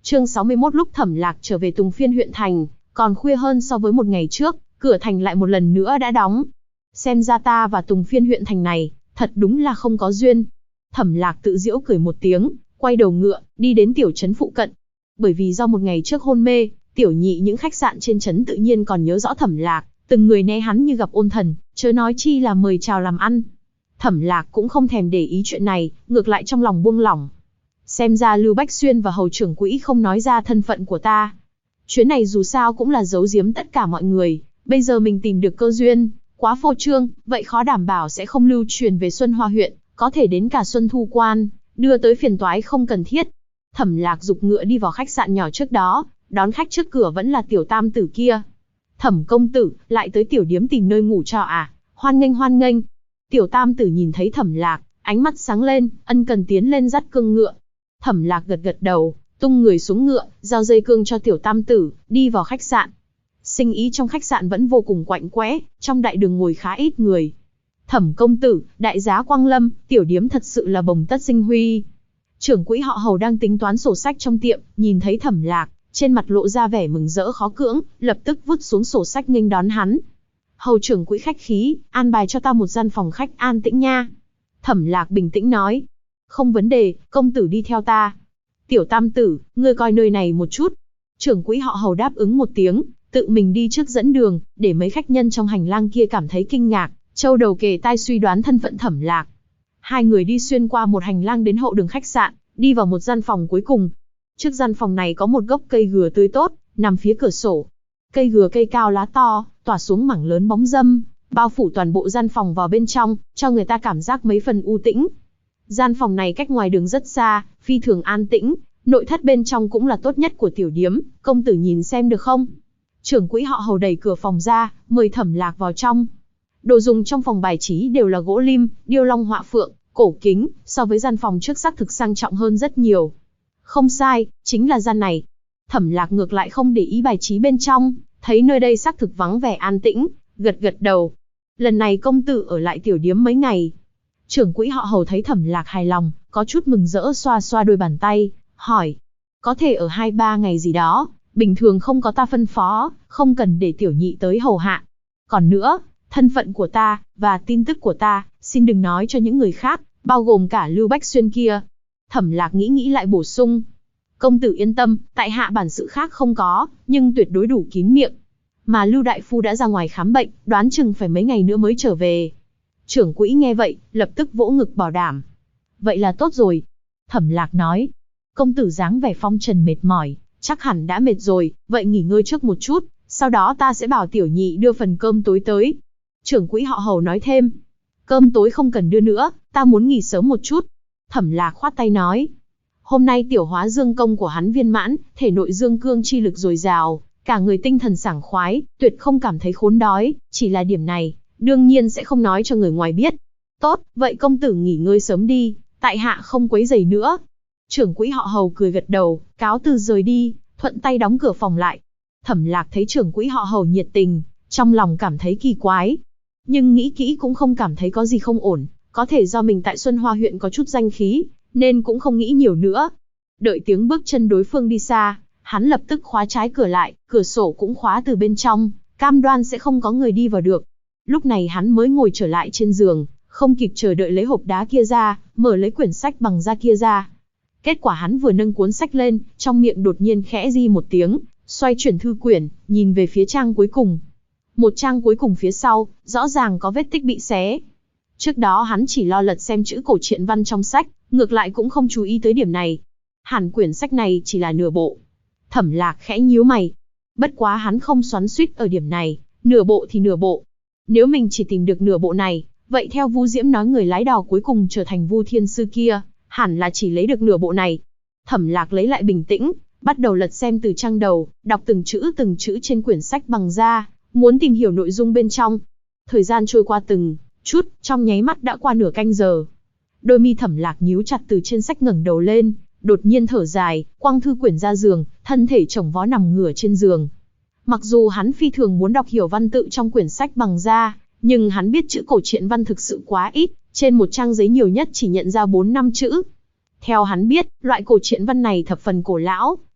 Chương 61 lúc Thẩm Lạc trở về Tùng Phiên huyện thành, còn khuya hơn so với một ngày trước, cửa thành lại một lần nữa đã đóng. Xem ra ta và Tùng Phiên huyện thành này, thật đúng là không có duyên. Thẩm Lạc tự giễu cười một tiếng, quay đầu ngựa, đi đến tiểu trấn phụ cận. Bởi vì do một ngày trước hôn mê, tiểu nhị những khách sạn trên trấn tự nhiên còn nhớ rõ Thẩm Lạc, từng người né hắn như gặp ôn thần, chớ nói chi là mời chào làm ăn. Thẩm Lạc cũng không thèm để ý chuyện này, ngược lại trong lòng buông lỏng. Xem ra Lưu Bách Xuyên và Hầu trưởng quỹ không nói ra thân phận của ta. Chuyến này dù sao cũng là giấu giếm tất cả mọi người, bây giờ mình tìm được cơ duyên, quá phô trương, vậy khó đảm bảo sẽ không lưu truyền về Xuân Hoa huyện, có thể đến cả Xuân Thu Quan, đưa tới phiền toái không cần thiết. Thẩm Lạc giục ngựa đi vào khách sạn nhỏ trước đó, đón khách trước cửa vẫn là tiểu tam tử kia. Thẩm công tử, lại tới tiểu điếm tìm nơi ngủ trọ à? Hoan nghênh hoan nghênh. Tiểu tam tử nhìn thấy Thẩm Lạc, ánh mắt sáng lên, ân cần tiến lên dắt cương ngựa. Thẩm Lạc gật gật đầu, tung người xuống ngựa, giao dây cương cho tiểu tam tử, đi vào khách sạn. Sinh ý trong khách sạn vẫn vô cùng quạnh quẽ, trong đại đường ngồi khá ít người. Thẩm công tử, đại giá quang lâm, tiểu điếm thật sự là bồng tất sinh huy. Trưởng quỹ họ Hầu đang tính toán sổ sách trong tiệm, nhìn thấy Thẩm Lạc, trên mặt lộ ra vẻ mừng rỡ khó cưỡng, lập tức vứt xuống sổ sách nghênh đón hắn. Hầu trưởng quỹ khách khí, an bài cho ta một gian phòng khách an tĩnh nha. Thẩm Lạc bình tĩnh nói. Không vấn đề, công tử đi theo ta. Tiểu tam tử, ngươi coi nơi này một chút. Trưởng quỹ họ Hầu đáp ứng một tiếng, tự mình đi trước dẫn đường, để mấy khách nhân trong hành lang kia cảm thấy kinh ngạc, châu đầu kề tai suy đoán thân phận Thẩm Lạc. Hai người đi xuyên qua một hành lang đến hậu đường khách sạn, đi vào một gian phòng cuối cùng. Trước gian phòng này có một gốc cây gừa tươi tốt, nằm phía cửa sổ. Cây gừa cây cao lá to, tỏa xuống mảng lớn bóng râm, bao phủ toàn bộ gian phòng vào bên trong, cho người ta cảm giác mấy phần u tĩnh. Gian phòng này cách ngoài đường rất xa, phi thường an tĩnh, nội thất bên trong cũng là tốt nhất của tiểu điếm, công tử nhìn xem được không? Trưởng quỹ họ Hầu đẩy cửa phòng ra, mời Thẩm Lạc vào trong. Đồ dùng trong phòng bài trí đều là gỗ lim, điêu long họa phượng, cổ kính, so với gian phòng trước xác thực sang trọng hơn rất nhiều. Không sai, chính là gian này. Thẩm Lạc ngược lại không để ý bài trí bên trong, thấy nơi đây xác thực vắng vẻ an tĩnh, gật gật đầu. Lần này công tử ở lại tiểu điếm mấy ngày. Trưởng quỹ họ Hầu thấy Thẩm Lạc hài lòng, có chút mừng rỡ xoa xoa đôi bàn tay, hỏi. Có thể ở 2-3 ngày gì đó, bình thường không có ta phân phó, không cần để tiểu nhị tới hầu hạ. Còn nữa, thân phận của ta, và tin tức của ta, xin đừng nói cho những người khác, bao gồm cả Lưu Bách Xuyên kia. Thẩm Lạc nghĩ lại bổ sung. Công tử yên tâm, tại hạ bản sự khác không có, nhưng tuyệt đối đủ kín miệng. Mà Lưu Đại Phu đã ra ngoài khám bệnh, đoán chừng phải mấy ngày nữa mới trở về. Trưởng quỹ nghe vậy, lập tức vỗ ngực bảo đảm. Vậy là tốt rồi. Thẩm Lạc nói. Công tử dáng vẻ phong trần mệt mỏi, chắc hẳn đã mệt rồi, vậy nghỉ ngơi trước một chút, sau đó ta sẽ bảo tiểu nhị đưa phần cơm tối tới. Trưởng quỹ họ Hầu nói thêm. Cơm tối không cần đưa nữa, ta muốn nghỉ sớm một chút. Thẩm Lạc khoát tay nói. Hôm nay tiểu hóa dương công của hắn viên mãn, thể nội dương cương chi lực dồi dào, cả người tinh thần sảng khoái, tuyệt không cảm thấy khốn đói, chỉ là điểm này, đương nhiên sẽ không nói cho người ngoài biết. Tốt, vậy công tử nghỉ ngơi sớm đi, tại hạ không quấy rầy nữa. Trưởng quỹ họ Hầu cười gật đầu, cáo từ rời đi, thuận tay đóng cửa phòng lại. Thẩm Lạc thấy trưởng quỹ họ Hầu nhiệt tình, trong lòng cảm thấy kỳ quái. Nhưng nghĩ kỹ cũng không cảm thấy có gì không ổn, có thể do mình tại Xuân Hoa huyện có chút danh khí, nên cũng không nghĩ nhiều nữa. Đợi tiếng bước chân đối phương đi xa, hắn lập tức khóa trái cửa lại, cửa sổ cũng khóa từ bên trong, cam đoan sẽ không có người đi vào được. Lúc này hắn mới ngồi trở lại trên giường, không kịp chờ đợi lấy hộp đá kia ra, mở lấy quyển sách bằng da kia ra. Kết quả hắn vừa nâng cuốn sách lên, trong miệng đột nhiên khẽ di một tiếng, xoay chuyển thư quyển, nhìn về phía trang cuối cùng. Một trang cuối cùng phía sau, rõ ràng có vết tích bị xé. Trước đó hắn chỉ lo lật xem chữ cổ truyện văn trong sách, ngược lại cũng không chú ý tới điểm này. Hẳn quyển sách này chỉ là nửa bộ. Thẩm Lạc khẽ nhíu mày. Bất quá hắn không xoắn xuýt ở điểm này, nửa bộ thì nửa bộ. Nếu mình chỉ tìm được nửa bộ này, vậy theo Vu Diễm nói người lái đò cuối cùng trở thành Vu Thiên Sư kia, hẳn là chỉ lấy được nửa bộ này. Thẩm Lạc lấy lại bình tĩnh, bắt đầu lật xem từ trang đầu, đọc từng chữ trên quyển sách bằng da, muốn tìm hiểu nội dung bên trong. Thời gian trôi qua từng chút, trong nháy mắt đã qua nửa canh giờ. Đôi mi Thẩm Lạc nhíu chặt từ trên sách ngẩng đầu lên, đột nhiên thở dài, quăng thư quyển ra giường, thân thể chồng vó nằm ngửa trên giường. Mặc dù hắn phi thường muốn đọc hiểu văn tự trong quyển sách bằng da, nhưng hắn biết chữ cổ truyện văn thực sự quá ít, trên một trang giấy nhiều nhất chỉ nhận ra 4-5 chữ. Theo hắn biết, loại cổ truyện văn này thập phần cổ lão,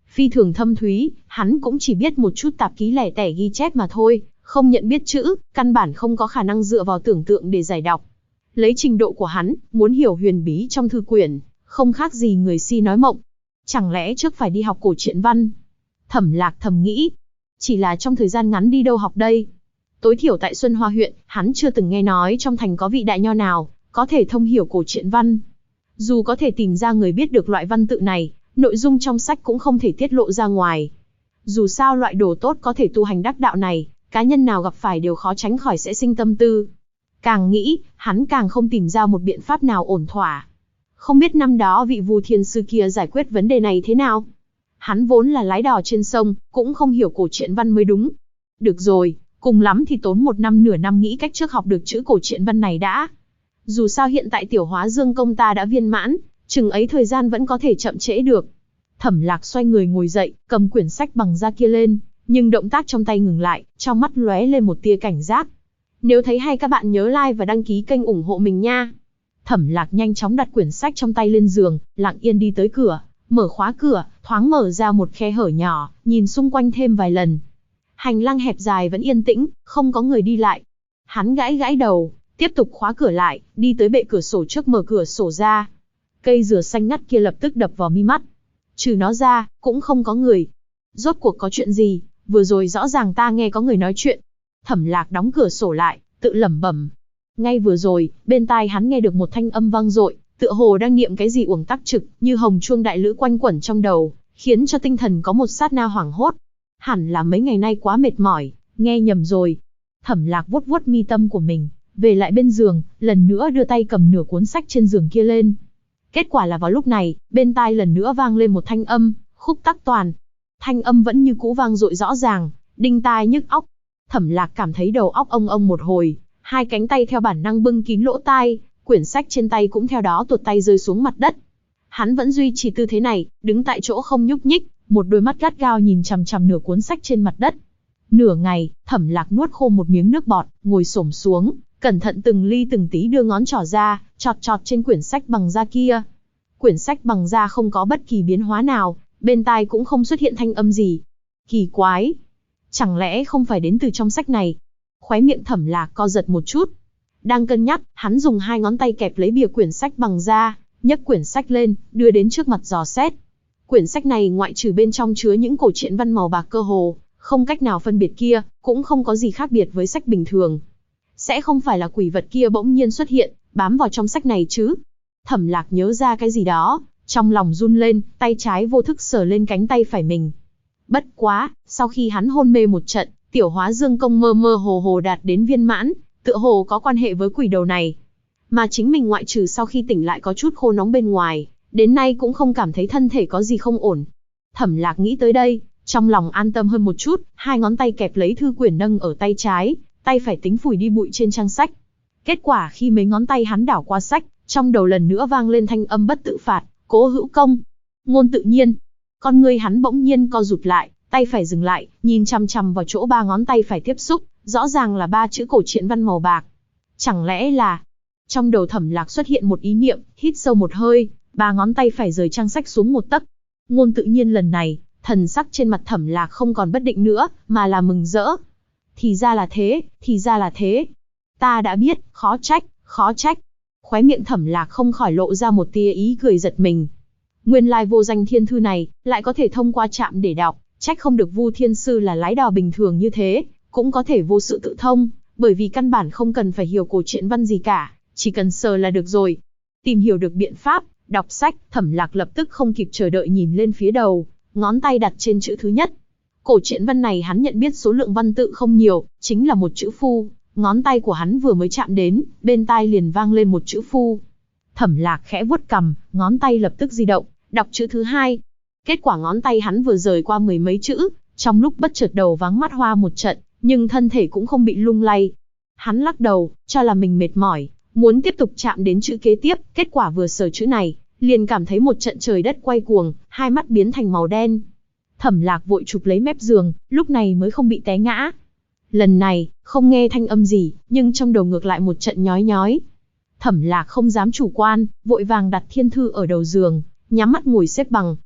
phi thường thâm thúy, hắn cũng chỉ biết một chút tạp ký lẻ tẻ ghi chép mà thôi, không nhận biết chữ, căn bản không có khả năng dựa vào tưởng tượng để giải đọc. Lấy trình độ của hắn, muốn hiểu huyền bí trong thư quyển, không khác gì người si nói mộng. Chẳng lẽ trước phải đi học cổ truyện văn? Thẩm Lạc thầm nghĩ. Chỉ là trong thời gian ngắn đi đâu học đây? Tối thiểu tại Xuân Hoa huyện, hắn chưa từng nghe nói trong thành có vị đại nho nào có thể thông hiểu cổ truyện văn. Dù có thể tìm ra người biết được loại văn tự này, nội dung trong sách cũng không thể tiết lộ ra ngoài. Dù sao loại đồ tốt có thể tu hành đắc đạo này, cá nhân nào gặp phải đều khó tránh khỏi sẽ sinh tâm tư. Càng nghĩ, hắn càng không tìm ra một biện pháp nào ổn thỏa. Không biết năm đó vị Vu Thiên Sư kia giải quyết vấn đề này thế nào? Hắn vốn là lái đò trên sông, cũng không hiểu cổ truyện văn mới đúng. Được rồi, cùng lắm thì tốn 1 năm nửa năm nghĩ cách trước học được chữ cổ truyện văn này đã. Dù sao hiện tại tiểu Hóa Dương công ta đã viên mãn, chừng ấy thời gian vẫn có thể chậm trễ được. Thẩm Lạc xoay người ngồi dậy, cầm quyển sách bằng da kia lên, nhưng động tác trong tay ngừng lại, trong mắt lóe lên một tia cảnh giác. Nếu thấy hay các bạn nhớ like và đăng ký kênh ủng hộ mình nha. Thẩm Lạc nhanh chóng đặt quyển sách trong tay lên giường, lặng yên đi tới cửa, mở khóa cửa, thoáng mở ra một khe hở nhỏ, nhìn xung quanh thêm vài lần. Hành lang hẹp dài vẫn yên tĩnh, không có người đi lại. Hắn gãi gãi đầu, tiếp tục khóa cửa lại, đi tới bệ cửa sổ trước mở cửa sổ ra. Cây dừa xanh ngắt kia lập tức đập vào mi mắt. Trừ nó ra, cũng không có người. Rốt cuộc có chuyện gì? Vừa rồi rõ ràng ta nghe có người nói chuyện. Thẩm Lạc đóng cửa sổ lại, tự lẩm bẩm. Ngay vừa rồi, bên tai hắn nghe được một thanh âm vang dội, tựa hồ đang niệm cái gì uổng tắc trực, như hồng chuông đại lữ quanh quẩn trong đầu, khiến cho tinh thần có một sát na hoảng hốt. Hẳn là mấy ngày nay quá mệt mỏi, nghe nhầm rồi. Thẩm Lạc vuốt vuốt mi tâm của mình, về lại bên giường, lần nữa đưa tay cầm nửa cuốn sách trên giường kia lên. Kết quả là vào lúc này, bên tai lần nữa vang lên một thanh âm, khúc tắc toàn. Thanh âm vẫn như cũ vang dội rõ ràng, đinh tai nhức óc. Thẩm Lạc cảm thấy đầu óc ông ông một hồi, hai cánh tay theo bản năng bưng kín lỗ tai, quyển sách trên tay cũng theo đó tuột tay rơi xuống mặt đất. Hắn vẫn duy trì tư thế này, đứng tại chỗ không nhúc nhích, một đôi mắt gắt gao nhìn chằm chằm nửa cuốn sách trên mặt đất. Nửa ngày, Thẩm Lạc nuốt khô một miếng nước bọt, ngồi xổm xuống, cẩn thận từng ly từng tí đưa ngón trỏ ra, chọt chọt trên quyển sách bằng da kia. Quyển sách bằng da không có bất kỳ biến hóa nào, bên tai cũng không xuất hiện thanh âm gì. Kỳ quái, chẳng lẽ không phải đến từ trong sách này? Khóe miệng Thẩm Lạc co giật một chút. Đang cân nhắc, hắn dùng 2 ngón tay kẹp lấy bìa quyển sách bằng da, nhấc quyển sách lên, đưa đến trước mặt dò xét. Quyển sách này ngoại trừ bên trong chứa những cổ truyện văn màu bạc cơ hồ, không cách nào phân biệt kia, cũng không có gì khác biệt với sách bình thường. Sẽ không phải là quỷ vật kia bỗng nhiên xuất hiện, bám vào trong sách này chứ? Thẩm Lạc nhớ ra cái gì đó, trong lòng run lên, tay trái vô thức sờ lên cánh tay phải mình. Bất quá, sau khi hắn hôn mê một trận, tiểu Hóa Dương công mơ mơ hồ hồ đạt đến viên mãn, tựa hồ có quan hệ với quỷ đầu này. Mà chính mình ngoại trừ sau khi tỉnh lại có chút khô nóng bên ngoài, đến nay cũng không cảm thấy thân thể có gì không ổn. Thẩm Lạc nghĩ tới đây, trong lòng an tâm hơn một chút, 2 ngón tay kẹp lấy thư quyển nâng ở tay trái, tay phải tính phủi đi bụi trên trang sách. Kết quả khi mấy ngón tay hắn đảo qua sách, trong đầu lần nữa vang lên thanh âm bất tự phạt, Cố Hữu Công. Ngôn tự nhiên. Con ngươi hắn bỗng nhiên co rụt lại, tay phải dừng lại, nhìn chằm chằm vào chỗ 3 ngón tay phải tiếp xúc, rõ ràng là 3 chữ cổ truyện văn màu bạc. Chẳng lẽ là... Trong đầu Thẩm Lạc xuất hiện một ý niệm, hít sâu một hơi, 3 ngón tay phải rời trang sách xuống một tấc. Ngôn tự nhiên lần này, thần sắc trên mặt Thẩm Lạc không còn bất định nữa, mà là mừng rỡ. Thì ra là thế, thì ra là thế. Ta đã biết, khó trách, khó trách. Khóe miệng Thẩm Lạc không khỏi lộ ra một tia ý cười giật mình. Nguyên lai vô danh thiên thư này, lại có thể thông qua chạm để đọc, trách không được Vu Thiên Sư là lái đò bình thường như thế, cũng có thể vô sự tự thông, bởi vì căn bản không cần phải hiểu cổ truyện văn gì cả, chỉ cần sờ là được rồi. Tìm hiểu được biện pháp, đọc sách, Thẩm Lạc lập tức không kịp chờ đợi nhìn lên phía đầu, ngón tay đặt trên chữ thứ nhất. Cổ truyện văn này hắn nhận biết số lượng văn tự không nhiều, chính là một chữ phu, ngón tay của hắn vừa mới chạm đến, bên tai liền vang lên một chữ phu. Thẩm Lạc khẽ vuốt cằm, ngón tay lập tức di động, đọc chữ thứ hai. Kết quả ngón tay hắn vừa rời qua 10 mấy chữ, trong lúc bất chợt đầu váng mắt hoa một trận, nhưng thân thể cũng không bị lung lay. Hắn lắc đầu, cho là mình mệt mỏi, muốn tiếp tục chạm đến chữ kế tiếp, kết quả vừa sờ chữ này, liền cảm thấy một trận trời đất quay cuồng, hai mắt biến thành màu đen. Thẩm Lạc vội chụp lấy mép giường, lúc này mới không bị té ngã. Lần này, không nghe thanh âm gì, nhưng trong đầu ngược lại một trận nhói nhói. Thẩm Lạc không dám chủ quan, vội vàng đặt thiên thư ở đầu giường, nhắm mắt ngồi xếp bằng.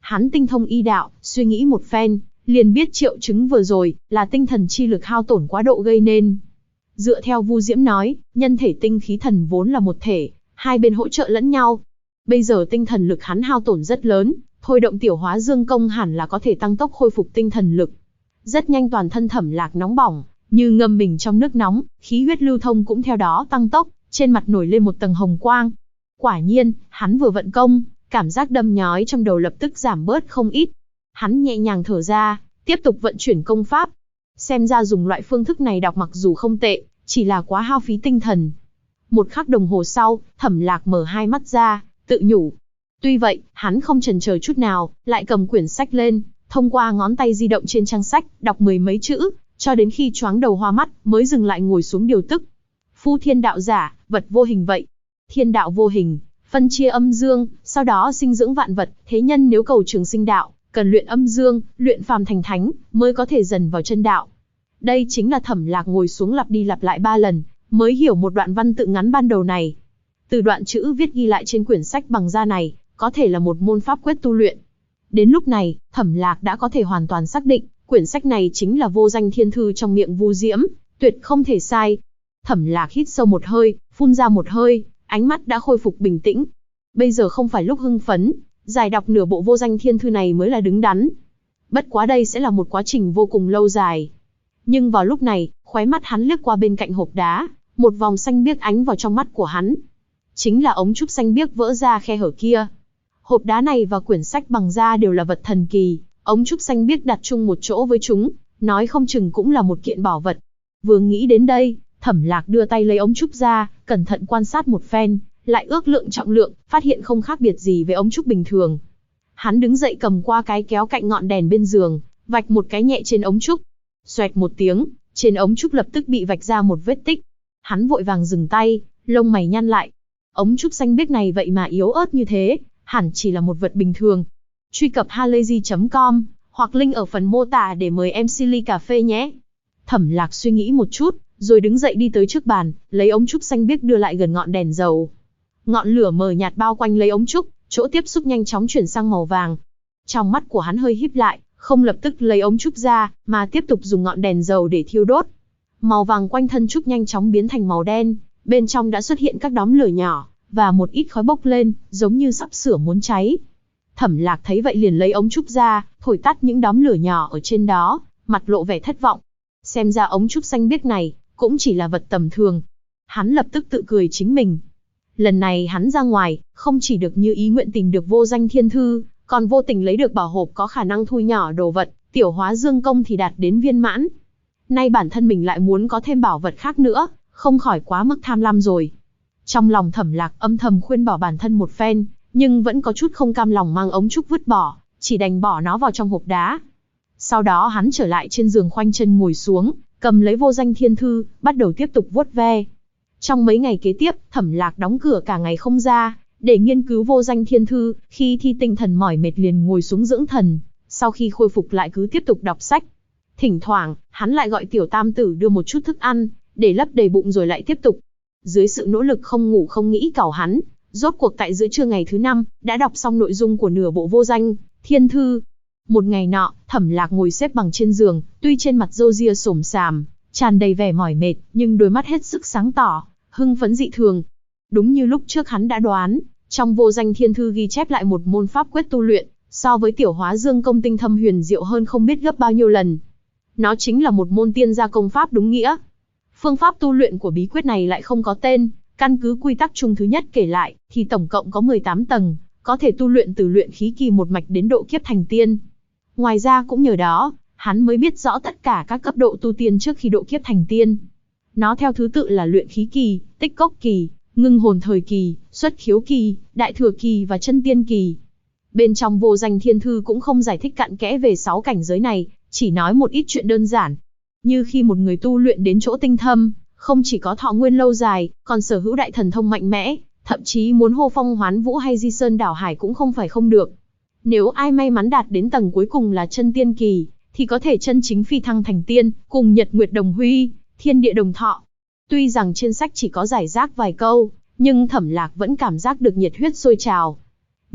Hắn tinh thông y đạo, suy nghĩ một phen, liền biết triệu chứng vừa rồi là tinh thần chi lực hao tổn quá độ gây nên. Dựa theo Vu Diễm nói, nhân thể tinh khí thần vốn là một thể, hai bên hỗ trợ lẫn nhau. Bây giờ tinh thần lực hắn hao tổn rất lớn, thôi động tiểu hóa dương công hẳn là có thể tăng tốc khôi phục tinh thần lực. Rất nhanh toàn thân Thẩm Lạc nóng bỏng, như ngâm mình trong nước nóng, khí huyết lưu thông cũng theo đó tăng tốc, trên mặt nổi lên một tầng hồng quang. Quả nhiên, hắn vừa vận công, cảm giác đâm nhói trong đầu lập tức giảm bớt không ít. Hắn nhẹ nhàng thở ra, tiếp tục vận chuyển công pháp. Xem ra dùng loại phương thức này đọc mặc dù không tệ, chỉ là quá hao phí tinh thần. Một khắc đồng hồ sau, Thẩm Lạc mở hai mắt ra, tự nhủ. Tuy vậy, hắn không chần chờ chút nào, lại cầm quyển sách lên, thông qua ngón tay di động trên trang sách, đọc mười mấy chữ, cho đến khi choáng đầu hoa mắt, mới dừng lại ngồi xuống điều tức. Phu thiên đạo giả, vật vô hình vậy. Thiên đạo vô hình, phân chia âm dương, sau đó sinh dưỡng vạn vật, thế nhân nếu cầu trường sinh đạo, cần luyện âm dương, luyện phàm thành thánh, mới có thể dần vào chân đạo. Đây chính là Thẩm Lạc ngồi xuống lặp đi lặp lại 3 lần, mới hiểu một đoạn văn tự ngắn ban đầu này. Từ đoạn chữ viết ghi lại trên quyển sách bằng da này, có thể là một môn pháp quyết tu luyện. Đến lúc này, Thẩm Lạc đã có thể hoàn toàn xác định, quyển sách này chính là vô danh thiên thư trong miệng Vu Diễm, tuyệt không thể sai. Thẩm Lạc hít sâu một hơi, phun ra một hơi, ánh mắt đã khôi phục bình tĩnh. Bây giờ không phải lúc hưng phấn, giải đọc nửa bộ vô danh thiên thư này mới là đứng đắn. Bất quá đây sẽ là một quá trình vô cùng lâu dài. Nhưng vào lúc này, khóe mắt hắn lướt qua bên cạnh hộp đá, một vòng xanh biếc ánh vào trong mắt của hắn. Chính là ống trúc xanh biếc vỡ ra khe hở kia. Hộp đá này và quyển sách bằng da đều là vật thần kỳ, ống trúc xanh biếc đặt chung một chỗ với chúng, nói không chừng cũng là một kiện bảo vật. Vừa nghĩ đến đây, Thẩm Lạc đưa tay lấy ống trúc ra, cẩn thận quan sát một phen, lại ước lượng trọng lượng, phát hiện không khác biệt gì với ống trúc bình thường. Hắn đứng dậy cầm qua cái kéo cạnh ngọn đèn bên giường, vạch một cái nhẹ trên ống trúc. Xoẹt một tiếng, trên ống trúc lập tức bị vạch ra một vết tích. Hắn vội vàng dừng tay, lông mày nhăn lại. Ống trúc xanh biếc này vậy mà yếu ớt như thế, hẳn chỉ là một vật bình thường. Truy cập halayzi.com, hoặc link ở phần mô tả để mời em Silly cà phê nhé. Thẩm Lạc suy nghĩ một chút, rồi đứng dậy đi tới trước bàn, lấy ống trúc xanh biếc đưa lại gần ngọn đèn dầu. Ngọn lửa mờ nhạt bao quanh lấy ống trúc, chỗ tiếp xúc nhanh chóng chuyển sang màu vàng. Trong mắt của hắn hơi híp lại, không lập tức lấy ống trúc ra, mà tiếp tục dùng ngọn đèn dầu để thiêu đốt. Màu vàng quanh thân trúc nhanh chóng biến thành màu đen, bên trong đã xuất hiện các đốm lửa nhỏ, và một ít khói bốc lên, giống như sắp sửa muốn cháy. Thẩm Lạc thấy vậy liền lấy ống trúc ra, thổi tắt những đốm lửa nhỏ ở trên đó, mặt lộ vẻ thất vọng. Xem ra ống trúc xanh biếc này, cũng chỉ là vật tầm thường. Hắn lập tức tự cười chính mình. Lần này hắn ra ngoài, không chỉ được như ý nguyện tìm được vô danh thiên thư, còn vô tình lấy được bảo hộp có khả năng thu nhỏ đồ vật, tiểu hóa dương công thì đạt đến viên mãn. Nay bản thân mình lại muốn có thêm bảo vật khác nữa, không khỏi quá mức tham lam rồi. Trong lòng Thẩm Lạc âm thầm khuyên bảo bản thân một phen, nhưng vẫn có chút không cam lòng mang ống trúc vứt bỏ, chỉ đành bỏ nó vào trong hộp đá. Sau đó hắn trở lại trên giường khoanh chân ngồi xuống, cầm lấy vô danh thiên thư, bắt đầu tiếp tục vuốt ve. Trong mấy ngày kế tiếp, Thẩm Lạc đóng cửa cả ngày không ra, để nghiên cứu vô danh thiên thư, khi thi tinh thần mỏi mệt liền ngồi xuống dưỡng thần, sau khi khôi phục lại cứ tiếp tục đọc sách. Thỉnh thoảng, hắn lại gọi tiểu tam tử đưa một chút thức ăn, để lấp đầy bụng rồi lại tiếp tục. Dưới sự nỗ lực không ngủ không nghĩ cảo hắn, rốt cuộc tại giữa trưa ngày thứ 5, đã đọc xong nội dung của nửa bộ vô danh thiên thư. Một ngày nọ, Thẩm Lạc ngồi xếp bằng trên giường, tuy trên mặt râu ria xồm xàm, tràn đầy vẻ mỏi mệt, nhưng đôi mắt hết sức sáng tỏ, hưng phấn dị thường. Đúng như lúc trước hắn đã đoán, trong vô danh thiên thư ghi chép lại một môn pháp quyết tu luyện, so với tiểu hóa dương công tinh thâm huyền diệu hơn không biết gấp bao nhiêu lần. Nó chính là một môn tiên gia công pháp đúng nghĩa. Phương pháp tu luyện của bí quyết này lại không có tên, căn cứ quy tắc chung thứ nhất kể lại, thì tổng cộng có 18 tầng, có thể tu luyện từ luyện khí kỳ một mạch đến độ kiếp thành tiên. Ngoài ra cũng nhờ đó, hắn mới biết rõ tất cả các cấp độ tu tiên trước khi độ kiếp thành tiên. Nó theo thứ tự là luyện khí kỳ, tích cốc kỳ, ngưng hồn thời kỳ, xuất khiếu kỳ, đại thừa kỳ và chân tiên kỳ. Bên trong vô danh thiên thư cũng không giải thích cặn kẽ về 6 cảnh giới này, chỉ nói một ít chuyện đơn giản. Như khi một người tu luyện đến chỗ tinh thâm, không chỉ có thọ nguyên lâu dài, còn sở hữu đại thần thông mạnh mẽ, thậm chí muốn hô phong hoán vũ hay di sơn đảo hải cũng không phải không được. Nếu ai may mắn đạt đến tầng cuối cùng là chân tiên kỳ, thì có thể chân chính phi thăng thành tiên, cùng nhật nguyệt đồng huy, thiên địa đồng thọ. Tuy rằng trên sách chỉ có giải rác vài câu, nhưng Thẩm Lạc vẫn cảm giác được nhiệt huyết sôi trào.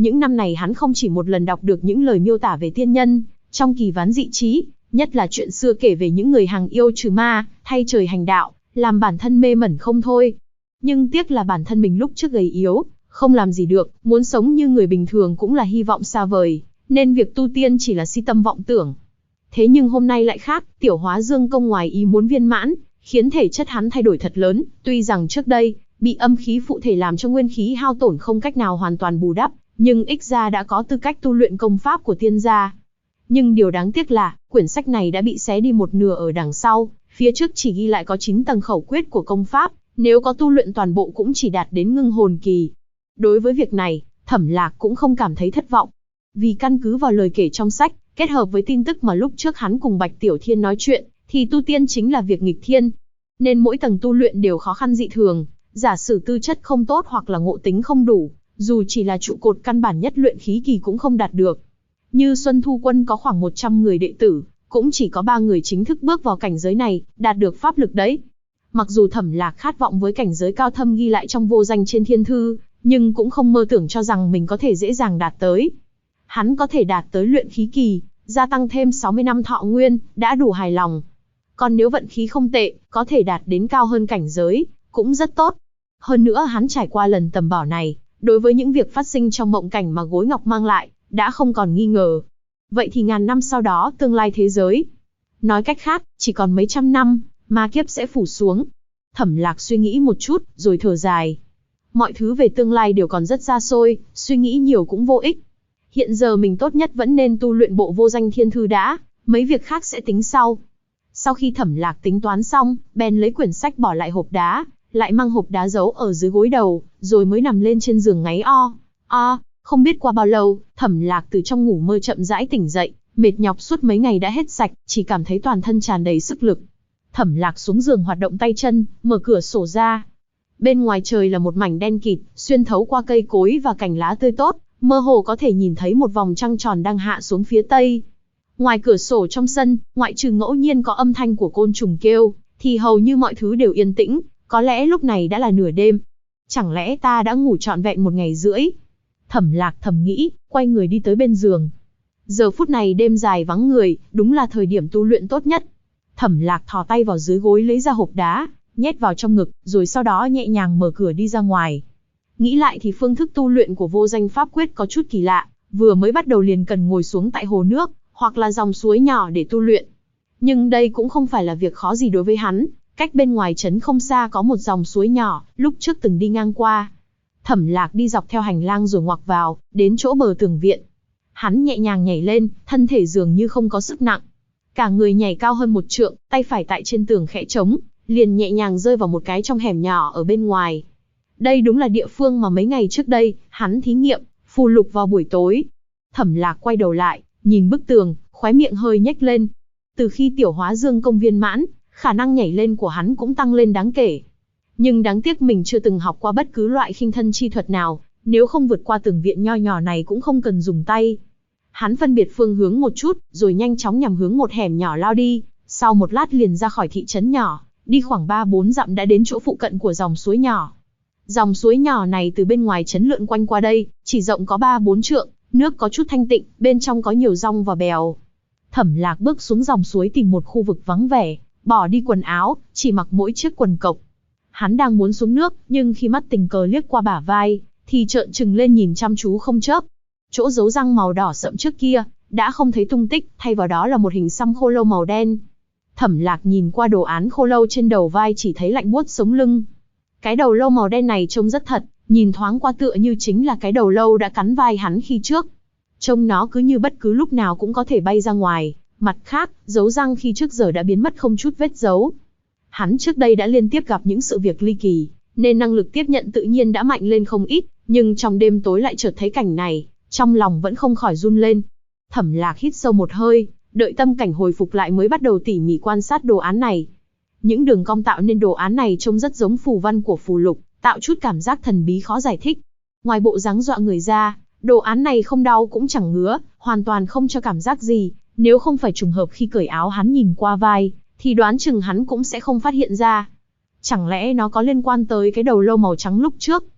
Những năm này hắn không chỉ một lần đọc được những lời miêu tả về tiên nhân, trong kỳ ván dị trí, nhất là chuyện xưa kể về những người hàng yêu trừ ma, thay trời hành đạo, làm bản thân mê mẩn không thôi. Nhưng tiếc là bản thân mình lúc trước gầy yếu, không làm gì được, muốn sống như người bình thường cũng là hy vọng xa vời, nên việc tu tiên chỉ là si tâm vọng tưởng. Thế nhưng hôm nay lại khác, Tiểu Hóa Dương công ngoài ý muốn viên mãn, khiến thể chất hắn thay đổi thật lớn, tuy rằng trước đây, bị âm khí phụ thể làm cho nguyên khí hao tổn không cách nào hoàn toàn bù đắp, nhưng ít ra đã có tư cách tu luyện công pháp của tiên gia. Nhưng điều đáng tiếc là, quyển sách này đã bị xé đi một nửa ở đằng sau, phía trước chỉ ghi lại có 9 tầng khẩu quyết của công pháp, nếu có tu luyện toàn bộ cũng chỉ đạt đến ngưng hồn kỳ. Đối với việc này, Thẩm Lạc cũng không cảm thấy thất vọng. Vì căn cứ vào lời kể trong sách, kết hợp với tin tức mà lúc trước hắn cùng Bạch Tiểu Thiên nói chuyện, thì tu tiên chính là việc nghịch thiên. Nên mỗi tầng tu luyện đều khó khăn dị thường, giả sử tư chất không tốt hoặc là ngộ tính không đủ, dù chỉ là trụ cột căn bản nhất luyện khí kỳ cũng không đạt được. Như Xuân Thu Quân có khoảng 100 người đệ tử, cũng chỉ có 3 người chính thức bước vào cảnh giới này, đạt được pháp lực đấy. Mặc dù Thẩm Lạc khát vọng với cảnh giới cao thâm ghi lại trong vô danh trên thiên thư, nhưng cũng không mơ tưởng cho rằng mình có thể dễ dàng đạt tới. Hắn có thể đạt tới luyện khí kỳ, gia tăng thêm 60 năm thọ nguyên, đã đủ hài lòng. Còn nếu vận khí không tệ, có thể đạt đến cao hơn cảnh giới, cũng rất tốt. Hơn nữa hắn trải qua lần tầm bảo này, đối với những việc phát sinh trong mộng cảnh mà gối ngọc mang lại, đã không còn nghi ngờ. Vậy thì ngàn năm sau đó, tương lai thế giới. Nói cách khác, chỉ còn mấy trăm năm, ma kiếp sẽ phủ xuống. Thẩm Lạc suy nghĩ một chút, rồi thở dài. Mọi thứ về tương lai đều còn rất xa xôi, suy nghĩ nhiều cũng vô ích. Hiện giờ mình tốt nhất vẫn nên tu luyện bộ vô danh thiên thư đã, mấy việc khác sẽ tính sau. Sau khi Thẩm Lạc tính toán xong, bèn lấy quyển sách bỏ lại hộp đá, lại mang hộp đá giấu ở dưới gối đầu, rồi mới nằm lên trên giường ngáy o. Không biết qua bao lâu, Thẩm Lạc từ trong ngủ mơ chậm rãi tỉnh dậy, mệt nhọc suốt mấy ngày đã hết sạch, chỉ cảm thấy toàn thân tràn đầy sức lực. Thẩm Lạc xuống giường hoạt động tay chân, mở cửa sổ ra. Bên ngoài trời là một mảnh đen kịt, xuyên thấu qua cây cối và cành lá tươi tốt, mơ hồ có thể nhìn thấy một vòng trăng tròn đang hạ xuống phía tây. Ngoài cửa sổ trong sân, ngoại trừ ngẫu nhiên có âm thanh của côn trùng kêu, thì hầu như mọi thứ đều yên tĩnh, có lẽ lúc này đã là nửa đêm. Chẳng lẽ ta đã ngủ trọn vẹn 1 ngày rưỡi? Thẩm Lạc thầm nghĩ, quay người đi tới bên giường. Giờ phút này đêm dài vắng người, đúng là thời điểm tu luyện tốt nhất. Thẩm Lạc thò tay vào dưới gối lấy ra hộp đá, nhét vào trong ngực, rồi sau đó nhẹ nhàng mở cửa đi ra ngoài. Nghĩ lại thì phương thức tu luyện của vô danh pháp quyết có chút kỳ lạ, vừa mới bắt đầu liền cần ngồi xuống tại hồ nước, hoặc là dòng suối nhỏ để tu luyện. Nhưng đây cũng không phải là việc khó gì đối với hắn, cách bên ngoài trấn không xa có một dòng suối nhỏ, lúc trước từng đi ngang qua. Thẩm Lạc đi dọc theo hành lang rồi ngoặc vào, đến chỗ bờ tường viện. Hắn nhẹ nhàng nhảy lên, thân thể dường như không có sức nặng. Cả người nhảy cao hơn 1 trượng, tay phải tại trên tường khẽ trống, liền nhẹ nhàng rơi vào một cái trong hẻm nhỏ ở bên ngoài. Đây đúng là địa phương mà mấy ngày trước đây, hắn thí nghiệm, phù lục vào buổi tối. Thẩm Lạc quay đầu lại, nhìn bức tường, khóe miệng hơi nhếch lên. Từ khi Tiểu Hóa Dương công viên mãn, khả năng nhảy lên của hắn cũng tăng lên đáng kể. Nhưng đáng tiếc mình chưa từng học qua bất cứ loại khinh thân chi thuật nào, nếu không vượt qua tường viện nho nhỏ này cũng không cần dùng tay. Hắn phân biệt phương hướng một chút, rồi nhanh chóng nhằm hướng một hẻm nhỏ lao đi, sau một lát liền ra khỏi thị trấn nhỏ, đi khoảng 3-4 dặm đã đến chỗ phụ cận của dòng suối nhỏ. Dòng suối nhỏ này từ bên ngoài trấn lượn quanh qua đây, chỉ rộng có 3-4 trượng, nước có chút thanh tịnh, bên trong có nhiều rong và bèo. Thẩm Lạc bước xuống dòng suối tìm một khu vực vắng vẻ, bỏ đi quần áo, chỉ mặc mỗi chiếc quần cộc. Hắn đang muốn xuống nước, nhưng khi mắt tình cờ liếc qua bả vai, thì trợn trừng lên nhìn chăm chú không chớp. Chỗ dấu răng màu đỏ sậm trước kia, đã không thấy tung tích, thay vào đó là một hình xăm khô lâu màu đen. Thẩm Lạc nhìn qua đồ án khô lâu trên đầu vai chỉ thấy lạnh buốt sống lưng. Cái đầu lâu màu đen này trông rất thật, nhìn thoáng qua tựa như chính là cái đầu lâu đã cắn vai hắn khi trước. Trông nó cứ như bất cứ lúc nào cũng có thể bay ra ngoài. Mặt khác, dấu răng khi trước giờ đã biến mất không chút vết dấu. Hắn trước đây đã liên tiếp gặp những sự việc ly kỳ, nên năng lực tiếp nhận tự nhiên đã mạnh lên không ít, nhưng trong đêm tối lại chợt thấy cảnh này, trong lòng vẫn không khỏi run lên. Thẩm Lạc hít sâu một hơi, đợi tâm cảnh hồi phục lại mới bắt đầu tỉ mỉ quan sát đồ án này. Những đường cong tạo nên đồ án này trông rất giống phù văn của phù lục, tạo chút cảm giác thần bí khó giải thích. Ngoài bộ dáng dọa người ra, đồ án này không đau cũng chẳng ngứa, hoàn toàn không cho cảm giác gì. Nếu không phải trùng hợp khi cởi áo hắn nhìn qua vai, thì đoán chừng hắn cũng sẽ không phát hiện ra. Chẳng lẽ nó có liên quan tới cái đầu lâu màu trắng lúc trước?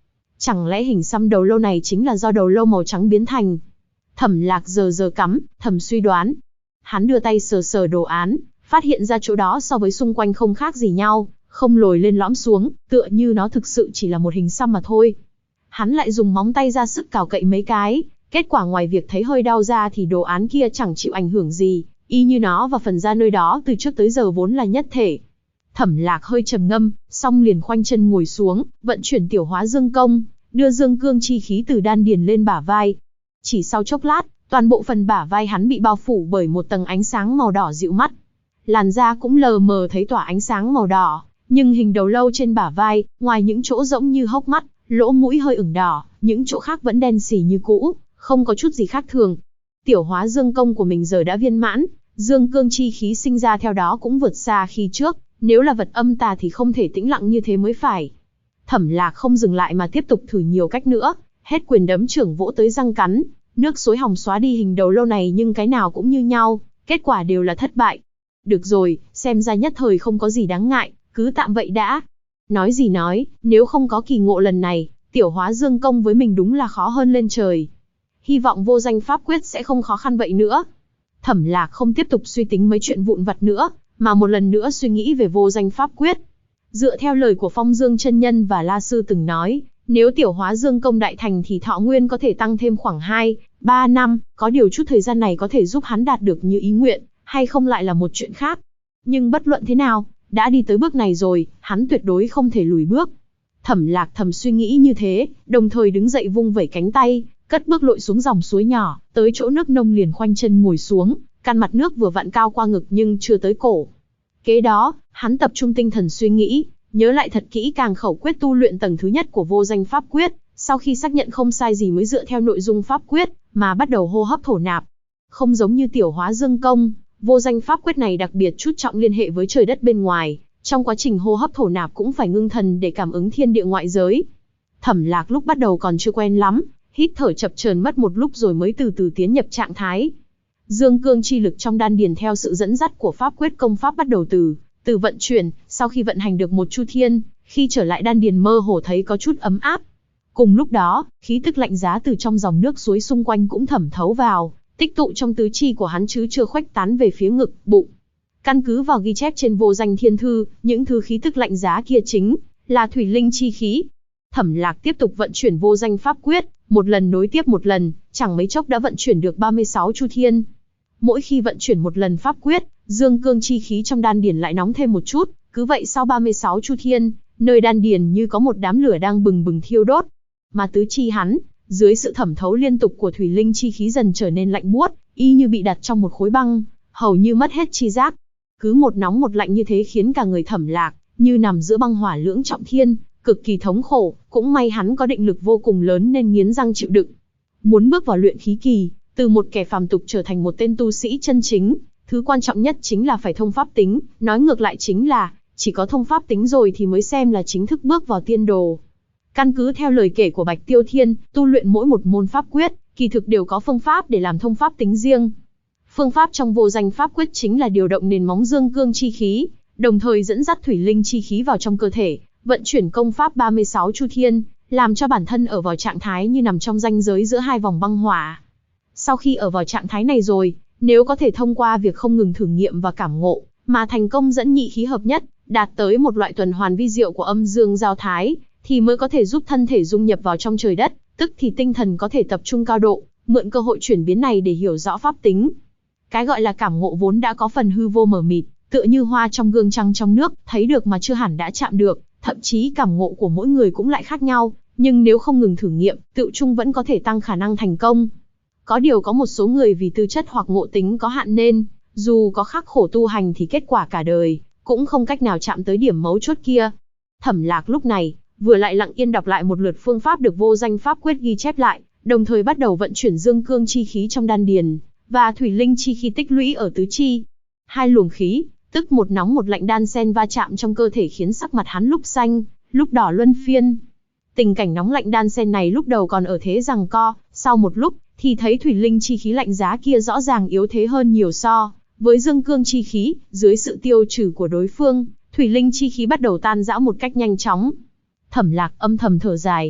Chẳng lẽ hình xăm đầu lâu này chính là do đầu lâu màu trắng biến thành? Thẩm Lạc giờ cắm, thầm suy đoán. Hắn đưa tay sờ sờ đồ án, phát hiện ra chỗ đó so với xung quanh không khác gì nhau, không lồi lên lõm xuống, tựa như nó thực sự chỉ là một hình xăm mà thôi. Hắn lại dùng móng tay ra sức cào cậy mấy cái, kết quả ngoài việc thấy hơi đau ra thì đồ án kia chẳng chịu ảnh hưởng gì, y như nó và phần da nơi đó từ trước tới giờ vốn là nhất thể. Thẩm Lạc hơi trầm ngâm, xong liền khoanh chân ngồi xuống, vận chuyển tiểu hóa dương công, đưa dương cương chi khí từ đan điền lên bả vai. Chỉ sau chốc lát, toàn bộ phần bả vai hắn bị bao phủ bởi một tầng ánh sáng màu đỏ dịu mắt. Làn da cũng lờ mờ thấy tỏa ánh sáng màu đỏ, nhưng hình đầu lâu trên bả vai, ngoài những chỗ rỗng như hốc mắt, lỗ mũi hơi ửng đỏ, những chỗ khác vẫn đen xì như cũ, không có chút gì khác thường. Tiểu hóa dương công của mình giờ đã viên mãn, dương cương chi khí sinh ra theo đó cũng vượt xa khi trước, nếu là vật âm tà thì không thể tĩnh lặng như thế mới phải. Thẩm Lạc không dừng lại mà tiếp tục thử nhiều cách nữa, hết quyền đấm trưởng vỗ tới răng cắn, nước xối hòng xóa đi hình đầu lâu này nhưng cái nào cũng như nhau, kết quả đều là thất bại. Được rồi, xem ra nhất thời không có gì đáng ngại, cứ tạm vậy đã. Nói gì nói, nếu không có kỳ ngộ lần này, tiểu hóa dương công với mình đúng là khó hơn lên trời. Hy vọng vô danh pháp quyết sẽ không khó khăn vậy nữa. Thẩm Lạc không tiếp tục suy tính mấy chuyện vụn vặt nữa, mà một lần nữa suy nghĩ về vô danh pháp quyết. Dựa theo lời của Phong Dương chân nhân và La sư từng nói, nếu tiểu hóa dương công đại thành thì thọ nguyên có thể tăng thêm khoảng 2-3 năm, có điều chút thời gian này có thể giúp hắn đạt được như ý nguyện, hay không lại là một chuyện khác. Nhưng bất luận thế nào, đã đi tới bước này rồi, hắn tuyệt đối không thể lùi bước. Thẩm Lạc thầm suy nghĩ như thế, đồng thời đứng dậy vung vẩy cánh tay, cất bước lội xuống dòng suối nhỏ, tới chỗ nước nông liền khoanh chân ngồi xuống, căn mặt nước vừa vặn cao qua ngực nhưng chưa tới cổ. Kế đó, hắn tập trung tinh thần suy nghĩ, nhớ lại thật kỹ càng khẩu quyết tu luyện tầng thứ nhất của vô danh pháp quyết, sau khi xác nhận không sai gì mới dựa theo nội dung pháp quyết, mà bắt đầu hô hấp thổ nạp. Không giống như tiểu hóa dương công, vô danh pháp quyết này đặc biệt chú trọng liên hệ với trời đất bên ngoài, trong quá trình hô hấp thổ nạp cũng phải ngưng thần để cảm ứng thiên địa ngoại giới. Thẩm Lạc lúc bắt đầu còn chưa quen lắm, hít thở chập chờn mất một lúc rồi mới từ từ tiến nhập trạng thái. Dương cương chi lực trong đan điền theo sự dẫn dắt của pháp quyết công pháp bắt đầu từ vận chuyển, sau khi vận hành được một chu thiên, khi trở lại đan điền mơ hồ thấy có chút ấm áp. Cùng lúc đó, khí tức lạnh giá từ trong dòng nước suối xung quanh cũng thẩm thấu vào, tích tụ trong tứ chi của hắn chứ chưa khuếch tán về phía ngực, bụng. Căn cứ vào ghi chép trên vô danh thiên thư, những thứ khí tức lạnh giá kia chính là thủy linh chi khí. Thẩm Lạc tiếp tục vận chuyển vô danh pháp quyết, một lần nối tiếp một lần, chẳng mấy chốc đã vận chuyển được 36 chu thiên. Mỗi khi vận chuyển một lần pháp quyết, dương cương chi khí trong đan điền lại nóng thêm một chút, cứ vậy sau 36 chu thiên, nơi đan điền như có một đám lửa đang bừng bừng thiêu đốt. Mà tứ chi hắn, dưới sự thẩm thấu liên tục của thủy linh chi khí dần trở nên lạnh buốt, y như bị đặt trong một khối băng, hầu như mất hết chi giác. Cứ một nóng một lạnh như thế khiến cả người Thẩm Lạc như nằm giữa băng hỏa lưỡng trọng thiên, cực kỳ thống khổ, cũng may hắn có định lực vô cùng lớn nên nghiến răng chịu đựng. Muốn bước vào luyện khí kỳ, từ một kẻ phàm tục trở thành một tên tu sĩ chân chính, thứ quan trọng nhất chính là phải thông pháp tính, nói ngược lại chính là, chỉ có thông pháp tính rồi thì mới xem là chính thức bước vào tiên đồ. Căn cứ theo lời kể của Bạch Tiêu Thiên, tu luyện mỗi một môn pháp quyết, kỳ thực đều có phương pháp để làm thông pháp tính riêng. Phương pháp trong vô danh pháp quyết chính là điều động nền móng dương cương chi khí, đồng thời dẫn dắt thủy linh chi khí vào trong cơ thể, vận chuyển công pháp 36 chu thiên, làm cho bản thân ở vào trạng thái như nằm trong ranh giới giữa hai vòng băng hỏa. Sau khi ở vào trạng thái này rồi, nếu có thể thông qua việc không ngừng thử nghiệm và cảm ngộ, mà thành công dẫn nhị khí hợp nhất, đạt tới một loại tuần hoàn vi diệu của âm dương giao thái, thì mới có thể giúp thân thể dung nhập vào trong trời đất, tức thì tinh thần có thể tập trung cao độ, mượn cơ hội chuyển biến này để hiểu rõ pháp tính. Cái gọi là cảm ngộ vốn đã có phần hư vô mờ mịt, tựa như hoa trong gương trăng trong nước, thấy được mà chưa hẳn đã chạm được, thậm chí cảm ngộ của mỗi người cũng lại khác nhau, nhưng nếu không ngừng thử nghiệm, tựu chung vẫn có thể tăng khả năng thành công. Có điều có một số người vì tư chất hoặc ngộ tính có hạn nên, dù có khắc khổ tu hành thì kết quả cả đời, cũng không cách nào chạm tới điểm mấu chốt kia. Thẩm Lạc lúc này, vừa lại lặng yên đọc lại một lượt phương pháp được vô danh pháp quyết ghi chép lại, đồng thời bắt đầu vận chuyển dương cương chi khí trong đan điền, và thủy linh chi khí tích lũy ở tứ chi. Hai luồng khí, tức một nóng một lạnh đan xen va chạm trong cơ thể khiến sắc mặt hắn lúc xanh, lúc đỏ luân phiên. Tình cảnh nóng lạnh đan xen này lúc đầu còn ở thế giằng co, sau một lúc, thì thấy thủy linh chi khí lạnh giá kia rõ ràng yếu thế hơn nhiều so với dương cương chi khí, dưới sự tiêu trừ của đối phương, thủy linh chi khí bắt đầu tan rã một cách nhanh chóng. Thẩm Lạc âm thầm thở dài.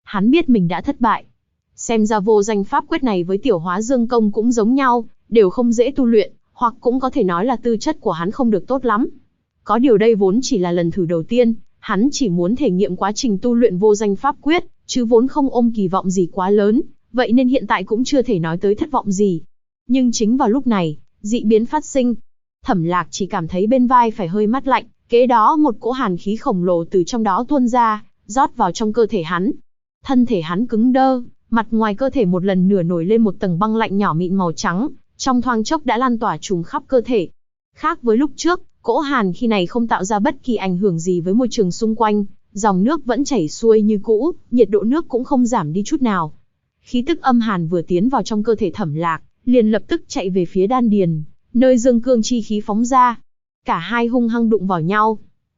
Hắn biết mình đã thất bại. Xem ra vô danh pháp quyết này với tiểu hóa dương công cũng giống nhau, đều không dễ tu luyện, hoặc cũng có thể nói là tư chất của hắn không được tốt lắm. Có điều đây vốn chỉ là lần thử đầu tiên, hắn chỉ muốn thể nghiệm quá trình tu luyện vô danh pháp quyết, chứ vốn không ôm kỳ vọng gì quá lớn, vậy nên hiện tại cũng chưa thể nói tới thất vọng gì. Nhưng chính vào lúc này, dị biến phát sinh. Thẩm Lạc chỉ cảm thấy bên vai phải hơi mát lạnh, kế đó một cỗ hàn khí khổng lồ từ trong đó tuôn ra, rót vào trong cơ thể hắn. Thân thể hắn cứng đơ, mặt ngoài cơ thể một lần nữa nổi lên một tầng băng lạnh nhỏ mịn màu trắng, trong thoáng chốc đã lan tỏa trùm khắp cơ thể. Khác với lúc trước, cỗ hàn khí này không tạo ra bất kỳ ảnh hưởng gì với môi trường xung quanh, dòng nước vẫn chảy xuôi như cũ, nhiệt độ nước cũng không giảm đi chút nào. Khí tức âm hàn vừa tiến vào trong cơ thể Thẩm Lạc, liền lập tức chạy về phía đan điền, nơi dương cương chi khí phóng ra. Cả hai hung hăng đụng vào nhau.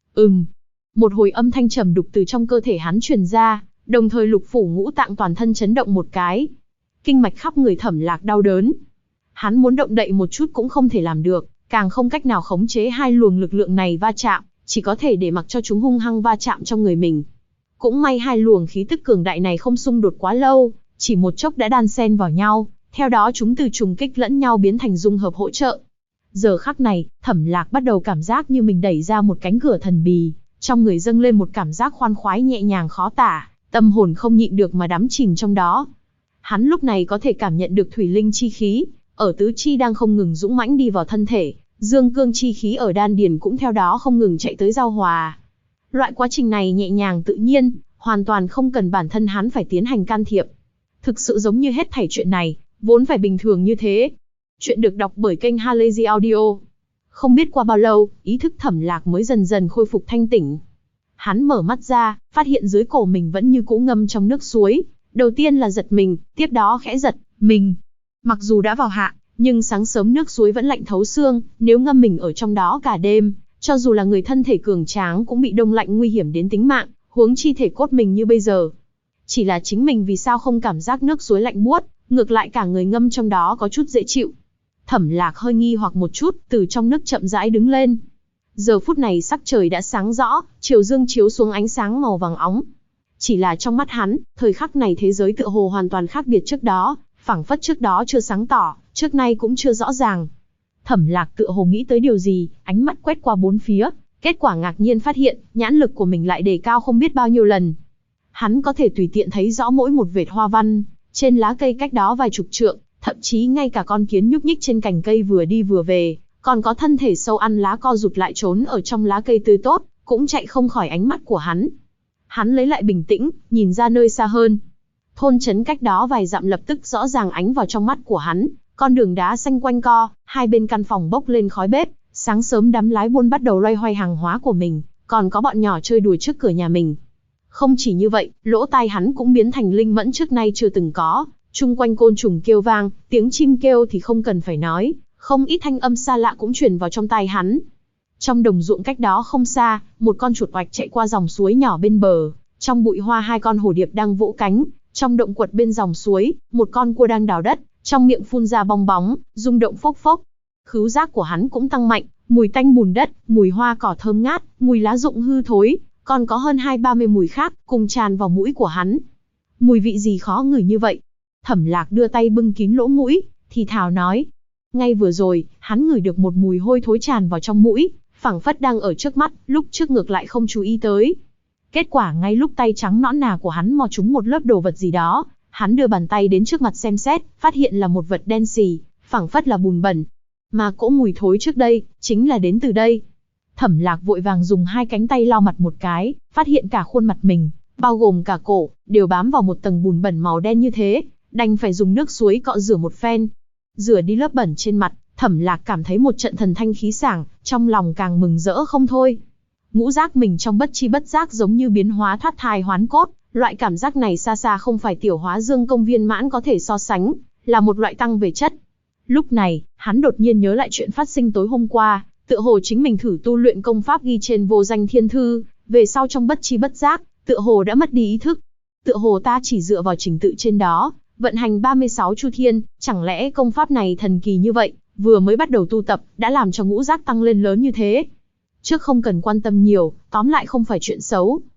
Một hồi âm thanh trầm đục từ trong cơ thể hắn truyền ra, đồng thời lục phủ ngũ tạng toàn thân chấn động một cái. Kinh mạch khắp người Thẩm Lạc đau đớn. Hắn muốn động đậy một chút cũng không thể làm được, càng không cách nào khống chế hai luồng lực lượng này va chạm, chỉ có thể để mặc cho chúng hung hăng va chạm trong người mình. Cũng may hai luồng khí tức cường đại này không xung đột quá lâu, chỉ một chốc đã đan xen vào nhau, theo đó chúng từ trùng kích lẫn nhau biến thành dung hợp hỗ trợ. Giờ khắc này, Thẩm Lạc bắt đầu cảm giác như mình đẩy ra một cánh cửa thần bí, trong người dâng lên một cảm giác khoan khoái nhẹ nhàng khó tả, tâm hồn không nhịn được mà đắm chìm trong đó. Hắn lúc này có thể cảm nhận được thủy linh chi khí ở tứ chi đang không ngừng dũng mãnh đi vào thân thể, dương cương chi khí ở đan điền cũng theo đó không ngừng chạy tới giao hòa. Loại quá trình này nhẹ nhàng tự nhiên, hoàn toàn không cần bản thân hắn phải tiến hành can thiệp. Thực sự giống như hết thảy chuyện này, vốn phải bình thường như thế. Chuyện được đọc bởi kênh Halazy Audio. Không biết qua bao lâu, ý thức Thẩm Lạc mới dần dần khôi phục thanh tỉnh. Hắn mở mắt ra, phát hiện dưới cổ mình vẫn như cũ ngâm trong nước suối. Đầu tiên là giật mình, tiếp đó khẽ giật mình. Mặc dù đã vào hạ, nhưng sáng sớm nước suối vẫn lạnh thấu xương, nếu ngâm mình ở trong đó cả đêm, cho dù là người thân thể cường tráng cũng bị đông lạnh nguy hiểm đến tính mạng, huống chi thể cốt mình như bây giờ. Chỉ là chính mình vì sao không cảm giác nước suối lạnh buốt, ngược lại cả người ngâm trong đó có chút dễ chịu. Thẩm Lạc hơi nghi hoặc một chút, từ trong nước chậm rãi đứng lên. Giờ phút này sắc trời đã sáng rõ, chiều dương chiếu xuống ánh sáng màu vàng óng. Chỉ là trong mắt hắn, thời khắc này thế giới tựa hồ hoàn toàn khác biệt trước đó, phảng phất trước đó chưa sáng tỏ, trước nay cũng chưa rõ ràng. Thẩm Lạc tựa hồ nghĩ tới điều gì, ánh mắt quét qua bốn phía, kết quả ngạc nhiên phát hiện, nhãn lực của mình lại đề cao không biết bao nhiêu lần. Hắn có thể tùy tiện thấy rõ mỗi một vệt hoa văn trên lá cây cách đó vài chục trượng, thậm chí ngay cả con kiến nhúc nhích trên cành cây vừa đi vừa về, còn có thân thể sâu ăn lá co rụt lại trốn ở trong lá cây tươi tốt, cũng chạy không khỏi ánh mắt của hắn. Hắn lấy lại bình tĩnh, nhìn ra nơi xa hơn. Thôn trấn cách đó vài dặm lập tức rõ ràng ánh vào trong mắt của hắn, con đường đá xanh quanh co, hai bên căn phòng bốc lên khói bếp, sáng sớm đám lái buôn bắt đầu loay hoay hàng hóa của mình, còn có bọn nhỏ chơi đùa trước cửa nhà mình. Không chỉ như vậy, lỗ tai hắn cũng biến thành linh mẫn trước nay chưa từng có, chung quanh côn trùng kêu vang, tiếng chim kêu thì không cần phải nói, không ít thanh âm xa lạ cũng truyền vào trong tai hắn. Trong đồng ruộng cách đó không xa, một con chuột oạch chạy qua dòng suối nhỏ bên bờ, trong bụi hoa hai con hồ điệp đang vỗ cánh, trong động quật bên dòng suối, một con cua đang đào đất, trong miệng phun ra bong bóng, rung động phốc phốc. Khứu giác của hắn cũng tăng mạnh, mùi tanh bùn đất, mùi hoa cỏ thơm ngát, mùi lá rụng hư thối, còn có hơn 20-30 mùi khác cùng tràn vào mũi của hắn. Mùi vị gì khó ngửi như vậy? Thẩm Lạc đưa tay bưng kín lỗ mũi, thì thào nói. Ngay vừa rồi, hắn ngửi được một mùi hôi thối tràn vào trong mũi, phảng phất đang ở trước mắt, lúc trước ngược lại không chú ý tới. Kết quả ngay lúc tay trắng nõn nà của hắn mò trúng một lớp đồ vật gì đó, hắn đưa bàn tay đến trước mặt xem xét, phát hiện là một vật đen xì, phảng phất là bùn bẩn. Mà cỗ mùi thối trước đây, chính là đến từ đây. Thẩm Lạc vội vàng dùng hai cánh tay lau mặt một cái, phát hiện cả khuôn mặt mình, bao gồm cả cổ, đều bám vào một tầng bùn bẩn màu đen như thế, đành phải dùng nước suối cọ rửa một phen. Rửa đi lớp bẩn trên mặt, Thẩm Lạc cảm thấy một trận thần thanh khí sảng, trong lòng càng mừng rỡ không thôi. Ngũ giác mình trong bất chi bất giác giống như biến hóa thoát thai hoán cốt, loại cảm giác này xa xa không phải tiểu hóa dương công viên mãn có thể so sánh, là một loại tăng về chất. Lúc này, hắn đột nhiên nhớ lại chuyện phát sinh tối hôm qua, tựa hồ chính mình thử tu luyện công pháp ghi trên vô danh thiên thư, về sau trong bất chi bất giác, tựa hồ đã mất đi ý thức. Tựa hồ ta chỉ dựa vào trình tự trên đó, vận hành 36 chu thiên, chẳng lẽ công pháp này thần kỳ như vậy, vừa mới bắt đầu tu tập, đã làm cho ngũ giác tăng lên lớn như thế. Trước không cần quan tâm nhiều, tóm lại không phải chuyện xấu.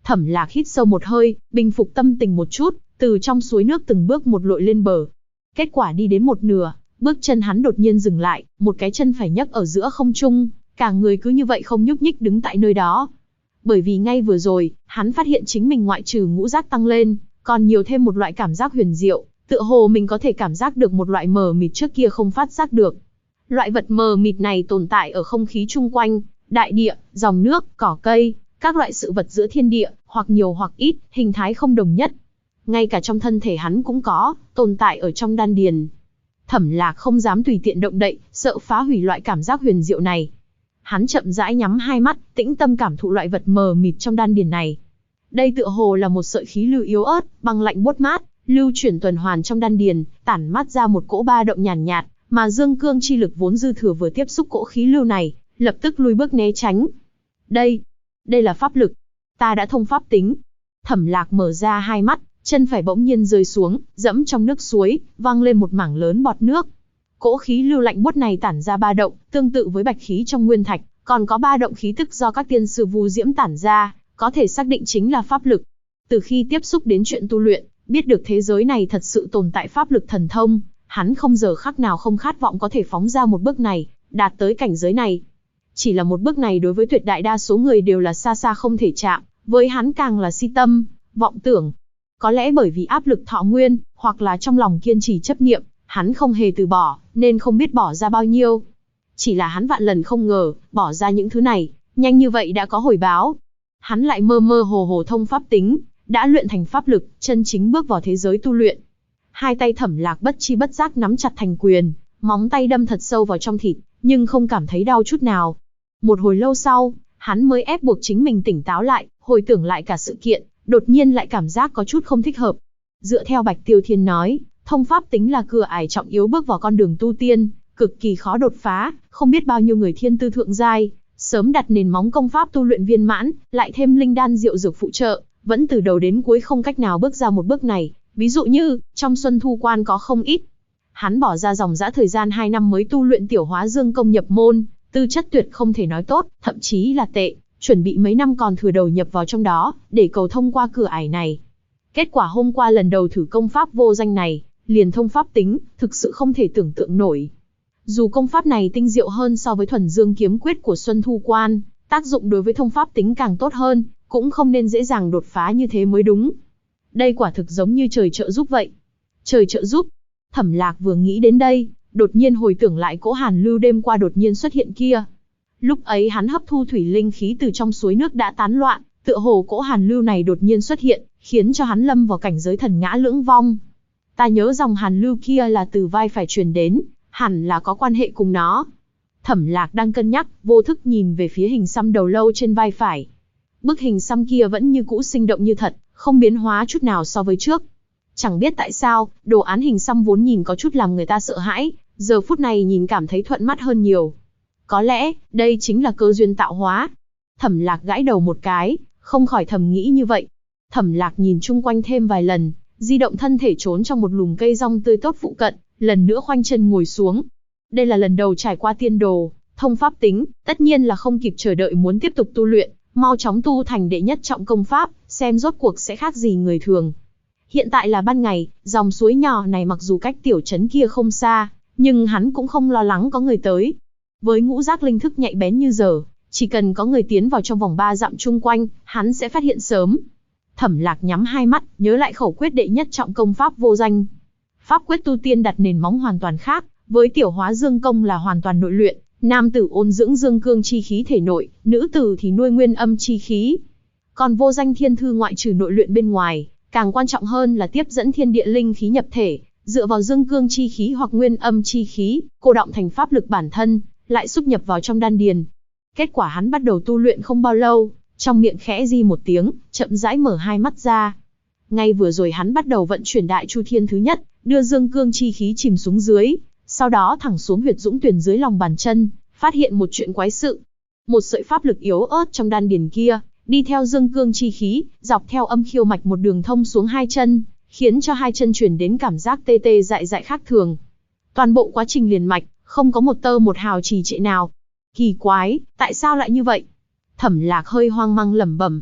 Thẩm Lạc hít sâu một hơi, bình phục tâm tình một chút, từ trong suối nước từng bước một lội lên bờ. Kết quả đi đến một nửa, bước chân hắn đột nhiên dừng lại, một cái chân phải nhấc ở giữa không trung, cả người cứ như vậy không nhúc nhích đứng tại nơi đó. Bởi vì ngay vừa rồi, hắn phát hiện chính mình ngoại trừ ngũ giác tăng lên, còn nhiều thêm một loại cảm giác huyền diệu, tựa hồ mình có thể cảm giác được một loại mờ mịt trước kia không phát giác được. Loại vật mờ mịt này tồn tại ở không khí chung quanh, đại địa, dòng nước, cỏ cây, các loại sự vật giữa thiên địa, hoặc nhiều hoặc ít, hình thái không đồng nhất. Ngay cả trong thân thể hắn cũng có, tồn tại ở trong đan điền. Thẩm Lạc không dám tùy tiện động đậy, sợ phá hủy loại cảm giác huyền diệu này. Hắn chậm rãi nhắm hai mắt, tĩnh tâm cảm thụ loại vật mờ mịt trong đan điền này. Đây tựa hồ là một sợi khí lưu yếu ớt, băng lạnh buốt mát, lưu chuyển tuần hoàn trong đan điền, tản mát ra một cỗ ba động nhàn nhạt, mà dương cương chi lực vốn dư thừa vừa tiếp xúc cỗ khí lưu này, lập tức lùi bước né tránh. Đây là pháp lực. Ta đã thông pháp tính. Thẩm Lạc mở ra hai mắt, chân phải bỗng nhiên rơi xuống, dẫm trong nước suối, văng lên một mảng lớn bọt nước. Cỗ khí lưu lạnh buốt này tản ra ba động, tương tự với bạch khí trong nguyên thạch, còn có ba động khí tức do các tiên sư vu diễm tản ra, có thể xác định chính là pháp lực. Từ khi tiếp xúc đến chuyện tu luyện, biết được thế giới này thật sự tồn tại pháp lực thần thông, hắn không giờ khắc nào không khát vọng có thể phóng ra một bước này, đạt tới cảnh giới này. Chỉ là một bước này đối với tuyệt đại đa số người đều là xa xa không thể chạm, với hắn càng là si tâm, vọng tưởng. Có lẽ bởi vì áp lực thọ nguyên, hoặc là trong lòng kiên trì chấp niệm, hắn không hề từ bỏ, nên không biết bỏ ra bao nhiêu. Chỉ là hắn vạn lần không ngờ, bỏ ra những thứ này, nhanh như vậy đã có hồi báo. Hắn lại mơ mơ hồ hồ thông pháp tính, đã luyện thành pháp lực, chân chính bước vào thế giới tu luyện. Hai tay Thẩm Lạc bất chi bất giác nắm chặt thành quyền, móng tay đâm thật sâu vào trong thịt, nhưng không cảm thấy đau chút nào. Một hồi lâu sau, hắn mới ép buộc chính mình tỉnh táo lại, hồi tưởng lại cả sự kiện, đột nhiên lại cảm giác có chút không thích hợp. Dựa theo Bạch Tiêu Thiên nói, thông pháp tính là cửa ải trọng yếu bước vào con đường tu tiên, cực kỳ khó đột phá, không biết bao nhiêu người thiên tư thượng giai, sớm đặt nền móng công pháp tu luyện viên mãn, lại thêm linh đan diệu dược phụ trợ, vẫn từ đầu đến cuối không cách nào bước ra một bước này. Ví dụ như, trong Xuân Thu Quan có không ít. Hắn bỏ ra dòng dã thời gian 2 năm mới tu luyện Tiểu Hóa Dương công nhập môn, tư chất tuyệt không thể nói tốt, thậm chí là tệ, chuẩn bị mấy năm còn thừa đầu nhập vào trong đó, để cầu thông qua cửa ải này. Kết quả hôm qua lần đầu thử công pháp vô danh này, liền thông pháp tính, thực sự không thể tưởng tượng nổi. Dù công pháp này tinh diệu hơn so với Thuần Dương kiếm quyết của Xuân Thu Quan, tác dụng đối với thông pháp tính càng tốt hơn, cũng không nên dễ dàng đột phá như thế mới đúng. Đây quả thực giống như trời trợ giúp vậy. Trời trợ giúp. Thẩm Lạc vừa nghĩ đến đây, đột nhiên hồi tưởng lại cỗ hàn lưu đêm qua đột nhiên xuất hiện kia. Lúc ấy hắn hấp thu thủy linh khí từ trong suối nước đã tán loạn, tựa hồ cỗ hàn lưu này đột nhiên xuất hiện, khiến cho hắn lâm vào cảnh giới thần ngã lưỡng vong. Ta nhớ dòng hàn lưu kia là từ vai phải truyền đến, hẳn là có quan hệ cùng nó. Thẩm Lạc đang cân nhắc, vô thức nhìn về phía hình xăm đầu lâu trên vai phải. Bức hình xăm kia vẫn như cũ sinh động như thật, không biến hóa chút nào so với trước. Chẳng biết tại sao, đồ án hình xăm vốn nhìn có chút làm người ta sợ hãi, giờ phút này nhìn cảm thấy thuận mắt hơn nhiều. Có lẽ, đây chính là cơ duyên tạo hóa. Thẩm Lạc gãi đầu một cái, không khỏi thầm nghĩ như vậy. Thẩm Lạc nhìn chung quanh thêm vài lần, di động thân thể trốn trong một lùm cây rong tươi tốt phụ cận, lần nữa khoanh chân ngồi xuống. Đây là lần đầu trải qua tiên đồ, thông pháp tính, tất nhiên là không kịp chờ đợi muốn tiếp tục tu luyện, mau chóng tu thành đệ nhất trọng công pháp, xem rốt cuộc sẽ khác gì người thường. Hiện tại là ban ngày, dòng suối nhỏ này mặc dù cách tiểu trấn kia không xa, nhưng hắn cũng không lo lắng có người tới. Với ngũ giác linh thức nhạy bén như giờ, chỉ cần có người tiến vào trong vòng 3 dặm chung quanh, hắn sẽ phát hiện sớm. Thẩm Lạc nhắm hai mắt, nhớ lại khẩu quyết đệ nhất trọng công pháp vô danh. Pháp quyết tu tiên đặt nền móng hoàn toàn khác, với Tiểu Hóa Dương công là hoàn toàn nội luyện, nam tử ôn dưỡng dương cương chi khí thể nội, nữ tử thì nuôi nguyên âm chi khí. Còn vô danh thiên thư ngoại trừ nội luyện bên ngoài, càng quan trọng hơn là tiếp dẫn thiên địa linh khí nhập thể, dựa vào dương cương chi khí hoặc nguyên âm chi khí, cô đọng thành pháp lực bản thân, lại xúc nhập vào trong đan điền. Kết quả hắn bắt đầu tu luyện không bao lâu, trong miệng khẽ di một tiếng, chậm rãi mở hai mắt ra. Ngay vừa rồi hắn bắt đầu vận chuyển đại chu thiên thứ nhất, đưa dương cương chi khí chìm xuống dưới, sau đó thẳng xuống huyệt dũng tuyển dưới lòng bàn chân, phát hiện một chuyện quái sự. Một sợi pháp lực yếu ớt trong đan điền kia, đi theo dương cương chi khí, dọc theo âm khiêu mạch một đường thông xuống hai chân, khiến cho hai chân truyền đến cảm giác tê tê dại dại khác thường. Toàn bộ quá trình liền mạch, không có một tơ một hào trì trệ nào. Kỳ quái, tại sao lại như vậy? Thẩm Lạc hơi hoang mang lẩm bẩm.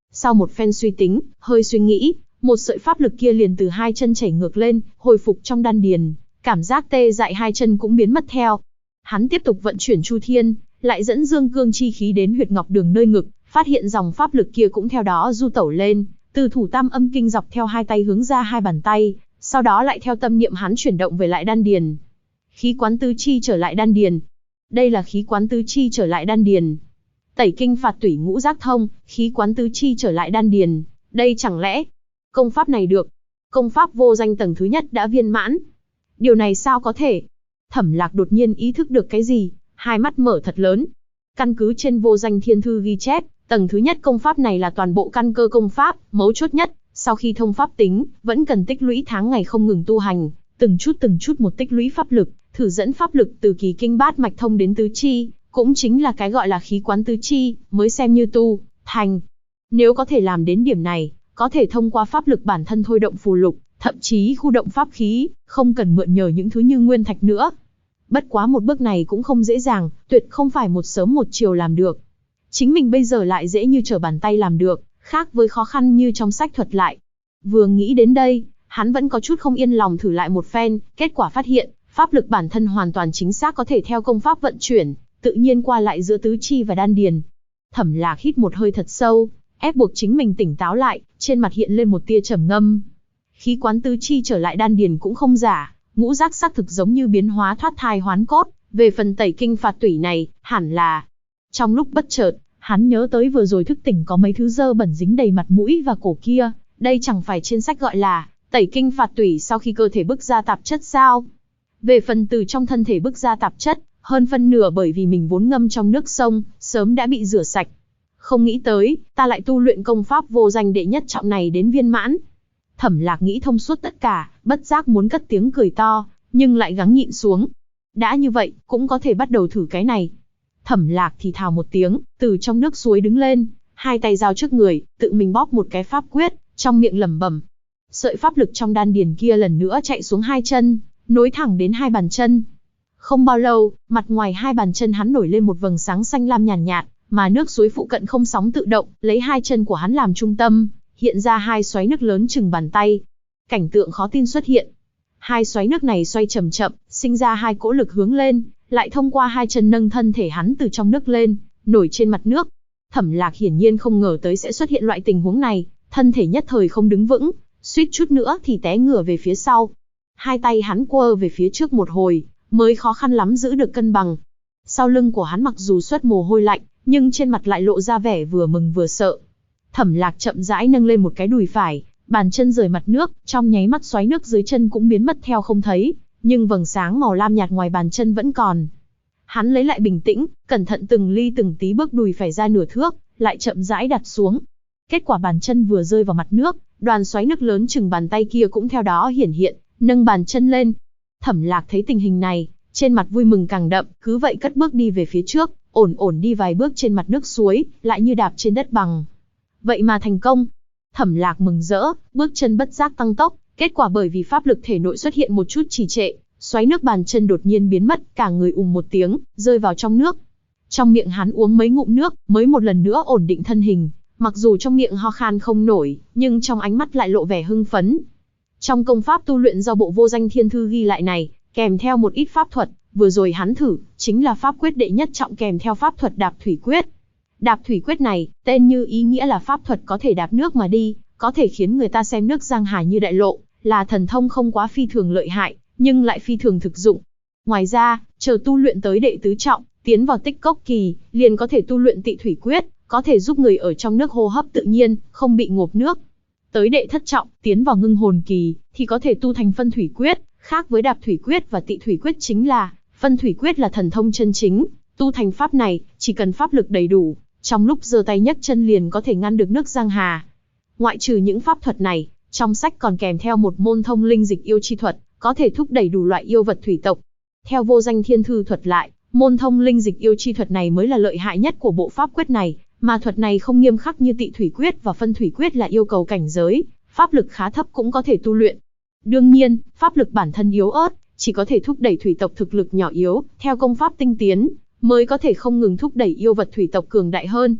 Sau một phen suy tính, hơi suy nghĩ, một sợi pháp lực kia liền từ hai chân chảy ngược lên, hồi phục trong đan điền, cảm giác tê dại hai chân cũng biến mất theo. Hắn tiếp tục vận chuyển Chu Thiên, lại dẫn dương cương chi khí đến huyệt ngọc đường nơi ngực, phát hiện dòng pháp lực kia cũng theo đó du tẩu lên, từ thủ tam âm kinh dọc theo hai tay hướng ra hai bàn tay, sau đó lại theo tâm niệm hắn chuyển động về lại đan điền. Khí quán tứ chi trở lại đan điền. Đây là khí quán tứ chi trở lại đan điền. Tẩy kinh phạt tủy ngũ giác thông, khí quán tứ chi trở lại đan điền. Đây chẳng lẽ công pháp này được? Công pháp vô danh tầng thứ nhất đã viên mãn. Điều này sao có thể? Thẩm Lạc đột nhiên ý thức được cái gì, hai mắt mở thật lớn. Căn cứ trên vô danh thiên thư ghi chép, tầng thứ nhất công pháp này là toàn bộ căn cơ công pháp, mấu chốt nhất, sau khi thông pháp tính, vẫn cần tích lũy tháng ngày không ngừng tu hành, từng chút một tích lũy pháp lực, thử dẫn pháp lực từ kỳ kinh bát mạch thông đến tứ chi, cũng chính là cái gọi là khí quán tứ chi, mới xem như tu thành. Nếu có thể làm đến điểm này, có thể thông qua pháp lực bản thân thôi động phù lục, thậm chí khu động pháp khí, không cần mượn nhờ những thứ như nguyên thạch nữa. Bất quá một bước này cũng không dễ dàng, tuyệt không phải một sớm một chiều làm được. Chính mình bây giờ lại dễ như trở bàn tay làm được, khác với khó khăn như trong sách thuật lại. Vừa nghĩ đến đây, hắn vẫn có chút không yên lòng thử lại một phen, kết quả phát hiện, pháp lực bản thân hoàn toàn chính xác có thể theo công pháp vận chuyển, tự nhiên qua lại giữa tứ chi và đan điền. Thẩm Lạc hít một hơi thật sâu, ép buộc chính mình tỉnh táo lại, trên mặt hiện lên một tia trầm ngâm. Khí quán tứ chi trở lại đan điền cũng không giả, ngũ giác xác thực giống như biến hóa thoát thai hoán cốt, về phần tẩy kinh phạt tủy này, hẳn là. Trong lúc bất chợt, hắn nhớ tới vừa rồi thức tỉnh có mấy thứ dơ bẩn dính đầy mặt mũi và cổ kia, đây chẳng phải trên sách gọi là tẩy kinh phạt tủy sau khi cơ thể bức ra tạp chất sao? Về phần từ trong thân thể bức ra tạp chất, hơn phân nửa bởi vì mình vốn ngâm trong nước sông, sớm đã bị rửa sạch. Không nghĩ tới, ta lại tu luyện công pháp vô danh đệ nhất trọng này đến viên mãn. Thẩm Lạc nghĩ thông suốt tất cả, bất giác muốn cất tiếng cười to, nhưng lại gắng nhịn xuống. Đã như vậy, cũng có thể bắt đầu thử cái này. Thẩm Lạc thì thào một tiếng, từ trong nước suối đứng lên, hai tay giao trước người, tự mình bóp một cái pháp quyết, trong miệng lẩm bẩm. Sợi pháp lực trong đan điền kia lần nữa chạy xuống hai chân, nối thẳng đến hai bàn chân. Không bao lâu, mặt ngoài hai bàn chân hắn nổi lên một vầng sáng xanh lam nhàn nhạt, mà nước suối phụ cận không sóng tự động, lấy hai chân của hắn làm trung tâm, hiện ra hai xoáy nước lớn chừng bàn tay. Cảnh tượng khó tin xuất hiện. Hai xoáy nước này xoay chậm chậm, sinh ra hai cỗ lực hướng lên, lại thông qua hai chân nâng thân thể hắn từ trong nước lên, nổi trên mặt nước. Thẩm Lạc hiển nhiên không ngờ tới sẽ xuất hiện loại tình huống này, thân thể nhất thời không đứng vững, suýt chút nữa thì té ngửa về phía sau. Hai tay hắn quơ về phía trước một hồi, mới khó khăn lắm giữ được cân bằng. Sau lưng của hắn mặc dù xuất mồ hôi lạnh, nhưng trên mặt lại lộ ra vẻ vừa mừng vừa sợ. Thẩm Lạc chậm rãi nâng lên một cái đùi phải, bàn chân rời mặt nước, trong nháy mắt xoáy nước dưới chân cũng biến mất theo không thấy, nhưng vầng sáng màu lam nhạt ngoài bàn chân vẫn còn. Hắn lấy lại bình tĩnh, cẩn thận từng ly từng tí bước đùi phải ra nửa thước, lại chậm rãi đặt xuống. Kết quả bàn chân vừa rơi vào mặt nước, đoàn xoáy nước lớn chừng bàn tay kia cũng theo đó hiển hiện, nâng bàn chân lên. Thẩm Lạc thấy tình hình này, trên mặt vui mừng càng đậm, cứ vậy cất bước đi về phía trước, ổn ổn đi vài bước trên mặt nước suối, lại như đạp trên đất bằng. Vậy mà thành công. Thẩm Lạc mừng rỡ, bước chân bất giác tăng tốc, kết quả bởi vì pháp lực thể nội xuất hiện một chút trì trệ, xoáy nước bàn chân đột nhiên biến mất, cả người ùm một tiếng, rơi vào trong nước. Trong miệng hắn uống mấy ngụm nước, mới một lần nữa ổn định thân hình, mặc dù trong miệng ho khan không nổi, nhưng trong ánh mắt lại lộ vẻ hưng phấn. Trong công pháp tu luyện do bộ vô danh thiên thư ghi lại này, kèm theo một ít pháp thuật, vừa rồi hắn thử, chính là pháp quyết đệ nhất trọng kèm theo pháp thuật đạp thủy quyết. Đạp thủy quyết này, tên như ý nghĩa là pháp thuật có thể đạp nước mà đi, có thể khiến người ta xem nước giang hà như đại lộ, là thần thông không quá phi thường lợi hại, nhưng lại phi thường thực dụng. Ngoài ra, chờ tu luyện tới đệ tứ trọng, tiến vào tích cốc kỳ, liền có thể tu luyện tị thủy quyết, có thể giúp người ở trong nước hô hấp tự nhiên, không bị ngộp nước. Tới đệ thất trọng, tiến vào ngưng hồn kỳ, thì có thể tu thành phân thủy quyết, khác với đạp thủy quyết và tị thủy quyết chính là, phân thủy quyết là thần thông chân chính, tu thành pháp này, chỉ cần pháp lực đầy đủ, trong lúc giơ tay nhấc chân liền có thể ngăn được nước giang hà. Ngoại trừ những pháp thuật này, trong sách còn kèm theo một môn thông linh dịch yêu chi thuật, có thể thúc đẩy đủ loại yêu vật thủy tộc. Theo vô danh thiên thư thuật lại, môn thông linh dịch yêu chi thuật này mới là lợi hại nhất của bộ pháp quyết này, mà thuật này không nghiêm khắc như tị thủy quyết và phân thủy quyết là yêu cầu cảnh giới, pháp lực khá thấp cũng có thể tu luyện. Đương nhiên, pháp lực bản thân yếu ớt, chỉ có thể thúc đẩy thủy tộc thực lực nhỏ yếu, theo công pháp tinh tiến, mới có thể không ngừng thúc đẩy yêu vật thủy tộc cường đại hơn.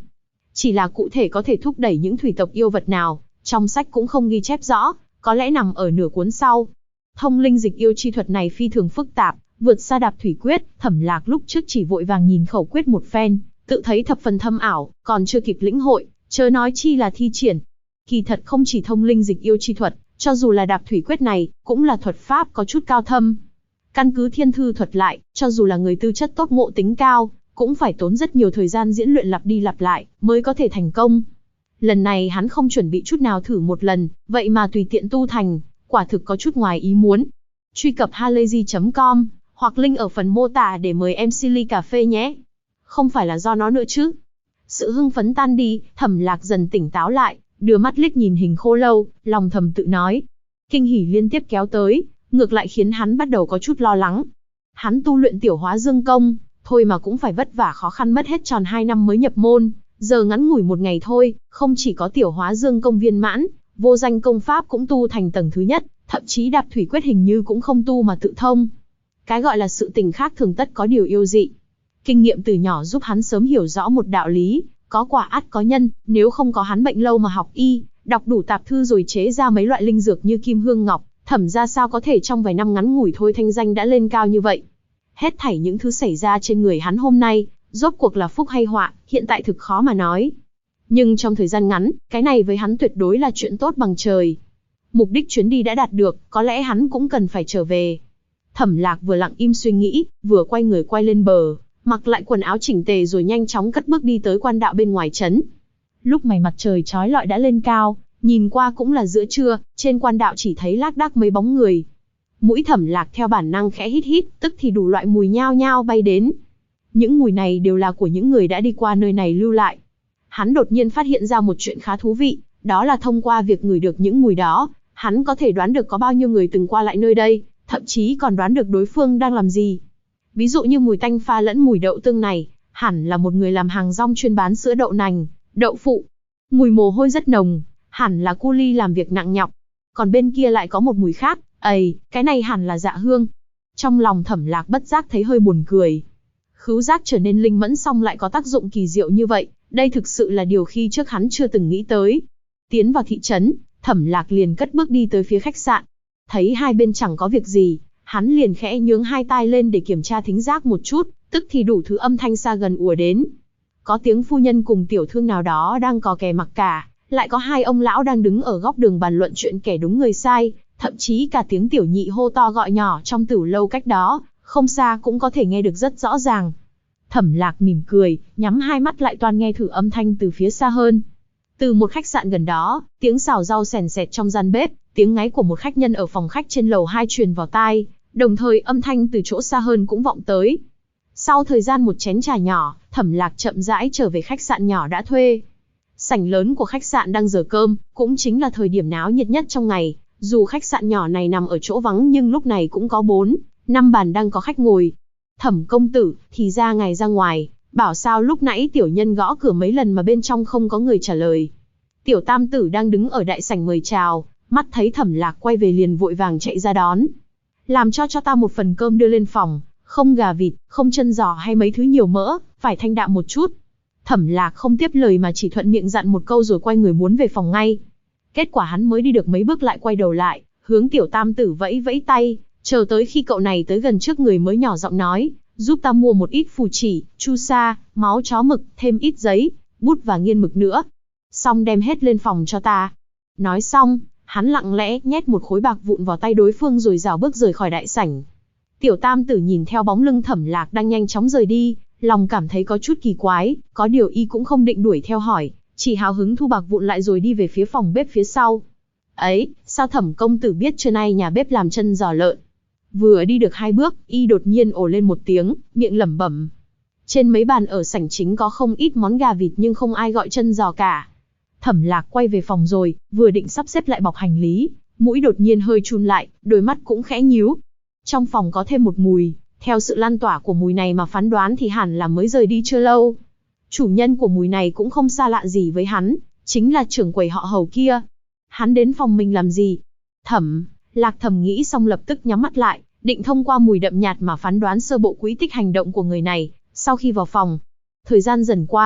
Chỉ là cụ thể có thể thúc đẩy những thủy tộc yêu vật nào, trong sách cũng không ghi chép rõ, có lẽ nằm ở nửa cuốn sau. Thông linh dịch yêu chi thuật này phi thường phức tạp, vượt xa đạp thủy quyết, Thẩm Lạc lúc trước chỉ vội vàng nhìn khẩu quyết một phen, tự thấy thập phần thâm ảo, còn chưa kịp lĩnh hội, chớ nói chi là thi triển. Kỳ thật không chỉ thông linh dịch yêu chi thuật, cho dù là đạp thủy quyết này, cũng là thuật pháp có chút cao thâm. Căn cứ thiên thư thuật lại, cho dù là người tư chất tốt ngộ tính cao, cũng phải tốn rất nhiều thời gian diễn luyện lặp đi lặp lại, mới có thể thành công. Lần này hắn không chuẩn bị chút nào thử một lần, vậy mà tùy tiện tu thành, quả thực có chút ngoài ý muốn. Truy cập halayzi.com, hoặc link ở phần mô tả để mời em Silly cà phê nhé. Không phải là do nó nữa chứ. Sự hưng phấn tan đi, Thẩm Lạc dần tỉnh táo lại, đưa mắt liếc nhìn hình khô lâu, lòng thầm tự nói. Kinh hỉ liên tiếp kéo tới, ngược lại khiến hắn bắt đầu có chút lo lắng. Hắn tu luyện tiểu hóa dương công, thôi mà cũng phải vất vả khó khăn mất hết tròn 2 năm mới nhập môn, giờ ngắn ngủi một ngày thôi, không chỉ có tiểu hóa dương công viên mãn, vô danh công pháp cũng tu thành tầng thứ nhất, thậm chí đạp thủy quyết hình như cũng không tu mà tự thông. Cái gọi là sự tình khác thường tất có điều yêu dị. Kinh nghiệm từ nhỏ giúp hắn sớm hiểu rõ một đạo lý, có quả ắt có nhân, nếu không có hắn bệnh lâu mà học y, đọc đủ tạp thư rồi chế ra mấy loại linh dược như kim hương ngọc, Thẩm ra sao có thể trong vài năm ngắn ngủi thôi thanh danh đã lên cao như vậy. Hết thảy những thứ xảy ra trên người hắn hôm nay, rốt cuộc là phúc hay họa, hiện tại thực khó mà nói. Nhưng trong thời gian ngắn, cái này với hắn tuyệt đối là chuyện tốt bằng trời. Mục đích chuyến đi đã đạt được, có lẽ hắn cũng cần phải trở về. Thẩm Lạc vừa lặng im suy nghĩ, vừa quay người quay lên bờ, mặc lại quần áo chỉnh tề rồi nhanh chóng cất bước đi tới quan đạo bên ngoài trấn. Lúc này mặt trời chói lọi đã lên cao, nhìn qua cũng là giữa trưa, trên quan đạo chỉ thấy lác đác mấy bóng người. Mũi Thẩm Lạc theo bản năng khẽ hít hít, tức thì đủ loại mùi nhao nhao bay đến. Những mùi này đều là của những người đã đi qua nơi này lưu lại. Hắn đột nhiên phát hiện ra một chuyện khá thú vị, đó là thông qua việc ngửi được những mùi đó, hắn có thể đoán được có bao nhiêu người từng qua lại nơi đây, thậm chí còn đoán được đối phương đang làm gì. Ví dụ như mùi tanh pha lẫn mùi đậu tương này, hẳn là một người làm hàng rong chuyên bán sữa đậu nành, đậu phụ. Mùi mồ hôi rất nồng, hẳn là cu li làm việc nặng nhọc. Còn bên kia lại có một mùi khác, cái này hẳn là dạ hương. Trong lòng Thẩm Lạc bất giác thấy hơi buồn cười. Khứu giác trở nên linh mẫn xong lại có tác dụng kỳ diệu như vậy, đây thực sự là điều khi trước hắn chưa từng nghĩ tới. Tiến vào thị trấn, Thẩm Lạc liền cất bước đi tới phía khách sạn. Thấy hai bên chẳng có việc gì, hắn liền khẽ nhướng hai tai lên để kiểm tra thính giác một chút, tức thì đủ thứ âm thanh xa gần ùa đến. Có tiếng phu nhân cùng tiểu thương nào đó đang cò kè mặc cả, lại có hai ông lão đang đứng ở góc đường bàn luận chuyện kẻ đúng người sai, thậm chí cả tiếng tiểu nhị hô to gọi nhỏ trong tửu lâu cách đó, không xa cũng có thể nghe được rất rõ ràng. Thẩm Lạc mỉm cười, nhắm hai mắt lại toan nghe thử âm thanh từ phía xa hơn. Từ một khách sạn gần đó, tiếng xào rau xèn xẹt trong gian bếp, tiếng ngáy của một khách nhân ở phòng khách trên lầu 2 truyền vào tai, đồng thời âm thanh từ chỗ xa hơn cũng vọng tới. Sau thời gian một chén trà nhỏ, Thẩm Lạc chậm rãi trở về khách sạn nhỏ đã thuê. Sảnh lớn của khách sạn đang giờ cơm, cũng chính là thời điểm náo nhiệt nhất trong ngày. Dù khách sạn nhỏ này nằm ở chỗ vắng nhưng lúc này cũng có 4-5 bàn đang có khách ngồi. Thẩm công tử, thì ra ngài ra ngoài, bảo sao lúc nãy tiểu nhân gõ cửa mấy lần mà bên trong không có người trả lời. Tiểu tam tử đang đứng ở đại sảnh mời chào, mắt thấy Thẩm Lạc quay về liền vội vàng chạy ra đón. Làm cho ta một phần cơm đưa lên phòng, không gà vịt, không chân giò hay mấy thứ nhiều mỡ, phải thanh đạm một chút. Thẩm Lạc không tiếp lời mà chỉ thuận miệng dặn một câu rồi quay người muốn về phòng ngay. Kết quả hắn mới đi được mấy bước lại quay đầu lại, hướng tiểu tam tử vẫy vẫy tay, chờ tới khi cậu này tới gần trước người mới nhỏ giọng nói, giúp ta mua một ít phù chỉ, chu sa, máu chó mực, thêm ít giấy, bút và nghiên mực nữa. Xong đem hết lên phòng cho ta. Nói xong, hắn lặng lẽ nhét một khối bạc vụn vào tay đối phương rồi rảo bước rời khỏi đại sảnh. Tiểu tam tử nhìn theo bóng lưng Thẩm Lạc đang nhanh chóng rời đi, lòng cảm thấy có chút kỳ quái, có điều y cũng không định đuổi theo hỏi, chỉ hào hứng thu bạc vụn lại rồi đi về phía phòng bếp phía sau. Ấy, sao Thẩm công tử biết trưa nay nhà bếp làm chân giò lợn? Vừa đi được 2 bước, y đột nhiên ồ lên một tiếng, miệng lẩm bẩm. Trên mấy bàn ở sảnh chính có không ít món gà vịt nhưng không ai gọi chân giò cả. Thẩm Lạc quay về phòng rồi, vừa định sắp xếp lại bọc hành lý, mũi đột nhiên hơi chun lại, đôi mắt cũng khẽ nhíu. Trong phòng có thêm một mùi, theo sự lan tỏa của mùi này mà phán đoán thì hẳn là mới rời đi chưa lâu. Chủ nhân của mùi này cũng không xa lạ gì với hắn, chính là trưởng quầy họ Hầu kia. Hắn đến phòng mình làm gì? Thẩm Lạc thầm nghĩ xong lập tức nhắm mắt lại, định thông qua mùi đậm nhạt mà phán đoán sơ bộ quỹ tích hành động của người này. Sau khi vào phòng, thời gian dần qua,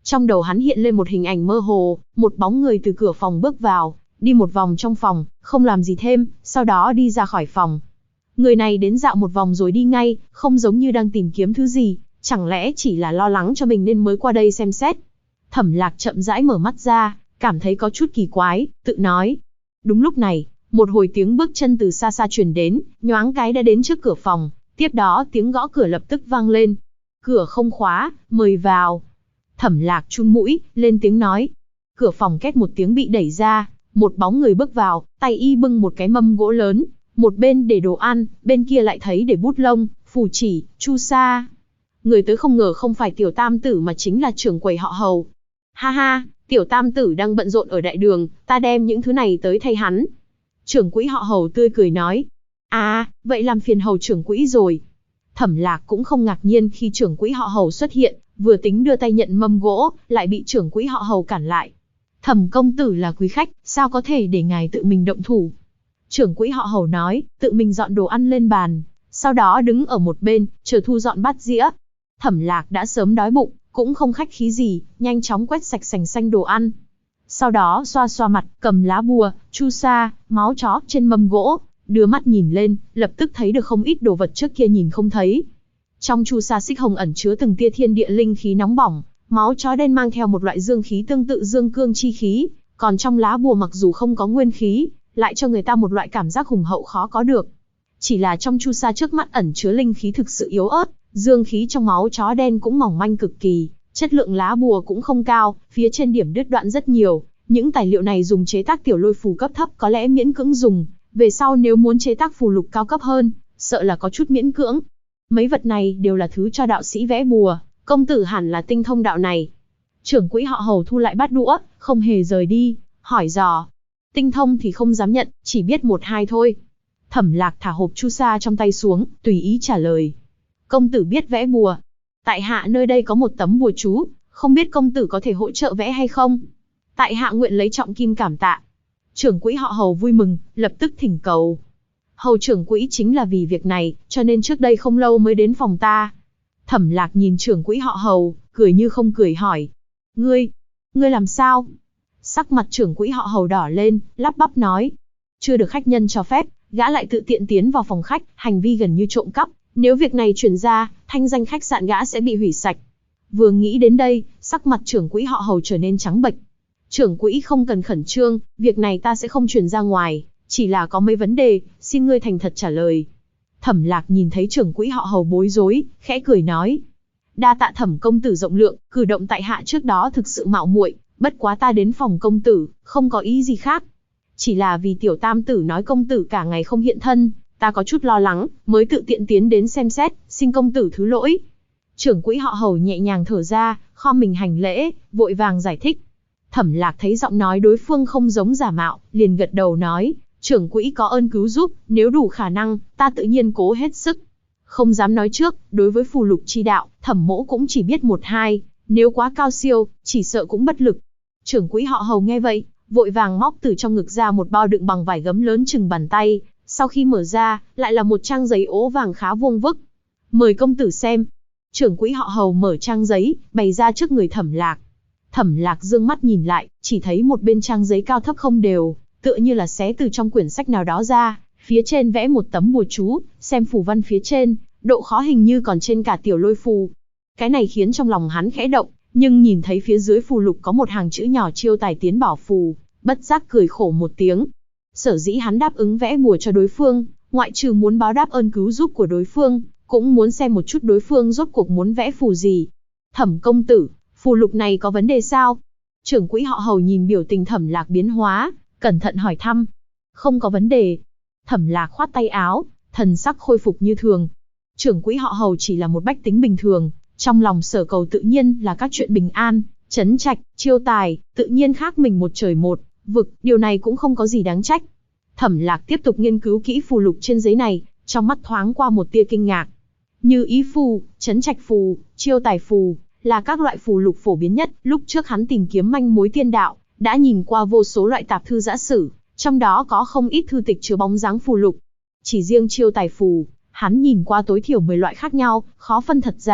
Trong đầu hắn hiện lên một hình ảnh mơ hồ, một bóng người từ cửa phòng bước vào, đi một vòng trong phòng, không làm gì thêm, sau đó đi ra khỏi phòng. Người này đến dạo một vòng rồi đi ngay, không giống như đang tìm kiếm thứ gì, chẳng lẽ chỉ là lo lắng cho mình nên mới qua đây xem xét. Thẩm Lạc chậm rãi mở mắt ra, cảm thấy có chút kỳ quái, tự nói. Đúng lúc này, một hồi tiếng bước chân từ xa xa truyền đến, nhoáng cái đã đến trước cửa phòng, tiếp đó tiếng gõ cửa lập tức vang lên. Cửa không khóa, mời vào. Thẩm Lạc chun mũi, lên tiếng nói. Cửa phòng két một tiếng bị đẩy ra, một bóng người bước vào, tay y bưng một cái mâm gỗ lớn, một bên để đồ ăn, bên kia lại thấy để bút lông, phù chỉ, chu sa. Người tới không ngờ không phải tiểu tam tử mà chính là trưởng quầy họ Hầu. Ha ha, tiểu tam tử đang bận rộn ở đại đường, ta đem những thứ này tới thay hắn. Trưởng quỹ họ Hầu tươi cười nói. À, vậy làm phiền Hầu trưởng quỹ rồi. Thẩm Lạc cũng không ngạc nhiên khi trưởng quỹ họ Hầu xuất hiện, vừa tính đưa tay nhận mâm gỗ, lại bị trưởng quỹ họ Hầu cản lại. Thẩm công tử là quý khách, sao có thể để ngài tự mình động thủ? Trưởng quỹ họ Hầu nói, tự mình dọn đồ ăn lên bàn, sau đó đứng ở một bên, chờ thu dọn bát dĩa. Thẩm Lạc đã sớm đói bụng, cũng không khách khí gì, nhanh chóng quét sạch sành xanh đồ ăn. Sau đó xoa xoa mặt, cầm lá bùa, chu sa, máu chó trên mâm gỗ, đưa mắt nhìn lên, lập tức thấy được không ít đồ vật trước kia nhìn không thấy. Trong chu sa xích hồng ẩn chứa từng tia thiên địa linh khí nóng bỏng, máu chó đen mang theo một loại dương khí tương tự dương cương chi khí, còn trong lá bùa mặc dù không có nguyên khí, lại cho người ta một loại cảm giác hùng hậu khó có được. Chỉ là trong chu sa trước mắt ẩn chứa linh khí thực sự yếu ớt, dương khí trong máu chó đen cũng mỏng manh cực kỳ, chất lượng lá bùa cũng không cao, phía trên điểm đứt đoạn rất nhiều. Những tài liệu này dùng chế tác tiểu lôi phù cấp thấp có lẽ miễn cưỡng dùng, về sau nếu muốn chế tác phù lục cao cấp hơn, sợ là có chút miễn cưỡng. Mấy vật này đều là thứ cho đạo sĩ vẽ bùa, công tử hẳn là tinh thông đạo này. Trưởng quỹ họ Hầu thu lại bát đũa, không hề rời đi, hỏi dò. Tinh thông thì không dám nhận, chỉ biết một hai thôi. Thẩm Lạc thả hộp chu sa trong tay xuống, tùy ý trả lời. Công tử biết vẽ bùa. Tại hạ nơi đây có một tấm bùa chú, không biết công tử có thể hỗ trợ vẽ hay không? Tại hạ nguyện lấy trọng kim cảm tạ. Trưởng quỹ họ Hầu vui mừng, lập tức thỉnh cầu. Hầu trưởng quỹ chính là vì việc này, cho nên trước đây không lâu mới đến phòng ta. Thẩm Lạc nhìn trưởng quỹ họ Hầu, cười như không cười hỏi. Ngươi làm sao? Sắc mặt trưởng quỹ họ Hầu đỏ lên, lắp bắp nói. Chưa được khách nhân cho phép, gã lại tự tiện tiến vào phòng khách, hành vi gần như trộm cắp. Nếu việc này truyền ra, thanh danh khách sạn gã sẽ bị hủy sạch. Vừa nghĩ đến đây, sắc mặt trưởng quỹ họ Hầu trở nên trắng bệch. Trưởng quỹ không cần khẩn trương, việc này ta sẽ không truyền ra ngoài, chỉ là có mấy vấn đề, xin ngươi thành thật trả lời. Thẩm Lạc nhìn thấy trưởng quỹ họ Hầu bối rối, khẽ cười nói. Đa tạ Thẩm công tử rộng lượng, cử động tại hạ trước đó thực sự mạo muội, bất quá ta đến phòng công tử, không có ý gì khác. Chỉ là vì tiểu tam tử nói công tử cả ngày không hiện thân, ta có chút lo lắng, mới tự tiện tiến đến xem xét, xin công tử thứ lỗi. Trưởng quỹ họ Hầu nhẹ nhàng thở ra, khom mình hành lễ, vội vàng giải thích. Thẩm Lạc thấy giọng nói đối phương không giống giả mạo, liền gật đầu nói, trưởng quỹ có ơn cứu giúp, nếu đủ khả năng, ta tự nhiên cố hết sức. Không dám nói trước, đối với phù lục chi đạo, Thẩm mỗ cũng chỉ biết một hai, nếu quá cao siêu, chỉ sợ cũng bất lực. Trưởng quỹ họ Hầu nghe vậy, vội vàng móc từ trong ngực ra một bao đựng bằng vải gấm lớn chừng bàn tay, sau khi mở ra, lại là một trang giấy ố vàng khá vuông vức. Mời công tử xem. Trưởng quỹ họ Hầu mở trang giấy, bày ra trước người Thẩm Lạc. Thẩm Lạc dương mắt nhìn lại, chỉ thấy một bên trang giấy cao thấp không đều, tựa như là xé từ trong quyển sách nào đó ra, phía trên vẽ một tấm bùa chú, xem phù văn phía trên, độ khó hình như còn trên cả tiểu lôi phù. Cái này khiến trong lòng hắn khẽ động, nhưng nhìn thấy phía dưới phù lục có một hàng chữ nhỏ chiêu tài tiến bảo phù, bất giác cười khổ một tiếng. Sở dĩ hắn đáp ứng vẽ bùa cho đối phương, ngoại trừ muốn báo đáp ơn cứu giúp của đối phương, cũng muốn xem một chút đối phương rốt cuộc muốn vẽ phù gì. Thẩm công tử, phù lục này có vấn đề sao? Trưởng quỹ họ Hầu nhìn biểu tình Thẩm Lạc biến hóa, cẩn thận hỏi thăm. Không có vấn đề. Thẩm Lạc khoát tay áo, thần sắc khôi phục như thường. Trưởng quỹ họ Hầu chỉ là một bách tính bình thường, trong lòng sở cầu tự nhiên là các chuyện bình an, trấn trạch, chiêu tài, tự nhiên khác mình một trời một vực, điều này cũng không có gì đáng trách. Thẩm Lạc tiếp tục nghiên cứu kỹ phù lục trên giấy này, trong mắt thoáng qua một tia kinh ngạc. Như ý phù, trấn trạch phù, chiêu tài phù, là các loại phù lục phổ biến nhất. Lúc trước hắn tìm kiếm manh mối tiên đạo, đã nhìn qua vô số loại tạp thư giã sử, trong đó có không ít thư tịch chứa bóng dáng phù lục. Chỉ riêng chiêu tài phù, hắn nhìn qua tối thiểu 10 loại khác nhau, khó phân thật giả,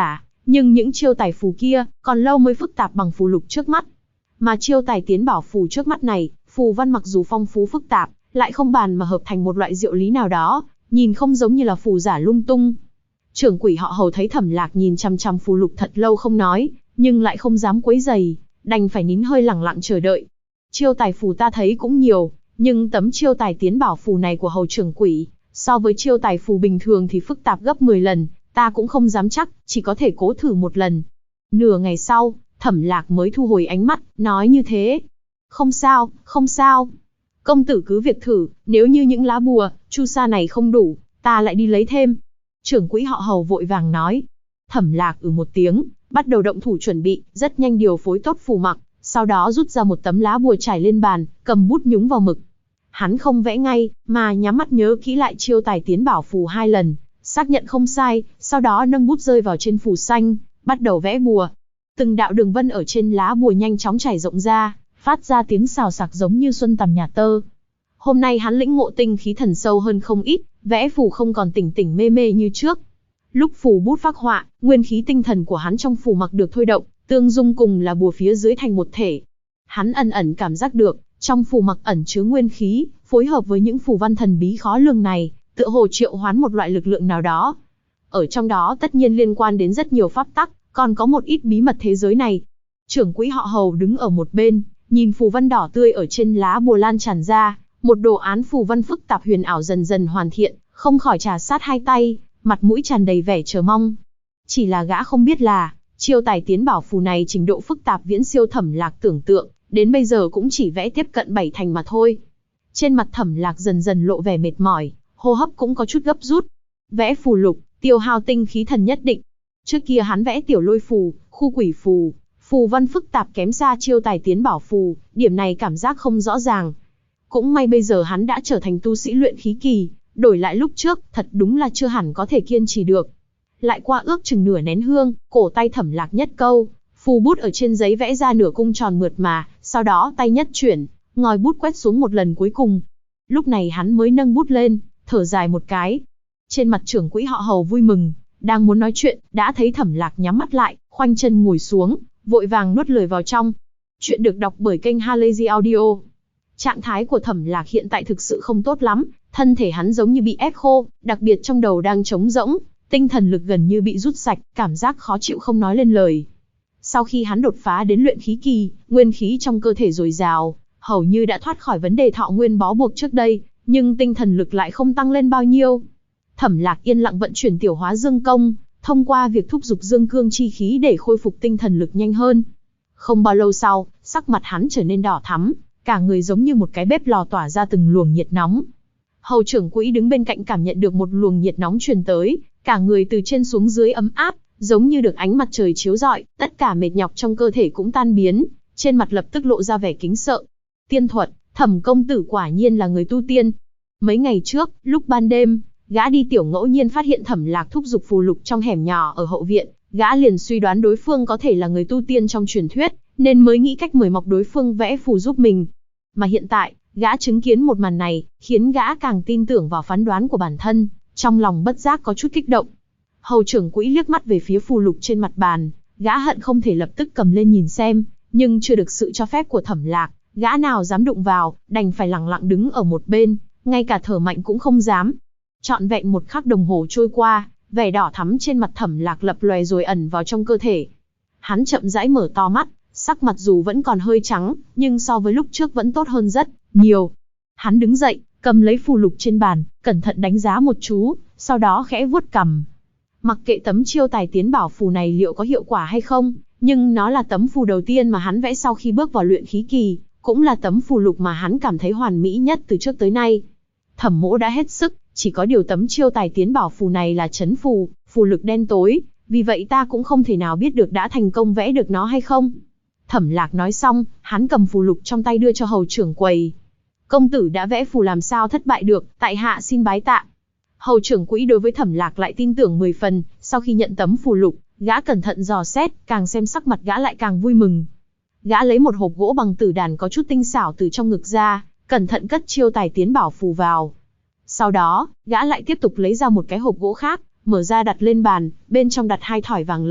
nhưng những chiêu tài phù kia còn lâu mới phức tạp bằng phù lục trước mắt. Mà chiêu tài tiến bảo phù trước mắt này, phù văn mặc dù phong phú phức tạp, lại không bàn mà hợp thành một loại diệu lý nào đó, nhìn không giống như là phù giả lung tung. Trưởng quỷ họ Hầu thấy Thẩm Lạc nhìn chăm chăm phù lục thật lâu không nói, nhưng lại không dám quấy rầy, đành phải nín hơi lẳng lặng chờ đợi. Chiêu tài phù ta thấy cũng nhiều, nhưng tấm chiêu tài tiến bảo phù này của Hầu trưởng quỷ, so với chiêu tài phù bình thường thì phức tạp gấp 10 lần, ta cũng không dám chắc, chỉ có thể cố thử một lần. Nửa ngày sau, Thẩm Lạc mới thu hồi ánh mắt, nói như thế. Không sao, không sao. Công tử cứ việc thử, nếu như những lá bùa, chu sa này không đủ, ta lại đi lấy thêm. Trưởng quỹ họ Hầu vội vàng nói. Thẩm Lạc một tiếng, bắt đầu động thủ chuẩn bị, rất nhanh điều phối tốt phù mặc, sau đó rút ra một tấm lá bùa trải lên bàn, cầm bút nhúng vào mực. Hắn không vẽ ngay, mà nhắm mắt nhớ kỹ lại chiêu tài tiến bảo phù 2 lần, xác nhận không sai, sau đó nâng bút rơi vào trên phù xanh, bắt đầu vẽ bùa. Từng đạo đường vân ở trên lá bùa nhanh chóng trải rộng ra, phát ra tiếng xào xạc giống như xuân tằm nhà tơ. Hôm nay hắn lĩnh ngộ tinh khí thần sâu hơn không ít, vẽ phù không còn tỉnh tỉnh mê mê như trước. Lúc phù bút phác họa, nguyên khí tinh thần của hắn trong phù mặc được thôi động, tương dung cùng là bùa phía dưới thành một thể. Hắn ẩn ẩn cảm giác được, trong phù mặc ẩn chứa nguyên khí, phối hợp với những phù văn thần bí khó lường này, tựa hồ triệu hoán một loại lực lượng nào đó. Ở trong đó tất nhiên liên quan đến rất nhiều pháp tắc, còn có một ít bí mật thế giới này. Trưởng quỹ họ Hầu đứng ở một bên, nhìn phù văn đỏ tươi ở trên lá bùa lan tràn ra, một đồ án phù văn phức tạp huyền ảo dần dần hoàn thiện, không khỏi trà sát hai tay, mặt mũi tràn đầy vẻ chờ mong. Chỉ là gã không biết là, chiêu tài tiến bảo phù này trình độ phức tạp viễn siêu Thẩm Lạc tưởng tượng, đến bây giờ cũng chỉ vẽ tiếp cận 7 thành mà thôi. Trên mặt Thẩm Lạc dần dần lộ vẻ mệt mỏi, hô hấp cũng có chút gấp rút. Vẽ phù lục, tiêu hao tinh khí thần nhất định. Trước kia hắn vẽ tiểu lôi phù, khu quỷ phù, phù văn phức tạp kém xa chiêu tài tiến bảo phù, điểm này cảm giác không rõ ràng. Cũng may bây giờ hắn đã trở thành tu sĩ luyện khí kỳ, đổi lại lúc trước, thật đúng là chưa hẳn có thể kiên trì được. Lại qua ước chừng nửa nén hương, cổ tay Thẩm Lạc nhất câu, phù bút ở trên giấy vẽ ra nửa cung tròn mượt mà, sau đó tay nhất chuyển, ngòi bút quét xuống một lần cuối cùng. Lúc này hắn mới nâng bút lên, thở dài một cái. Trên mặt trưởng quỹ họ Hầu vui mừng, đang muốn nói chuyện, đã thấy Thẩm Lạc nhắm mắt lại, khoanh chân ngồi xuống, vội vàng nuốt lời vào trong. Chuyện được đọc bởi kênh Halazy Audio. Trạng thái của Thẩm Lạc hiện tại thực sự không tốt lắm, thân thể hắn giống như bị ép khô, đặc biệt trong đầu đang trống rỗng, tinh thần lực gần như bị rút sạch, cảm giác khó chịu không nói lên lời. Sau khi hắn đột phá đến luyện khí kỳ, nguyên khí trong cơ thể dồi dào, hầu như đã thoát khỏi vấn đề thọ nguyên bó buộc trước đây, nhưng tinh thần lực lại không tăng lên bao nhiêu. Thẩm Lạc yên lặng vận chuyển tiểu hóa dương công, thông qua việc thúc giục dương cương chi khí để khôi phục tinh thần lực nhanh hơn. Không bao lâu sau, sắc mặt hắn trở nên đỏ thắm, cả người giống như một cái bếp lò tỏa ra từng luồng nhiệt nóng. Hầu trưởng quỹ đứng bên cạnh cảm nhận được một luồng nhiệt nóng truyền tới, cả người từ trên xuống dưới ấm áp, giống như được ánh mặt trời chiếu rọi, tất cả mệt nhọc trong cơ thể cũng tan biến, trên mặt lập tức lộ ra vẻ kính sợ. Tiên thuật, Thẩm công tử quả nhiên là người tu tiên. Mấy ngày trước, lúc ban đêm, gã đi tiểu ngẫu nhiên phát hiện Thẩm Lạc thúc giục phù lục trong hẻm nhỏ ở hậu viện, gã liền suy đoán đối phương có thể là người tu tiên trong truyền thuyết, nên mới nghĩ cách mời mọc đối phương vẽ phù giúp mình. Mà hiện tại, gã chứng kiến một màn này, khiến gã càng tin tưởng vào phán đoán của bản thân, trong lòng bất giác có chút kích động. Hầu trưởng quỹ liếc mắt về phía phù lục trên mặt bàn, gã hận không thể lập tức cầm lên nhìn xem, nhưng chưa được sự cho phép của Thẩm Lạc, gã nào dám đụng vào, đành phải lặng lặng đứng ở một bên, ngay cả thở mạnh cũng không dám. Trọn vẹn 1 khắc đồng hồ trôi qua, vẻ đỏ thắm trên mặt Thẩm Lạc lập lòe rồi ẩn vào trong cơ thể. Hắn chậm rãi mở to mắt, sắc mặt dù vẫn còn hơi trắng, nhưng so với lúc trước vẫn tốt hơn rất nhiều. Hắn đứng dậy, cầm lấy phù lục trên bàn, cẩn thận đánh giá một chú, sau đó khẽ vuốt cằm. Mặc kệ tấm chiêu tài tiến bảo phù này liệu có hiệu quả hay không, nhưng nó là tấm phù đầu tiên mà hắn vẽ sau khi bước vào luyện khí kỳ, cũng là tấm phù lục mà hắn cảm thấy hoàn mỹ nhất từ trước tới nay. Thẩm Mỗ đã hết sức, chỉ có điều tấm chiêu tài tiến bảo phù này là trấn phù, phù lực đen tối, vì vậy ta cũng không thể nào biết được đã thành công vẽ được nó hay không. Thẩm Lạc nói xong, hắn cầm phù lục trong tay đưa cho hầu trưởng quầy. Công tử đã vẽ phù làm sao thất bại được, tại hạ xin bái tạ. Hầu trưởng quỹ đối với Thẩm Lạc lại tin tưởng 10 phần, sau khi nhận tấm phù lục, gã cẩn thận dò xét, càng xem sắc mặt gã lại càng vui mừng. Gã lấy một hộp gỗ bằng tử đàn có chút tinh xảo từ trong ngực ra, cẩn thận cất chiêu tài tiến bảo phù vào. Sau đó, gã lại tiếp tục lấy ra một cái hộp gỗ khác, mở ra đặt lên bàn, bên trong đặt 2 thỏi vàng lớn,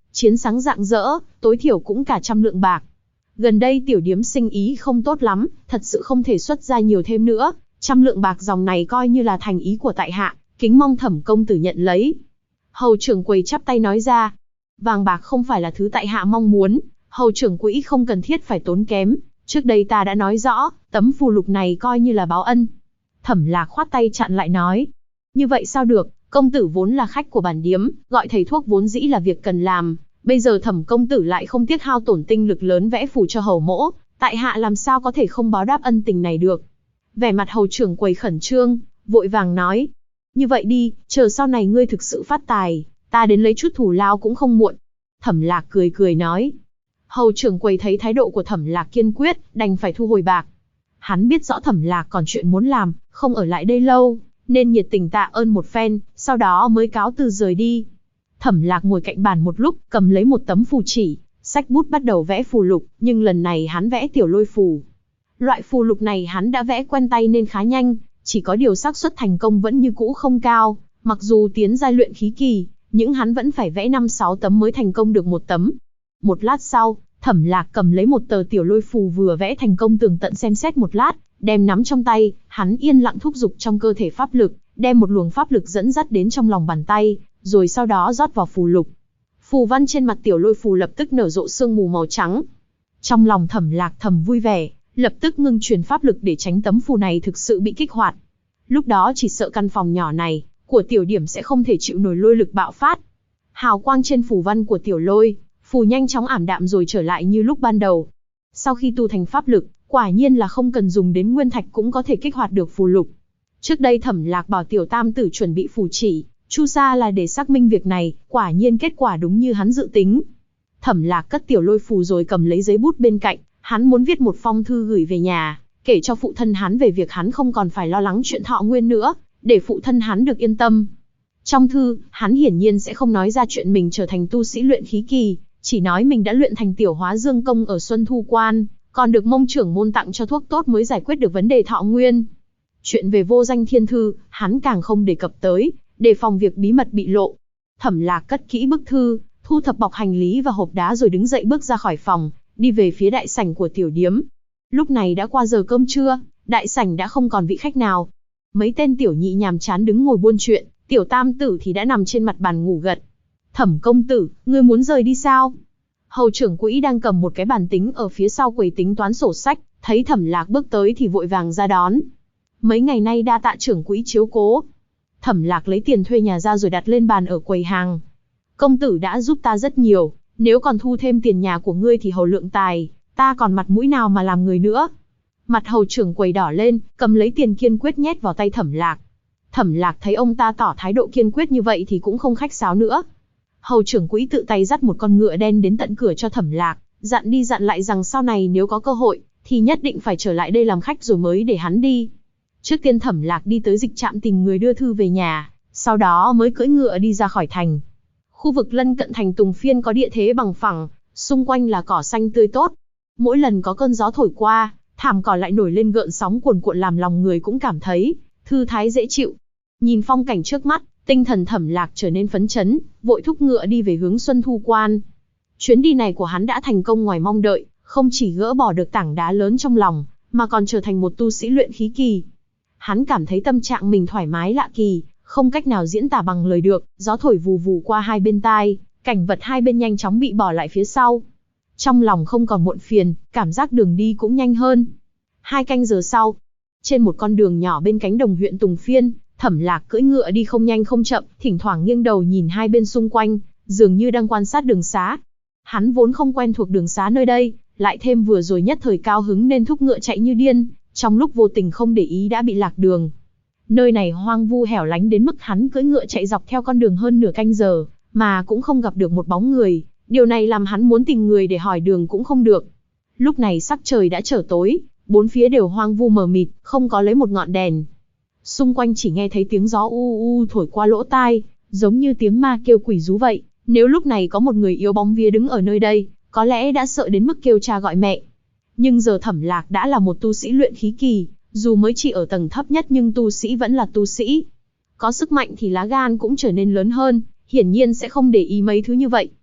Chiến sáng rạng rỡ, tối thiểu cũng cả 100 lượng bạc. Gần đây tiểu điếm sinh ý không tốt lắm, thật sự không thể xuất ra nhiều thêm nữa, 100 lượng bạc dòng này coi như là thành ý của tại hạ, kính mong Thẩm công tử nhận lấy. Hầu trưởng quầy chắp tay nói ra, vàng bạc không phải là thứ tại hạ mong muốn, hầu trưởng quỹ không cần thiết phải tốn kém, trước đây ta đã nói rõ, tấm phù lục này coi như là báo ân. Thẩm Lạc khoát tay chặn lại nói, như vậy sao được, công tử vốn là khách của bản điếm, gọi thầy thuốc vốn dĩ là việc cần làm, bây giờ Thẩm công tử lại không tiếc hao tổn tinh lực lớn vẽ phù cho hầu mỗ, tại hạ làm sao có thể không báo đáp ân tình này được. Vẻ mặt hầu trưởng quầy khẩn trương, vội vàng nói, như vậy đi, chờ sau này ngươi thực sự phát tài, ta đến lấy chút thù lao cũng không muộn. Thẩm Lạc cười cười nói. Hầu trưởng quầy thấy thái độ của Thẩm Lạc kiên quyết, đành phải thu hồi bạc. Hắn biết rõ Thẩm Lạc còn chuyện muốn làm, không ở lại đây lâu, nên nhiệt tình tạ ơn một phen, sau đó mới cáo từ rời đi. Thẩm Lạc ngồi cạnh bàn một lúc, cầm lấy một tấm phù chỉ, xách bút bắt đầu vẽ phù lục, nhưng lần này hắn vẽ tiểu lôi phù. Loại phù lục này hắn đã vẽ quen tay nên khá nhanh, chỉ có điều xác suất thành công vẫn như cũ không cao, mặc dù tiến giai luyện khí kỳ, nhưng hắn vẫn phải vẽ 5-6 tấm mới thành công được một tấm. Một lát sau, Thẩm Lạc cầm lấy một tờ tiểu lôi phù vừa vẽ thành công tường tận xem xét một lát, đem nắm trong tay, hắn yên lặng thúc giục trong cơ thể pháp lực, đem một luồng pháp lực dẫn dắt đến trong lòng bàn tay, rồi sau đó rót vào phù lục. Phù văn trên mặt tiểu lôi phù lập tức nở rộ sương mù màu trắng. Trong lòng Thẩm Lạc thầm vui vẻ, lập tức ngưng truyền pháp lực để tránh tấm phù này thực sự bị kích hoạt. Lúc đó chỉ sợ căn phòng nhỏ này của tiểu điểm sẽ không thể chịu nổi lôi lực bạo phát. Hào quang trên phù văn của tiểu lôi phù nhanh chóng ảm đạm rồi trở lại như lúc ban đầu. Sau khi tu thành pháp lực, quả nhiên là không cần dùng đến nguyên thạch cũng có thể kích hoạt được phù lục. Trước đây Thẩm Lạc bảo tiểu tam tử chuẩn bị phù chỉ, chu sa là để xác minh việc này, quả nhiên kết quả đúng như hắn dự tính. Thẩm Lạc cất tiểu lôi phù rồi cầm lấy giấy bút bên cạnh, hắn muốn viết một phong thư gửi về nhà, kể cho phụ thân hắn về việc hắn không còn phải lo lắng chuyện thọ nguyên nữa, để phụ thân hắn được yên tâm. Trong thư, hắn hiển nhiên sẽ không nói ra chuyện mình trở thành tu sĩ luyện khí kỳ, chỉ nói mình đã luyện thành tiểu hóa dương công ở Xuân Thu Quan, còn được mông trưởng môn tặng cho thuốc tốt mới giải quyết được vấn đề thọ nguyên. Chuyện về vô danh thiên thư, hắn càng không đề cập tới, đề phòng việc bí mật bị lộ. Thẩm Lạc cất kỹ bức thư, thu thập bọc hành lý và hộp đá rồi đứng dậy bước ra khỏi phòng, đi về phía đại sảnh của tiểu điếm. Lúc này đã qua giờ cơm trưa, đại sảnh đã không còn vị khách nào. Mấy tên tiểu nhị nhàm chán đứng ngồi buôn chuyện, tiểu tam tử thì đã nằm trên mặt bàn ngủ gật. Thẩm công tử, ngươi muốn rời đi sao? Hầu trưởng quỹ đang cầm một cái bàn tính ở phía sau quầy tính toán sổ sách, thấy Thẩm Lạc bước tới thì vội vàng ra đón. Mấy ngày nay đa tạ trưởng quỹ chiếu cố. Thẩm Lạc lấy tiền thuê nhà ra rồi đặt lên bàn ở quầy hàng. Công tử đã giúp ta rất nhiều, nếu còn thu thêm tiền nhà của ngươi thì hầu lượng tài, ta còn mặt mũi nào mà làm người nữa. Mặt hầu trưởng quầy đỏ lên, cầm lấy tiền kiên quyết nhét vào tay Thẩm Lạc. Thẩm Lạc thấy ông ta tỏ thái độ kiên quyết như vậy thì cũng không khách sáo nữa. Hầu trưởng quỹ tự tay dắt một con ngựa đen đến tận cửa cho Thẩm Lạc, dặn đi dặn lại rằng sau này nếu có cơ hội, thì nhất định phải trở lại đây làm khách rồi mới để hắn đi. Trước tiên Thẩm Lạc đi tới dịch trạm tìm người đưa thư về nhà, sau đó mới cưỡi ngựa đi ra khỏi thành. Khu vực lân cận thành Tùng Phiên có địa thế bằng phẳng, xung quanh là cỏ xanh tươi tốt. Mỗi lần có cơn gió thổi qua, thảm cỏ lại nổi lên gợn sóng cuồn cuộn làm lòng người cũng cảm thấy thư thái dễ chịu. Nhìn phong cảnh trước mắt, tinh thần Thẩm Lạc trở nên phấn chấn, vội thúc ngựa đi về hướng Xuân Thu Quan. Chuyến đi này của hắn đã thành công ngoài mong đợi, không chỉ gỡ bỏ được tảng đá lớn trong lòng, mà còn trở thành một tu sĩ luyện khí kỳ. Hắn cảm thấy tâm trạng mình thoải mái lạ kỳ, không cách nào diễn tả bằng lời được, gió thổi vù vù qua hai bên tai, cảnh vật hai bên nhanh chóng bị bỏ lại phía sau. Trong lòng không còn muộn phiền, cảm giác đường đi cũng nhanh hơn. 2 canh giờ sau, trên một con đường nhỏ bên cánh đồng huyện Tùng Phiên, Thẩm Lạc cưỡi ngựa đi không nhanh không chậm, thỉnh thoảng nghiêng đầu nhìn hai bên xung quanh, dường như đang quan sát đường xá. Hắn vốn không quen thuộc đường xá nơi đây, lại thêm vừa rồi nhất thời cao hứng nên thúc ngựa chạy như điên, trong lúc vô tình không để ý đã bị lạc đường. Nơi này hoang vu hẻo lánh đến mức hắn cưỡi ngựa chạy dọc theo con đường hơn nửa canh giờ, mà cũng không gặp được một bóng người, điều này làm hắn muốn tìm người để hỏi đường cũng không được. Lúc này sắc trời đã trở tối, bốn phía đều hoang vu mờ mịt, không có lấy một ngọn đèn. Xung quanh chỉ nghe thấy tiếng gió u u thổi qua lỗ tai, giống như tiếng ma kêu quỷ rú vậy. Nếu lúc này có một người yếu bóng vía đứng ở nơi đây, có lẽ đã sợ đến mức kêu cha gọi mẹ. Nhưng giờ Thẩm Lạc đã là một tu sĩ luyện khí kỳ, dù mới chỉ ở tầng thấp nhất nhưng tu sĩ vẫn là tu sĩ. Có sức mạnh thì lá gan cũng trở nên lớn hơn, hiển nhiên sẽ không để ý mấy thứ như vậy.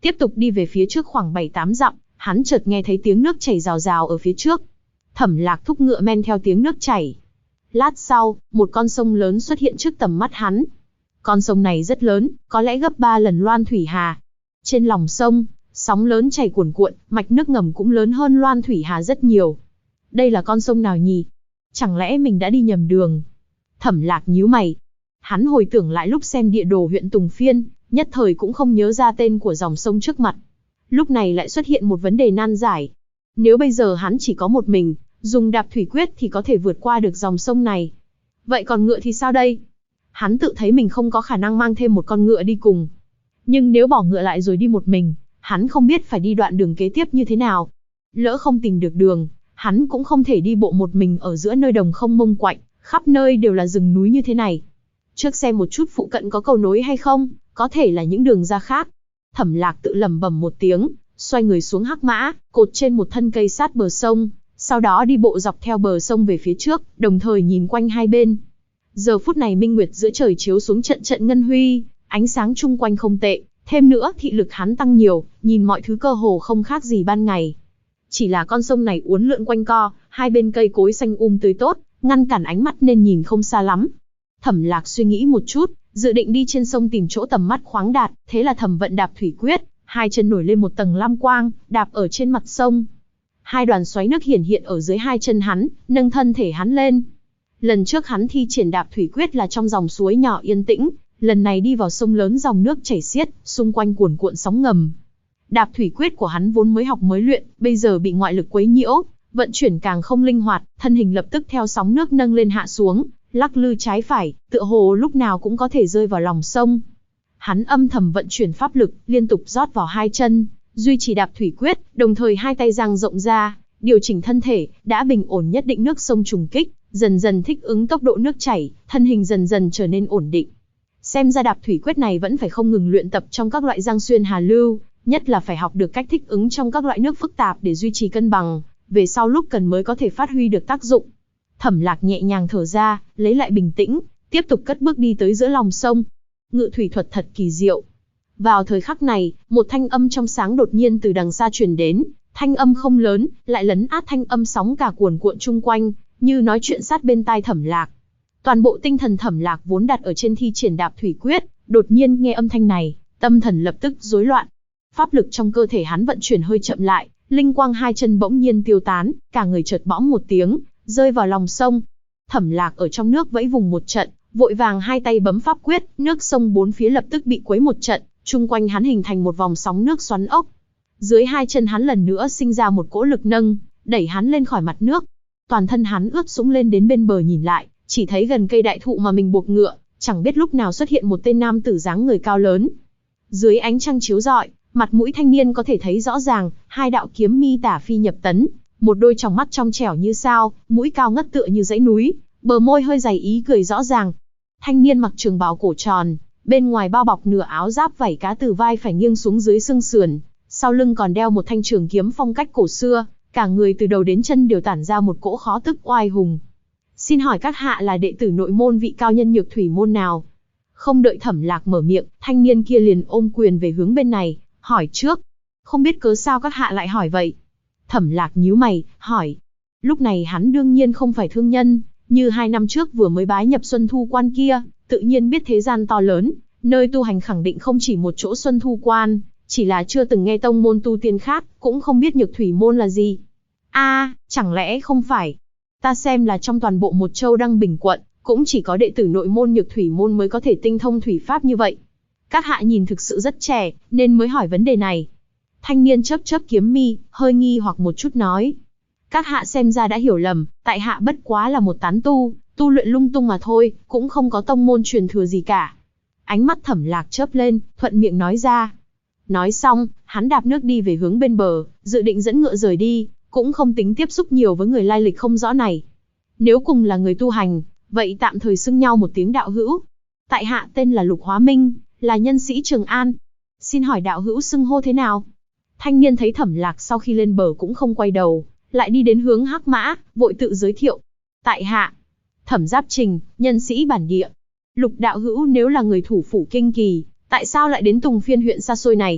Tiếp tục đi về phía trước khoảng 7-8 dặm, hắn chợt nghe thấy tiếng nước chảy rào rào ở phía trước. Thẩm Lạc thúc ngựa men theo tiếng nước chảy. Lát sau, một con sông lớn xuất hiện trước tầm mắt hắn. Con sông này rất lớn, có lẽ gấp 3 lần Loan Thủy Hà. Trên lòng sông, sóng lớn chảy cuồn cuộn, mạch nước ngầm cũng lớn hơn Loan Thủy Hà rất nhiều. Đây là con sông nào nhỉ? Chẳng lẽ mình đã đi nhầm đường? Thẩm Lạc nhíu mày. Hắn hồi tưởng lại lúc xem địa đồ huyện Tùng Phiên, nhất thời cũng không nhớ ra tên của dòng sông trước mặt. Lúc này lại xuất hiện một vấn đề nan giải. Nếu bây giờ hắn chỉ có một mình, dùng đạp thủy quyết thì có thể vượt qua được dòng sông này. Vậy còn ngựa thì sao đây? Hắn tự thấy mình không có khả năng mang thêm một con ngựa đi cùng. Nhưng nếu bỏ ngựa lại rồi đi một mình, hắn không biết phải đi đoạn đường kế tiếp như thế nào. Lỡ không tìm được đường, hắn cũng không thể đi bộ một mình ở giữa nơi đồng không mông quạnh, khắp nơi đều là rừng núi như thế này. Trước xem một chút phụ cận có cầu nối hay không, có thể là những đường ra khác. Thẩm Lạc tự lẩm bẩm một tiếng, xoay người xuống hắc mã, cột trên một thân cây sát bờ sông, sau đó đi bộ dọc theo bờ sông về phía trước, đồng thời nhìn quanh hai bên. Giờ phút này minh nguyệt giữa trời chiếu xuống trận trận ngân huy, ánh sáng chung quanh không tệ, thêm nữa thị lực hắn tăng nhiều, nhìn mọi thứ cơ hồ không khác gì ban ngày. Chỉ là con sông này uốn lượn quanh co, hai bên cây cối xanh tươi tốt, ngăn cản ánh mắt nên nhìn không xa lắm. Thẩm Lạc suy nghĩ một chút, dự định đi trên sông tìm chỗ tầm mắt khoáng đạt, thế là thẩm vận đạp thủy quyết, hai chân nổi lên một tầng lam quang, đạp ở trên mặt sông. Hai đoàn xoáy nước hiển hiện ở dưới hai chân hắn, nâng thân thể hắn lên. Lần trước hắn thi triển đạp thủy quyết là trong dòng suối nhỏ yên tĩnh, lần này đi vào sông lớn dòng nước chảy xiết, xung quanh cuồn cuộn sóng ngầm. Đạp thủy quyết của hắn vốn mới học mới luyện, bây giờ bị ngoại lực quấy nhiễu, vận chuyển càng không linh hoạt, thân hình lập tức theo sóng nước nâng lên hạ xuống, lắc lư trái phải, tựa hồ lúc nào cũng có thể rơi vào lòng sông. Hắn âm thầm vận chuyển pháp lực, liên tục rót vào hai chân, duy trì đạp thủy quyết, đồng thời hai tay dang rộng ra, điều chỉnh thân thể, đã bình ổn nhất định nước sông trùng kích, dần dần thích ứng tốc độ nước chảy, thân hình dần dần trở nên ổn định. Xem ra đạp thủy quyết này vẫn phải không ngừng luyện tập trong các loại giang xuyên hà lưu, nhất là phải học được cách thích ứng trong các loại nước phức tạp để duy trì cân bằng, về sau lúc cần mới có thể phát huy được tác dụng. Thẩm Lạc nhẹ nhàng thở ra, lấy lại bình tĩnh, tiếp tục cất bước đi tới giữa lòng sông. Ngự thủy thuật thật kỳ diệu. Vào thời khắc này, một thanh âm trong sáng đột nhiên từ đằng xa truyền đến, thanh âm không lớn, lại lấn át thanh âm sóng cả cuồn cuộn chung quanh, như nói chuyện sát bên tai Thẩm Lạc. Toàn bộ tinh thần Thẩm Lạc vốn đặt ở trên thi triển đạp thủy quyết, đột nhiên nghe âm thanh này, tâm thần lập tức rối loạn. Pháp lực trong cơ thể hắn vận chuyển hơi chậm lại, linh quang hai chân bỗng nhiên tiêu tán, cả người chợt bõm một tiếng, rơi vào lòng sông. Thẩm Lạc ở trong nước vẫy vùng một trận, vội vàng hai tay bấm pháp quyết, nước sông bốn phía lập tức bị quấy một trận, chung quanh hắn hình thành một vòng sóng nước xoắn ốc. Dưới hai chân hắn lần nữa sinh ra một cỗ lực nâng, đẩy hắn lên khỏi mặt nước. Toàn thân hắn ướt sũng lên đến bên bờ nhìn lại, chỉ thấy gần cây đại thụ mà mình buộc ngựa, chẳng biết lúc nào xuất hiện một tên nam tử dáng người cao lớn. Dưới ánh trăng chiếu rọi, mặt mũi thanh niên có thể thấy rõ ràng, hai đạo kiếm mi tả phi nhập tấn, một đôi tròng mắt trong trẻo như sao, mũi cao ngất tựa như dãy núi, bờ môi hơi dày ý cười rõ ràng. Thanh niên mặc trường bào cổ tròn, bên ngoài bao bọc nửa áo giáp vảy cá từ vai phải nghiêng xuống dưới xương sườn, sau lưng còn đeo một thanh trường kiếm phong cách cổ xưa, cả người từ đầu đến chân đều tản ra một cỗ khó tức oai hùng. Xin hỏi các hạ là đệ tử nội môn vị cao nhân Nhược Thủy môn nào? Không đợi Thẩm Lạc mở miệng, thanh niên kia liền ôm quyền về hướng bên này, hỏi trước. Không biết cớ sao các hạ lại hỏi vậy? Thẩm Lạc nhíu mày, hỏi. Lúc này hắn đương nhiên không phải thương nhân, như 2 năm trước vừa mới bái nhập Xuân Thu Quan kia, tự nhiên biết thế gian to lớn, nơi tu hành khẳng định không chỉ một chỗ Xuân Thu Quan, chỉ là chưa từng nghe tông môn tu tiên khác, cũng không biết Nhược Thủy môn là gì. Chẳng lẽ không phải? Ta xem là trong toàn bộ một châu Đăng Bình quận, cũng chỉ có đệ tử nội môn Nhược Thủy môn mới có thể tinh thông thủy pháp như vậy. Các hạ nhìn thực sự rất trẻ, nên mới hỏi vấn đề này. Thanh niên chớp chớp kiếm mi, hơi nghi hoặc một chút nói. Các hạ xem ra đã hiểu lầm, tại hạ bất quá là một tán tu luyện lung tung mà thôi, cũng không có tông môn truyền thừa gì cả. Ánh mắt Thẩm Lạc chớp lên, thuận miệng nói ra. Nói xong, hắn đạp nước đi về hướng bên bờ, dự định dẫn ngựa rời đi, cũng không tính tiếp xúc nhiều với người lai lịch không rõ này. Nếu cùng là người tu hành, vậy tạm thời xưng nhau một tiếng đạo hữu. Tại hạ tên là Lục Hóa Minh, là nhân sĩ Trường An. Xin hỏi đạo hữu xưng hô thế nào? Thanh niên thấy Thẩm Lạc sau khi lên bờ cũng không quay đầu, lại đi đến hướng hắc mã, vội tự giới thiệu. Tại hạ, Thẩm Giáp Trình, nhân sĩ bản địa. Lục đạo hữu nếu là người thủ phủ Kinh Kỳ, tại sao lại đến Tùng Phiên huyện xa xôi này?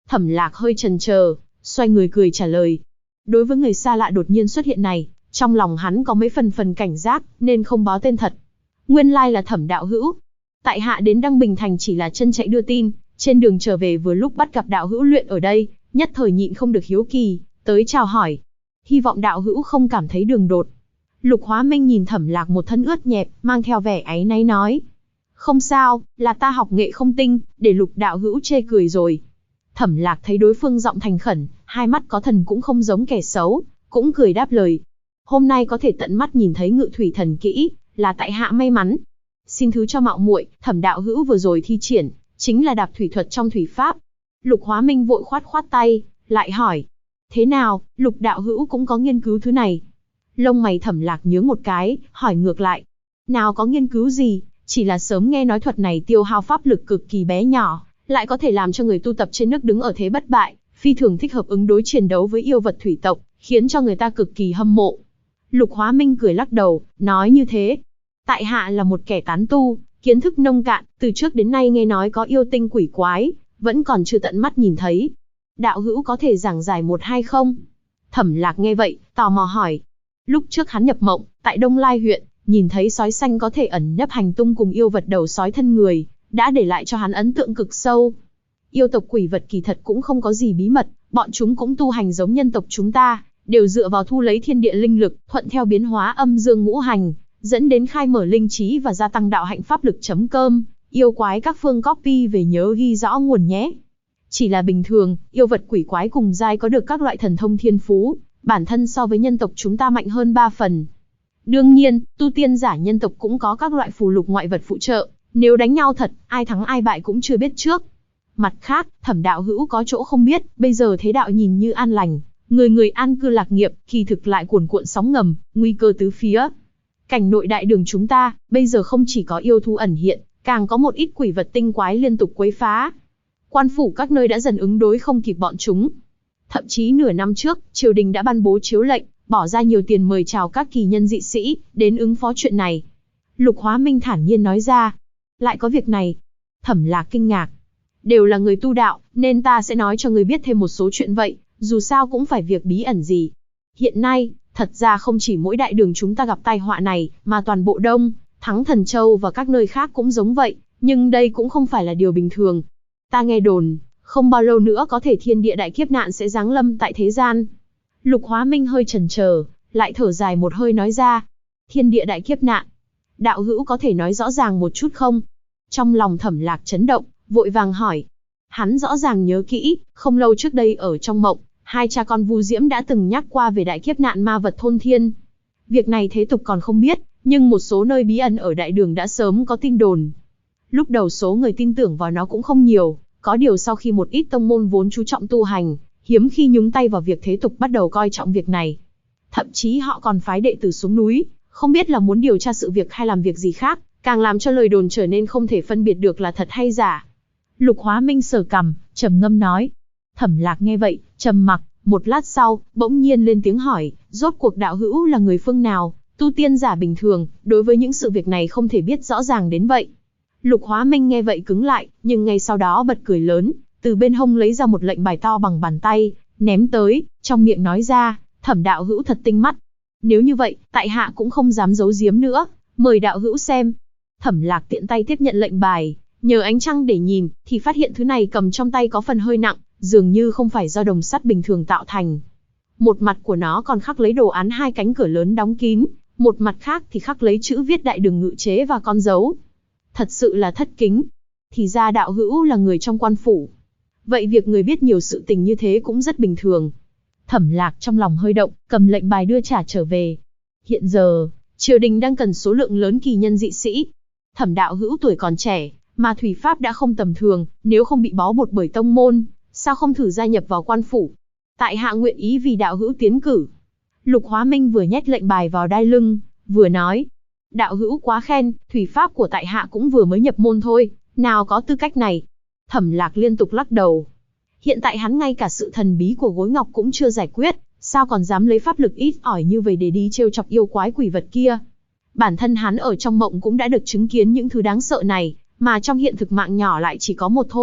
Thẩm Lạc hơi chần chờ, xoay người cười trả lời. Đối với người xa lạ đột nhiên xuất hiện này, trong lòng hắn có mấy phần cảnh giác, nên không báo tên thật. Nguyên lai là Thẩm đạo hữu. Tại hạ đến Đăng Bình Thành chỉ là chân chạy đưa tin, trên đường trở về vừa lúc bắt gặp đạo hữu luyện ở đây, nhất thời nhịn không được hiếu kỳ, tới chào hỏi. Hy vọng đạo hữu không cảm thấy đường đột. Lục Hóa Minh nhìn Thẩm Lạc một thân ướt nhẹp, mang theo vẻ áy náy nói. Không sao, là ta học nghệ không tinh, để Lục đạo hữu chê cười rồi. Thẩm Lạc thấy đối phương giọng thành khẩn, hai mắt có thần cũng không giống kẻ xấu, cũng cười đáp lời. Hôm nay có thể tận mắt nhìn thấy Ngự Thủy Thần kỹ, là tại hạ may mắn. Xin thứ cho mạo muội, Thẩm đạo hữu vừa rồi thi triển, chính là đạp thủy thuật trong thủy pháp. Lục Hóa Minh vội khoát tay, lại hỏi. Thế nào, Lục đạo hữu cũng có nghiên cứu thứ này? Lông mày Thẩm Lạc nhướng một cái, hỏi ngược lại. Nào có nghiên cứu gì, chỉ là sớm nghe nói thuật này tiêu hao pháp lực cực kỳ bé nhỏ, lại có thể làm cho người tu tập trên nước đứng ở thế bất bại, phi thường thích hợp ứng đối chiến đấu với yêu vật thủy tộc, khiến cho người ta cực kỳ hâm mộ. Lục Hóa Minh cười lắc đầu, nói như thế. Tại hạ là một kẻ tán tu, kiến thức nông cạn, từ trước đến nay nghe nói có yêu tinh quỷ quái, vẫn còn chưa tận mắt nhìn thấy. Đạo hữu có thể giảng giải một hai không? Thẩm Lạc nghe vậy, tò mò hỏi. Lúc trước hắn nhập mộng, tại Đông Lai huyện, nhìn thấy sói xanh có thể ẩn nấp hành tung cùng yêu vật đầu sói thân người, đã để lại cho hắn ấn tượng cực sâu. Yêu tộc quỷ vật kỳ thật cũng không có gì bí mật, bọn chúng cũng tu hành giống nhân tộc chúng ta, đều dựa vào thu lấy thiên địa linh lực, thuận theo biến hóa âm dương ngũ hành, dẫn đến khai mở linh trí và gia tăng đạo hạnh pháp lực. Cơm, yêu quái các phương copy về nhớ ghi rõ nguồn nhé. Chỉ là bình thường, yêu vật quỷ quái cùng giai có được các loại thần thông thiên phú, bản thân so với nhân tộc chúng ta mạnh hơn 3 phần. Đương nhiên, tu tiên giả nhân tộc cũng có các loại phù lục ngoại vật phụ trợ, nếu đánh nhau thật, ai thắng ai bại cũng chưa biết trước. Mặt khác, Thẩm đạo hữu có chỗ không biết, bây giờ thế đạo nhìn như an lành, người người an cư lạc nghiệp, kỳ thực lại cuồn cuộn sóng ngầm, nguy cơ tứ phía. Cảnh nội đại đường chúng ta, bây giờ không chỉ có yêu thú ẩn hiện, càng có một ít quỷ vật tinh quái liên tục quấy phá. Quan phủ các nơi đã dần ứng đối không kịp bọn chúng. Thậm chí nửa năm trước, triều đình đã ban bố chiếu lệnh, bỏ ra nhiều tiền mời chào các kỳ nhân dị sĩ, đến ứng phó chuyện này. Lục Hóa Minh thản nhiên nói ra. Lại có việc này. Thẩm Lạc kinh ngạc. Đều là người tu đạo, nên ta sẽ nói cho người biết thêm một số chuyện vậy, dù sao cũng phải việc bí ẩn gì. Hiện nay, thật ra không chỉ mỗi đại đường chúng ta gặp tai họa này, mà toàn bộ Đông, Thắng Thần Châu và các nơi khác cũng giống vậy, nhưng đây cũng không phải là điều bình thường. Ta nghe đồn, không bao lâu nữa có thể thiên địa đại kiếp nạn sẽ giáng lâm tại thế gian. Lục Hóa Minh hơi chần chờ, lại thở dài một hơi nói ra. Thiên địa đại kiếp nạn. Đạo hữu có thể nói rõ ràng một chút không? Trong lòng Thẩm Lạc chấn động, vội vàng hỏi. Hắn rõ ràng nhớ kỹ, không lâu trước đây ở trong mộng, hai cha con Vu Diễm đã từng nhắc qua về đại kiếp nạn ma vật thôn thiên. Việc này thế tục còn không biết, nhưng một số nơi bí ẩn ở đại đường đã sớm có tin đồn. Lúc đầu số người tin tưởng vào nó cũng không nhiều, có điều sau khi một ít tông môn vốn chú trọng tu hành, hiếm khi nhúng tay vào việc thế tục bắt đầu coi trọng việc này. Thậm chí họ còn phái đệ tử xuống núi, không biết là muốn điều tra sự việc hay làm việc gì khác, càng làm cho lời đồn trở nên không thể phân biệt được là thật hay giả. Lục Hóa Minh sờ cằm, trầm ngâm nói. Thẩm Lạc nghe vậy, trầm mặc, một lát sau, bỗng nhiên lên tiếng hỏi, rốt cuộc đạo hữu là người phương nào? Tu tiên giả bình thường, đối với những sự việc này không thể biết rõ ràng đến vậy. Lục Hóa Minh nghe vậy cứng lại, nhưng ngay sau đó bật cười lớn, từ bên hông lấy ra một lệnh bài to bằng bàn tay, ném tới, trong miệng nói ra, Thẩm đạo hữu thật tinh mắt. Nếu như vậy, tại hạ cũng không dám giấu giếm nữa, mời đạo hữu xem. Thẩm Lạc tiện tay tiếp nhận lệnh bài, nhờ ánh trăng để nhìn, thì phát hiện thứ này cầm trong tay có phần hơi nặng, dường như không phải do đồng sắt bình thường tạo thành. Một mặt của nó còn khắc lấy đồ án hai cánh cửa lớn đóng kín, một mặt khác thì khắc lấy chữ viết đại đường ngự chế và con dấu. Thật sự là thất kính. Thì ra đạo hữu là người trong quan phủ. Vậy việc người biết nhiều sự tình như thế cũng rất bình thường. Thẩm Lạc trong lòng hơi động, cầm lệnh bài đưa trả trở về. Hiện giờ, triều đình đang cần số lượng lớn kỳ nhân dị sĩ. Thẩm đạo hữu tuổi còn trẻ, mà thủy pháp đã không tầm thường, nếu không bị bó buộc bởi tông môn, sao không thử gia nhập vào quan phủ? Tại hạ nguyện ý vì đạo hữu tiến cử. Lục Hóa Minh vừa nhét lệnh bài vào đai lưng, vừa nói. Đạo hữu quá khen, thủy pháp của tại hạ cũng vừa mới nhập môn thôi, nào có tư cách này. Thẩm Lạc liên tục lắc đầu. Hiện tại hắn ngay cả sự thần bí của gối ngọc cũng chưa giải quyết, sao còn dám lấy pháp lực ít ỏi như vậy để đi trêu chọc yêu quái quỷ vật kia. Bản thân hắn ở trong mộng cũng đã được chứng kiến những thứ đáng sợ này, mà trong hiện thực mạng nhỏ lại chỉ có một thôi,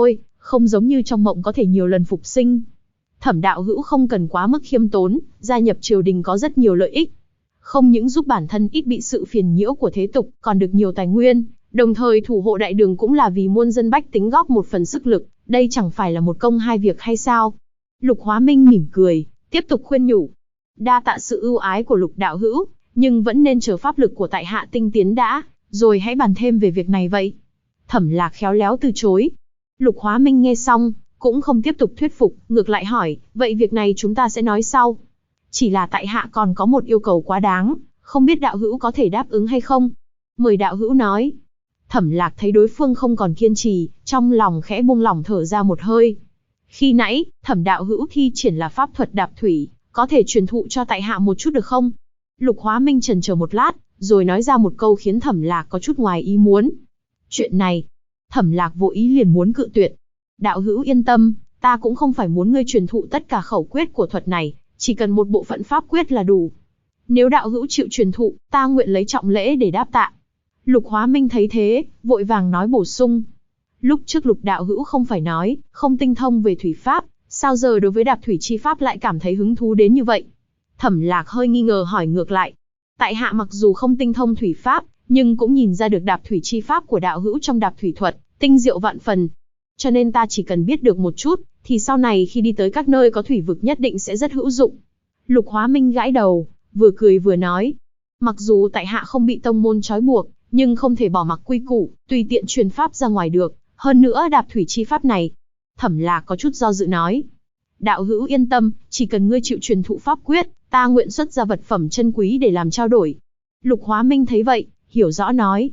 không giống như trong mộng có thể nhiều lần phục sinh. Thẩm đạo hữu không cần quá mức khiêm tốn, gia nhập triều đình có rất nhiều lợi ích. Không những giúp bản thân ít bị sự phiền nhiễu của thế tục, còn được nhiều tài nguyên, đồng thời thủ hộ đại đường cũng là vì muôn dân bách tính góp một phần sức lực, đây chẳng phải là một công hai việc hay sao? Lục Hóa Minh mỉm cười, tiếp tục khuyên nhủ. Đa tạ sự ưu ái của Lục đạo hữu, nhưng vẫn nên chờ pháp lực của tại hạ tinh tiến đã, rồi hãy bàn thêm về việc này vậy. Thẩm Lạc khéo léo từ chối. Lục Hóa Minh nghe xong, cũng không tiếp tục thuyết phục, ngược lại hỏi, vậy việc này chúng ta sẽ nói sau. Chỉ là tại hạ còn có một yêu cầu quá đáng, không biết đạo hữu có thể đáp ứng hay không? Mời đạo hữu nói. Thẩm Lạc thấy đối phương không còn kiên trì, trong lòng khẽ buông lỏng thở ra một hơi. Khi nãy, Thẩm đạo hữu thi triển là pháp thuật đạp thủy, có thể truyền thụ cho tại hạ một chút được không? Lục Hóa Minh chần chờ một lát, rồi nói ra một câu khiến Thẩm Lạc có chút ngoài ý muốn. Chuyện này, Thẩm Lạc vô ý liền muốn cự tuyệt. Đạo hữu yên tâm, ta cũng không phải muốn ngươi truyền thụ tất cả khẩu quyết của thuật này, chỉ cần một bộ phận pháp quyết là đủ. Nếu đạo hữu chịu truyền thụ, ta nguyện lấy trọng lễ để đáp tạ. Lục Hóa Minh thấy thế, vội vàng nói bổ sung. Lúc trước Lục đạo hữu không phải nói, không tinh thông về thủy pháp, sao giờ đối với đạp thủy chi pháp lại cảm thấy hứng thú đến như vậy? Thẩm Lạc hơi nghi ngờ hỏi ngược lại. Tại hạ mặc dù không tinh thông thủy pháp, nhưng cũng nhìn ra được đạp thủy chi pháp của đạo hữu trong đạp thủy thuật, tinh diệu vạn phần. Cho nên ta chỉ cần biết được một chút, thì sau này khi đi tới các nơi có thủy vực nhất định sẽ rất hữu dụng. Lục Hóa Minh gãi đầu, vừa cười vừa nói. Mặc dù tại hạ không bị tông môn trói buộc, nhưng không thể bỏ mặc quy củ, tùy tiện truyền pháp ra ngoài được. Hơn nữa đạp thủy chi pháp này. Thẩm Lạc có chút do dự nói. Đạo hữu yên tâm, chỉ cần ngươi chịu truyền thụ pháp quyết, ta nguyện xuất ra vật phẩm chân quý để làm trao đổi. Lục Hóa Minh thấy vậy, hiểu rõ nói.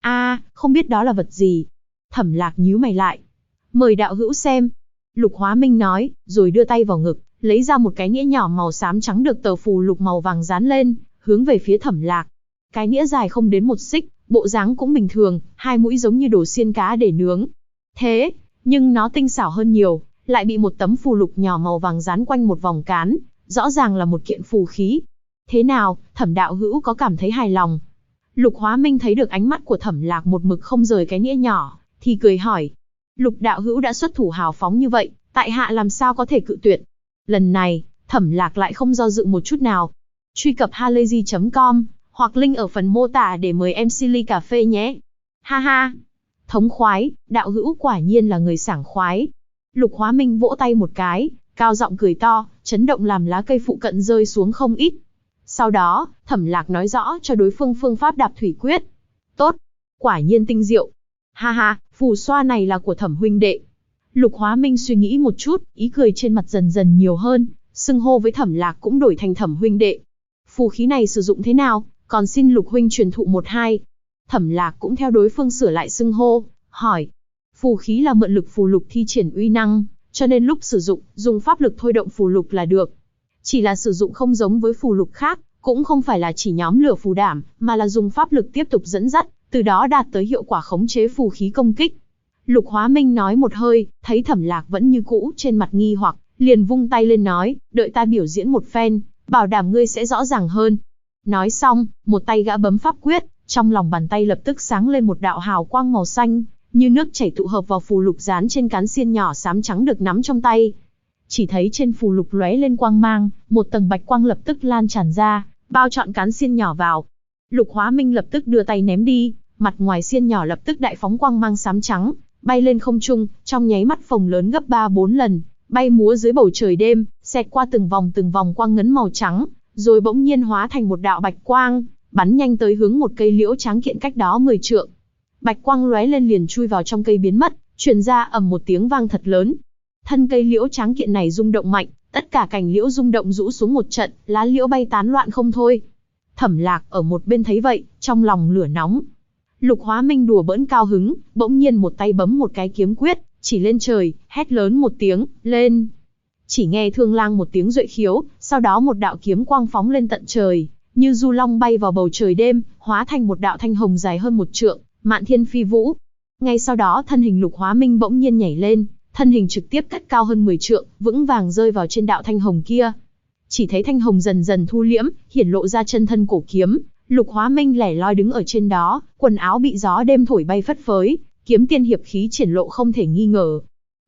Không biết đó là vật gì. Thẩm Lạc nhíu mày lại. Mời đạo hữu xem. Lục Hóa Minh nói, rồi đưa tay vào ngực, lấy ra một cái nĩa nhỏ màu xám trắng được tờ phù lục màu vàng dán lên, hướng về phía Thẩm Lạc. Cái nĩa dài không đến 1 xích, bộ dáng cũng bình thường, 2 mũi giống như đồ xiên cá để nướng. Thế, nhưng nó tinh xảo hơn nhiều, lại bị một tấm phù lục nhỏ màu vàng dán quanh một vòng cán, rõ ràng là một kiện phù khí. Thế nào, Thẩm đạo hữu có cảm thấy hài lòng? Lục Hóa Minh thấy được ánh mắt của Thẩm Lạc một mực không rời cái nĩa nhỏ, thì cười hỏi. Lục đạo hữu đã xuất thủ hào phóng như vậy, tại hạ làm sao có thể cự tuyệt? Lần này, Thẩm Lạc lại không do dự một chút nào. Truy cập halayzi.com, hoặc link ở phần mô tả để mời MC ly cà phê nhé. Ha ha! Thống khoái, đạo hữu quả nhiên là người sảng khoái. Lục Hóa Minh vỗ tay một cái, cao giọng cười to, chấn động làm lá cây phụ cận rơi xuống không ít. Sau đó, Thẩm Lạc nói rõ cho đối phương phương pháp đạp thủy quyết. Tốt! Quả nhiên tinh diệu. Ha ha, phù xoa này là của Thẩm huynh đệ. Lục Hóa Minh suy nghĩ một chút, ý cười trên mặt dần dần nhiều hơn, xưng hô với Thẩm Lạc cũng đổi thành Thẩm huynh đệ. Phù khí này sử dụng thế nào, còn xin Lục huynh truyền thụ 1-2. Thẩm Lạc cũng theo đối phương sửa lại xưng hô, hỏi. Phù khí là mượn lực phù lục thi triển uy năng, cho nên lúc sử dụng, dùng pháp lực thôi động phù lục là được. Chỉ là sử dụng không giống với phù lục khác, cũng không phải là chỉ nhóm lửa phù đảm, mà là dùng pháp lực tiếp tục dẫn dắt, từ đó đạt tới hiệu quả khống chế phù khí công kích. Lục Hóa Minh nói một hơi, thấy Thẩm Lạc vẫn như cũ trên mặt nghi hoặc, liền vung tay lên nói, đợi ta biểu diễn một phen, bảo đảm ngươi sẽ rõ ràng hơn. Nói xong, một tay gã bấm pháp quyết, trong lòng bàn tay lập tức sáng lên một đạo hào quang màu xanh, như nước chảy tụ hợp vào phù lục dán trên cán xiên nhỏ xám trắng được nắm trong tay. Chỉ thấy trên phù lục lóe lên quang mang, một tầng bạch quang lập tức lan tràn ra, bao trọn cán xiên nhỏ vào. Lục Hóa Minh lập tức đưa tay ném đi, mặt ngoài xiên nhỏ lập tức đại phóng quang mang xám trắng, bay lên không trung, trong nháy mắt phồng lớn gấp 3-4 lần, bay múa dưới bầu trời đêm, xẹt qua từng vòng quang ngấn màu trắng, rồi bỗng nhiên hóa thành một đạo bạch quang, bắn nhanh tới hướng một cây liễu tráng kiện cách đó 10 trượng. Bạch quang lóe lên liền chui vào trong cây biến mất, truyền ra ầm một tiếng vang thật lớn. Thân cây liễu tráng kiện này rung động mạnh, tất cả cành liễu rung động rũ xuống một trận, lá liễu bay tán loạn không thôi. Thẩm Lạc ở một bên thấy vậy, trong lòng lửa nóng. Lục Hóa Minh đùa bỡn cao hứng, bỗng nhiên một tay bấm một cái kiếm quyết, chỉ lên trời, hét lớn một tiếng, lên. Chỉ nghe thương lang một tiếng duệ khiếu, sau đó một đạo kiếm quang phóng lên tận trời, như du long bay vào bầu trời đêm, hóa thành một đạo thanh hồng dài hơn 1 trượng, mạn thiên phi vũ. Ngay sau đó thân hình Lục Hóa Minh bỗng nhiên nhảy lên, thân hình trực tiếp cất cao hơn 10 trượng, vững vàng rơi vào trên đạo thanh hồng kia. Chỉ thấy thanh hồng dần dần thu liễm, hiển lộ ra chân thân cổ kiếm. Lục Hóa Minh lẻ loi đứng ở trên đó, quần áo bị gió đêm thổi bay phất phới, kiếm tiên hiệp khí triển lộ không thể nghi ngờ.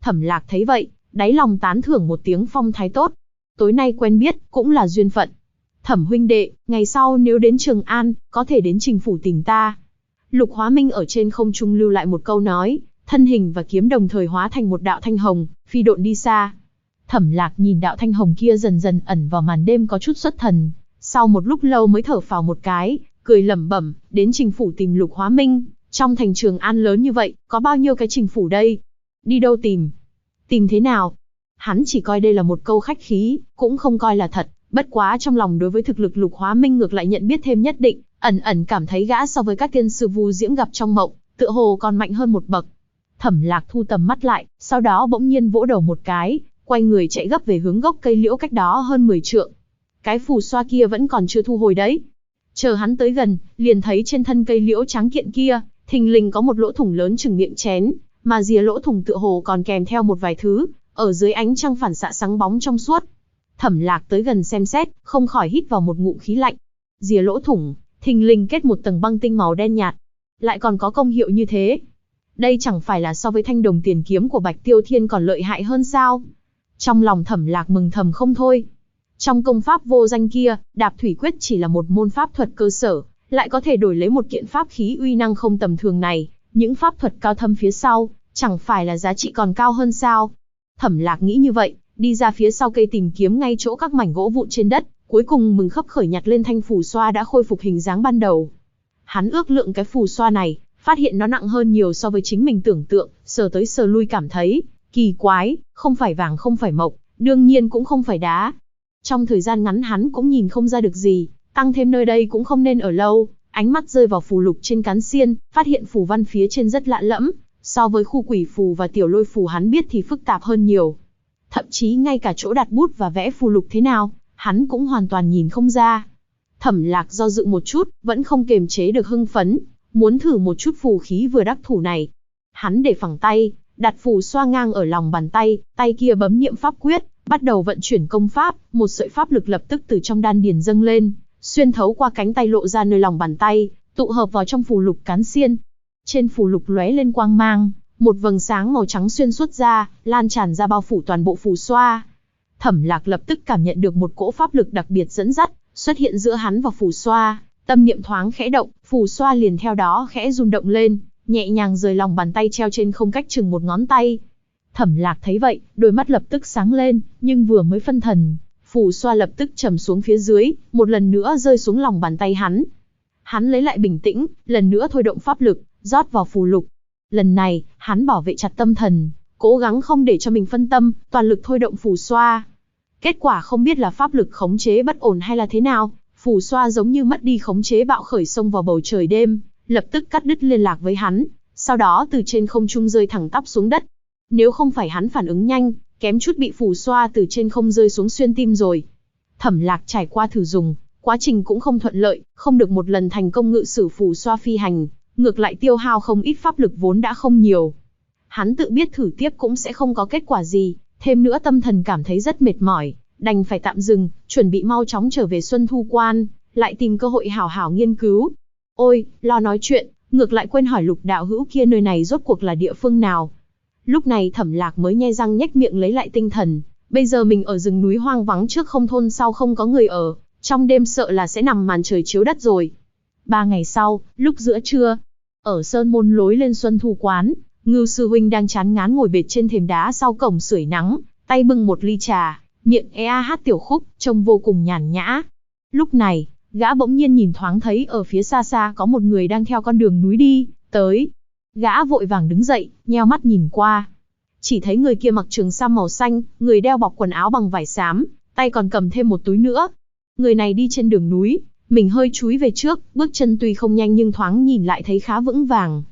Thẩm Lạc thấy vậy, đáy lòng tán thưởng một tiếng, phong thái tốt. Tối nay quen biết, cũng là duyên phận. Thẩm huynh đệ, ngày sau nếu đến Trường An, có thể đến Trình phủ tìm ta. Lục Hóa Minh ở trên không trung lưu lại một câu nói, thân hình và kiếm đồng thời hóa thành một đạo thanh hồng, phi độn đi xa. Thẩm Lạc nhìn đạo thanh hồng kia dần dần ẩn vào màn đêm, có chút xuất thần. Sau một lúc lâu mới thở phào một cái, cười lẩm bẩm, đến Trình phủ tìm Lục Hóa Minh, trong thành Trường An lớn như vậy, có bao nhiêu cái Trình phủ đây? Đi đâu tìm? Tìm thế nào? Hắn chỉ coi đây là một câu khách khí, cũng không coi là thật, bất quá trong lòng đối với thực lực Lục Hóa Minh ngược lại nhận biết thêm nhất định, ẩn ẩn cảm thấy gã so với các tiên sư Vu Diễm gặp trong mộng, tựa hồ còn mạnh hơn một bậc. Thẩm Lạc thu tầm mắt lại, sau đó bỗng nhiên vỗ đầu một cái, quay người chạy gấp về hướng gốc cây liễu cách đó hơn 10 trượng. Cái phù xoa kia vẫn còn chưa thu hồi đấy. Chờ hắn tới gần, liền thấy trên thân cây liễu tráng kiện kia, thình lình có một lỗ thủng lớn chừng miệng chén, mà rìa lỗ thủng tựa hồ còn kèm theo một vài thứ, ở dưới ánh trăng phản xạ sáng bóng trong suốt. Thẩm Lạc tới gần xem xét, không khỏi hít vào một ngụm khí lạnh. Rìa lỗ thủng, thình lình kết một tầng băng tinh màu đen nhạt, lại còn có công hiệu như thế. Đây chẳng phải là so với thanh đồng tiền kiếm của Bạch Tiêu Thiên còn lợi hại hơn sao? Trong lòng Thẩm Lạc mừng thầm không thôi. Trong công pháp vô danh kia, Đạp Thủy Quyết chỉ là một môn pháp thuật cơ sở, lại có thể đổi lấy một kiện pháp khí uy năng không tầm thường này, những pháp thuật cao thâm phía sau, chẳng phải là giá trị còn cao hơn sao? Thẩm Lạc nghĩ như vậy, đi ra phía sau cây tìm kiếm ngay chỗ các mảnh gỗ vụn trên đất, cuối cùng mừng khấp khởi nhặt lên thanh phù xoa đã khôi phục hình dáng ban đầu. Hắn ước lượng cái phù xoa này, phát hiện nó nặng hơn nhiều so với chính mình tưởng tượng, sờ tới sờ lui cảm thấy kỳ quái, không phải vàng không phải mộc, đương nhiên cũng không phải đá. Trong thời gian ngắn hắn cũng nhìn không ra được gì, tăng thêm nơi đây cũng không nên ở lâu, ánh mắt rơi vào phù lục trên cán xiên, phát hiện phù văn phía trên rất lạ lẫm, so với khu quỷ phù và tiểu lôi phù hắn biết thì phức tạp hơn nhiều. Thậm chí ngay cả chỗ đặt bút và vẽ phù lục thế nào, hắn cũng hoàn toàn nhìn không ra. Thẩm Lạc do dự một chút, vẫn không kềm chế được hưng phấn, muốn thử một chút phù khí vừa đắc thủ này. Hắn để phẳng tay, đặt phù xoa ngang ở lòng bàn tay, tay kia bấm niệm pháp quyết, bắt đầu vận chuyển công pháp, một sợi pháp lực lập tức từ trong đan điền dâng lên, xuyên thấu qua cánh tay lộ ra nơi lòng bàn tay, tụ hợp vào trong phù lục cán xiên. Trên phù lục lóe lên quang mang, một vầng sáng màu trắng xuyên suốt ra, lan tràn ra bao phủ toàn bộ phù xoa. Thẩm Lạc lập tức cảm nhận được một cỗ pháp lực đặc biệt dẫn dắt, xuất hiện giữa hắn và phù xoa, tâm niệm thoáng khẽ động, phù xoa liền theo đó khẽ rung động lên, nhẹ nhàng rời lòng bàn tay treo trên không cách chừng một ngón tay. Thẩm Lạc thấy vậy, đôi mắt lập tức sáng lên, nhưng vừa mới phân thần, phù xoa lập tức trầm xuống phía dưới, một lần nữa rơi xuống lòng bàn tay hắn. Hắn lấy lại bình tĩnh, lần nữa thôi động pháp lực, rót vào phù lục. Lần này, hắn bảo vệ chặt tâm thần, cố gắng không để cho mình phân tâm, toàn lực thôi động phù xoa. Kết quả không biết là pháp lực khống chế bất ổn hay là thế nào, phù xoa giống như mất đi khống chế bạo khởi xông vào bầu trời đêm, lập tức cắt đứt liên lạc với hắn, sau đó từ trên không trung rơi thẳng tắp xuống đất. Nếu không phải hắn phản ứng nhanh, kém chút bị phù xoa từ trên không rơi xuống xuyên tim rồi. Thẩm Lạc trải qua thử dùng, quá trình cũng không thuận lợi, không được một lần thành công ngự sử phù xoa phi hành, ngược lại tiêu hao không ít pháp lực vốn đã không nhiều. Hắn tự biết thử tiếp cũng sẽ không có kết quả gì, thêm nữa tâm thần cảm thấy rất mệt mỏi, đành phải tạm dừng, chuẩn bị mau chóng trở về Xuân Thu Quan, lại tìm cơ hội hảo hảo nghiên cứu. Ôi, lo nói chuyện, ngược lại quên hỏi Lục đạo hữu kia nơi này rốt cuộc là địa phương nào. Lúc này Thẩm Lạc mới nhe răng nhếch miệng lấy lại tinh thần, bây giờ mình ở rừng núi hoang vắng trước không thôn sau không có người ở, trong đêm sợ là sẽ nằm màn trời chiếu đất rồi. 3 ngày sau, lúc giữa trưa, ở sơn môn lối lên Xuân Thu Quán, Ngưu sư huynh đang chán ngán ngồi bệt trên thềm đá sau cổng sưởi nắng, tay bưng một ly trà, miệng hát tiểu khúc, trông vô cùng nhàn nhã. Lúc này, gã bỗng nhiên nhìn thoáng thấy ở phía xa xa có một người đang theo con đường núi đi tới. Gã vội vàng đứng dậy, nheo mắt nhìn qua. Chỉ thấy người kia mặc trường sam màu xanh, người đeo bọc quần áo bằng vải xám, tay còn cầm thêm một túi nữa. Người này đi trên đường núi, mình hơi chúi về trước, bước chân tuy không nhanh nhưng thoáng nhìn lại thấy khá vững vàng.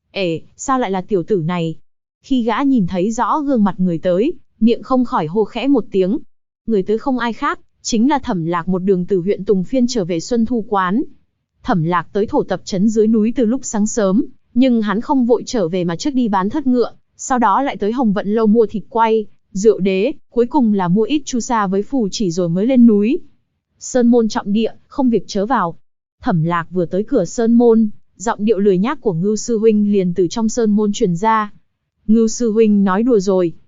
Sao lại là tiểu tử này? Khi gã nhìn thấy rõ gương mặt người tới, miệng không khỏi hô khẽ một tiếng. Người tới không ai khác, chính là Thẩm Lạc một đường từ huyện Tùng Phiên trở về Xuân Thu Quán. Thẩm Lạc tới thổ tập trấn dưới núi từ lúc sáng sớm, nhưng hắn không vội trở về mà trước đi bán thất ngựa, sau đó lại tới Hồng Vận Lâu mua thịt quay, rượu đế, cuối cùng là mua ít chu sa với phù chỉ rồi mới lên núi. Sơn môn trọng địa, không việc chớ vào. Thẩm Lạc vừa tới cửa sơn môn, giọng điệu lười nhác của Ngưu sư huynh liền từ trong sơn môn truyền ra. Ngưu sư huynh nói đùa rồi,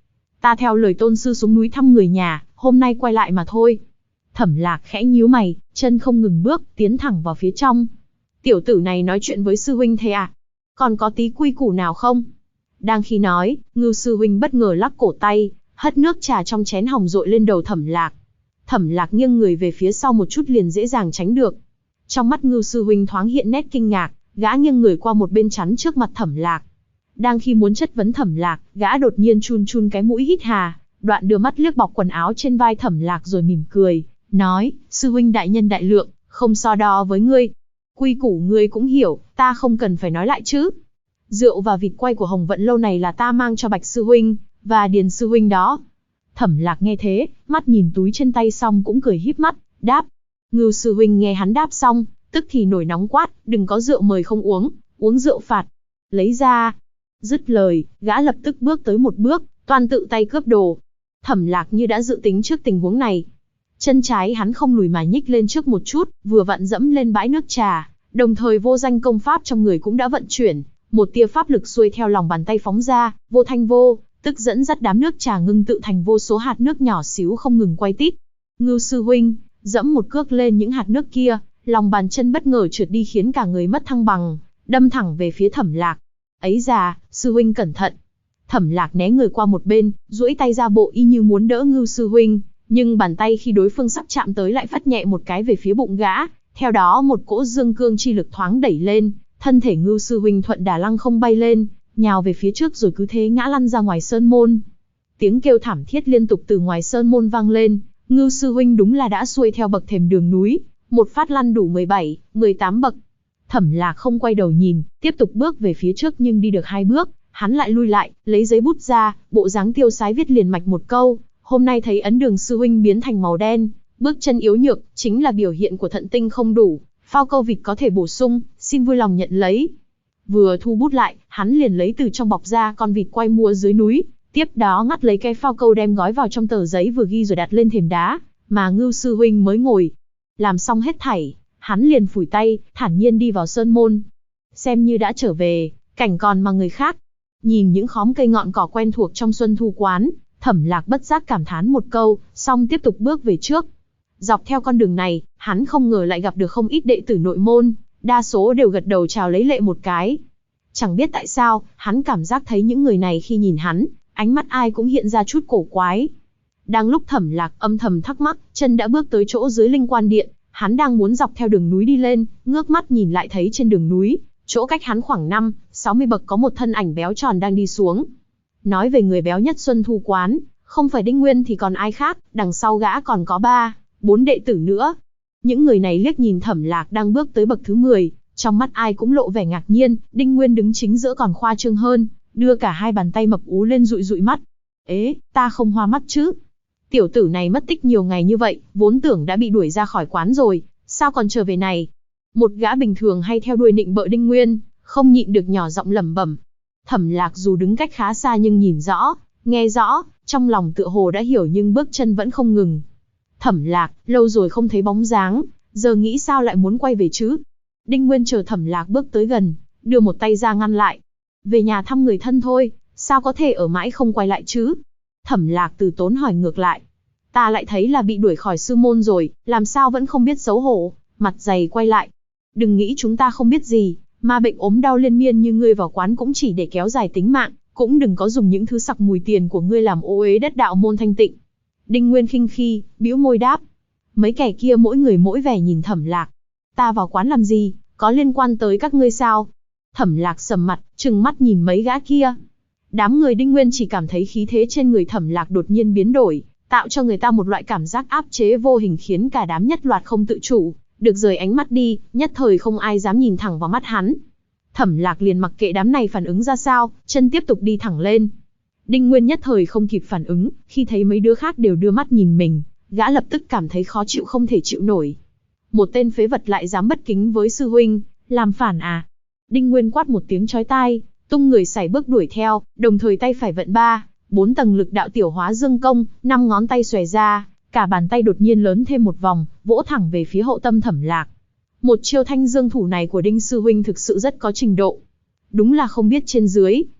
Ta theo lời tôn sư xuống núi thăm người nhà, hôm nay quay lại mà thôi. Thẩm Lạc khẽ nhíu mày, chân không ngừng bước, tiến thẳng vào phía trong. Tiểu tử này nói chuyện với sư huynh thế à? Còn có tí quy củ nào không? Đang khi nói, Ngưu sư huynh bất ngờ lắc cổ tay, hất nước trà trong chén hỏng dội lên đầu Thẩm Lạc. Thẩm Lạc nghiêng người về phía sau một chút liền dễ dàng tránh được. Trong mắt Ngưu sư huynh thoáng hiện nét kinh ngạc, gã nghiêng người qua một bên chắn trước mặt Thẩm Lạc. Đang khi muốn chất vấn Thẩm Lạc, gã đột nhiên chun chun cái mũi hít hà, đoạn đưa mắt liếc bọc quần áo trên vai Thẩm Lạc rồi mỉm cười, nói, sư huynh đại nhân đại lượng, không so đo với ngươi. Quy củ ngươi cũng hiểu, ta không cần phải nói lại chứ. Rượu và vịt quay của Hồng Vận lâu này là ta mang cho Bạch sư huynh, và Điền sư huynh đó. Thẩm Lạc nghe thế, mắt nhìn túi trên tay xong cũng cười híp mắt, đáp. Ngưu sư huynh nghe hắn đáp xong, tức thì nổi nóng quát, đừng có rượu mời không uống, uống rượu phạt. Lấy ra. Dứt lời, gã lập tức bước tới một bước, toan tự tay cướp đồ. Thẩm Lạc như đã dự tính trước tình huống này. Chân trái hắn không lùi mà nhích lên trước một chút, vừa vặn dẫm lên bãi nước trà, đồng thời vô danh công pháp trong người cũng đã vận chuyển, một tia pháp lực xuôi theo lòng bàn tay phóng ra, vô thanh vô, tức dẫn dắt đám nước trà ngưng tự thành vô số hạt nước nhỏ xíu không ngừng quay tít. Ngưu sư huynh dẫm một cước lên những hạt nước kia, lòng bàn chân bất ngờ trượt đi khiến cả người mất thăng bằng, đâm thẳng về phía Thẩm Lạc. Ấy già, sư huynh cẩn thận. Thẩm Lạc né người qua một bên, duỗi tay ra bộ y như muốn đỡ Ngưu sư huynh, nhưng bàn tay khi đối phương sắp chạm tới lại phất nhẹ một cái về phía bụng gã, theo đó một cỗ dương cương chi lực thoáng đẩy lên, thân thể Ngưu sư huynh thuận đà lăng không bay lên, nhào về phía trước rồi cứ thế ngã lăn ra ngoài sơn môn. Tiếng kêu thảm thiết liên tục từ ngoài sơn môn vang lên, Ngưu sư huynh đúng là đã xuôi theo bậc thềm đường núi, một phát lăn đủ 17, 18 bậc. Thẩm Lạc không quay đầu nhìn, tiếp tục bước về phía trước nhưng đi được 2 bước, hắn lại lui lại, lấy giấy bút ra, bộ dáng tiêu sái viết liền mạch một câu, hôm nay thấy ấn đường sư huynh biến thành màu đen, bước chân yếu nhược, chính là biểu hiện của thận tinh không đủ, phao câu vịt có thể bổ sung, xin vui lòng nhận lấy. Vừa thu bút lại, hắn liền lấy từ trong bọc ra con vịt quay mua dưới núi, tiếp đó ngắt lấy cái phao câu đem gói vào trong tờ giấy vừa ghi rồi đặt lên thềm đá, mà Ngưu sư huynh mới ngồi. Làm xong hết thảy, hắn liền phủi tay, thản nhiên đi vào sơn môn. Xem như đã trở về, cảnh còn mà người khác. Nhìn những khóm cây ngọn cỏ quen thuộc trong Xuân Thu quán, Thẩm Lạc bất giác cảm thán một câu, xong tiếp tục bước về trước. Dọc theo con đường này, hắn không ngờ lại gặp được không ít đệ tử nội môn, đa số đều gật đầu chào lấy lệ một cái. Chẳng biết tại sao, hắn cảm giác thấy những người này khi nhìn hắn, ánh mắt ai cũng hiện ra chút cổ quái. Đang lúc Thẩm Lạc âm thầm thắc mắc, chân đã bước tới chỗ dưới Linh Quan Điện, hắn đang muốn dọc theo đường núi đi lên, ngước mắt nhìn lại thấy trên đường núi, chỗ cách hắn khoảng 50-60 bậc có một thân ảnh béo tròn đang đi xuống. Nói về người béo nhất Xuân Thu quán, không phải Đinh Nguyên thì còn ai khác, đằng sau gã còn có 3-4 đệ tử nữa. Những người này liếc nhìn Thẩm Lạc đang bước tới bậc thứ 10, trong mắt ai cũng lộ vẻ ngạc nhiên, Đinh Nguyên đứng chính giữa còn khoa trương hơn, đưa cả hai bàn tay mập ú lên dụi dụi mắt. Ế, ta không hoa mắt chứ? Tiểu tử này mất tích nhiều ngày như vậy, vốn tưởng đã bị đuổi ra khỏi quán rồi, sao còn trở về này? Một gã bình thường hay theo đuôi nịnh bợ Đinh Nguyên, không nhịn được nhỏ giọng lẩm bẩm. Thẩm Lạc dù đứng cách khá xa nhưng nhìn rõ, nghe rõ, trong lòng tựa hồ đã hiểu nhưng bước chân vẫn không ngừng. Thẩm Lạc, lâu rồi không thấy bóng dáng, giờ nghĩ sao lại muốn quay về chứ? Đinh Nguyên chờ Thẩm Lạc bước tới gần, đưa một tay ra ngăn lại. Về nhà thăm người thân thôi, sao có thể ở mãi không quay lại chứ? Thẩm Lạc từ tốn hỏi ngược lại. Ta lại thấy là bị đuổi khỏi sư môn rồi, làm sao vẫn không biết xấu hổ, mặt dày quay lại. Đừng nghĩ chúng ta không biết gì, mà bệnh ốm đau liên miên như ngươi vào quán cũng chỉ để kéo dài tính mạng, cũng đừng có dùng những thứ sặc mùi tiền của ngươi làm ô uế đất đạo môn thanh tịnh. Đinh Nguyên khinh khi, bĩu môi đáp. Mấy kẻ kia mỗi người mỗi vẻ nhìn Thẩm Lạc. Ta vào quán làm gì, có liên quan tới các ngươi sao? Thẩm Lạc sầm mặt, trừng mắt nhìn mấy gã kia. Đám người Đinh Nguyên chỉ cảm thấy khí thế trên người Thẩm Lạc đột nhiên biến đổi, tạo cho người ta một loại cảm giác áp chế vô hình khiến cả đám nhất loạt không tự chủ, được rời ánh mắt đi, nhất thời không ai dám nhìn thẳng vào mắt hắn. Thẩm Lạc liền mặc kệ đám này phản ứng ra sao, chân tiếp tục đi thẳng lên. Đinh Nguyên nhất thời không kịp phản ứng, khi thấy mấy đứa khác đều đưa mắt nhìn mình, gã lập tức cảm thấy khó chịu không thể chịu nổi. Một tên phế vật lại dám bất kính với sư huynh, làm phản à? Đinh Nguyên quát một tiếng chói tai, tung người sải bước đuổi theo, đồng thời tay phải vận 3-4 tầng lực đạo tiểu hóa dương công, 5 ngón tay xòe ra, cả bàn tay đột nhiên lớn thêm một vòng, vỗ thẳng về phía hậu tâm Thẩm Lạc. Một chiêu thanh dương thủ này của Đinh sư huynh thực sự rất có trình độ. Đúng là không biết trên dưới.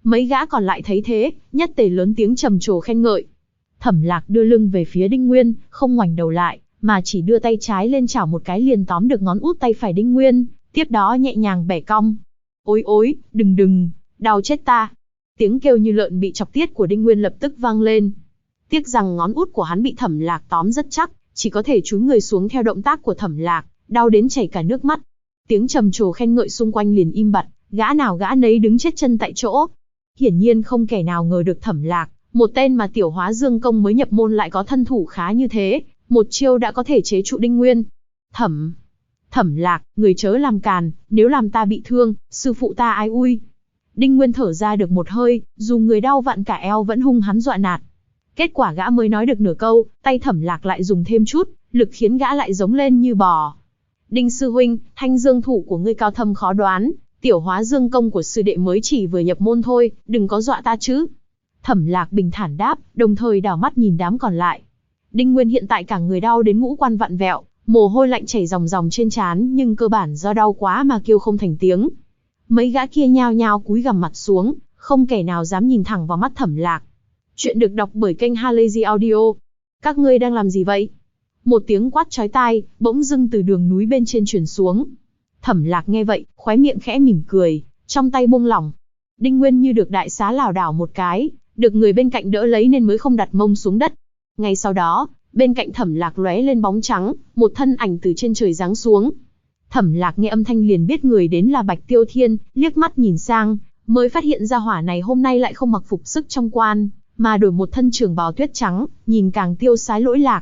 Mấy gã còn lại thấy thế, nhất tề lớn tiếng trầm trồ khen ngợi. Thẩm Lạc đưa lưng về phía Đinh Nguyên, không ngoảnh đầu lại, mà chỉ đưa tay trái lên chảo một cái liền tóm được ngón út tay phải Đinh Nguyên, tiếp đó nhẹ nhàng bẻ cong. Ôi ôi, đừng, đau chết ta. Tiếng kêu như lợn bị chọc tiết của Đinh Nguyên lập tức vang lên. Tiếc rằng ngón út của hắn bị Thẩm Lạc tóm rất chắc, chỉ có thể chúi người xuống theo động tác của Thẩm Lạc, đau đến chảy cả nước mắt. Tiếng trầm trồ khen ngợi xung quanh liền im bặt, gã nào gã nấy đứng chết chân tại chỗ. Hiển nhiên không kẻ nào ngờ được Thẩm Lạc, một tên mà Tiểu Hóa Dương Công mới nhập môn lại có thân thủ khá như thế, một chiêu đã có thể chế trụ Đinh Nguyên. Thẩm Lạc, người chớ làm càn, nếu làm ta bị thương, sư phụ ta ai ui. Đinh Nguyên thở ra được một hơi, dù người đau vặn cả eo vẫn hung hắn dọa nạt. Kết quả gã mới nói được nửa câu, tay Thẩm Lạc lại dùng thêm chút, lực khiến gã lại giống lên như bò. Đinh sư huynh, Thanh Dương thủ của ngươi cao thâm khó đoán, Tiểu Hóa Dương Công của sư đệ mới chỉ vừa nhập môn thôi, đừng có dọa ta chứ. Thẩm Lạc bình thản đáp, đồng thời đảo mắt nhìn đám còn lại. Đinh Nguyên hiện tại cả người đau đến ngũ quan vặn vẹo, mồ hôi lạnh chảy ròng ròng trên trán, nhưng cơ bản do đau quá mà kêu không thành tiếng. Mấy gã kia nhao nhao cúi gằm mặt xuống, không kẻ nào dám nhìn thẳng vào mắt Thẩm Lạc. Chuyện được đọc bởi kênh Halazy Audio. Các ngươi đang làm gì vậy? Một tiếng quát chói tai, bỗng dưng từ đường núi bên trên truyền xuống. Thẩm Lạc nghe vậy, khóe miệng khẽ mỉm cười, trong tay buông lỏng. Đinh Nguyên như được đại xá lảo đảo một cái, được người bên cạnh đỡ lấy nên mới không đặt mông xuống đất. Ngay sau đó, bên cạnh Thẩm Lạc lóe lên bóng trắng, một thân ảnh từ trên trời giáng xuống. Thẩm Lạc nghe âm thanh liền biết người đến là Bạch Tiêu Thiên, liếc mắt nhìn sang, mới phát hiện ra hỏa này hôm nay lại không mặc phục sức trong quan, mà đổi một thân trường bào tuyết trắng, nhìn càng tiêu sái lỗi lạc.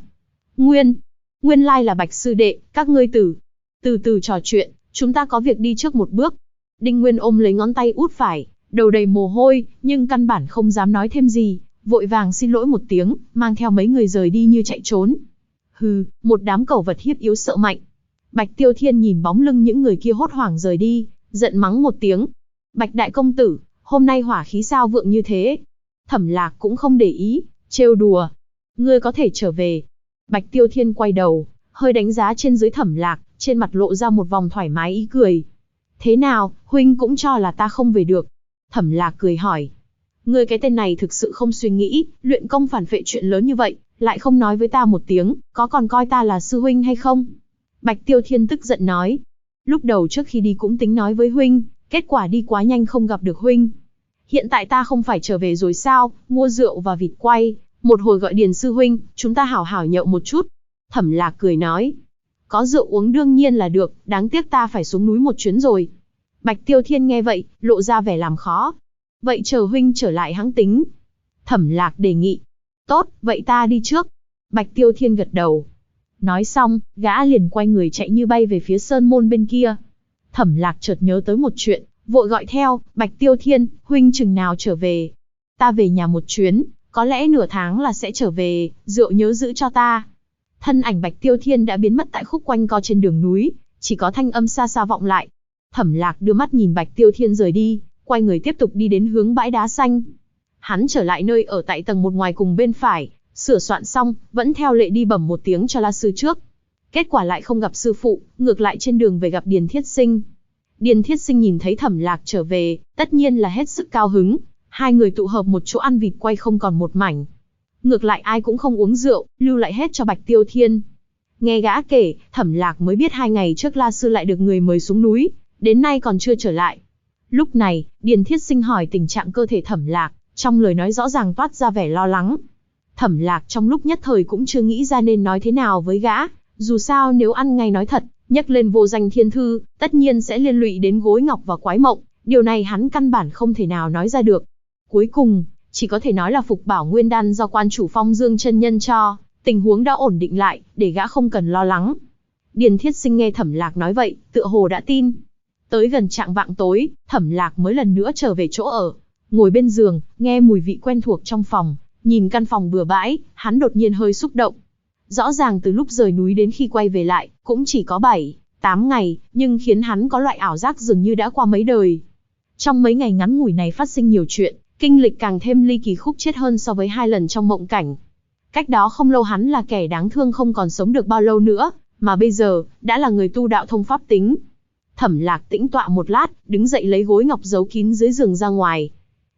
Nguyên lai là Bạch sư đệ, các ngươi từ từ trò chuyện, chúng ta có việc đi trước một bước. Đinh Nguyên ôm lấy ngón tay út phải, đầu đầy mồ hôi, nhưng căn bản không dám nói thêm gì, vội vàng xin lỗi một tiếng, mang theo mấy người rời đi như chạy trốn. Hừ, một đám cẩu vật hiếp yếu sợ mạnh. Bạch Tiêu Thiên nhìn bóng lưng những người kia hốt hoảng rời đi, giận mắng một tiếng. Bạch đại công tử, hôm nay hỏa khí sao vượng như thế? Thẩm Lạc cũng không để ý, trêu đùa. Ngươi có thể trở về. Bạch Tiêu Thiên quay đầu, hơi đánh giá trên dưới Thẩm Lạc, trên mặt lộ ra một vòng thoải mái ý cười. Thế nào, huynh cũng cho là ta không về được? Thẩm Lạc cười hỏi. Ngươi cái tên này thực sự không suy nghĩ, luyện công phản phệ chuyện lớn như vậy, lại không nói với ta một tiếng, có còn coi ta là sư huynh hay không? Bạch Tiêu Thiên tức giận nói. Lúc đầu trước khi đi cũng tính nói với huynh, kết quả đi quá nhanh không gặp được huynh. Hiện tại ta không phải trở về rồi sao, mua rượu và vịt quay, một hồi gọi Điền sư huynh, chúng ta hảo hảo nhậu một chút. Thẩm Lạc cười nói. Có rượu uống đương nhiên là được, đáng tiếc ta phải xuống núi một chuyến rồi. Bạch Tiêu Thiên nghe vậy, lộ ra vẻ làm khó. Vậy chờ huynh trở lại hãng tính. Thẩm Lạc đề nghị. Tốt, vậy ta đi trước. Bạch Tiêu Thiên gật đầu. Nói xong, gã liền quay người chạy như bay về phía sơn môn bên kia. Thẩm Lạc chợt nhớ tới một chuyện, vội gọi theo, Bạch Tiêu Thiên, huynh chừng nào trở về? Ta về nhà một chuyến, có lẽ nửa tháng là sẽ trở về, rượu nhớ giữ cho ta. Thân ảnh Bạch Tiêu Thiên đã biến mất tại khúc quanh co trên đường núi, chỉ có thanh âm xa xa vọng lại. Thẩm Lạc đưa mắt nhìn Bạch Tiêu Thiên rời đi, quay người tiếp tục đi đến hướng bãi đá xanh. Hắn trở lại nơi ở tại tầng 1 ngoài cùng bên phải, sửa soạn xong, vẫn theo lệ đi bẩm một tiếng cho La sư trước. Kết quả lại không gặp sư phụ, ngược lại trên đường về gặp Điền Thiết Sinh. Điền Thiết Sinh nhìn thấy Thẩm Lạc trở về, tất nhiên là hết sức cao hứng, hai người tụ hợp một chỗ ăn vịt quay không còn một mảnh. Ngược lại ai cũng không uống rượu, lưu lại hết cho Bạch Tiêu Thiên. Nghe gã kể, Thẩm Lạc mới biết 2 ngày trước La sư lại được người mời xuống núi, đến nay còn chưa trở lại. Lúc này, Điền Thiết Sinh hỏi tình trạng cơ thể Thẩm Lạc, trong lời nói rõ ràng toát ra vẻ lo lắng. Thẩm Lạc trong lúc nhất thời cũng chưa nghĩ ra nên nói thế nào với gã, dù sao nếu ăn ngay nói thật, nhắc lên vô danh thiên thư, tất nhiên sẽ liên lụy đến gối ngọc và quái mộng, điều này hắn căn bản không thể nào nói ra được. Cuối cùng, chỉ có thể nói là phục bảo nguyên đan do quan chủ Phong Dương chân nhân cho, tình huống đã ổn định lại, để gã không cần lo lắng. Điền Thiết Sinh nghe Thẩm Lạc nói vậy, tựa hồ đã tin. Tới gần chạng vạng tối, Thẩm Lạc mới lần nữa trở về chỗ ở, ngồi bên giường, nghe mùi vị quen thuộc trong phòng, nhìn căn phòng bừa bãi, hắn đột nhiên hơi xúc động. Rõ ràng từ lúc rời núi đến khi quay về lại, cũng chỉ có 7-8 ngày, nhưng khiến hắn có loại ảo giác dường như đã qua mấy đời. Trong mấy ngày ngắn ngủi này phát sinh nhiều chuyện, kinh lịch càng thêm ly kỳ khúc chiết hơn so với 2 lần trong mộng cảnh. Cách đó không lâu hắn là kẻ đáng thương không còn sống được bao lâu nữa, mà bây giờ, đã là người tu đạo thông pháp tính. Thẩm Lạc tĩnh tọa một lát, đứng dậy lấy gối ngọc giấu kín dưới giường ra ngoài.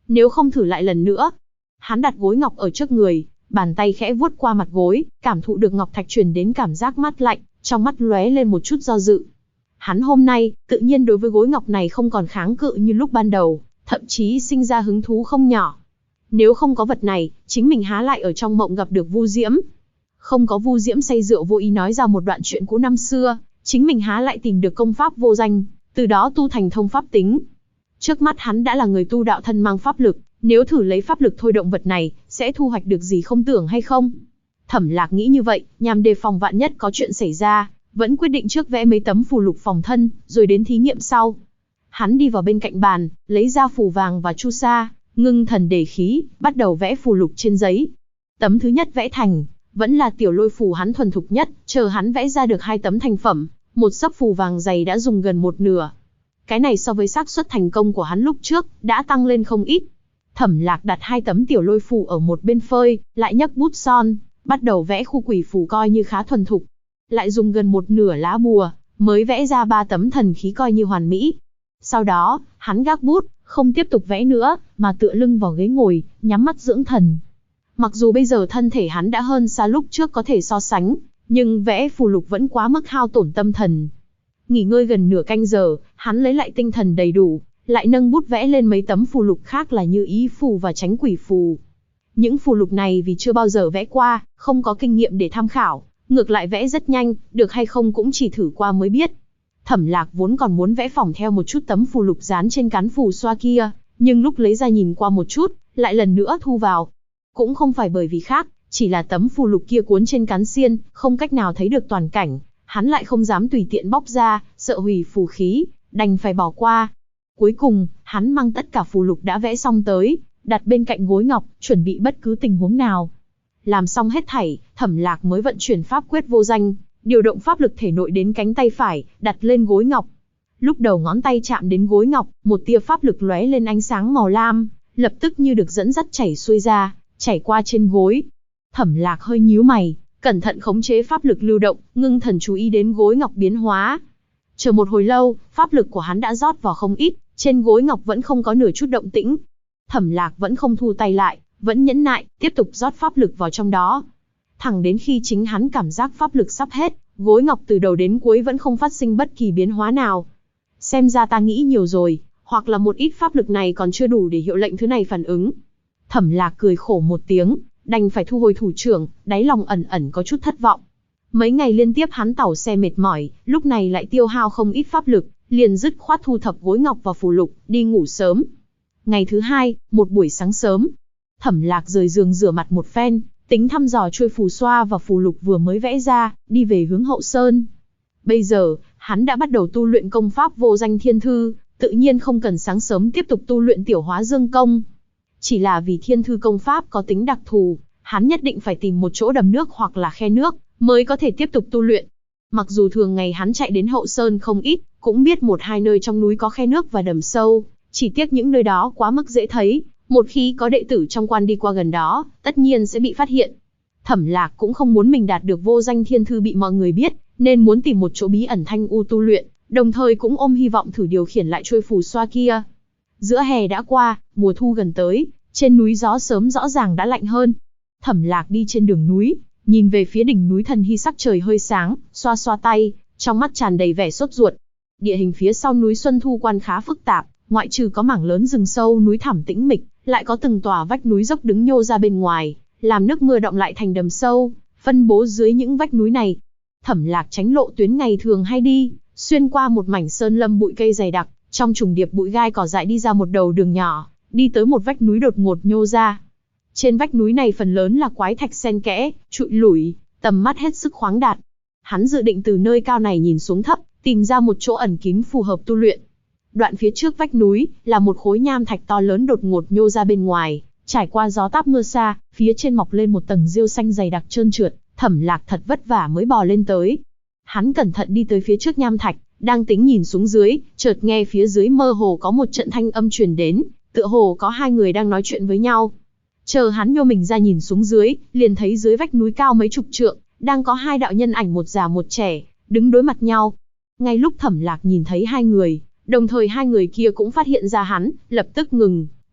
Nếu không thử lại lần nữa. Hắn đặt gối ngọc ở trước người, bàn tay khẽ vuốt qua mặt gối, cảm thụ được ngọc thạch truyền đến cảm giác mát lạnh, trong mắt lóe lên một chút do dự. Hắn hôm nay, tự nhiên đối với gối ngọc này không còn kháng cự như lúc ban đầu, thậm chí sinh ra hứng thú không nhỏ. Nếu không có vật này, chính mình há lại ở trong mộng gặp được Vu Diễm. Không có Vu Diễm say rượu vô ý nói ra một đoạn chuyện cũ năm xưa, chính mình há lại tìm được công pháp vô danh, từ đó tu thành thông pháp tính. Trước mắt hắn đã là người tu đạo thân mang pháp lực, nếu thử lấy pháp lực thôi động vật này, sẽ thu hoạch được gì không tưởng hay không? Thẩm Lạc nghĩ như vậy, nhằm đề phòng vạn nhất có chuyện xảy ra, vẫn quyết định trước vẽ mấy tấm phù lục phòng thân, rồi đến thí nghiệm sau. Hắn đi vào bên cạnh bàn, lấy ra phù vàng và chu sa, ngưng thần đề khí, bắt đầu vẽ phù lục trên giấy. Tấm thứ nhất vẽ thành, vẫn là tiểu lôi phù hắn thuần thục nhất, chờ hắn vẽ ra được 2 tấm thành phẩm, một sấp phù vàng dày đã dùng gần một nửa. Cái này so với xác suất thành công của hắn lúc trước, đã tăng lên không ít. Thẩm Lạc đặt 2 tấm tiểu lôi phù ở một bên phơi, lại nhấc bút son, bắt đầu vẽ khu quỷ phù coi như khá thuần thục. Lại dùng gần một nửa lá bùa, mới vẽ ra 3 tấm thần khí coi như hoàn mỹ. Sau đó, hắn gác bút, không tiếp tục vẽ nữa, mà tựa lưng vào ghế ngồi, nhắm mắt dưỡng thần. Mặc dù bây giờ thân thể hắn đã hơn xa lúc trước có thể so sánh, nhưng vẽ phù lục vẫn quá mức hao tổn tâm thần. Nghỉ ngơi gần nửa canh giờ, hắn lấy lại tinh thần đầy đủ, lại nâng bút vẽ lên mấy tấm phù lục khác là như ý phù và tránh quỷ phù. Những phù lục này vì chưa bao giờ vẽ qua, không có kinh nghiệm để tham khảo, ngược lại vẽ rất nhanh, được hay không cũng chỉ thử qua mới biết. Thẩm Lạc vốn còn muốn vẽ phỏng theo một chút tấm phù lục dán trên cán phù xoa kia, nhưng lúc lấy ra nhìn qua một chút, lại lần nữa thu vào. Cũng không phải bởi vì khác, chỉ là tấm phù lục kia cuốn trên cán xiên, không cách nào thấy được toàn cảnh, hắn lại không dám tùy tiện bóc ra, sợ hủy phù khí, đành phải bỏ qua. Cuối cùng, hắn mang tất cả phù lục đã vẽ xong tới, đặt bên cạnh gối ngọc, chuẩn bị bất cứ tình huống nào. Làm xong hết thảy, Thẩm Lạc mới vận chuyển pháp quyết vô danh, điều động pháp lực thể nội đến cánh tay phải, đặt lên gối ngọc. Lúc đầu ngón tay chạm đến gối ngọc, một tia pháp lực lóe lên ánh sáng màu lam, lập tức như được dẫn dắt chảy xuôi ra, chảy qua trên gối. Thẩm Lạc hơi nhíu mày, cẩn thận khống chế pháp lực lưu động, ngưng thần chú ý đến gối ngọc biến hóa. Chờ một hồi lâu, pháp lực của hắn đã rót vào không ít, trên gối ngọc vẫn không có nửa chút động tĩnh. Thẩm Lạc vẫn không thu tay lại, vẫn nhẫn nại, tiếp tục rót pháp lực vào trong đó. Thẳng đến khi chính hắn cảm giác pháp lực sắp hết, gối ngọc từ đầu đến cuối vẫn không phát sinh bất kỳ biến hóa nào. Xem ra ta nghĩ nhiều rồi, hoặc là một ít pháp lực này còn chưa đủ để hiệu lệnh thứ này phản ứng. Thẩm Lạc cười khổ một tiếng, đành phải thu hồi thủ trưởng, đáy lòng ẩn ẩn có chút thất vọng. Mấy ngày liên tiếp hắn tàu xe mệt mỏi, lúc này lại tiêu hao không ít pháp lực, liền dứt khoát thu thập gối ngọc và phù lục, đi ngủ sớm. Ngày thứ hai, một buổi sáng sớm, Thẩm Lạc rời giường rửa mặt một phen, tính thăm dò chuôi phù xoa và phù lục vừa mới vẽ ra, đi về hướng Hậu Sơn. Bây giờ, hắn đã bắt đầu tu luyện công pháp vô danh thiên thư, tự nhiên không cần sáng sớm tiếp tục tu luyện tiểu hóa dương công. Chỉ là vì thiên thư công pháp có tính đặc thù, hắn nhất định phải tìm một chỗ đầm nước hoặc là khe nước, mới có thể tiếp tục tu luyện. Mặc dù thường ngày hắn chạy đến Hậu Sơn không ít, cũng biết một hai nơi trong núi có khe nước và đầm sâu, chỉ tiếc những nơi đó quá mức dễ thấy, một khi có đệ tử trong quan đi qua gần đó, tất nhiên sẽ bị phát hiện. Thẩm Lạc cũng không muốn mình đạt được vô danh thiên thư bị mọi người biết, nên muốn tìm một chỗ bí ẩn thanh u tu luyện, đồng thời cũng ôm hy vọng thử điều khiển lại chuôi phù xoa kia. Giữa hè đã qua, mùa thu gần tới, trên núi gió sớm rõ ràng đã lạnh hơn. Thẩm Lạc đi trên đường núi, nhìn về phía đỉnh núi thần hy sắc trời hơi sáng, xoa xoa tay, trong mắt tràn đầy vẻ sốt ruột. Địa hình phía sau núi Xuân Thu Quan khá phức tạp, ngoại trừ có mảng lớn rừng sâu núi thẳm tĩnh mịch, lại có từng tòa vách núi dốc đứng nhô ra bên ngoài, làm nước mưa đọng lại thành đầm sâu, phân bố dưới những vách núi này. Thẩm Lạc tránh lộ tuyến ngày thường hay đi, xuyên qua một mảnh sơn lâm bụi cây dày đặc, trong trùng điệp bụi gai cỏ dại đi ra một đầu đường nhỏ, đi tới một vách núi đột ngột nhô ra. Trên vách núi này phần lớn là quái thạch xen kẽ, trụi lủi, tầm mắt hết sức khoáng đạt. Hắn dự định từ nơi cao này nhìn xuống thấp, tìm ra một chỗ ẩn kín phù hợp tu luyện. Đoạn phía trước vách núi là một khối nham thạch to lớn đột ngột nhô ra bên ngoài, trải qua gió táp mưa xa, phía trên mọc lên một tầng rêu xanh dày đặc trơn trượt. Thẩm Lạc thật vất vả mới bò lên tới. Hắn cẩn thận đi tới phía trước nham thạch, đang tính nhìn xuống dưới, chợt nghe phía dưới mơ hồ có một trận thanh âm truyền đến, tựa hồ có hai người đang nói chuyện với nhau. Chờ hắn nhô mình ra nhìn xuống dưới, liền thấy dưới vách núi cao mấy chục trượng, đang có hai đạo nhân ảnh một già một trẻ, đứng đối mặt nhau. Ngay lúc Thẩm Lạc nhìn thấy hai người, đồng thời hai người kia cũng phát hiện ra hắn, lập tức ngừng,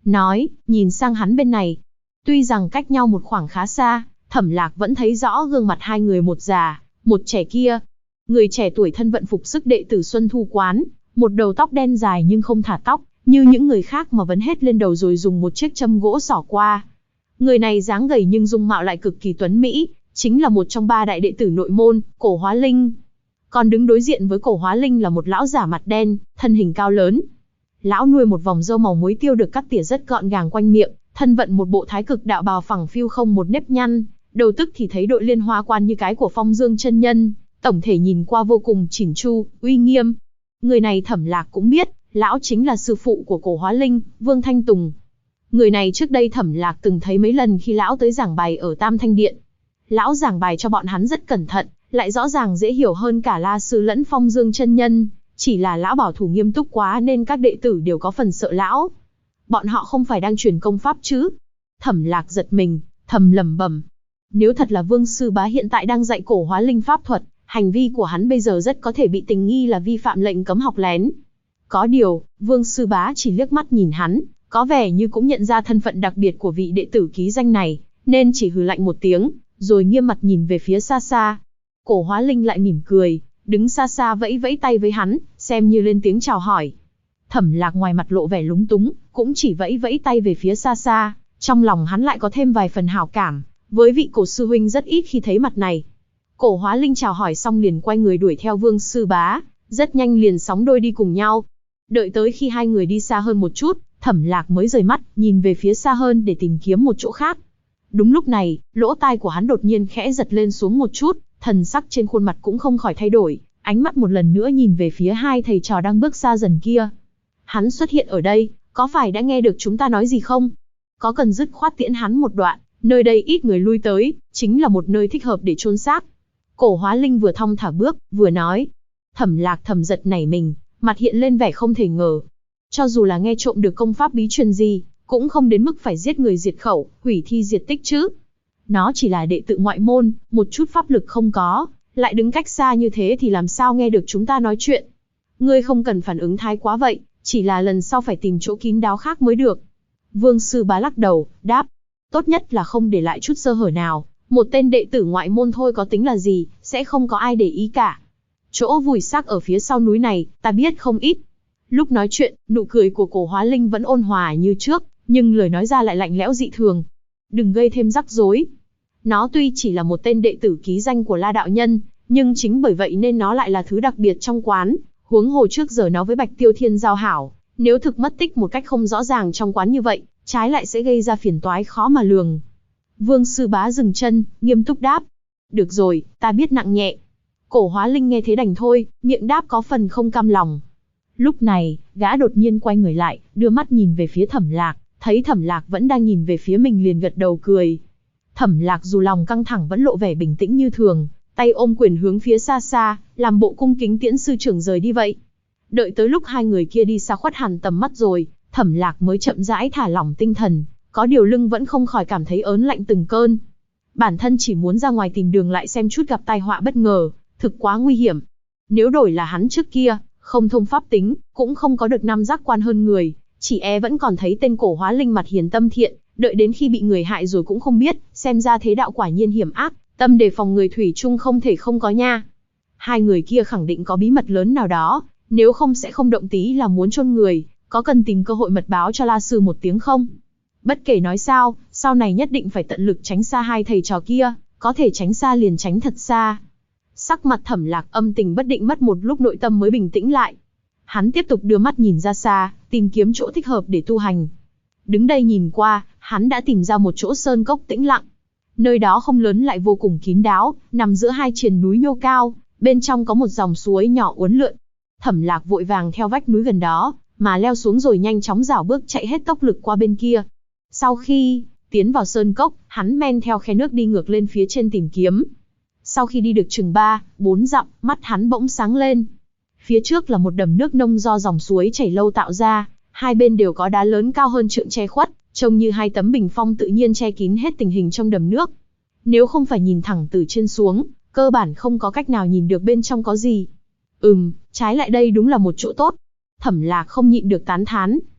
nói, nhìn sang hắn bên này. Tuy rằng cách nhau một khoảng khá xa, Thẩm Lạc vẫn thấy rõ gương mặt hai người, một già, một trẻ kia. Người trẻ tuổi thân vận phục sức đệ tử Xuân Thu quán, một đầu tóc đen dài nhưng không thả tóc, như những người khác mà vấn hết lên đầu rồi dùng một chiếc châm gỗ xỏ qua. Người này dáng gầy nhưng dung mạo lại cực kỳ tuấn mỹ, chính là một trong ba đại đệ tử nội môn, Cổ Hóa Linh. Còn đứng đối diện với Cổ Hóa Linh là một lão giả mặt đen, thân hình cao lớn. Lão nuôi một vòng râu màu muối tiêu được cắt tỉa rất gọn gàng quanh miệng, thân vận một bộ thái cực đạo bào phẳng phiu không một nếp nhăn, đầu tức thì thấy đội liên hoa quan như cái của Phong Dương chân nhân, tổng thể nhìn qua vô cùng chỉn chu, uy nghiêm. Người này Thẩm Lạc cũng biết, lão chính là sư phụ của Cổ Hóa Linh, Vương Thanh Tùng. Người này trước đây Thẩm Lạc từng thấy mấy lần khi lão tới giảng bài ở Tam Thanh Điện. Lão giảng bài cho bọn hắn rất cẩn thận, lại rõ ràng dễ hiểu hơn cả La sư lẫn Phong Dương chân nhân, chỉ là lão bảo thủ nghiêm túc quá nên các đệ tử đều có phần sợ lão. Bọn họ không phải đang truyền công pháp chứ? Thẩm Lạc giật mình, thầm lẩm bẩm. Nếu thật là Vương sư bá hiện tại đang dạy Cổ Hóa Linh pháp thuật, hành vi của hắn bây giờ rất có thể bị tình nghi là vi phạm lệnh cấm học lén. Có điều, Vương sư bá chỉ liếc mắt nhìn hắn, có vẻ như cũng nhận ra thân phận đặc biệt của vị đệ tử ký danh này, nên chỉ hừ lạnh một tiếng, rồi nghiêm mặt nhìn về phía xa xa. Cổ Hóa Linh lại mỉm cười, đứng xa xa vẫy vẫy tay với hắn, xem như lên tiếng chào hỏi. Thẩm Lạc ngoài mặt lộ vẻ lúng túng, cũng chỉ vẫy vẫy tay về phía xa xa, trong lòng hắn lại có thêm vài phần hảo cảm, với vị Cổ sư huynh rất ít khi thấy mặt này. Cổ Hóa Linh chào hỏi xong liền quay người đuổi theo Vương sư bá, rất nhanh liền sóng đôi đi cùng nhau. Đợi tới khi hai người đi xa hơn một chút, Thẩm Lạc mới rời mắt, nhìn về phía xa hơn để tìm kiếm một chỗ khác. Đúng lúc này, lỗ tai của hắn đột nhiên khẽ giật lên xuống một chút, thần sắc trên khuôn mặt cũng không khỏi thay đổi, ánh mắt một lần nữa nhìn về phía hai thầy trò đang bước xa dần kia. Hắn xuất hiện ở đây, có phải đã nghe được chúng ta nói gì không? Có cần dứt khoát tiễn hắn một đoạn, nơi đây ít người lui tới, chính là một nơi thích hợp để chôn xác. Cổ Hóa Linh vừa thong thả bước, vừa nói. Thẩm Lạc thầm giật nảy mình, mặt hiện lên vẻ không thể ngờ. Cho dù là nghe trộm được công pháp bí truyền gì, cũng không đến mức phải giết người diệt khẩu, hủy thi diệt tích chứ. Nó chỉ là đệ tử ngoại môn, một chút pháp lực không có, lại đứng cách xa như thế thì làm sao nghe được chúng ta nói chuyện. Ngươi không cần phản ứng thái quá vậy, chỉ là lần sau phải tìm chỗ kín đáo khác mới được. Vương sư bá lắc đầu, đáp. Tốt nhất là không để lại chút sơ hở nào, một tên đệ tử ngoại môn thôi có tính là gì, sẽ không có ai để ý cả. Chỗ vùi xác ở phía sau núi này, ta biết không ít. Lúc nói chuyện, nụ cười của Cổ Hóa Linh vẫn ôn hòa như trước, nhưng lời nói ra lại lạnh lẽo dị thường. Đừng gây thêm rắc rối. Nó tuy chỉ là một tên đệ tử ký danh của La đạo nhân, nhưng chính bởi vậy nên nó lại là thứ đặc biệt trong quán, huống hồ trước giờ nó với Bạch Tiêu Thiên giao hảo, nếu thực mất tích một cách không rõ ràng trong quán như vậy, trái lại sẽ gây ra phiền toái khó mà lường. Vương sư bá dừng chân, nghiêm túc đáp. Được rồi, ta biết nặng nhẹ. Cổ Hóa Linh nghe thế đành thôi, miệng đáp có phần không cam lòng. Lúc này, gã đột nhiên quay người lại, đưa mắt nhìn về phía Thẩm Lạc, thấy Thẩm Lạc vẫn đang nhìn về phía mình liền gật đầu cười. Thẩm Lạc dù lòng căng thẳng vẫn lộ vẻ bình tĩnh như thường, tay ôm quyền hướng phía xa xa, làm bộ cung kính tiễn sư trưởng rời đi vậy. Đợi tới lúc hai người kia đi xa khuất hẳn tầm mắt rồi, Thẩm Lạc mới chậm rãi thả lỏng tinh thần, có điều lưng vẫn không khỏi cảm thấy ớn lạnh từng cơn. Bản thân chỉ muốn ra ngoài tìm đường lại xem chút gặp tai họa bất ngờ, thực quá nguy hiểm. Nếu đổi là hắn trước kia, không thông pháp tính, cũng không có được năm giác quan hơn người, chỉ e vẫn còn thấy tên Cổ Hóa Linh mặt hiền tâm thiện, đợi đến khi bị người hại rồi cũng không biết, xem ra thế đạo quả nhiên hiểm ác, tâm đề phòng người thủy chung không thể không có nha. Hai người kia khẳng định có bí mật lớn nào đó, nếu không sẽ không động tí là muốn chôn người, có cần tìm cơ hội mật báo cho La sư một tiếng không? Bất kể nói sao, sau này nhất định phải tận lực tránh xa hai thầy trò kia, có thể tránh xa liền tránh thật xa. Sắc mặt Thẩm Lạc âm tình bất định, mất một lúc nội tâm mới bình tĩnh lại. Hắn tiếp tục đưa mắt nhìn ra xa, tìm kiếm chỗ thích hợp để tu hành. Đứng đây nhìn qua, hắn đã tìm ra một chỗ sơn cốc tĩnh lặng. Nơi đó không lớn lại vô cùng kín đáo, nằm giữa hai triền núi nhô cao, bên trong có một dòng suối nhỏ uốn lượn. Thẩm Lạc vội vàng theo vách núi gần đó, mà leo xuống rồi nhanh chóng rảo bước chạy hết tốc lực qua bên kia. Sau khi tiến vào sơn cốc, hắn men theo khe nước đi ngược lên phía trên tìm kiếm. Sau khi đi được chừng 3-4 dặm, mắt hắn bỗng sáng lên. Phía trước là một đầm nước nông do dòng suối chảy lâu tạo ra, hai bên đều có đá lớn cao hơn trượng che khuất, trông như hai tấm bình phong tự nhiên che kín hết tình hình trong đầm nước. Nếu không phải nhìn thẳng từ trên xuống, cơ bản không có cách nào nhìn được bên trong có gì. Trái lại đây đúng là một chỗ tốt. Thẩm Lạc không nhịn được tán thán.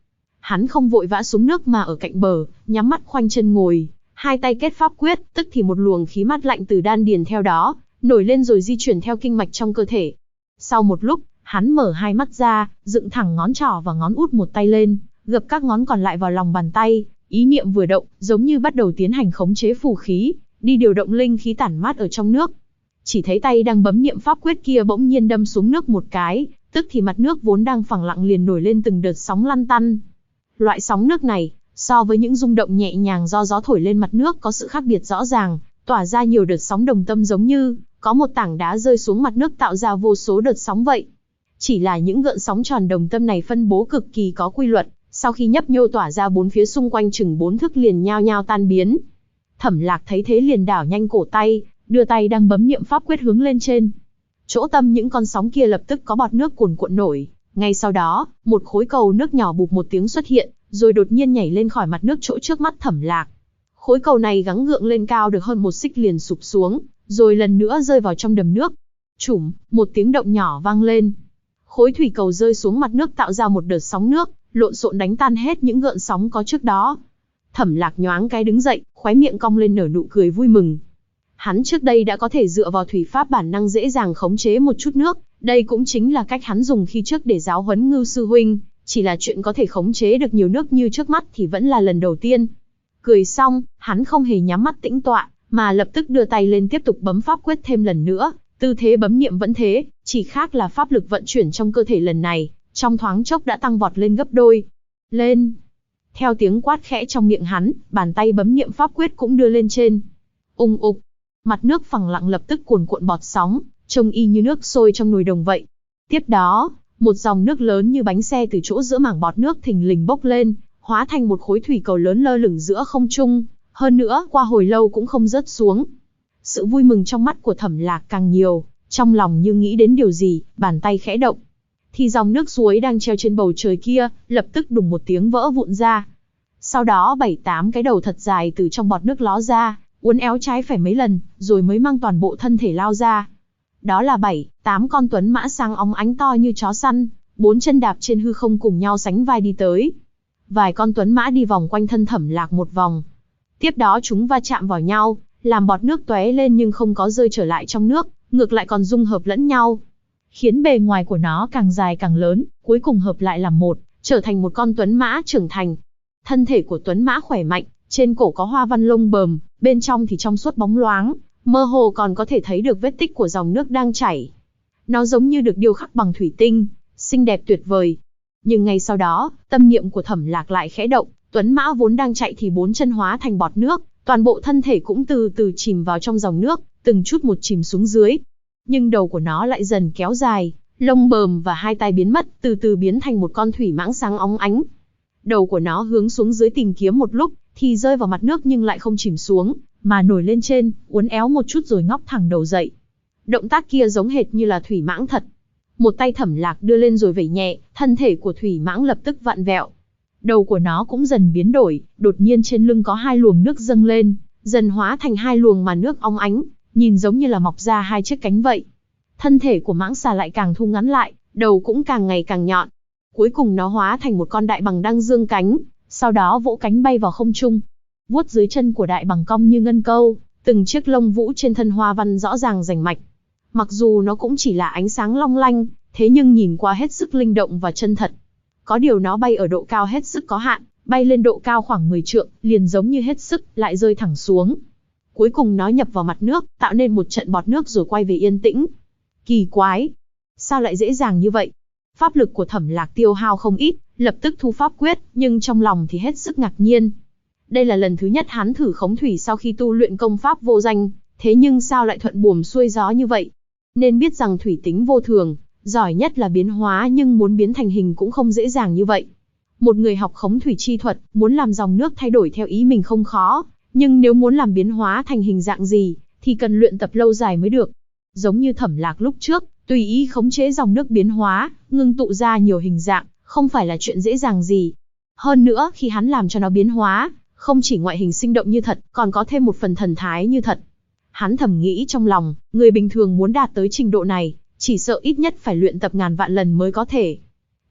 Hắn không vội vã xuống nước mà ở cạnh bờ, nhắm mắt khoanh chân ngồi, hai tay kết pháp quyết, tức thì một luồng khí mát lạnh từ đan điền theo đó nổi lên rồi di chuyển theo kinh mạch trong cơ thể. Sau một lúc, hắn mở hai mắt ra, dựng thẳng ngón trỏ và ngón út một tay lên, gập các ngón còn lại vào lòng bàn tay, ý niệm vừa động, giống như bắt đầu tiến hành khống chế phù khí, đi điều động linh khí tản mát ở trong nước. Chỉ thấy tay đang bấm niệm pháp quyết kia bỗng nhiên đâm xuống nước một cái, tức thì mặt nước vốn đang phẳng lặng liền nổi lên từng đợt sóng lăn tăn. Loại sóng nước này, so với những rung động nhẹ nhàng do gió thổi lên mặt nước có sự khác biệt rõ ràng, tỏa ra nhiều đợt sóng đồng tâm giống như có một tảng đá rơi xuống mặt nước tạo ra vô số đợt sóng vậy. Chỉ là những gợn sóng tròn đồng tâm này phân bố cực kỳ có quy luật, sau khi nhấp nhô tỏa ra bốn phía xung quanh chừng 4 thước liền nhao nhao tan biến. Thẩm Lạc thấy thế liền đảo nhanh cổ tay, đưa tay đang bấm niệm pháp quyết hướng lên trên. Chỗ tâm những con sóng kia lập tức có bọt nước cuồn cuộn nổi, ngay sau đó, một khối cầu nước nhỏ bụp một tiếng xuất hiện, rồi đột nhiên nhảy lên khỏi mặt nước chỗ trước mắt Thẩm Lạc. Khối cầu này gắng gượng lên cao được hơn 1 xích liền sụp xuống, rồi lần nữa rơi vào trong đầm nước. Chủm, một tiếng động nhỏ vang lên. Khối thủy cầu rơi xuống mặt nước tạo ra một đợt sóng nước, lộn xộn đánh tan hết những gợn sóng có trước đó. Thẩm Lạc nhoáng cái đứng dậy, khóe miệng cong lên nở nụ cười vui mừng. Hắn trước đây đã có thể dựa vào thủy pháp bản năng dễ dàng khống chế một chút nước, đây cũng chính là cách hắn dùng khi trước để giáo huấn Ngưu sư huynh, chỉ là chuyện có thể khống chế được nhiều nước như trước mắt thì vẫn là lần đầu tiên. Cười xong, hắn không hề nhắm mắt tĩnh tọa, mà lập tức đưa tay lên tiếp tục bấm pháp quyết thêm lần nữa, tư thế bấm niệm vẫn thế, chỉ khác là pháp lực vận chuyển trong cơ thể lần này, trong thoáng chốc đã tăng vọt lên gấp đôi. Lên! Theo tiếng quát khẽ trong miệng hắn, bàn tay bấm niệm pháp quyết cũng đưa lên trên. Ung ục! Mặt nước phẳng lặng lập tức cuồn cuộn bọt sóng, trông y như nước sôi trong nồi đồng vậy. Tiếp đó, một dòng nước lớn như bánh xe từ chỗ giữa mảng bọt nước thình lình bốc lên, hóa thành một khối thủy cầu lớn lơ lửng giữa không trung, hơn nữa qua hồi lâu cũng không rớt xuống. Sự vui mừng trong mắt của Thẩm Lạc càng nhiều, trong lòng như nghĩ đến điều gì, bàn tay khẽ động. Thì dòng nước suối đang treo trên bầu trời kia, lập tức đùng một tiếng vỡ vụn ra. Sau đó 7-8 cái đầu thật dài từ trong bọt nước ló ra, uốn éo trái phải mấy lần, rồi mới mang toàn bộ thân thể lao ra. Đó là 7-8 con tuấn mã sáng óng ánh to như chó săn, 4 chân đạp trên hư không cùng nhau sánh vai đi tới. Vài con tuấn mã đi vòng quanh thân Thẩm Lạc một vòng. Tiếp đó chúng va chạm vào nhau, làm bọt nước tóe lên nhưng không có rơi trở lại trong nước, ngược lại còn dung hợp lẫn nhau, khiến bề ngoài của nó càng dài càng lớn, cuối cùng hợp lại làm một, trở thành một con tuấn mã trưởng thành. Thân thể của tuấn mã khỏe mạnh, trên cổ có hoa văn lông bờm, bên trong thì trong suốt bóng loáng, mơ hồ còn có thể thấy được vết tích của dòng nước đang chảy. Nó giống như được điêu khắc bằng thủy tinh, xinh đẹp tuyệt vời. Nhưng ngay sau đó, tâm niệm của Thẩm Lạc lại khẽ động, tuấn mã vốn đang chạy thì 4 chân hóa thành bọt nước, toàn bộ thân thể cũng từ từ chìm vào trong dòng nước, từng chút một chìm xuống dưới. Nhưng đầu của nó lại dần kéo dài, lông bờm và hai tai biến mất, từ từ biến thành một con thủy mãng sáng óng ánh. Đầu của nó hướng xuống dưới tìm kiếm một lúc, thì rơi vào mặt nước nhưng lại không chìm xuống, mà nổi lên trên, uốn éo một chút rồi ngóc thẳng đầu dậy. Động tác kia giống hệt như là thủy mãng thật. Một tay Thẩm Lạc đưa lên rồi vẩy nhẹ, thân thể của thủy mãng lập tức vặn vẹo. Đầu của nó cũng dần biến đổi, đột nhiên trên lưng có 2 luồng nước dâng lên, dần hóa thành 2 luồng màn nước óng ánh, nhìn giống như là mọc ra 2 chiếc cánh vậy. Thân thể của mãng xà lại càng thu ngắn lại, đầu cũng càng ngày càng nhọn. Cuối cùng nó hóa thành một con đại bàng đang dương cánh, sau đó vỗ cánh bay vào không trung. Vuốt dưới chân của đại bàng cong như ngân câu, từng chiếc lông vũ trên thân hoa văn rõ ràng rành mạch. Mặc dù nó cũng chỉ là ánh sáng long lanh, thế nhưng nhìn qua hết sức linh động và chân thật. Có điều nó bay ở độ cao hết sức có hạn, bay lên độ cao khoảng 10 trượng, liền giống như hết sức, lại rơi thẳng xuống. Cuối cùng nó nhập vào mặt nước, tạo nên một trận bọt nước rồi quay về yên tĩnh. Kỳ quái! Sao lại dễ dàng như vậy? Pháp lực của Thẩm Lạc tiêu hao không ít, lập tức thu pháp quyết, nhưng trong lòng thì hết sức ngạc nhiên. Đây là lần thứ nhất hắn thử khống thủy sau khi tu luyện công pháp vô danh, thế nhưng sao lại thuận buồm xuôi gió như vậy? Nên biết rằng thủy tính vô thường, giỏi nhất là biến hóa nhưng muốn biến thành hình cũng không dễ dàng như vậy. Một người học khống thủy chi thuật, muốn làm dòng nước thay đổi theo ý mình không khó, nhưng nếu muốn làm biến hóa thành hình dạng gì, thì cần luyện tập lâu dài mới được. Giống như Thẩm Lạc lúc trước, tùy ý khống chế dòng nước biến hóa, ngưng tụ ra nhiều hình dạng, không phải là chuyện dễ dàng gì. Hơn nữa, khi hắn làm cho nó biến hóa, không chỉ ngoại hình sinh động như thật, còn có thêm một phần thần thái như thật. Hắn thầm nghĩ trong lòng, người bình thường muốn đạt tới trình độ này, chỉ sợ ít nhất phải luyện tập ngàn vạn lần mới có thể.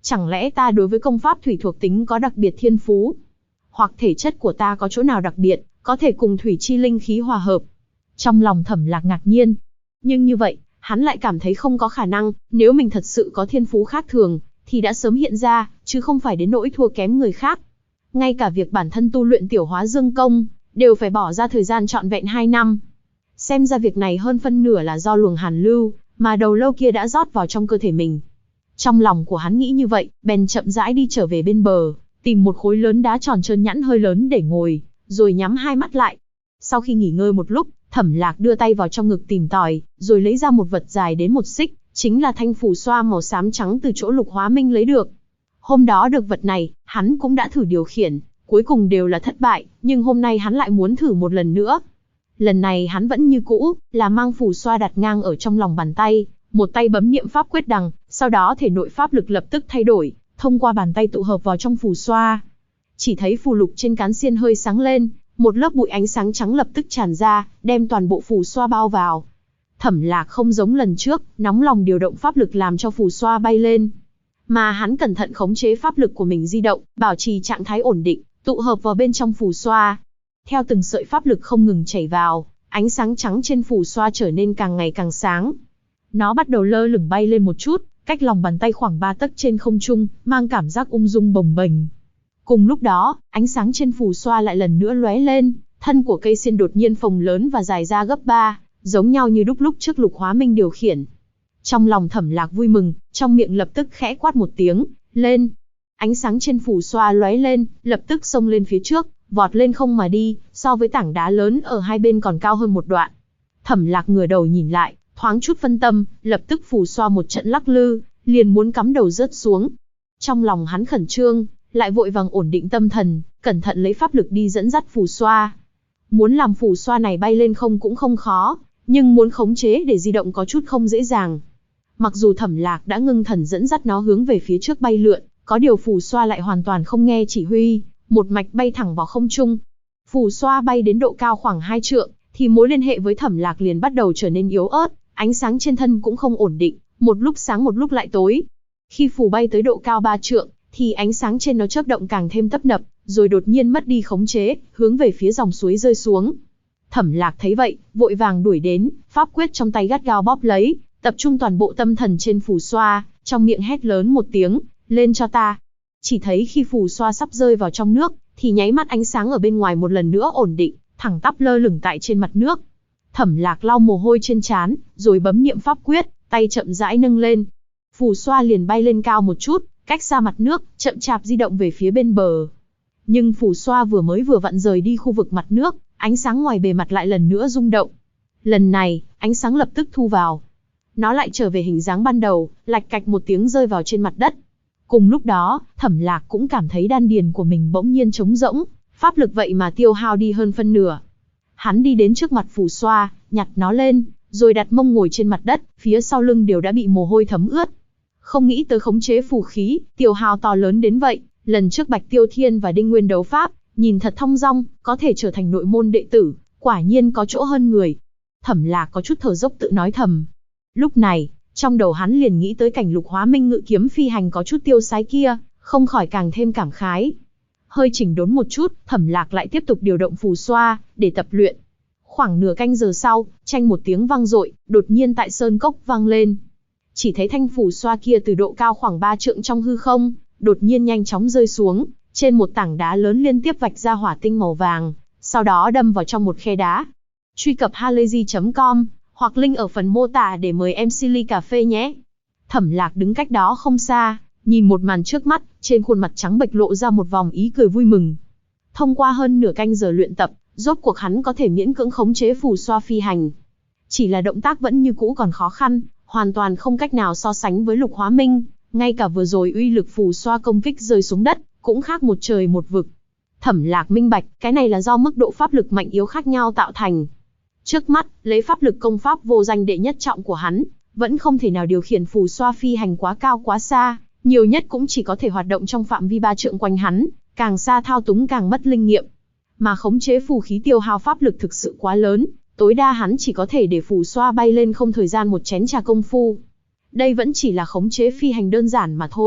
Chẳng lẽ ta đối với công pháp thủy thuộc tính có đặc biệt thiên phú? Hoặc thể chất của ta có chỗ nào đặc biệt, có thể cùng thủy chi linh khí hòa hợp? Trong lòng Thẩm Lạc ngạc nhiên. Nhưng như vậy, hắn lại cảm thấy không có khả năng, nếu mình thật sự có thiên phú khác thường, thì đã sớm hiện ra, chứ không phải đến nỗi thua kém người khác. Ngay cả việc bản thân tu luyện tiểu hóa dương công, đều phải bỏ ra thời gian trọn vẹn 2 năm. Xem ra việc này hơn phân nửa là do luồng hàn lưu, mà đầu lâu kia đã rót vào trong cơ thể mình. Trong lòng của hắn nghĩ như vậy, bèn chậm rãi đi trở về bên bờ, tìm một khối lớn đá tròn trơn nhẵn hơi lớn để ngồi, rồi nhắm hai mắt lại. Sau khi nghỉ ngơi một lúc, Thẩm Lạc đưa tay vào trong ngực tìm tòi, rồi lấy ra một vật dài đến 1 xích, chính là thanh phù xoa màu xám trắng từ chỗ Lục Hóa Minh lấy được. Hôm đó được vật này, hắn cũng đã thử điều khiển, cuối cùng đều là thất bại, nhưng hôm nay hắn lại muốn thử một lần nữa. Lần này hắn vẫn như cũ, là mang phù xoa đặt ngang ở trong lòng bàn tay, một tay bấm niệm pháp quyết đằng, sau đó thể nội pháp lực lập tức thay đổi, thông qua bàn tay tụ hợp vào trong phù xoa. Chỉ thấy phù lục trên cán xiên hơi sáng lên, một lớp bụi ánh sáng trắng lập tức tràn ra, đem toàn bộ phù xoa bao vào. Thẩm Lạc không giống lần trước, nóng lòng điều động pháp lực làm cho phù xoa bay lên, mà hắn cẩn thận khống chế pháp lực của mình di động, bảo trì trạng thái ổn định, tụ hợp vào bên trong phù xoa. Theo từng sợi pháp lực không ngừng chảy vào, ánh sáng trắng trên phù xoa trở nên càng ngày càng sáng. Nó bắt đầu lơ lửng bay lên một chút, cách lòng bàn tay khoảng 3 tấc trên không trung, mang cảm giác ung dung bồng bềnh. Cùng lúc đó, ánh sáng trên phù xoa lại lần nữa lóe lên, thân của cây xiên đột nhiên phồng lớn và dài ra gấp 3, giống nhau như đúc lúc trước Lục Hóa Minh điều khiển. Trong lòng Thẩm Lạc vui mừng, trong miệng lập tức khẽ quát một tiếng, lên. Ánh sáng trên phù xoa lóe lên, lập tức xông lên phía trước, vọt lên không mà đi, so với tảng đá lớn ở hai bên còn cao hơn một đoạn. Thẩm Lạc ngửa đầu nhìn lại, thoáng chút phân tâm, lập tức phù xoa một trận lắc lư, liền muốn cắm đầu rớt xuống. Trong lòng hắn khẩn trương, lại vội vàng ổn định tâm thần, cẩn thận lấy pháp lực đi dẫn dắt phù xoa. Muốn làm phù xoa này bay lên không cũng không khó, nhưng muốn khống chế để di động có chút không dễ dàng. Mặc dù Thẩm Lạc đã ngưng thần dẫn dắt nó hướng về phía trước bay lượn, có điều phù xoa lại hoàn toàn không nghe chỉ huy, một mạch bay thẳng vào không trung. Phù xoa bay đến độ cao khoảng 2 trượng, thì mối liên hệ với Thẩm Lạc liền bắt đầu trở nên yếu ớt, ánh sáng trên thân cũng không ổn định, một lúc sáng một lúc lại tối. Khi phù bay tới độ cao 3 trượng, thì ánh sáng trên nó chớp động càng thêm tấp nập, rồi đột nhiên mất đi khống chế, hướng về phía dòng suối rơi xuống. Thẩm Lạc thấy vậy, vội vàng đuổi đến, pháp quyết trong tay gắt gao bóp lấy, tập trung toàn bộ tâm thần trên phù xoa, trong miệng hét lớn một tiếng, lên cho ta. Chỉ thấy khi phù xoa sắp rơi vào trong nước, thì nháy mắt ánh sáng ở bên ngoài một lần nữa ổn định, thẳng tắp lơ lửng tại trên mặt nước. Thẩm Lạc lau mồ hôi trên trán, rồi bấm niệm pháp quyết, tay chậm rãi nâng lên. Phù xoa liền bay lên cao một chút, cách xa mặt nước, chậm chạp di động về phía bên bờ. Nhưng phù xoa vừa vặn rời đi khu vực mặt nước, ánh sáng ngoài bề mặt lại lần nữa rung động. Lần này, ánh sáng lập tức thu vào. Nó lại trở về hình dáng ban đầu, lạch cạch một tiếng rơi vào trên mặt đất. Cùng lúc đó, Thẩm Lạc cũng cảm thấy đan điền của mình bỗng nhiên trống rỗng, pháp lực vậy mà tiêu hao đi hơn phân nửa. Hắn đi đến trước mặt phù xoa, nhặt nó lên, rồi đặt mông ngồi trên mặt đất, phía sau lưng đều đã bị mồ hôi thấm ướt. Không nghĩ tới khống chế phù khí, tiêu hao to lớn đến vậy, lần trước Bạch Tiêu Thiên và Đinh Nguyên đấu pháp, nhìn thật thong dong, có thể trở thành nội môn đệ tử, quả nhiên có chỗ hơn người. Thẩm Lạc có chút thở dốc tự nói thầm. Lúc này, trong đầu hắn liền nghĩ tới cảnh Lục Hóa Minh ngự kiếm phi hành có chút tiêu sái kia, không khỏi càng thêm cảm khái. Hơi chỉnh đốn một chút, Thẩm Lạc lại tiếp tục điều động phù xoa, để tập luyện. Khoảng nửa canh giờ sau, chanh một tiếng vang dội, đột nhiên tại sơn cốc vang lên. Chỉ thấy thanh phù xoa kia từ độ cao khoảng 3 trượng trong hư không, đột nhiên nhanh chóng rơi xuống, trên một tảng đá lớn liên tiếp vạch ra hỏa tinh màu vàng, sau đó đâm vào trong một khe đá. Truy cập halayzi.com hoặc link ở phần mô tả để mời em ly cà phê nhé. Thẩm Lạc đứng cách đó không xa, nhìn một màn trước mắt, trên khuôn mặt trắng bệch lộ ra một vòng ý cười vui mừng. Thông qua hơn nửa canh giờ luyện tập, rốt cuộc hắn có thể miễn cưỡng khống chế phù xoa phi hành. Chỉ là động tác vẫn như cũ còn khó khăn, hoàn toàn không cách nào so sánh với Lục Hóa Minh, ngay cả vừa rồi uy lực phù xoa công kích rơi xuống đất, cũng khác một trời một vực. Thẩm Lạc minh bạch, cái này là do mức độ pháp lực mạnh yếu khác nhau tạo thành. Trước mắt, lấy pháp lực công pháp vô danh đệ nhất trọng của hắn, vẫn không thể nào điều khiển phù xoa phi hành quá cao quá xa, nhiều nhất cũng chỉ có thể hoạt động trong phạm vi 3 trượng quanh hắn, càng xa thao túng càng mất linh nghiệm. Mà khống chế phù khí tiêu hao pháp lực thực sự quá lớn, tối đa hắn chỉ có thể để phù xoa bay lên không thời gian một chén trà công phu. Đây vẫn chỉ là khống chế phi hành đơn giản mà thôi,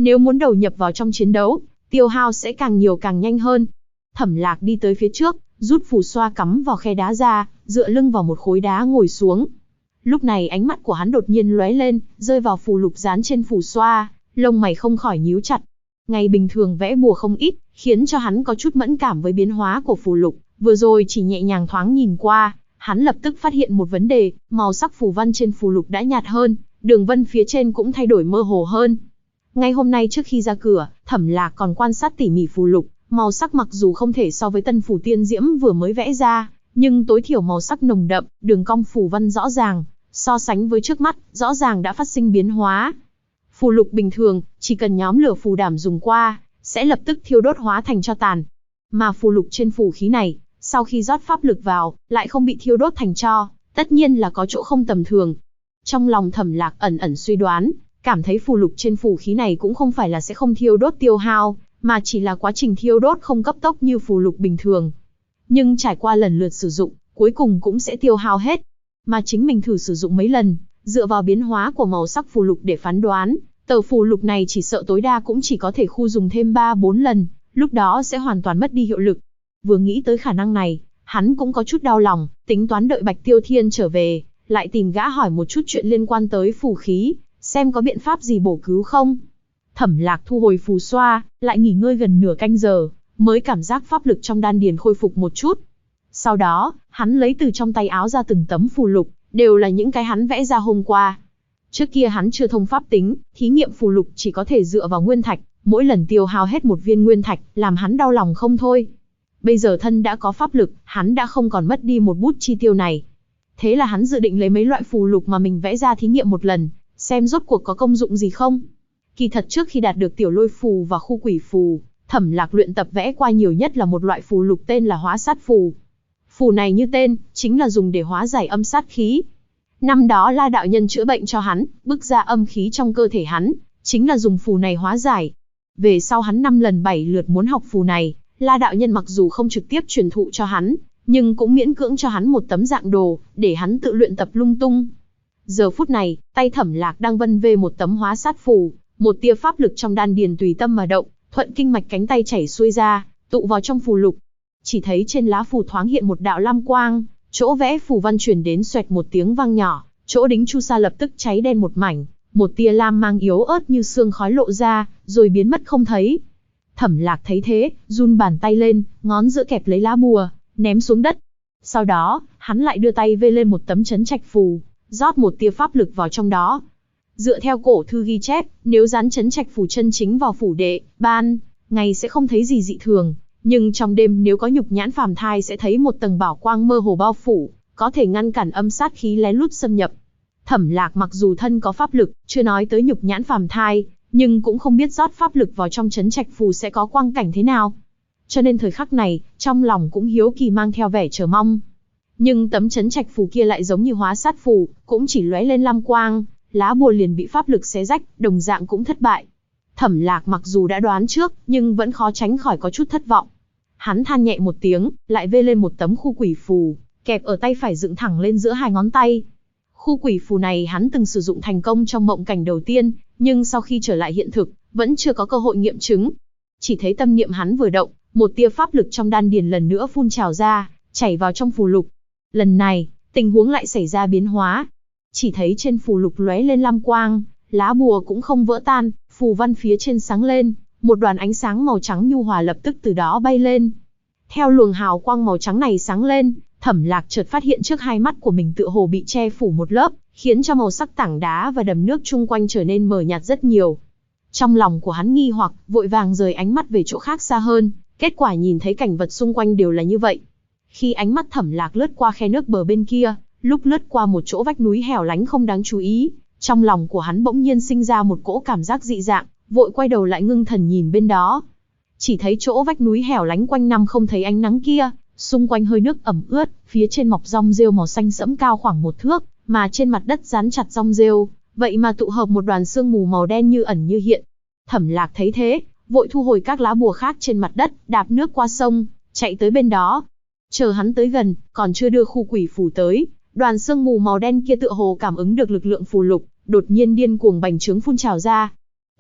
Nếu muốn đầu nhập vào trong chiến đấu, tiêu hao sẽ càng nhiều càng nhanh hơn. Thẩm Lạc đi tới phía trước, rút phù xoa cắm vào khe đá ra, dựa lưng vào một khối đá ngồi xuống. Lúc này ánh mắt của hắn đột nhiên lóe lên, rơi vào phù lục dán trên phù xoa, lông mày không khỏi nhíu chặt. Ngày bình thường vẽ bùa không ít, khiến cho hắn có chút mẫn cảm với biến hóa của phù lục, vừa rồi chỉ nhẹ nhàng thoáng nhìn qua, hắn lập tức phát hiện một vấn đề, màu sắc phù văn trên phù lục đã nhạt hơn, đường vân phía trên cũng thay đổi mơ hồ hơn. Ngay hôm nay trước khi ra cửa, Thẩm Lạc còn quan sát tỉ mỉ phù lục, màu sắc mặc dù không thể so với tân phù tiên diễm vừa mới vẽ ra, nhưng tối thiểu màu sắc nồng đậm, đường cong phù văn rõ ràng, so sánh với trước mắt, rõ ràng đã phát sinh biến hóa. Phù lục bình thường, chỉ cần nhóm lửa phù đảm dùng qua, sẽ lập tức thiêu đốt hóa thành tro tàn. Mà phù lục trên phù khí này, sau khi rót pháp lực vào, lại không bị thiêu đốt thành tro, tất nhiên là có chỗ không tầm thường. Trong lòng Thẩm Lạc ẩn ẩn suy đoán, cảm thấy phù lục trên phù khí này cũng không phải là sẽ không thiêu đốt tiêu hao, mà chỉ là quá trình thiêu đốt không cấp tốc như phù lục bình thường. Nhưng trải qua lần lượt sử dụng, cuối cùng cũng sẽ tiêu hao hết. Mà chính mình thử sử dụng mấy lần, dựa vào biến hóa của màu sắc phù lục để phán đoán, tờ phù lục này chỉ sợ tối đa cũng chỉ có thể khu dùng thêm 3-4 lần, lúc đó sẽ hoàn toàn mất đi hiệu lực. Vừa nghĩ tới khả năng này, hắn cũng có chút đau lòng, tính toán đợi Bạch Tiêu Thiên trở về, lại tìm gã hỏi một chút chuyện liên quan tới phù khí, xem có biện pháp gì bổ cứu không. Thẩm Lạc thu hồi phù xoa, lại nghỉ ngơi gần nửa canh giờ, mới cảm giác pháp lực trong đan điền khôi phục một chút. Sau đó, hắn lấy từ trong tay áo ra từng tấm phù lục, đều là những cái hắn vẽ ra hôm qua. Trước kia hắn chưa thông pháp tính, thí nghiệm phù lục chỉ có thể dựa vào nguyên thạch, mỗi lần tiêu hao hết một viên nguyên thạch, làm hắn đau lòng không thôi. Bây giờ thân đã có pháp lực, hắn đã không còn mất đi một bút chi tiêu này. Thế là hắn dự định lấy mấy loại phù lục mà mình vẽ ra thí nghiệm một lần, xem rốt cuộc có công dụng gì không. Kỳ thật trước khi đạt được tiểu lôi phù và khu quỷ phù, Thẩm Lạc luyện tập vẽ qua nhiều nhất là một loại phù lục tên là hóa sát phù. Phù này như tên, chính là dùng để hóa giải âm sát khí. Năm đó La đạo nhân chữa bệnh cho hắn, bức ra âm khí trong cơ thể hắn, chính là dùng phù này hóa giải. Về sau hắn 5 lần 7 lượt muốn học phù này, La đạo nhân mặc dù không trực tiếp truyền thụ cho hắn, nhưng cũng miễn cưỡng cho hắn một tấm dạng đồ, để hắn tự luyện tập lung tung. Giờ phút này, tay Thẩm Lạc đang vân vê một tấm hóa sát phù, một tia pháp lực trong đan điền tùy tâm mà động, thuận kinh mạch cánh tay chảy xuôi ra, tụ vào trong phù lục. Chỉ thấy trên lá phù thoáng hiện một đạo lam quang, chỗ vẽ phù văn truyền đến xoẹt một tiếng vang nhỏ, chỗ đính chu sa lập tức cháy đen một mảnh, một tia lam mang yếu ớt như sương khói lộ ra, rồi biến mất không thấy. Thẩm Lạc thấy thế, run bàn tay lên, ngón giữa kẹp lấy lá bùa, ném xuống đất. Sau đó, hắn lại đưa tay vê lên một tấm chấn trạch phù, rót một tia pháp lực vào trong đó. Dựa theo cổ thư ghi chép, nếu dán chấn trạch phù chân chính vào phủ đệ, ban ngày sẽ không thấy gì dị thường, nhưng trong đêm nếu có nhục nhãn phàm thai sẽ thấy một tầng bảo quang mơ hồ bao phủ, có thể ngăn cản âm sát khí lén lút xâm nhập. Thẩm Lạc mặc dù thân có pháp lực, chưa nói tới nhục nhãn phàm thai, nhưng cũng không biết rót pháp lực vào trong chấn trạch phù sẽ có quang cảnh thế nào. Cho nên thời khắc này, trong lòng cũng hiếu kỳ mang theo vẻ chờ mong. Nhưng tấm chấn trạch phù kia lại giống như hóa sát phù, cũng chỉ lóe lên lam quang, lá bùa liền bị pháp lực xé rách, đồng dạng cũng thất bại. Thẩm Lạc mặc dù đã đoán trước, nhưng vẫn khó tránh khỏi có chút thất vọng. Hắn than nhẹ một tiếng, lại vê lên một tấm khu quỷ phù, kẹp ở tay phải dựng thẳng lên giữa hai ngón tay. Khu quỷ phù này hắn từng sử dụng thành công trong mộng cảnh đầu tiên, nhưng sau khi trở lại hiện thực, vẫn chưa có cơ hội nghiệm chứng. Chỉ thấy tâm niệm hắn vừa động, một tia pháp lực trong đan điền lần nữa phun trào ra, chảy vào trong phù lục. Lần này, tình huống lại xảy ra biến hóa. Chỉ thấy trên phù lục lóe lên lam quang, lá bùa cũng không vỡ tan, phù văn phía trên sáng lên, một đoàn ánh sáng màu trắng nhu hòa lập tức từ đó bay lên. Theo luồng hào quang màu trắng này sáng lên, Thẩm Lạc chợt phát hiện trước hai mắt của mình tựa hồ bị che phủ một lớp, khiến cho màu sắc tảng đá và đầm nước chung quanh trở nên mờ nhạt rất nhiều. Trong lòng của hắn nghi hoặc, vội vàng rời ánh mắt về chỗ khác xa hơn, kết quả nhìn thấy cảnh vật xung quanh đều là như vậy. Khi ánh mắt Thẩm Lạc lướt qua khe nước bờ bên kia, lúc lướt qua một chỗ vách núi hẻo lánh không đáng chú ý, trong lòng của hắn bỗng nhiên sinh ra một cỗ cảm giác dị dạng, vội quay đầu lại ngưng thần nhìn bên đó. Chỉ thấy chỗ vách núi hẻo lánh quanh năm không thấy ánh nắng kia, xung quanh hơi nước ẩm ướt, phía trên mọc rong rêu màu xanh sẫm cao khoảng 1 thước, mà trên mặt đất dán chặt rong rêu, vậy mà tụ hợp một đoàn sương mù màu đen như ẩn như hiện. Thẩm Lạc thấy thế, vội thu hồi các lá bùa khác trên mặt đất, đạp nước qua sông, chạy tới bên đó. Chờ hắn tới gần, còn chưa đưa khu quỷ phù tới, đoàn sương mù màu đen kia tựa hồ cảm ứng được lực lượng phù lục, đột nhiên điên cuồng bành trướng phun trào ra.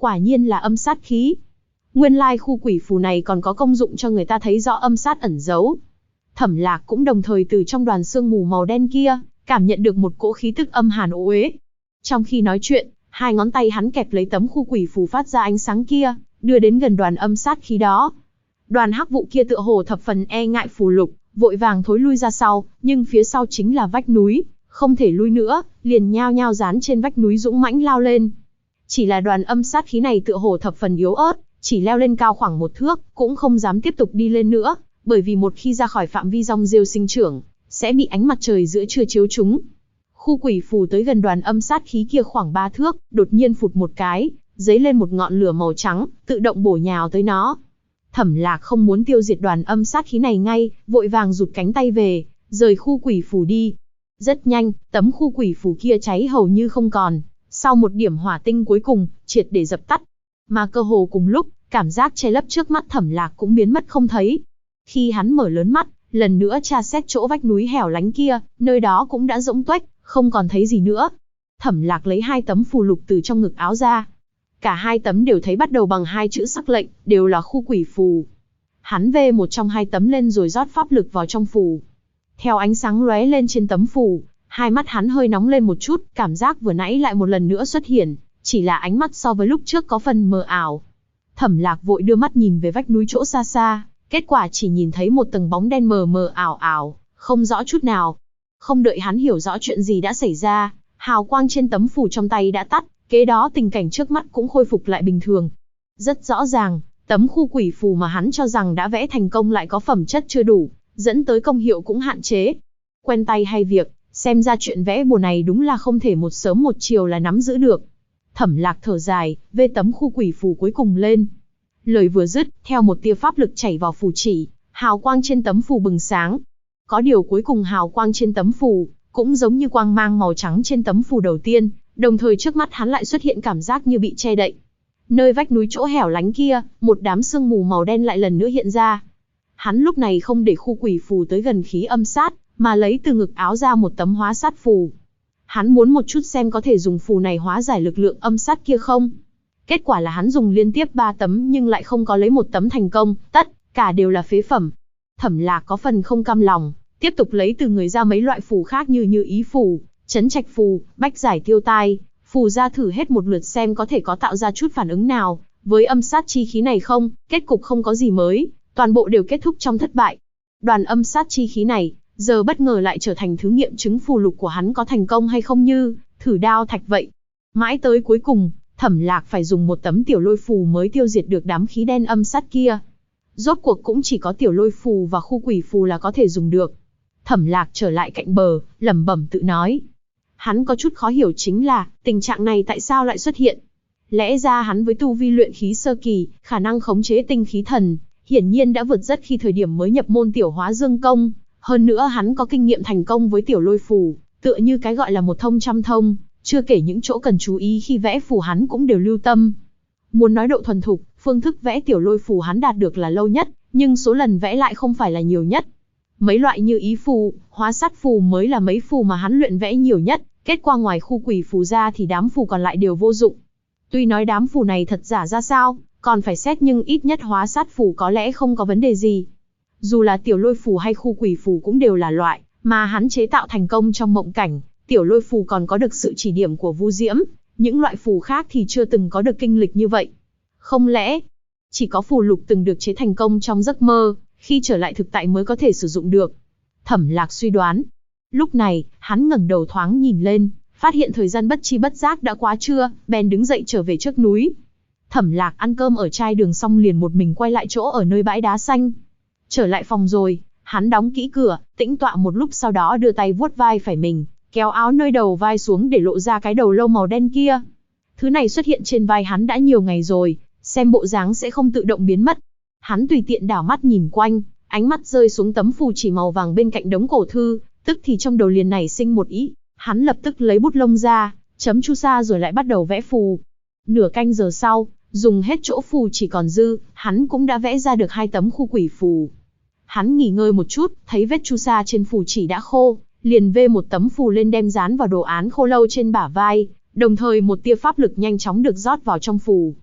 Quả nhiên là âm sát khí. Nguyên lai khu quỷ phù này còn có công dụng cho người ta thấy rõ âm sát ẩn giấu. Thẩm Lạc cũng đồng thời từ trong đoàn sương mù màu đen kia, cảm nhận được một cỗ khí tức âm hàn ô uế. Trong khi nói chuyện, hai ngón tay hắn kẹp lấy tấm khu quỷ phù phát ra ánh sáng kia, đưa đến gần đoàn âm sát khí đó. Đoàn hắc vụ kia tựa hồ thập phần e ngại phù lục, vội vàng thối lui ra sau, nhưng phía sau chính là vách núi, không thể lui nữa, liền nhao nhao dán trên vách núi dũng mãnh lao lên. Chỉ là đoàn âm sát khí này tựa hồ thập phần yếu ớt, chỉ leo lên cao khoảng 1 thước, cũng không dám tiếp tục đi lên nữa, bởi vì một khi ra khỏi phạm vi rong rêu sinh trưởng, sẽ bị ánh mặt trời giữa trưa chiếu trúng. Khu quỷ phù tới gần đoàn âm sát khí kia khoảng 3 thước, đột nhiên phụt một cái, giấy lên một ngọn lửa màu trắng, tự động bổ nhào tới nó. Thẩm Lạc không muốn tiêu diệt đoàn âm sát khí này ngay, vội vàng rụt cánh tay về, rời khu quỷ phù đi. Rất nhanh, tấm khu quỷ phù kia cháy hầu như không còn, sau một điểm hỏa tinh cuối cùng, triệt để dập tắt. Mà cơ hồ cùng lúc, cảm giác che lấp trước mắt Thẩm Lạc cũng biến mất không thấy. Khi hắn mở lớn mắt, lần nữa tra xét chỗ vách núi hẻo lánh kia, nơi đó cũng đã rỗng tuếch, không còn thấy gì nữa. Thẩm Lạc lấy 2 tấm phù lục từ trong ngực áo ra. Cả 2 tấm đều thấy bắt đầu bằng 2 chữ sắc lệnh, đều là khu quỷ phù. Hắn vê một trong 2 tấm lên rồi rót pháp lực vào trong phù. Theo ánh sáng lóe lên trên tấm phù, hai mắt hắn hơi nóng lên một chút, cảm giác vừa nãy lại một lần nữa xuất hiện, chỉ là ánh mắt so với lúc trước có phần mờ ảo. Thẩm Lạc vội đưa mắt nhìn về vách núi chỗ xa xa, kết quả chỉ nhìn thấy một tầng bóng đen mờ mờ ảo ảo, không rõ chút nào. Không đợi hắn hiểu rõ chuyện gì đã xảy ra, hào quang trên tấm phù trong tay đã tắt, kế đó tình cảnh trước mắt cũng khôi phục lại bình thường. Rất rõ ràng, tấm khu quỷ phù mà hắn cho rằng đã vẽ thành công lại có phẩm chất chưa đủ, dẫn tới công hiệu cũng hạn chế. Quen tay hay việc, xem ra chuyện vẽ bùa này đúng là không thể một sớm một chiều là nắm giữ được. Thẩm Lạc thở dài, vê tấm khu quỷ phù cuối cùng lên. Lời vừa dứt, theo một tia pháp lực chảy vào phù chỉ, hào quang trên tấm phù bừng sáng. Có điều cuối cùng hào quang trên tấm phù, cũng giống như quang mang màu trắng trên tấm phù đầu tiên, đồng thời trước mắt hắn lại xuất hiện cảm giác như bị che đậy. Nơi vách núi chỗ hẻo lánh kia, một đám sương mù màu đen lại lần nữa hiện ra. Hắn lúc này không để khu quỷ phù tới gần khí âm sát, mà lấy từ ngực áo ra một tấm hóa sát phù. Hắn muốn một chút xem có thể dùng phù này hóa giải lực lượng âm sát kia không. Kết quả là hắn dùng liên tiếp 3 tấm nhưng lại không có lấy một tấm thành công, tất cả đều là phế phẩm. Thẩm Lạc có phần không cam lòng, tiếp tục lấy từ người ra mấy loại phù khác như ý phù, trấn trạch phù, bách giải tiêu tai, phù ra thử hết một lượt xem có thể có tạo ra chút phản ứng nào với âm sát chi khí này không. Kết cục không có gì mới, toàn bộ đều kết thúc trong thất bại. Đoàn âm sát chi khí này, giờ bất ngờ lại trở thành thử nghiệm chứng phù lục của hắn có thành công hay không như thử đao thạch vậy. Mãi tới cuối cùng, Thẩm Lạc phải dùng một tấm tiểu lôi phù mới tiêu diệt được đám khí đen âm sát kia. Rốt cuộc cũng chỉ có tiểu lôi phù và khu quỷ phù là có thể dùng được. Thẩm Lạc trở lại cạnh bờ, lẩm bẩm tự nói. Hắn có chút khó hiểu chính là, tình trạng này tại sao lại xuất hiện? Lẽ ra hắn với tu vi luyện khí sơ kỳ, khả năng khống chế tinh khí thần, hiển nhiên đã vượt rất khi thời điểm mới nhập môn tiểu hóa dương công. Hơn nữa hắn có kinh nghiệm thành công với tiểu lôi phù, tựa như cái gọi là một thông trăm thông, chưa kể những chỗ cần chú ý khi vẽ phù hắn cũng đều lưu tâm. Muốn nói độ thuần thục, phương thức vẽ tiểu lôi phù hắn đạt được là lâu nhất, nhưng số lần vẽ lại không phải là nhiều nhất. Mấy loại như ý phù, hóa sát phù mới là mấy phù mà hắn luyện vẽ nhiều nhất, kết quả ngoài khu quỷ phù ra thì đám phù còn lại đều vô dụng. Tuy nói đám phù này thật giả ra sao, còn phải xét nhưng ít nhất hóa sát phù có lẽ không có vấn đề gì. Dù là tiểu lôi phù hay khu quỷ phù cũng đều là loại mà hắn chế tạo thành công trong mộng cảnh, tiểu lôi phù còn có được sự chỉ điểm của Vu Diễm, những loại phù khác thì chưa từng có được kinh lịch như vậy. Không lẽ, chỉ có phù lục từng được chế thành công trong giấc mơ, khi trở lại thực tại mới có thể sử dụng được? Thẩm Lạc suy đoán. Lúc này, hắn ngẩng đầu thoáng nhìn lên, phát hiện thời gian bất chi bất giác đã quá trưa, bèn đứng dậy trở về trước núi. Thẩm Lạc ăn cơm ở trai đường xong liền một mình quay lại chỗ ở nơi bãi đá xanh. Trở lại phòng rồi, hắn đóng kỹ cửa, tĩnh tọa một lúc sau đó đưa tay vuốt vai phải mình, kéo áo nơi đầu vai xuống để lộ ra cái đầu lâu màu đen kia. Thứ này xuất hiện trên vai hắn đã nhiều ngày rồi, xem bộ dáng sẽ không tự động biến mất. Hắn tùy tiện đảo mắt nhìn quanh, ánh mắt rơi xuống tấm phù chỉ màu vàng bên cạnh đống cổ thư, tức thì trong đầu liền nảy sinh một ý. Hắn lập tức lấy bút lông ra, chấm chu sa rồi lại bắt đầu vẽ phù. Nửa canh giờ sau, dùng hết chỗ phù chỉ còn dư, hắn cũng đã vẽ ra được 2 tấm khu quỷ phù. Hắn nghỉ ngơi một chút, thấy vết chu sa trên phù chỉ đã khô, liền vê một tấm phù lên đem dán vào đồ án khô lâu trên bả vai, đồng thời một tia pháp lực nhanh chóng được rót vào trong phù.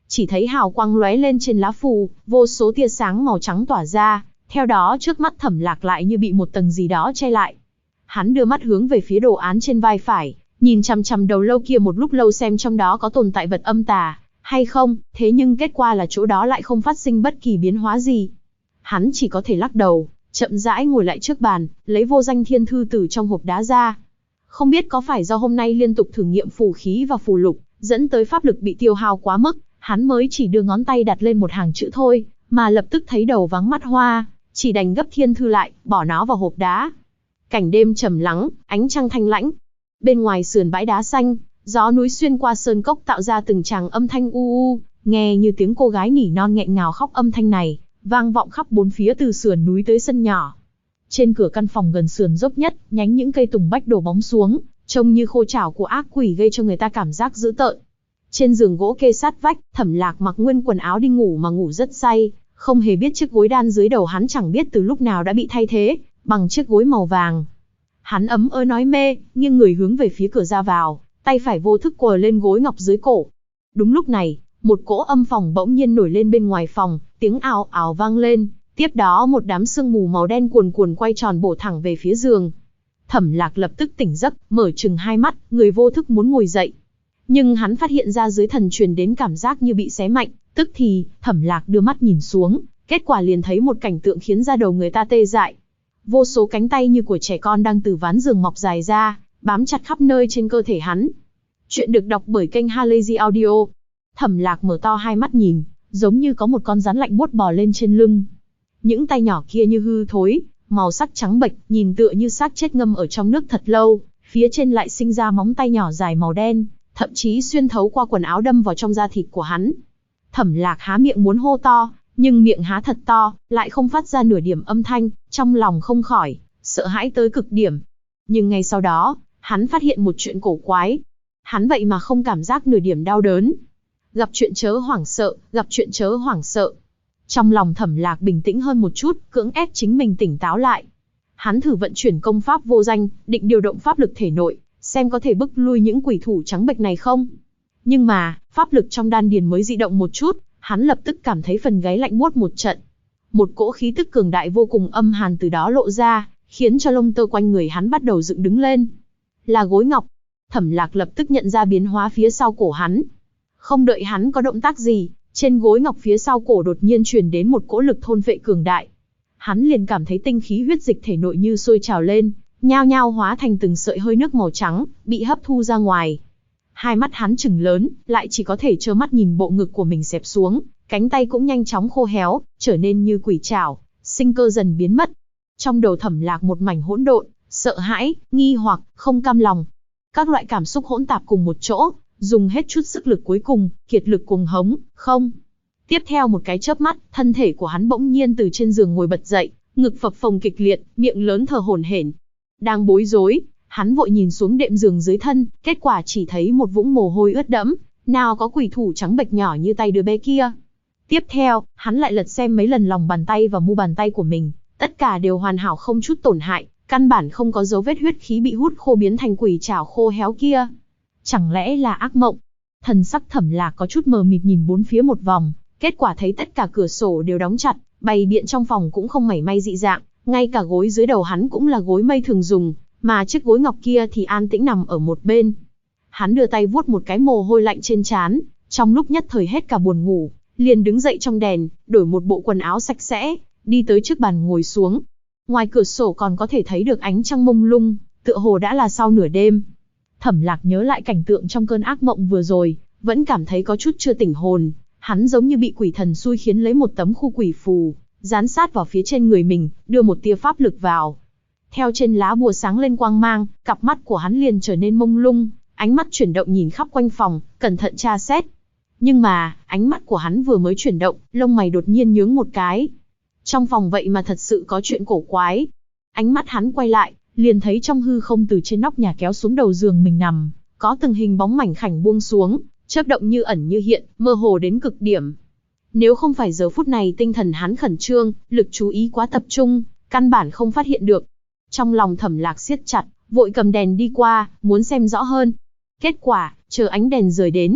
Chỉ thấy hào quang lóe lên trên lá phù, vô số tia sáng màu trắng tỏa ra, theo đó trước mắt Thẩm Lạc lại như bị một tầng gì đó che lại. Hắn đưa mắt hướng về phía đồ án trên vai phải, nhìn chằm chằm đầu lâu kia một lúc lâu xem trong đó có tồn tại vật âm tà hay không, thế nhưng kết quả là chỗ đó lại không phát sinh bất kỳ biến hóa gì. Hắn chỉ có thể lắc đầu, chậm rãi ngồi lại trước bàn, lấy vô danh thiên thư từ trong hộp đá ra. Không biết có phải do hôm nay liên tục thử nghiệm phù khí và phù lục, dẫn tới pháp lực bị tiêu hao quá mức, hắn mới chỉ đưa ngón tay đặt lên một hàng chữ thôi, mà lập tức thấy đầu váng mắt hoa, chỉ đành gấp thiên thư lại, bỏ nó vào hộp đá. Cảnh đêm trầm lắng, ánh trăng thanh lãnh. Bên ngoài sườn bãi đá xanh, gió núi xuyên qua sơn cốc tạo ra từng tràng âm thanh u u, nghe như tiếng cô gái nỉ non nghẹn ngào khóc. Âm thanh này vang vọng khắp bốn phía từ sườn núi tới sân nhỏ. Trên cửa căn phòng gần sườn dốc nhất, nhánh những cây tùng bách đổ bóng xuống, trông như khô trảo của ác quỷ gây cho người ta cảm giác dữ tợn. Trên giường gỗ kê sát vách, Thẩm Lạc mặc nguyên quần áo đi ngủ mà ngủ rất say, không hề biết chiếc gối đan dưới đầu hắn chẳng biết từ lúc nào đã bị thay thế bằng chiếc gối màu vàng. Hắn ấm ơ nói mê, nghiêng người hướng về phía cửa ra vào, tay phải vô thức quờ lên gối ngọc dưới cổ. Đúng lúc này, một cỗ âm phòng bỗng nhiên nổi lên bên ngoài phòng, tiếng ào ào vang lên, tiếp đó một đám sương mù màu đen cuồn cuộn quay tròn bổ thẳng về phía giường. Thẩm Lạc lập tức tỉnh giấc, mở trừng hai mắt, người vô thức muốn ngồi dậy. Nhưng hắn phát hiện ra dưới thần truyền đến cảm giác như bị xé mạnh, tức thì, Thẩm Lạc đưa mắt nhìn xuống, kết quả liền thấy một cảnh tượng khiến da đầu người ta tê dại. Vô số cánh tay như của trẻ con đang từ ván giường mọc dài ra, bám chặt khắp nơi trên cơ thể hắn. Chuyện được đọc bởi kênh Halazy Audio. Thẩm Lạc mở to hai mắt nhìn, giống như có một con rắn lạnh buốt bò lên trên lưng. Những tay nhỏ kia như hư thối, màu sắc trắng bệch, nhìn tựa như xác chết ngâm ở trong nước thật lâu, phía trên lại sinh ra móng tay nhỏ dài màu đen, thậm chí xuyên thấu qua quần áo đâm vào trong da thịt của hắn. Thẩm Lạc há miệng muốn hô to, nhưng miệng há thật to, lại không phát ra nửa điểm âm thanh, trong lòng không khỏi sợ hãi tới cực điểm. Nhưng ngay sau đó, hắn phát hiện một chuyện cổ quái. Hắn vậy mà không cảm giác nửa điểm đau đớn. Gặp chuyện chớ hoảng sợ, gặp chuyện chớ hoảng sợ. Trong lòng Thẩm Lạc bình tĩnh hơn một chút, cưỡng ép chính mình tỉnh táo lại. Hắn thử vận chuyển công pháp vô danh, định điều động pháp lực thể nội, xem có thể bức lui những quỷ thủ trắng bệch này không. Nhưng mà, pháp lực trong đan điền mới dị động một chút, hắn lập tức cảm thấy phần gáy lạnh buốt một trận. Một cỗ khí tức cường đại vô cùng âm hàn từ đó lộ ra, khiến cho lông tơ quanh người hắn bắt đầu dựng đứng lên. Là gối ngọc. Thẩm Lạc lập tức nhận ra biến hóa phía sau cổ hắn. Không đợi hắn có động tác gì, trên gối ngọc phía sau cổ đột nhiên truyền đến một cỗ lực thôn phệ cường đại. Hắn liền cảm thấy tinh khí huyết dịch thể nội như sôi trào lên, nhao nhao hóa thành từng sợi hơi nước màu trắng, bị hấp thu ra ngoài. Hai mắt hắn trừng lớn, lại chỉ có thể trơ mắt nhìn bộ ngực của mình xẹp xuống, cánh tay cũng nhanh chóng khô héo, trở nên như quỷ trảo, sinh cơ dần biến mất. Trong đầu Thẩm Lạc một mảnh hỗn độn, sợ hãi, nghi hoặc, không cam lòng. Các loại cảm xúc hỗn tạp cùng một chỗ, dùng hết chút sức lực cuối cùng, kiệt lực cuồng hống, không. Tiếp theo một cái chớp mắt, thân thể của hắn bỗng nhiên từ trên giường ngồi bật dậy, ngực phập phồng kịch liệt, miệng lớn thở hổn hển. Đang bối rối, hắn vội nhìn xuống đệm giường dưới thân, kết quả chỉ thấy một vũng mồ hôi ướt đẫm, nào có quỷ thủ trắng bệch nhỏ như tay đứa bé kia. Tiếp theo, hắn lại lật xem mấy lần lòng bàn tay và mu bàn tay của mình, tất cả đều hoàn hảo không chút tổn hại, căn bản không có dấu vết huyết khí bị hút khô biến thành quỷ trảo khô héo kia. Chẳng lẽ là ác mộng? Thần sắc Thẩm Lạc có chút mờ mịt nhìn bốn phía một vòng, kết quả thấy tất cả cửa sổ đều đóng chặt, bày biện trong phòng cũng không mảy may dị dạng, ngay cả gối dưới đầu hắn cũng là gối mây thường dùng, mà chiếc gối ngọc kia thì an tĩnh nằm ở một bên. Hắn đưa tay vuốt một cái mồ hôi lạnh trên trán, trong lúc nhất thời hết cả buồn ngủ, liền đứng dậy trong đèn, đổi một bộ quần áo sạch sẽ, đi tới trước bàn ngồi xuống. Ngoài cửa sổ còn có thể thấy được ánh trăng mông lung, tựa hồ đã là sau nửa đêm. Thẩm Lạc nhớ lại cảnh tượng trong cơn ác mộng vừa rồi, vẫn cảm thấy có chút chưa tỉnh hồn. Hắn giống như bị quỷ thần xui khiến lấy một tấm khu quỷ phù, dán sát vào phía trên người mình, đưa một tia pháp lực vào. Theo trên lá bùa sáng lên quang mang, cặp mắt của hắn liền trở nên mông lung, ánh mắt chuyển động nhìn khắp quanh phòng, cẩn thận tra xét. Nhưng mà, ánh mắt của hắn vừa mới chuyển động, lông mày đột nhiên nhướng một cái. Trong phòng vậy mà thật sự có chuyện cổ quái. Ánh mắt hắn quay lại, liền thấy trong hư không từ trên nóc nhà kéo xuống đầu giường mình nằm, có từng hình bóng mảnh khảnh buông xuống, chớp động như ẩn như hiện, mơ hồ đến cực điểm. Nếu không phải giờ phút này tinh thần hắn khẩn trương, lực chú ý quá tập trung, căn bản không phát hiện được. Trong lòng Thẩm Lạc siết chặt, vội cầm đèn đi qua, muốn xem rõ hơn. Kết quả, chờ ánh đèn rời đến,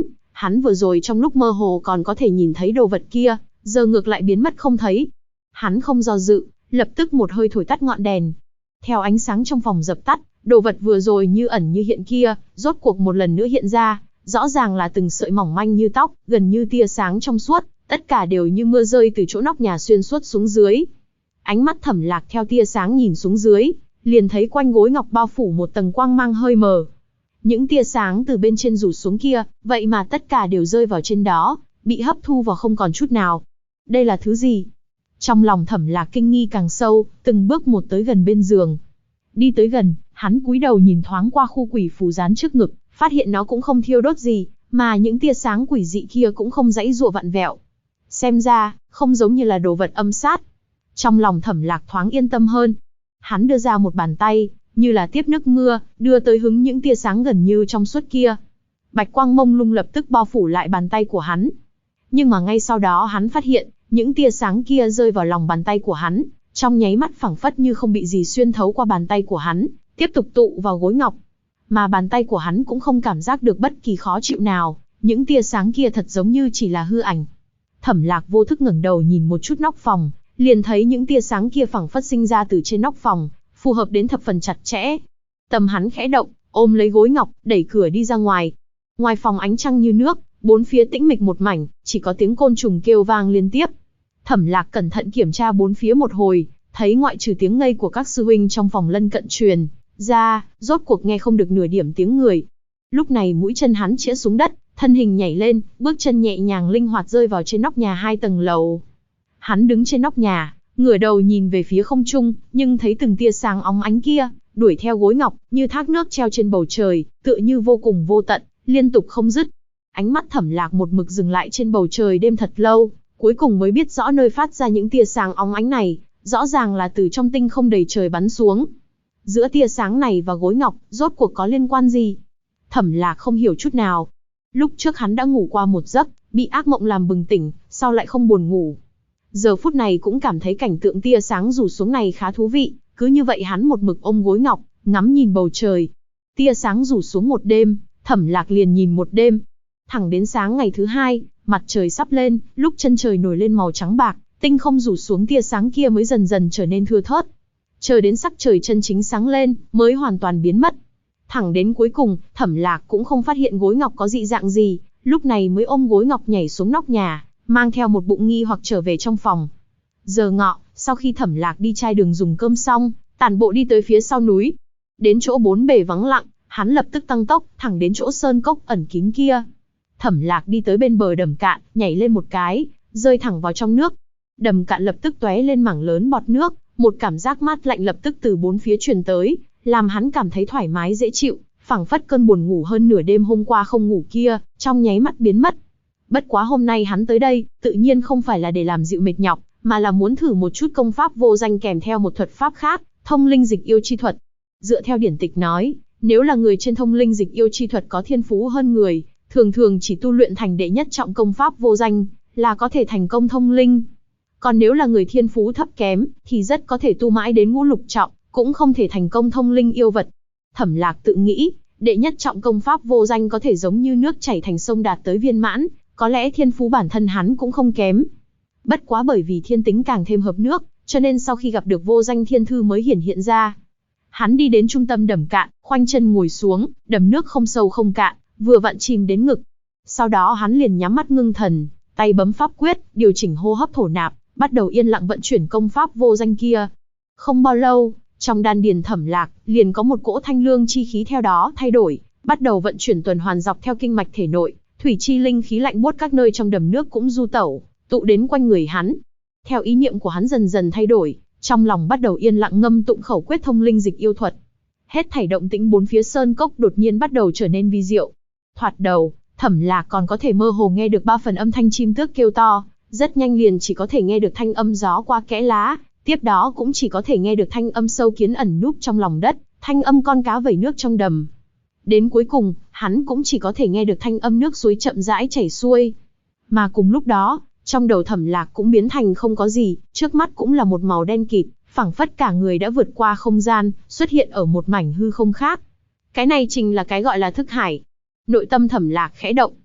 Hắn vừa rồi trong lúc mơ hồ còn có thể nhìn thấy đồ vật kia, giờ ngược lại biến mất không thấy. Hắn không do dự, lập tức một hơi thổi tắt ngọn đèn. Theo ánh sáng trong phòng dập tắt, đồ vật vừa rồi như ẩn như hiện kia, rốt cuộc một lần nữa hiện ra, rõ ràng là từng sợi mỏng manh như tóc, gần như tia sáng trong suốt, tất cả đều như mưa rơi từ chỗ nóc nhà xuyên suốt xuống dưới. Ánh mắt Thẩm Lạc theo tia sáng nhìn xuống dưới, liền thấy quanh gối ngọc bao phủ một tầng quang mang hơi mờ. Những tia sáng từ bên trên rủ xuống kia, vậy mà tất cả đều rơi vào trên đó, bị hấp thu vào không còn chút nào. Đây là thứ gì? Trong lòng Thẩm Lạc kinh nghi càng sâu, từng bước một tới gần bên giường. Đi tới gần, hắn cúi đầu nhìn thoáng qua khu quỷ phù dán trước ngực, phát hiện nó cũng không thiêu đốt gì, mà những tia sáng quỷ dị kia cũng không giãy giụa vặn vẹo. Xem ra, không giống như là đồ vật âm sát. Trong lòng Thẩm Lạc thoáng yên tâm hơn. Hắn đưa ra một bàn tay, như là tiếp nước mưa, đưa tới hứng những tia sáng gần như trong suốt kia. Bạch quang mông lung lập tức bao phủ lại bàn tay của hắn. Nhưng mà ngay sau đó hắn phát hiện, những tia sáng kia rơi vào lòng bàn tay của hắn, trong nháy mắt phảng phất như không bị gì xuyên thấu qua bàn tay của hắn, tiếp tục tụ vào gối ngọc. Mà bàn tay của hắn cũng không cảm giác được bất kỳ khó chịu nào, những tia sáng kia thật giống như chỉ là hư ảnh. Thẩm Lạc vô thức ngẩng đầu nhìn một chút nóc phòng, liền thấy những tia sáng kia phảng phất sinh ra từ trên nóc phòng, phù hợp đến thập phần chặt chẽ. Tâm hắn khẽ động, ôm lấy gối ngọc, đẩy cửa đi ra ngoài. Ngoài phòng ánh trăng như nước, bốn phía tĩnh mịch một mảnh, chỉ có tiếng côn trùng kêu vang liên tiếp. Thẩm Lạc cẩn thận kiểm tra bốn phía một hồi, thấy ngoại trừ tiếng ngây của các sư huynh trong phòng lân cận truyền ra, rốt cuộc nghe không được nửa điểm tiếng người. Lúc này mũi chân hắn chĩa xuống đất, thân hình nhảy lên, bước chân nhẹ nhàng linh hoạt rơi vào trên nóc nhà 2 tầng lầu. Hắn đứng trên nóc nhà, ngửa đầu nhìn về phía không trung, nhưng thấy từng tia sáng óng ánh kia, đuổi theo gối ngọc, như thác nước treo trên bầu trời, tựa như vô cùng vô tận, liên tục không dứt. Ánh mắt Thẩm Lạc một mực dừng lại trên bầu trời đêm thật lâu, cuối cùng mới biết rõ nơi phát ra những tia sáng óng ánh này, rõ ràng là từ trong tinh không đầy trời bắn xuống. Giữa tia sáng này và gối ngọc, rốt cuộc có liên quan gì? Thẩm Lạc không hiểu chút nào. Lúc trước hắn đã ngủ qua một giấc, bị ác mộng làm bừng tỉnh, sau lại không buồn ngủ. Giờ phút này cũng cảm thấy cảnh tượng tia sáng rủ xuống này khá thú vị, cứ như vậy hắn một mực ôm gối ngọc, ngắm nhìn bầu trời. Tia sáng rủ xuống một đêm, Thẩm Lạc liền nhìn một đêm. Thẳng đến sáng ngày thứ hai, mặt trời sắp lên, lúc chân trời nổi lên màu trắng bạc, tinh không rủ xuống tia sáng kia mới dần dần trở nên thưa thớt. Chờ đến sắc trời chân chính sáng lên, mới hoàn toàn biến mất. Thẳng đến cuối cùng, Thẩm Lạc cũng không phát hiện gối ngọc có dị dạng gì, lúc này mới ôm gối ngọc nhảy xuống nóc nhà, mang theo một bụng nghi hoặc trở về trong phòng. Giờ ngọ, sau khi Thẩm Lạc đi chai đường dùng cơm xong, tản bộ đi tới phía sau núi. Đến chỗ bốn bề vắng lặng, hắn lập tức tăng tốc, thẳng đến chỗ sơn cốc ẩn kín kia. Thẩm Lạc đi tới bên bờ đầm cạn, nhảy lên một cái, rơi thẳng vào trong nước. Đầm cạn lập tức tóe lên mảng lớn bọt nước, một cảm giác mát lạnh lập tức từ bốn phía truyền tới, làm hắn cảm thấy thoải mái dễ chịu, phảng phất cơn buồn ngủ hơn nửa đêm hôm qua không ngủ kia, trong nháy mắt biến mất. Bất quá hôm nay hắn tới đây, tự nhiên không phải là để làm dịu mệt nhọc, mà là muốn thử một chút công pháp vô danh kèm theo một thuật pháp khác, thông linh dịch yêu chi thuật. Dựa theo điển tịch nói, nếu là người trên thông linh dịch yêu chi thuật có thiên phú hơn người, thường thường chỉ tu luyện thành đệ nhất trọng công pháp vô danh, là có thể thành công thông linh. Còn nếu là người thiên phú thấp kém, thì rất có thể tu mãi đến ngũ lục trọng, cũng không thể thành công thông linh yêu vật. Thẩm Lạc tự nghĩ, đệ nhất trọng công pháp vô danh có thể giống như nước chảy thành sông đạt tới viên mãn, có lẽ thiên phú bản thân hắn cũng không kém. Bất quá bởi vì thiên tính càng thêm hợp nước, cho nên sau khi gặp được vô danh thiên thư mới hiện ra. Hắn đi đến trung tâm đầm cạn, khoanh chân ngồi xuống, đầm nước không sâu không cạn, vừa vặn chìm đến ngực. Sau đó hắn liền nhắm mắt ngưng thần, tay bấm pháp quyết, điều chỉnh hô hấp thổ nạp, bắt đầu yên lặng vận chuyển công pháp vô danh kia. Không bao lâu, trong đan điền Thẩm Lạc liền có một cỗ thanh lương chi khí theo đó thay đổi, bắt đầu vận chuyển tuần hoàn dọc theo kinh mạch thể nội, thủy chi linh khí lạnh buốt các nơi trong đầm nước cũng du tẩu, tụ đến quanh người hắn. Theo ý niệm của hắn dần dần thay đổi, trong lòng bắt đầu yên lặng ngâm tụng khẩu quyết thông linh dịch yêu thuật. Hết thảy động tĩnh bốn phía sơn cốc đột nhiên bắt đầu trở nên vi diệu. Thoạt đầu, Thẩm Lạc còn có thể mơ hồ nghe được 3 phần âm thanh chim tước kêu to, rất nhanh liền chỉ có thể nghe được thanh âm gió qua kẽ lá, tiếp đó cũng chỉ có thể nghe được thanh âm sâu kiến ẩn núp trong lòng đất, thanh âm con cá vẩy nước trong đầm. Đến cuối cùng, hắn cũng chỉ có thể nghe được thanh âm nước suối chậm rãi chảy xuôi. Mà cùng lúc đó, trong đầu Thẩm Lạc cũng biến thành không có gì, trước mắt cũng là một màu đen kịt, phảng phất cả người đã vượt qua không gian, xuất hiện ở một mảnh hư không khác. Cái này chính là cái gọi là thức hải. Nội tâm Thẩm Lạc khẽ động.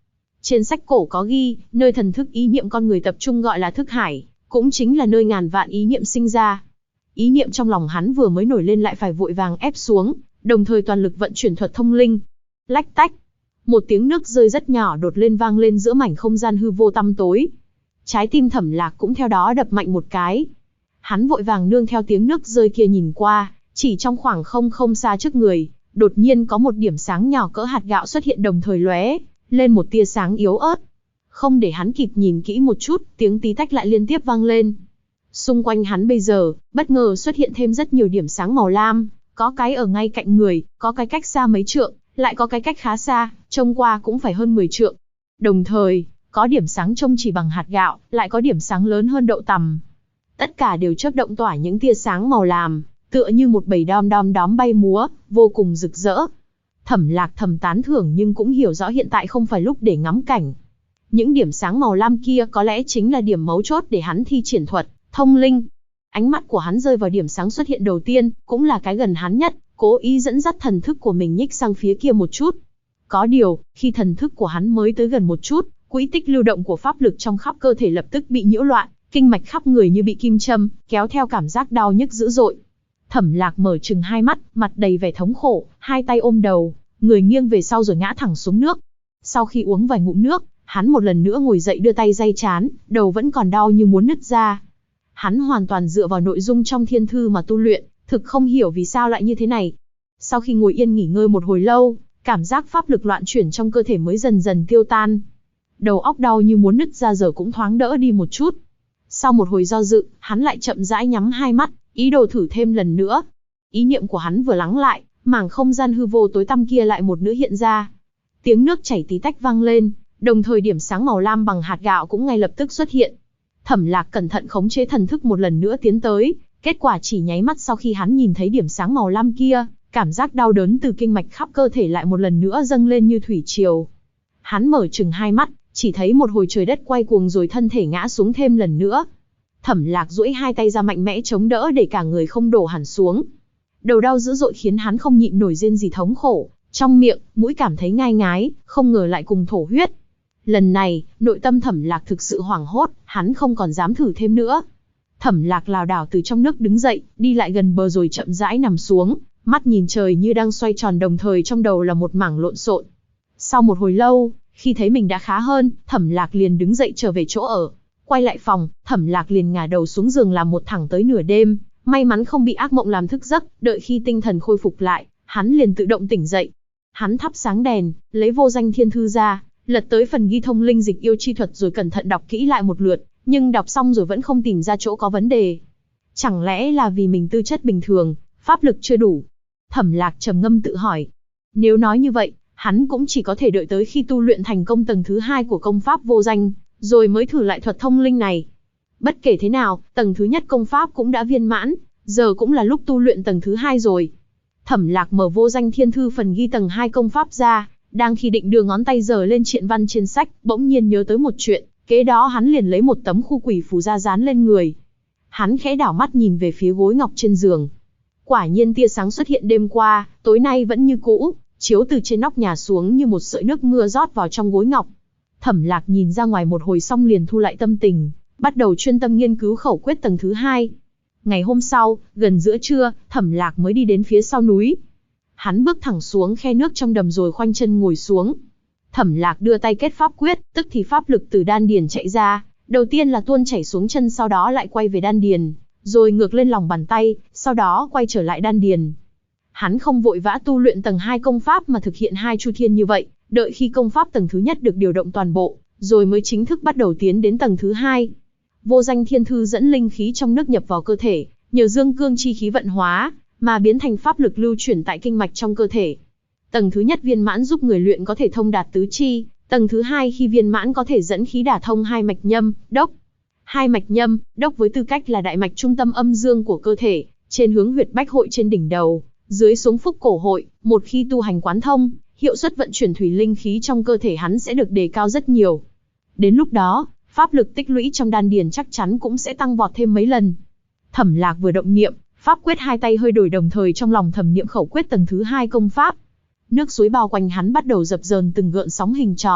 Trên sách cổ có ghi, nơi thần thức ý niệm con người tập trung gọi là thức hải, cũng chính là nơi ngàn vạn ý niệm sinh ra. Ý niệm trong lòng hắn vừa mới nổi lên lại phải vội vàng ép xuống, đồng thời toàn lực vận chuyển thuật thông linh. Lách tách, một tiếng nước rơi rất nhỏ đột lên vang lên giữa mảnh không gian hư vô tăm tối. Trái tim Thẩm Lạc cũng theo đó đập mạnh một cái. Hắn vội vàng nương theo tiếng nước rơi kia nhìn qua, chỉ trong khoảng không xa trước người, đột nhiên có một điểm sáng nhỏ cỡ hạt gạo xuất hiện đồng thời lóe lên một tia sáng yếu ớt. Không để hắn kịp nhìn kỹ một chút, tiếng tí tách lại liên tiếp vang lên. Xung quanh hắn bây giờ, bất ngờ xuất hiện thêm rất nhiều điểm sáng màu lam, có cái ở ngay cạnh người, có cái cách xa mấy trượng, lại có cái cách khá xa, trông qua cũng phải hơn 10 trượng. Đồng thời, có điểm sáng trông chỉ bằng hạt gạo, lại có điểm sáng lớn hơn đậu tằm. Tất cả đều chớp động tỏa những tia sáng màu lam, tựa như một bầy đom bay múa, vô cùng rực rỡ. Thẩm Lạc thầm tán thưởng nhưng cũng hiểu rõ hiện tại không phải lúc để ngắm cảnh. Những điểm sáng màu lam kia có lẽ chính là điểm mấu chốt để hắn thi triển thuật thông linh. Ánh mắt của hắn rơi vào điểm sáng xuất hiện đầu tiên, cũng là cái gần hắn nhất, cố ý dẫn dắt thần thức của mình nhích sang phía kia một chút. Có điều, khi thần thức của hắn mới tới gần một chút, quỹ tích lưu động của pháp lực trong khắp cơ thể lập tức bị nhiễu loạn, kinh mạch khắp người như bị kim châm, kéo theo cảm giác đau nhức dữ dội. Thẩm Lạc mở trừng hai mắt, mặt đầy vẻ thống khổ, hai tay ôm đầu, người nghiêng về sau rồi ngã thẳng xuống nước. Sau khi uống vài ngụm nước, hắn một lần nữa ngồi dậy đưa tay day trán, đầu vẫn còn đau như muốn nứt ra. Hắn hoàn toàn dựa vào nội dung trong thiên thư mà tu luyện, thực không hiểu vì sao lại như thế này. Sau khi ngồi yên nghỉ ngơi một hồi lâu, cảm giác pháp lực loạn chuyển trong cơ thể mới dần dần tiêu tan. Đầu óc đau như muốn nứt ra giờ cũng thoáng đỡ đi một chút. Sau một hồi do dự, hắn lại chậm rãi nhắm hai mắt, ý đồ thử thêm lần nữa. Ý niệm của hắn vừa lắng lại, mảng không gian hư vô tối tăm kia lại một nữa hiện ra. Tiếng nước chảy tí tách vang lên, đồng thời điểm sáng màu lam bằng hạt gạo cũng ngay lập tức xuất hiện. Thẩm Lạc cẩn thận khống chế thần thức một lần nữa tiến tới, kết quả chỉ nháy mắt sau khi hắn nhìn thấy điểm sáng màu lam kia, cảm giác đau đớn từ kinh mạch khắp cơ thể lại một lần nữa dâng lên như thủy triều. Hắn mở trừng hai mắt, chỉ thấy một hồi trời đất quay cuồng rồi thân thể ngã xuống thêm lần nữa. Thẩm Lạc duỗi hai tay ra mạnh mẽ chống đỡ để cả người không đổ hẳn xuống. Đầu đau dữ dội khiến hắn không nhịn nổi rên rỉ thống khổ, trong miệng, mũi cảm thấy ngai ngái, không ngờ lại cùng thổ huyết. Lần này, nội tâm Thẩm Lạc thực sự hoảng hốt, hắn không còn dám thử thêm nữa. Thẩm Lạc lảo đảo từ trong nước đứng dậy, đi lại gần bờ rồi chậm rãi nằm xuống, mắt nhìn trời như đang xoay tròn đồng thời trong đầu là một mảng lộn xộn. Sau một hồi lâu, khi thấy mình đã khá hơn, Thẩm Lạc liền đứng dậy trở về chỗ ở. Quay lại phòng, Thẩm Lạc liền ngả đầu xuống giường làm một thẳng tới nửa đêm, may mắn không bị ác mộng làm thức giấc, đợi khi tinh thần khôi phục lại, hắn liền tự động tỉnh dậy. Hắn thắp sáng đèn, lấy vô danh thiên thư ra, lật tới phần ghi thông linh dịch yêu chi thuật rồi cẩn thận đọc kỹ lại một lượt, nhưng đọc xong rồi vẫn không tìm ra chỗ có vấn đề. Chẳng lẽ là vì mình tư chất bình thường, pháp lực chưa đủ? Thẩm Lạc trầm ngâm tự hỏi. Nếu nói như vậy, hắn cũng chỉ có thể đợi tới khi tu luyện thành công tầng thứ 2 của công pháp vô danh, rồi mới thử lại thuật thông linh này. Bất kể thế nào, tầng thứ nhất công pháp cũng đã viên mãn, giờ cũng là lúc tu luyện tầng thứ 2 rồi. Thẩm Lạc mở vô danh thiên thư phần ghi tầng 2 công pháp ra, đang khi định đưa ngón tay giở lên triện văn trên sách, bỗng nhiên nhớ tới một chuyện, kế đó hắn liền lấy một tấm khu quỷ phù ra dán lên người. Hắn khẽ đảo mắt nhìn về phía gối ngọc trên giường. Quả nhiên tia sáng xuất hiện đêm qua, tối nay vẫn như cũ, chiếu từ trên nóc nhà xuống như một sợi nước mưa rót vào trong gối ngọc. Thẩm Lạc nhìn ra ngoài một hồi xong liền thu lại tâm tình, bắt đầu chuyên tâm nghiên cứu khẩu quyết tầng thứ 2. Ngày hôm sau, gần giữa trưa, Thẩm Lạc mới đi đến phía sau núi. Hắn bước thẳng xuống khe nước trong đầm rồi khoanh chân ngồi xuống. Thẩm Lạc đưa tay kết pháp quyết, tức thì pháp lực từ đan điền chạy ra, đầu tiên là tuôn chảy xuống chân sau đó lại quay về đan điền, rồi ngược lên lòng bàn tay, sau đó quay trở lại đan điền. Hắn không vội vã tu luyện tầng 2 công pháp mà thực hiện hai chu thiên như vậy, đợi khi công pháp tầng thứ nhất được điều động toàn bộ, rồi mới chính thức bắt đầu tiến đến tầng thứ 2. Vô danh thiên thư dẫn linh khí trong nước nhập vào cơ thể, nhờ dương cương chi khí vận hóa, mà biến thành pháp lực lưu chuyển tại kinh mạch trong cơ thể. Tầng thứ nhất viên mãn giúp người luyện có thể thông đạt tứ chi, tầng thứ 2 khi viên mãn có thể dẫn khí đả thông hai mạch nhâm, đốc. Hai mạch nhâm, đốc với tư cách là đại mạch trung tâm âm dương của cơ thể, trên hướng huyệt bách hội trên đỉnh đầu, dưới xuống phúc cổ hội, một khi tu hành quán thông, hiệu suất vận chuyển thủy linh khí trong cơ thể hắn sẽ được đề cao rất nhiều. Đến lúc đó, pháp lực tích lũy trong đan điền chắc chắn cũng sẽ tăng vọt thêm mấy lần. Thẩm Lạc vừa động niệm, pháp quyết hai tay hơi đổi đồng thời trong lòng thầm niệm khẩu quyết tầng thứ 2 công pháp. Nước suối bao quanh hắn bắt đầu dập dờn từng gợn sóng hình tròn,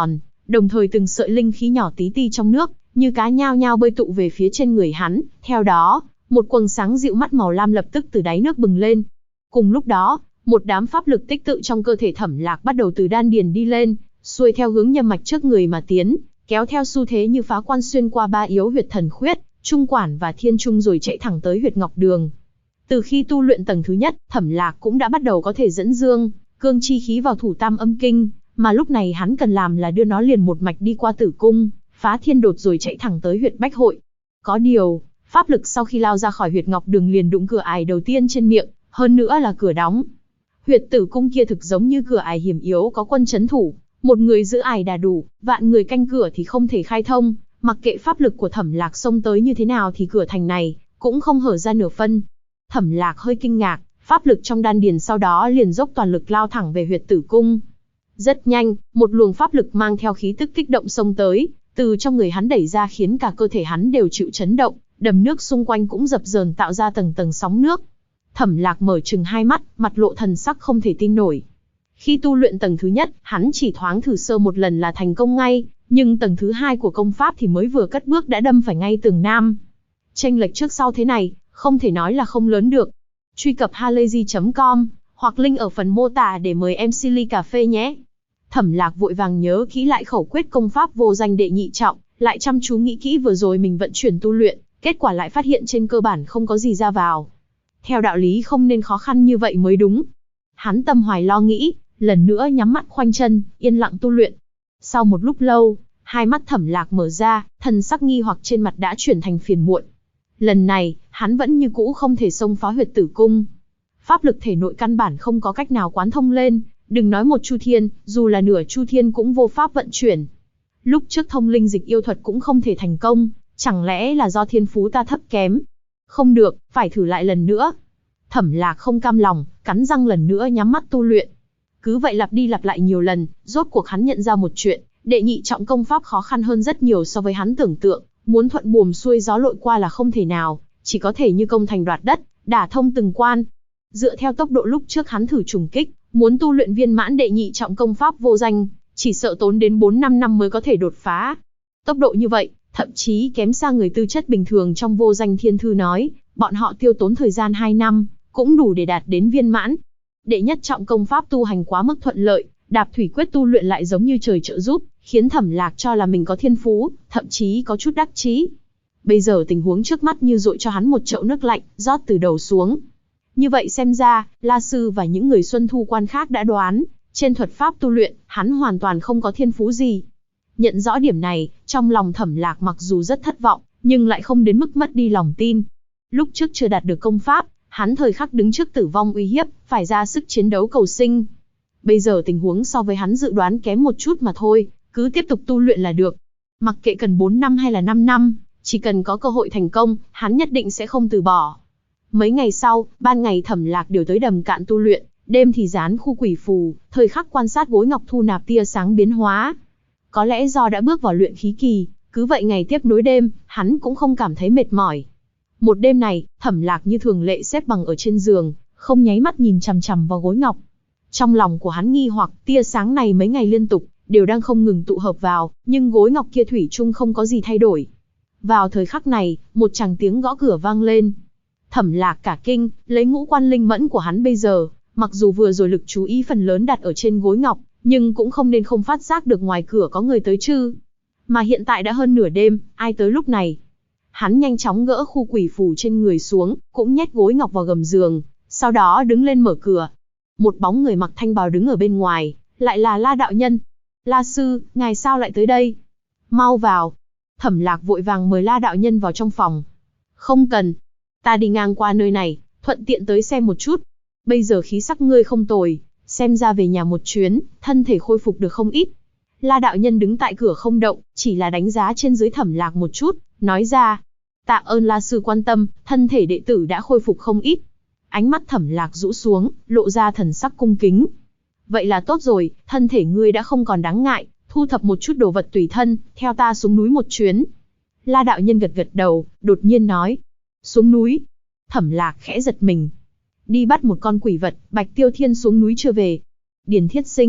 đồng thời từng sợi linh khí nhỏ tí ti trong nước, như cá nhao nhao bơi tụ về phía trên người hắn, theo đó, một quầng sáng dịu mắt màu lam lập tức từ đáy nước bừng lên. Cùng lúc đó, một đám pháp lực tích tụ trong cơ thể Thẩm Lạc bắt đầu từ đan điền đi lên, xuôi theo hướng nhâm mạch trước người mà tiến, kéo theo xu thế như phá quan xuyên qua ba yếu huyệt thần khuyết, trung quản và thiên trung rồi chạy thẳng tới huyệt ngọc đường. Từ khi tu luyện tầng thứ nhất, Thẩm Lạc cũng đã bắt đầu có thể dẫn dương, cương chi khí vào thủ tam âm kinh, mà lúc này hắn cần làm là đưa nó liền một mạch đi qua tử cung, phá thiên đột rồi chạy thẳng tới huyệt bách hội. Có điều, pháp lực sau khi lao ra khỏi huyệt ngọc đường liền đụng cửa ải đầu tiên trên miệng, hơn nữa là cửa đóng. Huyệt tử cung kia thực giống như cửa ải hiểm yếu có quân trấn thủ, một người giữ ải đã đủ, vạn người canh cửa thì không thể khai thông, mặc kệ pháp lực của Thẩm Lạc xông tới như thế nào thì cửa thành này cũng không hở ra nửa phân. Thẩm Lạc hơi kinh ngạc, pháp lực trong đan điền sau đó liền dốc toàn lực lao thẳng về huyệt tử cung. Rất nhanh, một luồng pháp lực mang theo khí tức kích động xông tới, từ trong người hắn đẩy ra khiến cả cơ thể hắn đều chịu chấn động, đầm nước xung quanh cũng dập dờn tạo ra tầng tầng sóng nước. Thẩm Lạc mở trừng hai mắt, mặt lộ thần sắc không thể tin nổi. Khi tu luyện tầng thứ nhất, hắn chỉ thoáng thử sơ một lần là thành công ngay, nhưng tầng thứ hai của công pháp thì mới vừa cất bước đã đâm phải ngay tường nam. Chênh lệch trước sau thế này, không thể nói là không lớn được. Truy cập halayzi.com hoặc link ở phần mô tả để mời em Silly cà phê nhé. Thẩm Lạc vội vàng nhớ kỹ lại khẩu quyết công pháp vô danh đệ nhị trọng, lại chăm chú nghĩ kỹ vừa rồi mình vận chuyển tu luyện, kết quả lại phát hiện trên cơ bản không có gì ra vào. Theo đạo lý không nên khó khăn như vậy mới đúng. Hắn tâm hoài lo nghĩ, lần nữa nhắm mắt khoanh chân, yên lặng tu luyện. Sau một lúc lâu, hai mắt Thẩm Lạc mở ra, thần sắc nghi hoặc trên mặt đã chuyển thành phiền muộn. Lần này, hắn vẫn như cũ không thể xông phá huyệt tử cung. Pháp lực thể nội căn bản không có cách nào quán thông lên, đừng nói một chu thiên, dù là nửa chu thiên cũng vô pháp vận chuyển. Lúc trước thông linh dịch yêu thuật cũng không thể thành công, chẳng lẽ là do thiên phú ta thấp kém? Không được, phải thử lại lần nữa. Thẩm Lạc không cam lòng, cắn răng lần nữa nhắm mắt tu luyện. Cứ vậy lặp đi lặp lại nhiều lần, rốt cuộc hắn nhận ra một chuyện, đệ nhị trọng công pháp khó khăn hơn rất nhiều so với hắn tưởng tượng, muốn thuận buồm xuôi gió lội qua là không thể nào, chỉ có thể như công thành đoạt đất, đả thông từng quan. Dựa theo tốc độ lúc trước hắn thử trùng kích, muốn tu luyện viên mãn đệ nhị trọng công pháp vô danh, chỉ sợ tốn đến 4-5 năm mới có thể đột phá. Tốc độ như vậy, thậm chí kém xa người tư chất bình thường trong vô danh thiên thư nói, bọn họ tiêu tốn thời gian 2 năm, cũng đủ để đạt đến viên mãn. Đệ nhất trọng công pháp tu hành quá mức thuận lợi, đạp thủy quyết tu luyện lại giống như trời trợ giúp, khiến Thẩm Lạc cho là mình có thiên phú, thậm chí có chút đắc chí. Bây giờ tình huống trước mắt như dội cho hắn một chậu nước lạnh, rót từ đầu xuống. Như vậy xem ra, La Sư và những người Xuân Thu quan khác đã đoán, trên thuật pháp tu luyện, hắn hoàn toàn không có thiên phú gì. Nhận rõ điểm này, trong lòng Thẩm Lạc mặc dù rất thất vọng, nhưng lại không đến mức mất đi lòng tin. Lúc trước chưa đạt được công pháp, hắn thời khắc đứng trước tử vong uy hiếp, phải ra sức chiến đấu cầu sinh. Bây giờ tình huống so với hắn dự đoán kém một chút mà thôi, cứ tiếp tục tu luyện là được. Mặc kệ cần 4 năm hay là 5 năm, chỉ cần có cơ hội thành công, hắn nhất định sẽ không từ bỏ. Mấy ngày sau, ban ngày Thẩm Lạc điều tới đầm cạn tu luyện, đêm thì dán khu quỷ phù, thời khắc quan sát gối ngọc thu nạp tia sáng biến hóa. Có lẽ do đã bước vào luyện khí kỳ, cứ vậy ngày tiếp nối đêm, hắn cũng không cảm thấy mệt mỏi. Một đêm này, Thẩm Lạc như thường lệ xếp bằng ở trên giường, không nháy mắt nhìn chằm chằm vào gối ngọc. Trong lòng của hắn nghi hoặc, tia sáng này mấy ngày liên tục, đều đang không ngừng tụ hợp vào, nhưng gối ngọc kia thủy chung không có gì thay đổi. Vào thời khắc này, một tràng tiếng gõ cửa vang lên. Thẩm Lạc cả kinh, lấy ngũ quan linh mẫn của hắn bây giờ, mặc dù vừa rồi lực chú ý phần lớn đặt ở trên gối ngọc, nhưng cũng không nên không phát giác được ngoài cửa có người tới chứ. Mà hiện tại đã hơn nửa đêm, ai tới lúc này? Hắn nhanh chóng gỡ khu quỷ phù trên người xuống, cũng nhét gối ngọc vào gầm giường, sau đó đứng lên mở cửa. Một bóng người mặc thanh bào đứng ở bên ngoài, lại là La đạo nhân. La sư, ngài sao lại tới đây? Mau vào. Thẩm Lạc vội vàng mời La đạo nhân vào trong phòng. Không cần. Ta đi ngang qua nơi này, thuận tiện tới xem một chút. Bây giờ khí sắc ngươi không tồi, xem ra về nhà một chuyến, thân thể khôi phục được không ít. La đạo nhân đứng tại cửa không động, chỉ là đánh giá trên dưới Thẩm Lạc một chút, nói ra. Tạ ơn La sư quan tâm, thân thể đệ tử đã khôi phục không ít. Ánh mắt Thẩm Lạc rũ xuống, lộ ra thần sắc cung kính. Vậy là tốt rồi, thân thể ngươi đã không còn đáng ngại, thu thập một chút đồ vật tùy thân, theo ta xuống núi một chuyến. La đạo nhân gật gật đầu, đột nhiên nói. Xuống núi. Thẩm Lạc khẽ giật mình. Đi bắt một con quỷ vật, Bạch Tiêu Thiên xuống núi chưa về. Điền Thiết Sinh,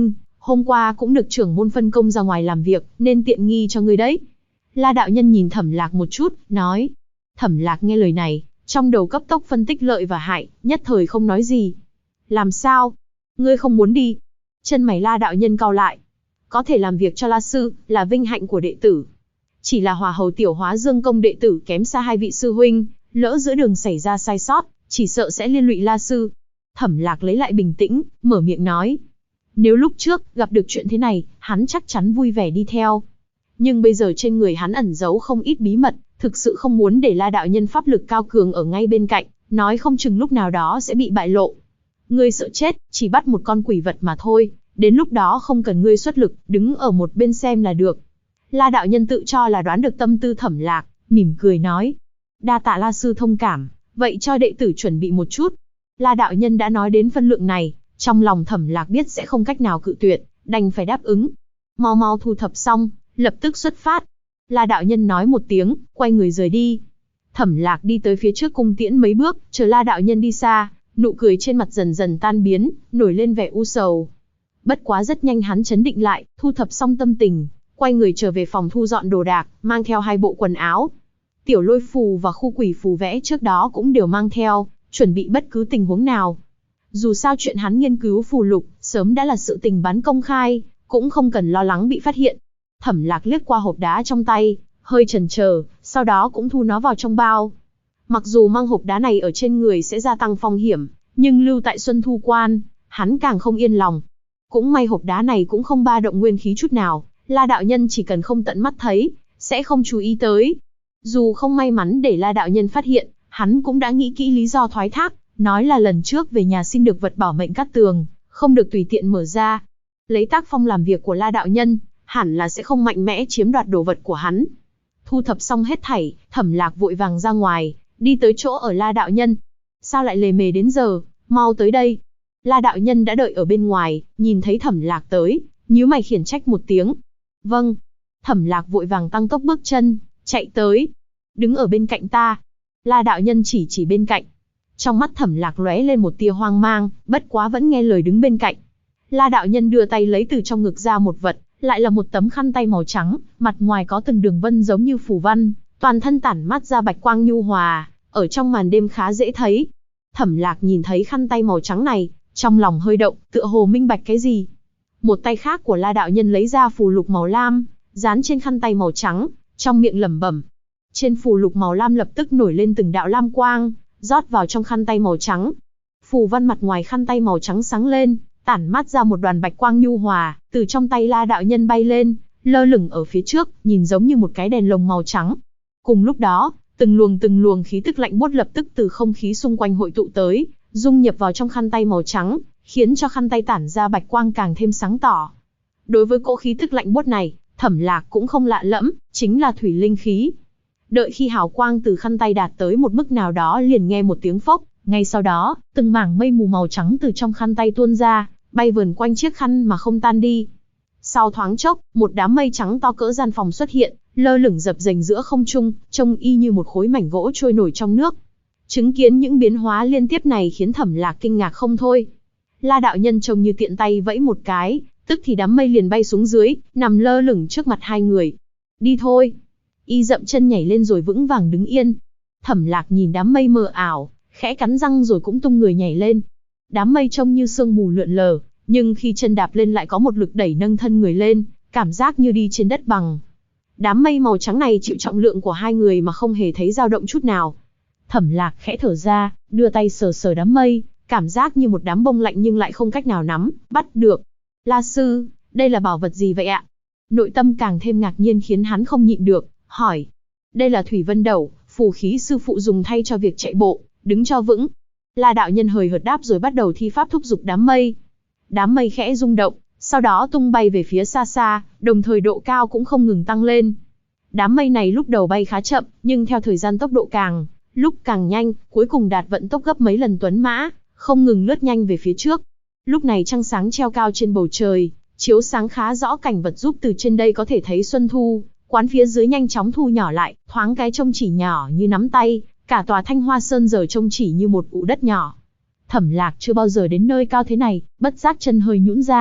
Hôm qua cũng được trưởng môn phân công ra ngoài làm việc, nên tiện nghi cho ngươi đấy. La đạo nhân nhìn Thẩm Lạc một chút, nói. Thẩm Lạc nghe lời này, trong đầu cấp tốc phân tích lợi và hại, nhất thời không nói gì. Làm sao? Ngươi không muốn đi? Chân mày La đạo nhân cau lại. Có thể làm việc cho La sư, là vinh hạnh của đệ tử. Chỉ là Hòa Hầu Tiểu Hóa Dương công đệ tử kém xa hai vị sư huynh, lỡ giữa đường xảy ra sai sót, chỉ sợ sẽ liên lụy La sư. Thẩm Lạc lấy lại bình tĩnh, mở miệng nói. Nếu lúc trước gặp được chuyện thế này, hắn chắc chắn vui vẻ đi theo. Nhưng bây giờ trên người hắn ẩn giấu không ít bí mật, thực sự không muốn để La đạo nhân pháp lực cao cường ở ngay bên cạnh, nói không chừng lúc nào đó sẽ bị bại lộ. Ngươi sợ chết, chỉ bắt một con quỷ vật mà thôi, đến lúc đó không cần ngươi xuất lực, đứng ở một bên xem là được. La đạo nhân tự cho là đoán được tâm tư Thẩm Lạc, mỉm cười nói. Đa tạ La sư thông cảm, vậy cho đệ tử chuẩn bị một chút. La đạo nhân đã nói đến phân lượng này, trong lòng Thẩm Lạc biết sẽ không cách nào cự tuyệt, đành phải đáp ứng. Mau mau thu thập xong, lập tức xuất phát. La đạo nhân nói một tiếng, quay người rời đi. Thẩm Lạc đi tới phía trước cung tiễn mấy bước, chờ La đạo nhân đi xa, nụ cười trên mặt dần dần tan biến, nổi lên vẻ u sầu. Bất quá rất nhanh hắn trấn định lại, thu thập xong tâm tình, quay người trở về phòng thu dọn đồ đạc, mang theo 2 bộ quần áo. Tiểu lôi phù và khu quỷ phù vẽ trước đó cũng đều mang theo, chuẩn bị bất cứ tình huống nào. Dù sao chuyện hắn nghiên cứu phù lục, sớm đã là sự tình bán công khai, cũng không cần lo lắng bị phát hiện. Thẩm Lạc liếc qua hộp đá trong tay, hơi chần chờ, sau đó cũng thu nó vào trong bao. Mặc dù mang hộp đá này ở trên người sẽ gia tăng phong hiểm, nhưng lưu tại Xuân Thu Quan, hắn càng không yên lòng. Cũng may hộp đá này cũng không ba động nguyên khí chút nào, La đạo nhân chỉ cần không tận mắt thấy, sẽ không chú ý tới. Dù không may mắn để La đạo nhân phát hiện, hắn cũng đã nghĩ kỹ lý do thoái thác, nói là lần trước về nhà xin được vật bảo mệnh cát tường, không được tùy tiện mở ra. Lấy tác phong làm việc của La đạo nhân, hẳn là sẽ không mạnh mẽ chiếm đoạt đồ vật của hắn. Thu thập xong hết thảy, Thẩm Lạc vội vàng ra ngoài, đi tới chỗ ở La đạo nhân. Sao lại lề mề đến giờ, mau tới đây. La đạo nhân đã đợi ở bên ngoài, nhìn thấy Thẩm Lạc tới, nhíu mày khiển trách một tiếng. Vâng. Thẩm Lạc vội vàng tăng tốc bước chân, chạy tới. Đứng ở bên cạnh ta. La đạo nhân chỉ bên cạnh. Trong mắt Thẩm Lạc lóe lên một tia hoang mang, bất quá vẫn nghe lời đứng bên cạnh. La đạo nhân đưa tay lấy từ trong ngực ra một vật, lại là một tấm khăn tay màu trắng, mặt ngoài có từng đường vân giống như phù văn, toàn thân tản mát ra bạch quang nhu hòa, ở trong màn đêm khá dễ thấy. Thẩm Lạc nhìn thấy khăn tay màu trắng này, trong lòng hơi động, tựa hồ minh bạch cái gì. Một tay khác của La đạo nhân lấy ra phù lục màu lam, dán trên khăn tay màu trắng, trong miệng lẩm bẩm. Trên phù lục màu lam lập tức nổi lên từng đạo lam quang, rót vào trong khăn tay màu trắng. Phù văn mặt ngoài khăn tay màu trắng sáng lên, tản mát ra một đoàn bạch quang nhu hòa, từ trong tay La đạo nhân bay lên, lơ lửng ở phía trước, nhìn giống như một cái đèn lồng màu trắng. Cùng lúc đó, từng luồng khí tức lạnh buốt lập tức từ không khí xung quanh hội tụ tới, dung nhập vào trong khăn tay màu trắng, khiến cho khăn tay tản ra bạch quang càng thêm sáng tỏ. Đối với cỗ khí tức lạnh buốt này, Thẩm Lạc cũng không lạ lẫm, chính là thủy linh khí. Đợi khi hào quang từ khăn tay đạt tới một mức nào đó liền nghe một tiếng phốc, ngay sau đó, từng mảng mây mù màu trắng từ trong khăn tay tuôn ra, bay vờn quanh chiếc khăn mà không tan đi. Sau thoáng chốc, một đám mây trắng to cỡ gian phòng xuất hiện, lơ lửng dập dềnh giữa không trung, trông y như một khối mảnh gỗ trôi nổi trong nước. Chứng kiến những biến hóa liên tiếp này khiến Thẩm Lạc kinh ngạc không thôi. La đạo nhân trông như tiện tay vẫy một cái, tức thì đám mây liền bay xuống dưới, nằm lơ lửng trước mặt hai người. Đi thôi. Y dậm chân nhảy lên rồi vững vàng đứng yên. Thẩm Lạc nhìn đám mây mờ ảo, khẽ cắn răng rồi cũng tung người nhảy lên. Đám mây trông như sương mù lượn lờ, nhưng khi chân đạp lên lại có một lực đẩy nâng thân người lên, cảm giác như đi trên đất bằng. Đám mây màu trắng này chịu trọng lượng của hai người mà không hề thấy dao động chút nào. Thẩm Lạc khẽ thở ra, đưa tay sờ sờ đám mây, cảm giác như một đám bông lạnh nhưng lại không cách nào nắm, bắt được. La sư, đây là bảo vật gì vậy ạ? Nội tâm càng thêm ngạc nhiên khiến hắn không nhịn được, hỏi. Đây là Thủy Vân Đẩu, phù khí sư phụ dùng thay cho việc chạy bộ, đứng cho vững. La đạo nhân hời hợt đáp rồi bắt đầu thi pháp thúc giục đám mây. Đám mây khẽ rung động, sau đó tung bay về phía xa xa, đồng thời độ cao cũng không ngừng tăng lên. Đám mây này lúc đầu bay khá chậm, nhưng theo thời gian tốc độ lúc càng nhanh, cuối cùng đạt vận tốc gấp mấy lần tuấn mã, không ngừng lướt nhanh về phía trước. Lúc này trăng sáng treo cao trên bầu trời, chiếu sáng khá rõ cảnh vật giúp từ trên đây có thể thấy Xuân Thu, quán phía dưới nhanh chóng thu nhỏ lại, thoáng cái trông chỉ nhỏ như nắm tay, cả tòa Thanh Hoa Sơn giờ trông chỉ như một ụ đất nhỏ. Thẩm Lạc chưa bao giờ đến nơi cao thế này, bất giác chân hơi nhũn ra,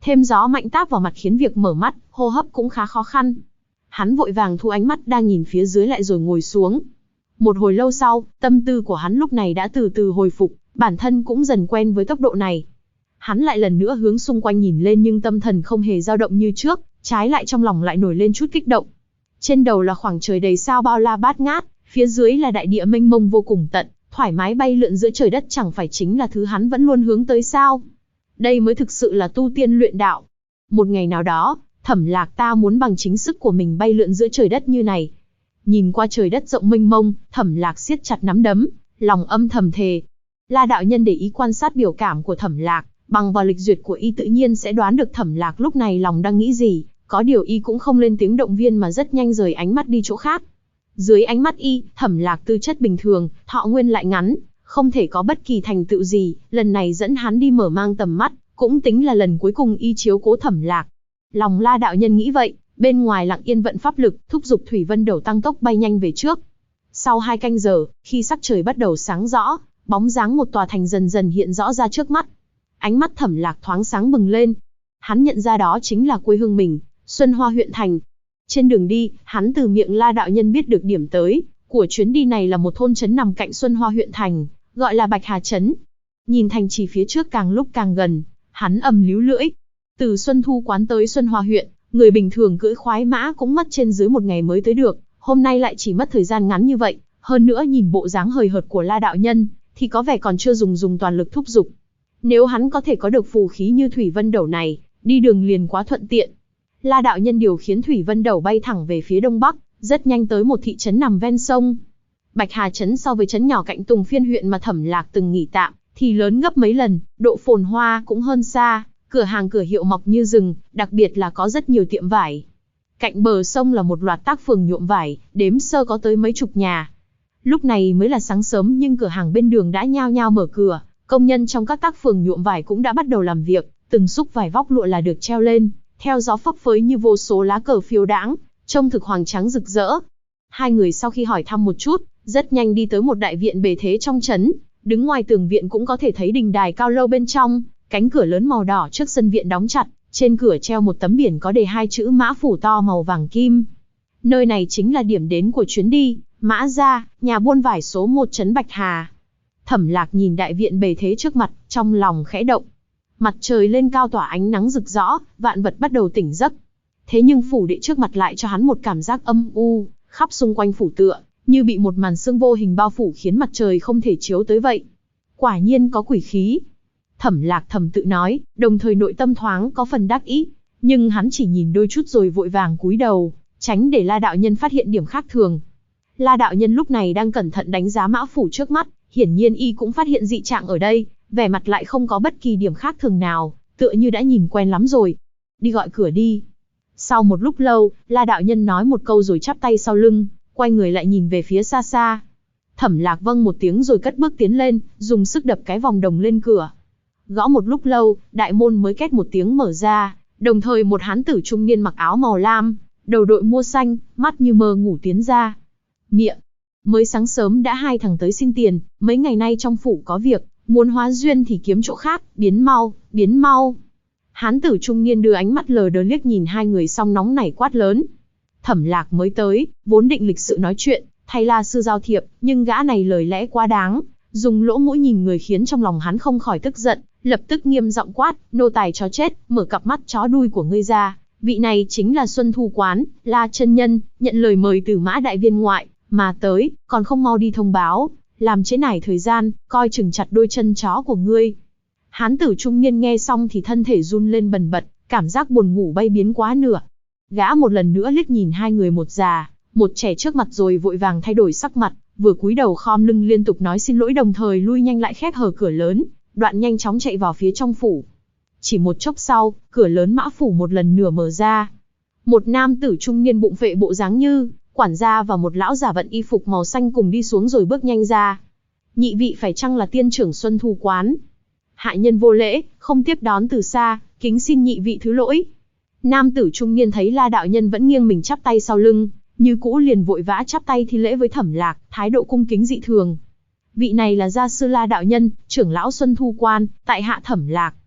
Thêm gió mạnh táp vào mặt khiến việc mở mắt, hô hấp cũng khá khó khăn. Hắn vội vàng thu ánh mắt đang nhìn phía dưới lại rồi ngồi xuống. Một hồi lâu sau, tâm tư của hắn lúc này đã từ từ hồi phục, bản thân cũng dần quen với tốc độ này. Hắn lại lần nữa hướng xung quanh nhìn lên nhưng tâm thần không hề dao động như trước, trái lại trong lòng lại nổi lên chút kích động. Trên đầu là khoảng trời đầy sao bao la bát ngát, phía dưới là đại địa mênh mông vô cùng tận, thoải mái bay lượn giữa trời đất chẳng phải chính là thứ hắn vẫn luôn hướng tới sao? Đây mới thực sự là tu tiên luyện đạo. Một ngày nào đó, Thẩm Lạc ta muốn bằng chính sức của mình bay lượn giữa trời đất như này. Nhìn qua trời đất rộng mênh mông, Thẩm Lạc siết chặt nắm đấm, lòng âm thầm thề. La đạo nhân để ý quan sát biểu cảm của Thẩm Lạc, bằng vào lịch duyệt của y tự nhiên sẽ đoán được Thẩm Lạc lúc này lòng đang nghĩ gì, có điều y cũng không lên tiếng động viên mà rất nhanh rời ánh mắt đi chỗ khác. Dưới ánh mắt y, Thẩm Lạc tư chất bình thường, thọ nguyên lại ngắn, không thể có bất kỳ thành tựu gì, lần này dẫn hắn đi mở mang tầm mắt, cũng tính là lần cuối cùng y chiếu cố Thẩm Lạc. Lòng La đạo nhân nghĩ vậy, bên ngoài lặng yên vận pháp lực, thúc giục Thủy Vân Đẩu tăng tốc bay nhanh về trước. Sau 2 canh giờ, khi sắc trời bắt đầu sáng rõ, bóng dáng một tòa thành dần dần hiện rõ ra trước mắt. Ánh mắt Thẩm Lạc thoáng sáng bừng lên. Hắn nhận ra đó chính là quê hương mình, Xuân Hoa huyện thành. Trên đường đi, hắn từ miệng La đạo nhân biết được điểm tới của chuyến đi này là một thôn trấn nằm cạnh Xuân Hoa huyện thành, gọi là Bạch Hà trấn. Nhìn thành trì phía trước càng lúc càng gần, hắn líu lưỡi. Từ Xuân Thu quán tới Xuân Hoa huyện, người bình thường cưỡi khoái mã cũng mất trên dưới 1 ngày mới tới được, hôm nay lại chỉ mất thời gian ngắn như vậy, hơn nữa nhìn bộ dáng hời hợt của La đạo nhân, thì có vẻ còn chưa dùng toàn lực thúc giục. Nếu hắn có thể có được phù khí như Thủy Vân Đẩu này, đi đường liền quá thuận tiện. La đạo nhân điều khiến Thủy Vân Đẩu bay thẳng về phía đông bắc, rất nhanh tới một thị trấn nằm ven sông. Bạch Hà trấn so với trấn nhỏ cạnh Tùng Phiên huyện mà Thẩm Lạc từng nghỉ tạm, thì lớn gấp mấy lần, độ phồn hoa cũng hơn xa, cửa hàng cửa hiệu mọc như rừng, đặc biệt là có rất nhiều tiệm vải. Cạnh bờ sông là một loạt tác phường nhuộm vải, đếm sơ có tới mấy chục nhà. Lúc này mới là sáng sớm nhưng cửa hàng bên đường đã nhao nhao mở cửa, công nhân trong các tác phường nhuộm vải cũng đã bắt đầu làm việc, từng xúc vải vóc lụa là được treo lên, theo gió phấp phới như vô số lá cờ phiêu đãng, trông thực hoàng tráng rực rỡ. Hai người sau khi hỏi thăm một chút, rất nhanh đi tới một đại viện bề thế trong trấn, đứng ngoài tường viện cũng có thể thấy đình đài cao lâu bên trong, cánh cửa lớn màu đỏ trước sân viện đóng chặt, trên cửa treo một tấm biển có đề 2 chữ Mã Phủ to màu vàng kim. Nơi này chính là điểm đến của chuyến đi, Mã Gia, nhà buôn vải số 1 trấn Bạch Hà. Thẩm Lạc nhìn đại viện bề thế trước mặt, trong lòng khẽ động. Mặt trời lên cao tỏa ánh nắng rực rỡ, vạn vật bắt đầu tỉnh giấc. Thế nhưng phủ đệ trước mặt lại cho hắn một cảm giác âm u, khắp xung quanh phủ tựa, như bị một màn sương vô hình bao phủ khiến mặt trời không thể chiếu tới vậy. Quả nhiên có quỷ khí. Thẩm Lạc thầm tự nói, đồng thời nội tâm thoáng có phần đắc ý, nhưng hắn chỉ nhìn đôi chút rồi vội vàng cúi đầu, tránh để La đạo nhân phát hiện điểm khác thường. La đạo nhân lúc này đang cẩn thận đánh giá mã phủ trước mắt, hiển nhiên y cũng phát hiện dị trạng ở đây, vẻ mặt lại không có bất kỳ điểm khác thường nào, tựa như đã nhìn quen lắm rồi. Đi gọi cửa đi. Sau một lúc lâu, La đạo nhân nói một câu rồi chắp tay sau lưng, quay người lại nhìn về phía xa xa. Thẩm Lạc vâng một tiếng rồi cất bước tiến lên, dùng sức đập cái vòng đồng lên cửa. Gõ một lúc lâu, đại môn mới két một tiếng mở ra, đồng thời một hán tử trung niên mặc áo màu lam, đầu đội mua xanh, mắt như mơ ngủ tiến ra. Miệng, mới sáng sớm đã 2 thằng tới xin tiền, mấy ngày nay trong phủ có việc, muốn hóa duyên thì kiếm chỗ khác, biến mau, biến mau. Hán tử trung niên đưa ánh mắt lờ đờ liếc nhìn hai người xong nóng nảy quát lớn. Thẩm Lạc mới tới, vốn định lịch sự nói chuyện, thay La sư giao thiệp, nhưng gã này lời lẽ quá đáng, dùng lỗ mũi nhìn người khiến trong lòng hắn không khỏi tức giận, lập tức nghiêm giọng quát, nô tài chó chết, mở cặp mắt chó đuôi của ngươi ra, vị này chính là Xuân Thu quán, La chân nhân, nhận lời mời từ Mã đại viên ngoại, mà tới, còn không mau đi thông báo, làm chế nải thời gian, coi chừng chặt đôi chân chó của ngươi. Hán tử trung niên nghe xong thì thân thể run lên bần bật, cảm giác buồn ngủ bay biến quá nửa. Gã một lần nữa liếc nhìn hai người một già, một trẻ trước mặt rồi vội vàng thay đổi sắc mặt, vừa cúi đầu khom lưng liên tục nói xin lỗi đồng thời lui nhanh lại khép hờ cửa lớn, đoạn nhanh chóng chạy vào phía trong phủ. Chỉ một chốc sau, cửa lớn mã phủ một lần nữa mở ra. Một nam tử trung niên bụng phệ bộ dáng như quản gia và một lão giả vận y phục màu xanh cùng đi xuống rồi bước nhanh ra. Nhị vị phải chăng là tiên trưởng Xuân Thu quán? Hạ nhân vô lễ, không tiếp đón từ xa, kính xin nhị vị thứ lỗi. Nam tử trung niên thấy La đạo nhân vẫn nghiêng mình chắp tay sau lưng, như cũ liền vội vã chắp tay thi lễ với Thẩm Lạc, thái độ cung kính dị thường. Vị này là gia sư La đạo nhân, trưởng lão Xuân Thu quan, tại hạ Thẩm Lạc.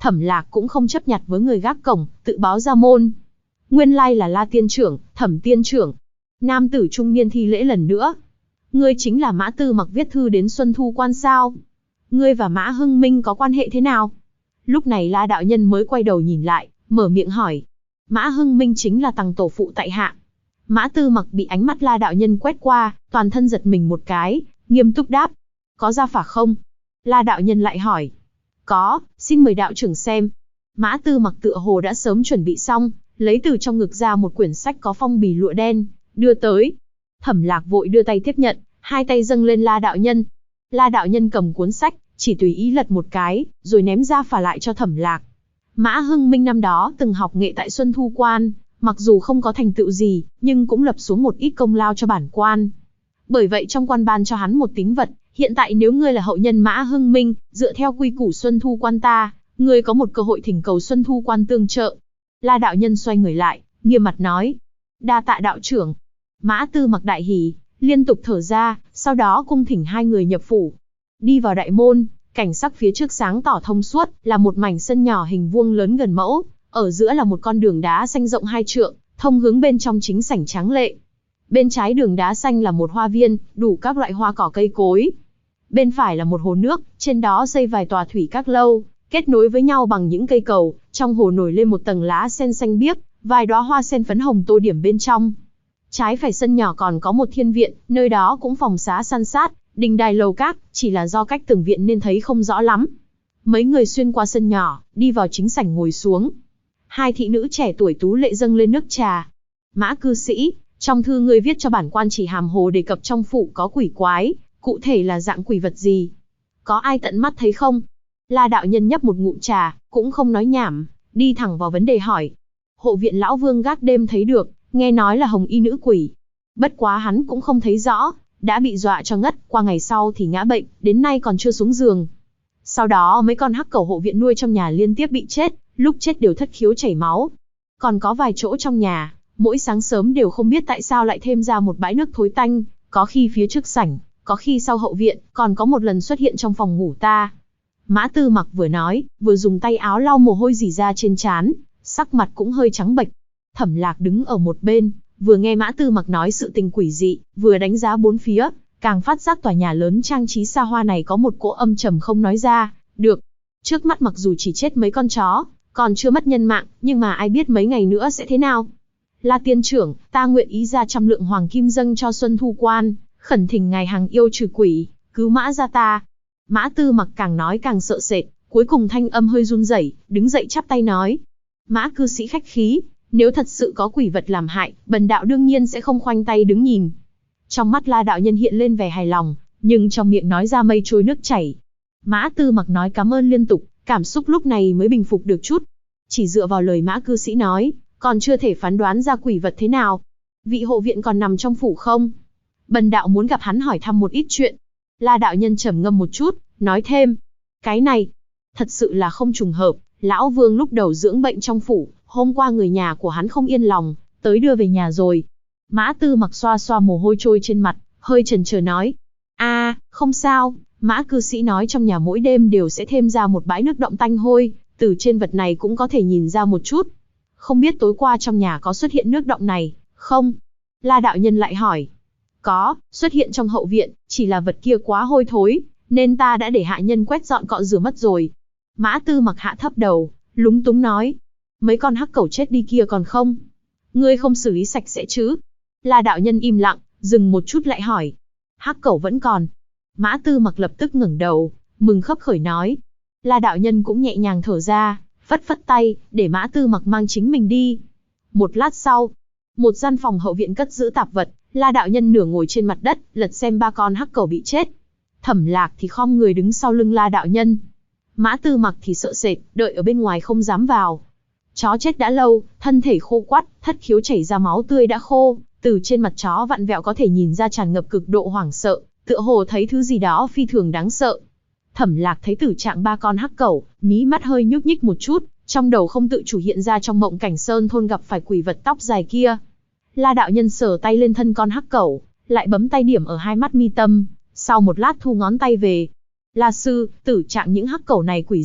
Thẩm Lạc cũng không chấp nhặt với người gác cổng, tự báo ra môn. Nguyên lai là La tiên trưởng, Thẩm tiên trưởng. Nam tử trung niên thi lễ lần nữa. Ngươi chính là Mã Tư Mặc viết thư đến Xuân Thu Quan sao? Ngươi và Mã Hưng Minh có quan hệ thế nào? Lúc này La đạo nhân mới quay đầu nhìn lại, mở miệng hỏi. Mã Hưng Minh chính là tằng tổ phụ tại hạ. Mã Tư Mặc bị ánh mắt La đạo nhân quét qua, toàn thân giật mình một cái, nghiêm túc đáp. Có gia phả không? La đạo nhân lại hỏi. Có, xin mời đạo trưởng xem. Mã Tư Mặc tựa hồ đã sớm chuẩn bị xong, lấy từ trong ngực ra một quyển sách có phong bì lụa đen, đưa tới. Thẩm Lạc vội đưa tay tiếp nhận, hai tay dâng lên La đạo nhân. La đạo nhân cầm cuốn sách, chỉ tùy ý lật một cái, rồi ném ra phả lại cho Thẩm Lạc. Mã Hưng Minh năm đó từng học nghệ tại Xuân Thu Quan, mặc dù không có thành tựu gì, nhưng cũng lập xuống một ít công lao cho bản quan. Bởi vậy trong quan ban cho hắn một tín vật, hiện tại nếu ngươi là hậu nhân Mã Hưng Minh, dựa theo quy củ Xuân Thu Quan ta, ngươi có một cơ hội thỉnh cầu Xuân Thu Quan tương trợ. La đạo nhân xoay người lại, nghiêm mặt nói. Đa tạ đạo trưởng. Mã Tư Mặc đại hỉ, liên tục thở ra, sau đó cung thỉnh hai người nhập phủ. Đi vào đại môn, cảnh sắc phía trước sáng tỏ thông suốt, là một mảnh sân nhỏ hình vuông lớn gần mẫu, ở giữa là một con đường đá xanh rộng 2 trượng, thông hướng bên trong chính sảnh tráng lệ. Bên trái đường đá xanh là một hoa viên, đủ các loại hoa cỏ cây cối. Bên phải là một hồ nước, trên đó xây vài tòa thủy các lâu, kết nối với nhau bằng những cây cầu, trong hồ nổi lên một tầng lá sen xanh biếc, vài đóa hoa sen phấn hồng tô điểm bên trong. Trái phải sân nhỏ còn có một thiên viện, nơi đó cũng phòng xá san sát, đình đài lầu các, chỉ là do cách từng viện nên thấy không rõ lắm. Mấy người xuyên qua sân nhỏ, đi vào chính sảnh ngồi xuống. Hai thị nữ trẻ tuổi tú lệ dâng lên nước trà. Mã cư sĩ, trong thư ngươi viết cho bản quan chỉ hàm hồ đề cập trong phủ có quỷ quái, cụ thể là dạng quỷ vật gì? Có ai tận mắt thấy không? La đạo nhân nhấp một ngụm trà, cũng không nói nhảm, đi thẳng vào vấn đề hỏi. Hộ viện lão vương gác đêm thấy được, nghe nói là hồng y nữ quỷ. Bất quá hắn cũng không thấy rõ, đã bị dọa cho ngất, qua ngày sau thì ngã bệnh, đến nay còn chưa xuống giường. Sau đó mấy con hắc cẩu hộ viện nuôi trong nhà liên tiếp bị chết, lúc chết đều thất khiếu chảy máu. Còn có vài chỗ trong nhà, mỗi sáng sớm đều không biết tại sao lại thêm ra một bãi nước thối tanh, có khi phía trước sảnh, có khi sau hậu viện, còn có một lần xuất hiện trong phòng ngủ ta. Mã Tư Mặc vừa nói, vừa dùng tay áo lau mồ hôi rỉ ra trên trán, sắc mặt cũng hơi trắng bệch. Thẩm Lạc đứng ở một bên, vừa nghe Mã Tư Mặc nói sự tình quỷ dị, vừa đánh giá bốn phía, càng phát giác tòa nhà lớn trang trí xa hoa này có một cỗ âm trầm không nói ra được. Trước mắt mặc dù chỉ chết mấy con chó, còn chưa mất nhân mạng, nhưng mà ai biết mấy ngày nữa sẽ thế nào. La tiên trưởng, ta nguyện ý ra 100 lượng hoàng kim dâng cho Xuân Thu Quan, khẩn thỉnh ngài hằng yêu trừ quỷ, cứu Mã gia ta. Mã Tư Mặc càng nói càng sợ sệt, cuối cùng thanh âm hơi run rẩy, đứng dậy chắp tay nói. Mã cư sĩ khách khí, nếu thật sự có quỷ vật làm hại, bần đạo đương nhiên sẽ không khoanh tay đứng nhìn. Trong mắt La đạo nhân hiện lên vẻ hài lòng, nhưng trong miệng nói ra mây trôi nước chảy. Mã Tư Mặc nói cảm ơn liên tục, cảm xúc lúc này mới bình phục được chút. Chỉ dựa vào lời Mã cư sĩ nói, còn chưa thể phán đoán ra quỷ vật thế nào. Vị hộ viện còn nằm trong phủ không? Bần đạo muốn gặp hắn hỏi thăm một ít chuyện. La đạo nhân trầm ngâm một chút, nói thêm. Cái này, thật sự là không trùng hợp, lão Vương lúc đầu dưỡng bệnh trong phủ, hôm qua người nhà của hắn không yên lòng, tới đưa về nhà rồi. Mã Tư Mặc xoa xoa mồ hôi trôi trên mặt, hơi chần chờ nói. Không sao, Mã cư sĩ nói trong nhà mỗi đêm đều sẽ thêm ra một bãi nước động tanh hôi, từ trên vật này cũng có thể nhìn ra một chút. Không biết tối qua trong nhà có xuất hiện nước động này, không? La đạo nhân lại hỏi. Có, xuất hiện trong hậu viện, chỉ là vật kia quá hôi thối, nên ta đã để hạ nhân quét dọn cọ rửa mất rồi. Mã Tư Mặc hạ thấp đầu, lúng túng nói. Mấy con hắc cẩu chết đi kia còn không? Ngươi không xử lý sạch sẽ chứ? La đạo nhân im lặng, dừng một chút lại hỏi. Hắc cẩu vẫn còn. Mã Tư Mặc lập tức ngẩng đầu, mừng khấp khởi nói. La đạo nhân cũng nhẹ nhàng thở ra, phất phất tay, để Mã Tư Mặc mang chính mình đi. Một lát sau, một gian phòng hậu viện cất giữ tạp vật, La đạo nhân nửa ngồi trên mặt đất, lật xem 3 con hắc cẩu bị chết. Thẩm Lạc thì khom người đứng sau lưng La đạo nhân. Mã Tư Mặc thì sợ sệt, đợi ở bên ngoài không dám vào. Chó chết đã lâu, thân thể khô quắt, thất khiếu chảy ra máu tươi đã khô, từ trên mặt chó vặn vẹo có thể nhìn ra tràn ngập cực độ hoảng sợ, tựa hồ thấy thứ gì đó phi thường đáng sợ. Thẩm Lạc thấy tử trạng 3 con hắc cẩu, mí mắt hơi nhúc nhích một chút, trong đầu không tự chủ hiện ra trong mộng cảnh sơn thôn gặp phải quỷ vật tóc dài kia. La đạo nhân sờ tay lên thân con hắc cẩu, lại bấm tay điểm ở hai mắt mi tâm, sau một lát thu ngón tay về. La sư, tử trạng những hắc cẩu này quỷ dị,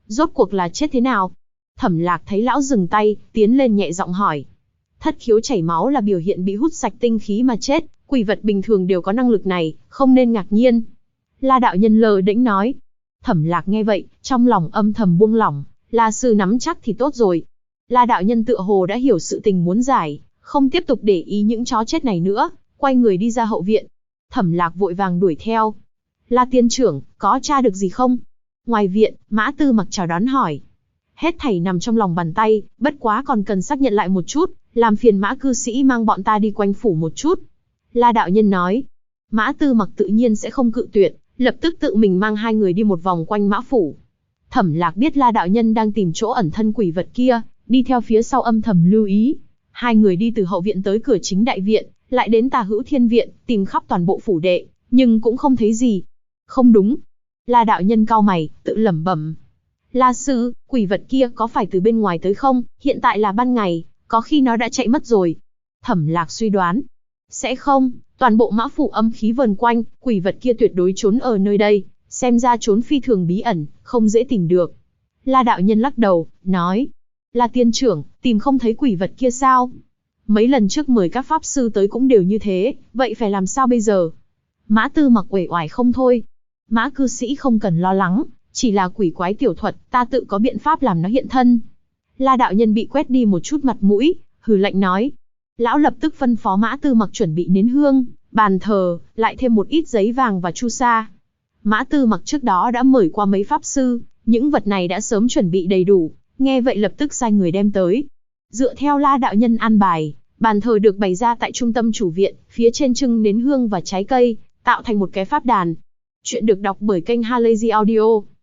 rốt cuộc là chết thế nào? Thẩm Lạc thấy lão dừng tay, tiến lên nhẹ giọng hỏi. Thất khiếu chảy máu là biểu hiện bị hút sạch tinh khí mà chết, quỷ vật bình thường đều có năng lực này, không nên ngạc nhiên. La đạo nhân lơ đễnh nói. Thẩm Lạc nghe vậy, trong lòng âm thầm buông lỏng, La sư nắm chắc thì tốt rồi. La đạo nhân tựa hồ đã hiểu sự tình muốn giải, không tiếp tục để ý những chó chết này nữa, quay người đi ra hậu viện. Thẩm Lạc vội vàng đuổi theo. La tiên trưởng, có tra được gì không? Ngoài viện, Mã Tư Mặc chào đón hỏi. Hết thảy nằm trong lòng bàn tay, bất quá còn cần xác nhận lại một chút, làm phiền Mã cư sĩ mang bọn ta đi quanh phủ một chút. La đạo nhân nói. Mã Tư Mặc tự nhiên sẽ không cự tuyệt, lập tức tự mình mang hai người đi một vòng quanh Mã phủ. Thẩm Lạc biết La đạo nhân đang tìm chỗ ẩn thân quỷ vật kia, đi theo phía sau âm thầm lưu ý. Hai người đi từ hậu viện tới cửa chính đại viện, lại đến Tà Hữu Thiên viện, tìm khắp toàn bộ phủ đệ, nhưng cũng không thấy gì. Không đúng. La đạo nhân cau mày, tự lẩm bẩm. La sư, quỷ vật kia có phải từ bên ngoài tới không? Hiện tại là ban ngày, có khi nó đã chạy mất rồi. Thẩm Lạc suy đoán. Sẽ không, toàn bộ Mã phủ âm khí vờn quanh, quỷ vật kia tuyệt đối trốn ở nơi đây, xem ra trốn phi thường bí ẩn, không dễ tìm được. La đạo nhân lắc đầu, nói. La tiên trưởng, tìm không thấy quỷ vật kia sao? Mấy lần trước mời các pháp sư tới cũng đều như thế, vậy phải làm sao bây giờ? Mã Tư Mặc uể oải không thôi. Mã cư sĩ không cần lo lắng, chỉ là quỷ quái tiểu thuật, ta tự có biện pháp làm nó hiện thân. La đạo nhân bị quét đi một chút mặt mũi, hừ lạnh nói. Lão lập tức phân phó Mã Tư Mặc chuẩn bị nến hương, bàn thờ, lại thêm một ít giấy vàng và chu sa. Mã Tư Mặc trước đó đã mời qua mấy pháp sư, những vật này đã sớm chuẩn bị đầy đủ, nghe vậy lập tức sai người đem tới. Dựa theo La đạo nhân an bài, bàn thờ được bày ra tại trung tâm chủ viện, phía trên trưng nến hương và trái cây, tạo thành một cái pháp đàn. Chuyện được đọc bởi kênh Halazy Audio.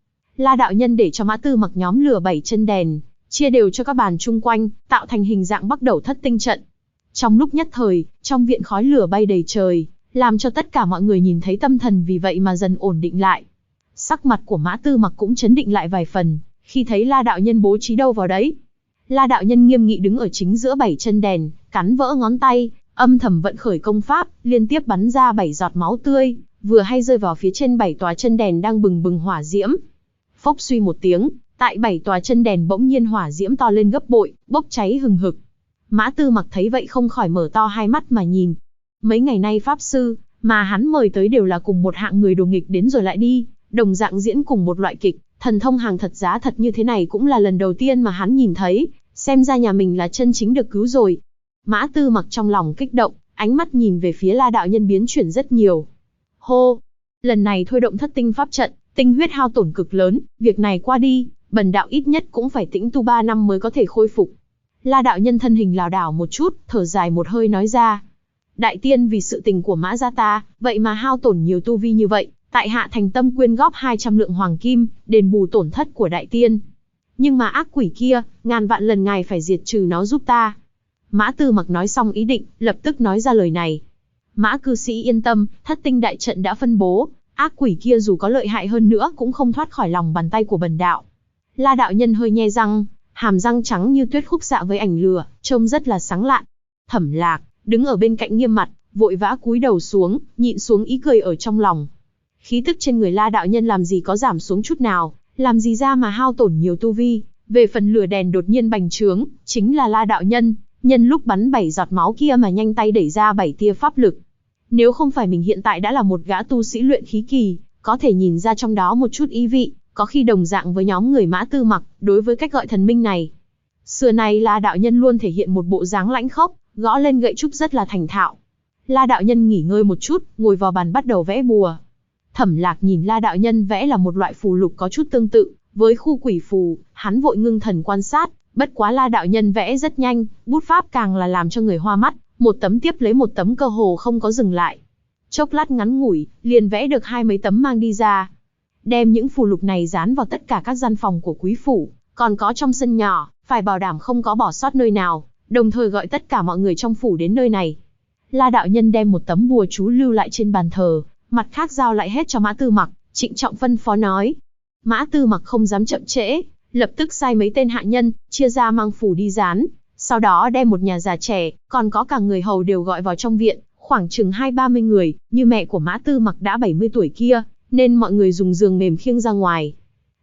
La đạo nhân để cho Mã Tư Mặc nhóm lửa 7 chân đèn, chia đều cho các bàn chung quanh, tạo thành hình dạng Bắc Đẩu Thất Tinh trận. Trong lúc nhất thời, trong viện khói lửa bay đầy trời, làm cho tất cả mọi người nhìn thấy tâm thần vì vậy mà dần ổn định lại. Sắc mặt của Mã Tư Mặc cũng chấn định lại vài phần, khi thấy La đạo nhân bố trí đâu vào đấy. La đạo nhân nghiêm nghị đứng ở chính giữa 7 chân đèn, cắn vỡ ngón tay, âm thầm vận khởi công pháp, liên tiếp bắn ra 7 giọt máu tươi, vừa hay rơi vào phía trên 7 tòa chân đèn đang bừng bừng hỏa diễm. Phốc suy một tiếng, tại 7 tòa chân đèn bỗng nhiên hỏa diễm to lên gấp bội, bốc cháy hừng hực. Mã Tư Mặc thấy vậy không khỏi mở to hai mắt mà nhìn. Mấy ngày nay pháp sư mà hắn mời tới đều là cùng một hạng người đồ nghịch đến rồi lại đi, đồng dạng diễn cùng một loại kịch, thần thông hàng thật giá thật như thế này cũng là lần đầu tiên mà hắn nhìn thấy, xem ra nhà mình là chân chính được cứu rồi. Mã Tư Mặc trong lòng kích động, ánh mắt nhìn về phía La đạo nhân biến chuyển rất nhiều. Hô! Lần này thôi động Thất Tinh pháp trận, tinh huyết hao tổn cực lớn, việc này qua đi, bần đạo ít nhất cũng phải tĩnh tu 3 năm mới có thể khôi phục. La đạo nhân thân hình lảo đảo một chút, thở dài một hơi nói ra. Đại tiên vì sự tình của Mã gia ta, vậy mà hao tổn nhiều tu vi như vậy, tại hạ thành tâm quyên góp 200 lượng hoàng kim, đền bù tổn thất của đại tiên. Nhưng mà ác quỷ kia, ngàn vạn lần ngài phải diệt trừ nó giúp ta. Mã Tư Mặc nói xong ý định, lập tức nói ra lời này. Mã cư sĩ yên tâm, Thất Tinh đại trận đã phân bố, ác quỷ kia dù có lợi hại hơn nữa cũng không thoát khỏi lòng bàn tay của bần đạo. La đạo nhân hơi nhe răng, hàm răng trắng như tuyết khúc xạ với ảnh lửa, trông rất là sáng lạn. Thẩm Lạc đứng ở bên cạnh nghiêm mặt, vội vã cúi đầu xuống, nhịn xuống ý cười ở trong lòng. Khí tức trên người La đạo nhân làm gì có giảm xuống chút nào, làm gì ra mà hao tổn nhiều tu vi. Về phần lửa đèn đột nhiên bành trướng, chính là La đạo nhân, nhân lúc bắn 7 giọt máu kia mà nhanh tay đẩy ra 7 tia pháp lực. Nếu không phải mình hiện tại đã là một gã tu sĩ luyện khí kỳ, có thể nhìn ra trong đó một chút ý vị, có khi đồng dạng với nhóm người Mã Tư Mặc, đối với cách gọi thần minh này. Xưa nay La đạo nhân luôn thể hiện một bộ dáng lãnh khốc, gõ lên gậy trúc rất là thành thạo. La đạo nhân nghỉ ngơi một chút, ngồi vào bàn bắt đầu vẽ bùa. Thẩm Lạc nhìn La đạo nhân vẽ là một loại phù lục có chút tương tự với khu quỷ phù, hắn vội ngưng thần quan sát, bất quá La đạo nhân vẽ rất nhanh, bút pháp càng là làm cho người hoa mắt, một tấm tiếp lấy một tấm cơ hồ không có dừng lại. Chốc lát ngắn ngủi, liền vẽ được 20 mấy tấm mang đi ra. Đem những phù lục này dán vào tất cả các gian phòng của quý phủ, còn có trong sân nhỏ, phải bảo đảm không có bỏ sót nơi nào, đồng thời gọi tất cả mọi người trong phủ đến nơi này. La đạo nhân đem một tấm bùa chú lưu lại trên bàn thờ, mặt khác giao lại hết cho Mã Tư Mặc, trịnh trọng phân phó nói. Mã Tư Mặc không dám chậm trễ, lập tức sai mấy tên hạ nhân, chia ra mang phù đi dán, sau đó đem một nhà già trẻ, còn có cả người hầu đều gọi vào trong viện, khoảng chừng 20-30 người, như mẹ của Mã Tư Mặc đã 70 tuổi kia, nên mọi người dùng giường mềm khiêng ra ngoài.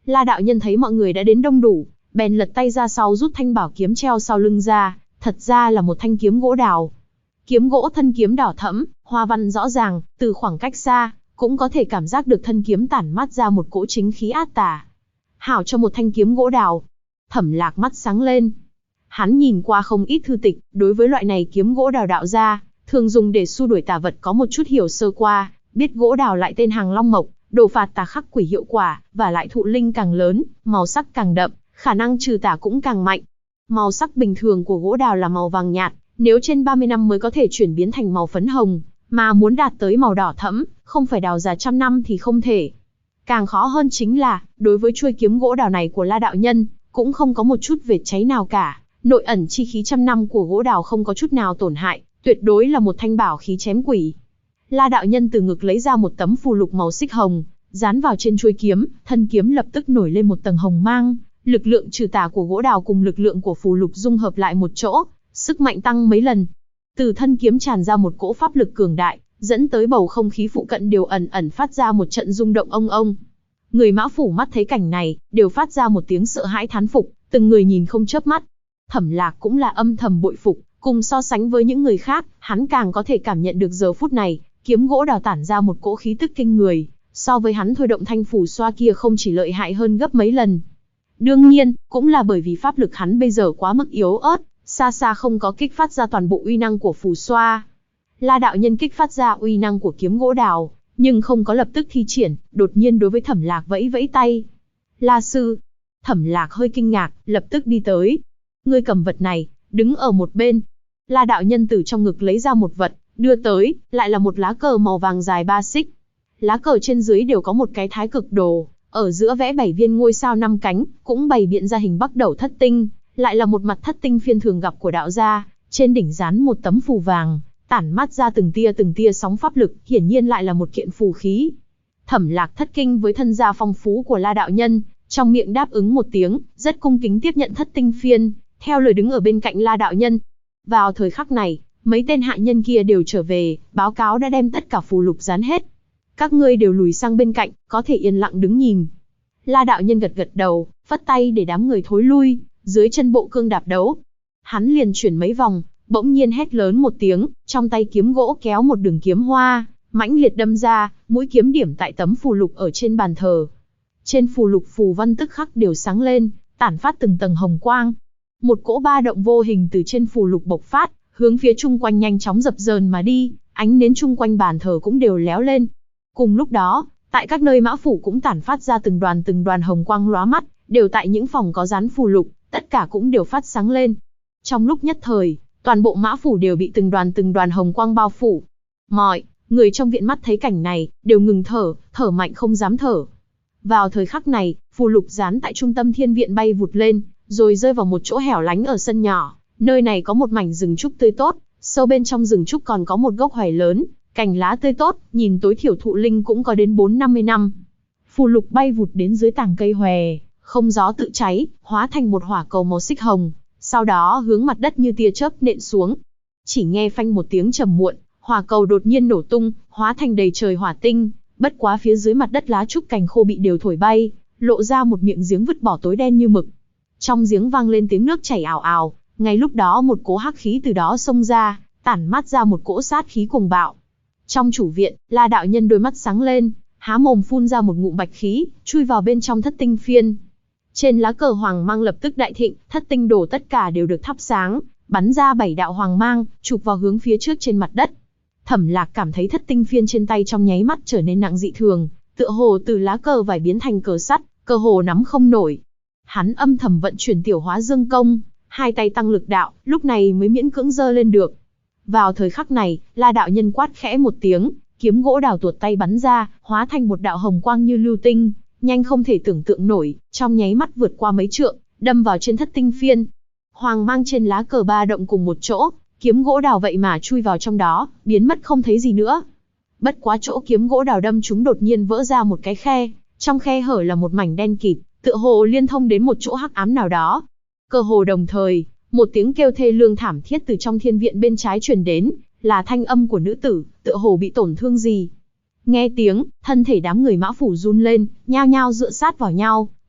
La đạo nhân thấy mọi người đã đến đông đủ, bèn lật tay ra sau rút thanh bảo kiếm treo sau lưng ra, thật ra là một thanh kiếm gỗ đào. Kiếm gỗ thân kiếm đỏ thẫm, hoa văn rõ ràng, từ khoảng cách xa, cũng có thể cảm giác được thân kiếm tản mát ra một cỗ chính khí át tả. Hảo cho một thanh kiếm gỗ đào. Thẩm Lạc mắt sáng lên. Hắn nhìn qua không ít thư tịch, đối với loại này kiếm gỗ đào đạo ra, thường dùng để xua đuổi tà vật có một chút hiểu sơ qua, biết gỗ đào lại tên hàng long mộc, đồ phạt tà khắc quỷ hiệu quả, và lại thụ linh càng lớn, màu sắc càng đậm, khả năng trừ tà cũng càng mạnh. Màu sắc bình thường của gỗ đào là màu vàng nhạt, nếu trên 30 năm mới có thể chuyển biến thành màu phấn hồng, mà muốn đạt tới màu đỏ thẫm, không phải đào già trăm năm thì không thể. Càng khó hơn chính là, đối với chuôi kiếm gỗ đào này của La đạo nhân, cũng không có một chút vệt cháy nào cả, nội ẩn chi khí trăm năm của gỗ đào không có chút nào tổn hại, tuyệt đối là một thanh bảo khí chém quỷ. La đạo nhân từ ngực lấy ra một tấm phù lục màu xích hồng, dán vào trên chuôi kiếm, thân kiếm lập tức nổi lên một tầng hồng mang, lực lượng trừ tà của gỗ đào cùng lực lượng của phù lục dung hợp lại một chỗ, sức mạnh tăng mấy lần. Từ thân kiếm tràn ra một cỗ pháp lực cường đại, dẫn tới bầu không khí phụ cận đều ẩn ẩn phát ra một trận rung động ông ông. Người Mã Phủ mắt thấy cảnh này, đều phát ra một tiếng sợ hãi thán phục, từng người nhìn không chớp mắt. Thẩm Lạc cũng là âm thầm bội phục, cùng so sánh với những người khác, hắn càng có thể cảm nhận được giờ phút này, kiếm gỗ đào tản ra một cỗ khí tức kinh người, so với hắn thôi động thanh phủ xoa kia không chỉ lợi hại hơn gấp mấy lần. Đương nhiên, cũng là bởi vì pháp lực hắn bây giờ quá mức yếu ớt, xa xa không có kích phát ra toàn bộ uy năng của phù xoa. La đạo nhân kích phát ra uy năng của kiếm gỗ đào, nhưng không có lập tức thi triển, đột nhiên đối với Thẩm Lạc vẫy vẫy tay. La sư. Thẩm Lạc hơi kinh ngạc, lập tức đi tới. Ngươi cầm vật này, đứng ở một bên. La đạo nhân từ trong ngực lấy ra một vật, đưa tới, lại là một lá cờ màu vàng dài 3 xích. Lá cờ trên dưới đều có một cái thái cực đồ, ở giữa vẽ 7 viên ngôi sao 5 cánh, cũng bày biện ra hình Bắc Đẩu Thất Tinh, lại là một mặt thất tinh phiên thường gặp của đạo gia, trên đỉnh dán một tấm phù vàng, tản mát ra từng tia sóng pháp lực, hiển nhiên lại là một kiện phù khí. Thẩm Lạc thất kinh với thân gia phong phú của La đạo nhân, trong miệng đáp ứng một tiếng, rất cung kính tiếp nhận thất tinh phiên, theo lời đứng ở bên cạnh La đạo nhân. Vào thời khắc này, mấy tên hạ nhân kia đều trở về, báo cáo đã đem tất cả phù lục dán hết. Các ngươi đều lùi sang bên cạnh, có thể yên lặng đứng nhìn. La đạo nhân gật gật đầu, phất tay để đám người thối lui, dưới chân bộ cương đạp đấu. Hắn liền chuyển mấy vòng, bỗng nhiên hét lớn một tiếng, trong tay kiếm gỗ kéo một đường kiếm hoa, mãnh liệt đâm ra, mũi kiếm điểm tại tấm phù lục ở trên bàn thờ. Trên phù lục phù văn tức khắc đều sáng lên, tản phát từng tầng hồng quang. Một cỗ ba động vô hình từ trên phù lục bộc phát, hướng phía chung quanh nhanh chóng dập dờn mà đi, ánh nến chung quanh bàn thờ cũng đều léo lên. Cùng lúc đó, tại các nơi Mã Phủ cũng tản phát ra từng đoàn hồng quang lóa mắt, đều tại những phòng có dán phù lục, tất cả cũng đều phát sáng lên. Trong lúc nhất thời, toàn bộ Mã Phủ đều bị từng đoàn hồng quang bao phủ. Mọi người trong viện mắt thấy cảnh này, đều ngừng thở, thở mạnh không dám thở. Vào thời khắc này, phù lục dán tại trung tâm thiên viện bay vụt lên, rồi rơi vào một chỗ hẻo lánh ở sân nhỏ. Nơi này có một mảnh rừng trúc tươi tốt, sâu bên trong rừng trúc còn có một gốc hoài lớn, cành lá tươi tốt, nhìn tối thiểu thụ linh cũng có đến 4-50 năm. Phù lục bay vụt đến dưới tàng cây hòe, không gió tự cháy, hóa thành một hỏa cầu màu xích hồng, sau đó hướng mặt đất như tia chớp nện xuống. Chỉ nghe phanh một tiếng trầm muộn, hỏa cầu đột nhiên nổ tung, hóa thành đầy trời hỏa tinh, bất quá phía dưới mặt đất lá trúc cành khô bị đều thổi bay, lộ ra một miệng giếng vứt bỏ tối đen như mực. Trong giếng vang lên tiếng nước chảy ào ào, ngay lúc đó một cỗ hắc khí từ đó xông ra, tản mát ra một cỗ sát khí cuồng bạo. Trong chủ viện, La đạo nhân đôi mắt sáng lên, há mồm phun ra một ngụm bạch khí, chui vào bên trong thất tinh phiên. Trên lá cờ hoàng mang lập tức đại thịnh, thất tinh đồ tất cả đều được thắp sáng, bắn ra 7 đạo hoàng mang, chụp vào hướng phía trước trên mặt đất. Thẩm Lạc cảm thấy thất tinh phiên trên tay trong nháy mắt trở nên nặng dị thường, tựa hồ từ lá cờ vải biến thành cờ sắt, cơ hồ nắm không nổi. Hắn âm thầm vận chuyển tiểu hóa dương công, hai tay tăng lực đạo, lúc này mới miễn cưỡng giơ lên được. Vào thời khắc này, La đạo nhân quát khẽ một tiếng, kiếm gỗ đào tuột tay bắn ra, hóa thành một đạo hồng quang như lưu tinh, nhanh không thể tưởng tượng nổi, trong nháy mắt vượt qua mấy trượng, đâm vào trên thất tinh phiên. Hoàng mang trên lá cờ ba động cùng một chỗ, kiếm gỗ đào vậy mà chui vào trong đó, biến mất không thấy gì nữa. Bất quá chỗ kiếm gỗ đào đâm chúng đột nhiên vỡ ra một cái khe, trong khe hở là một mảnh đen kịt, tựa hồ liên thông đến một chỗ hắc ám nào đó. Cơ hồ đồng thời, một tiếng kêu thê lương thảm thiết từ trong thiên viện bên trái truyền đến, là thanh âm của nữ tử, tựa hồ bị tổn thương gì. Nghe tiếng, thân thể đám người Mã Phủ run lên, nhao nhao dựa sát vào nhau,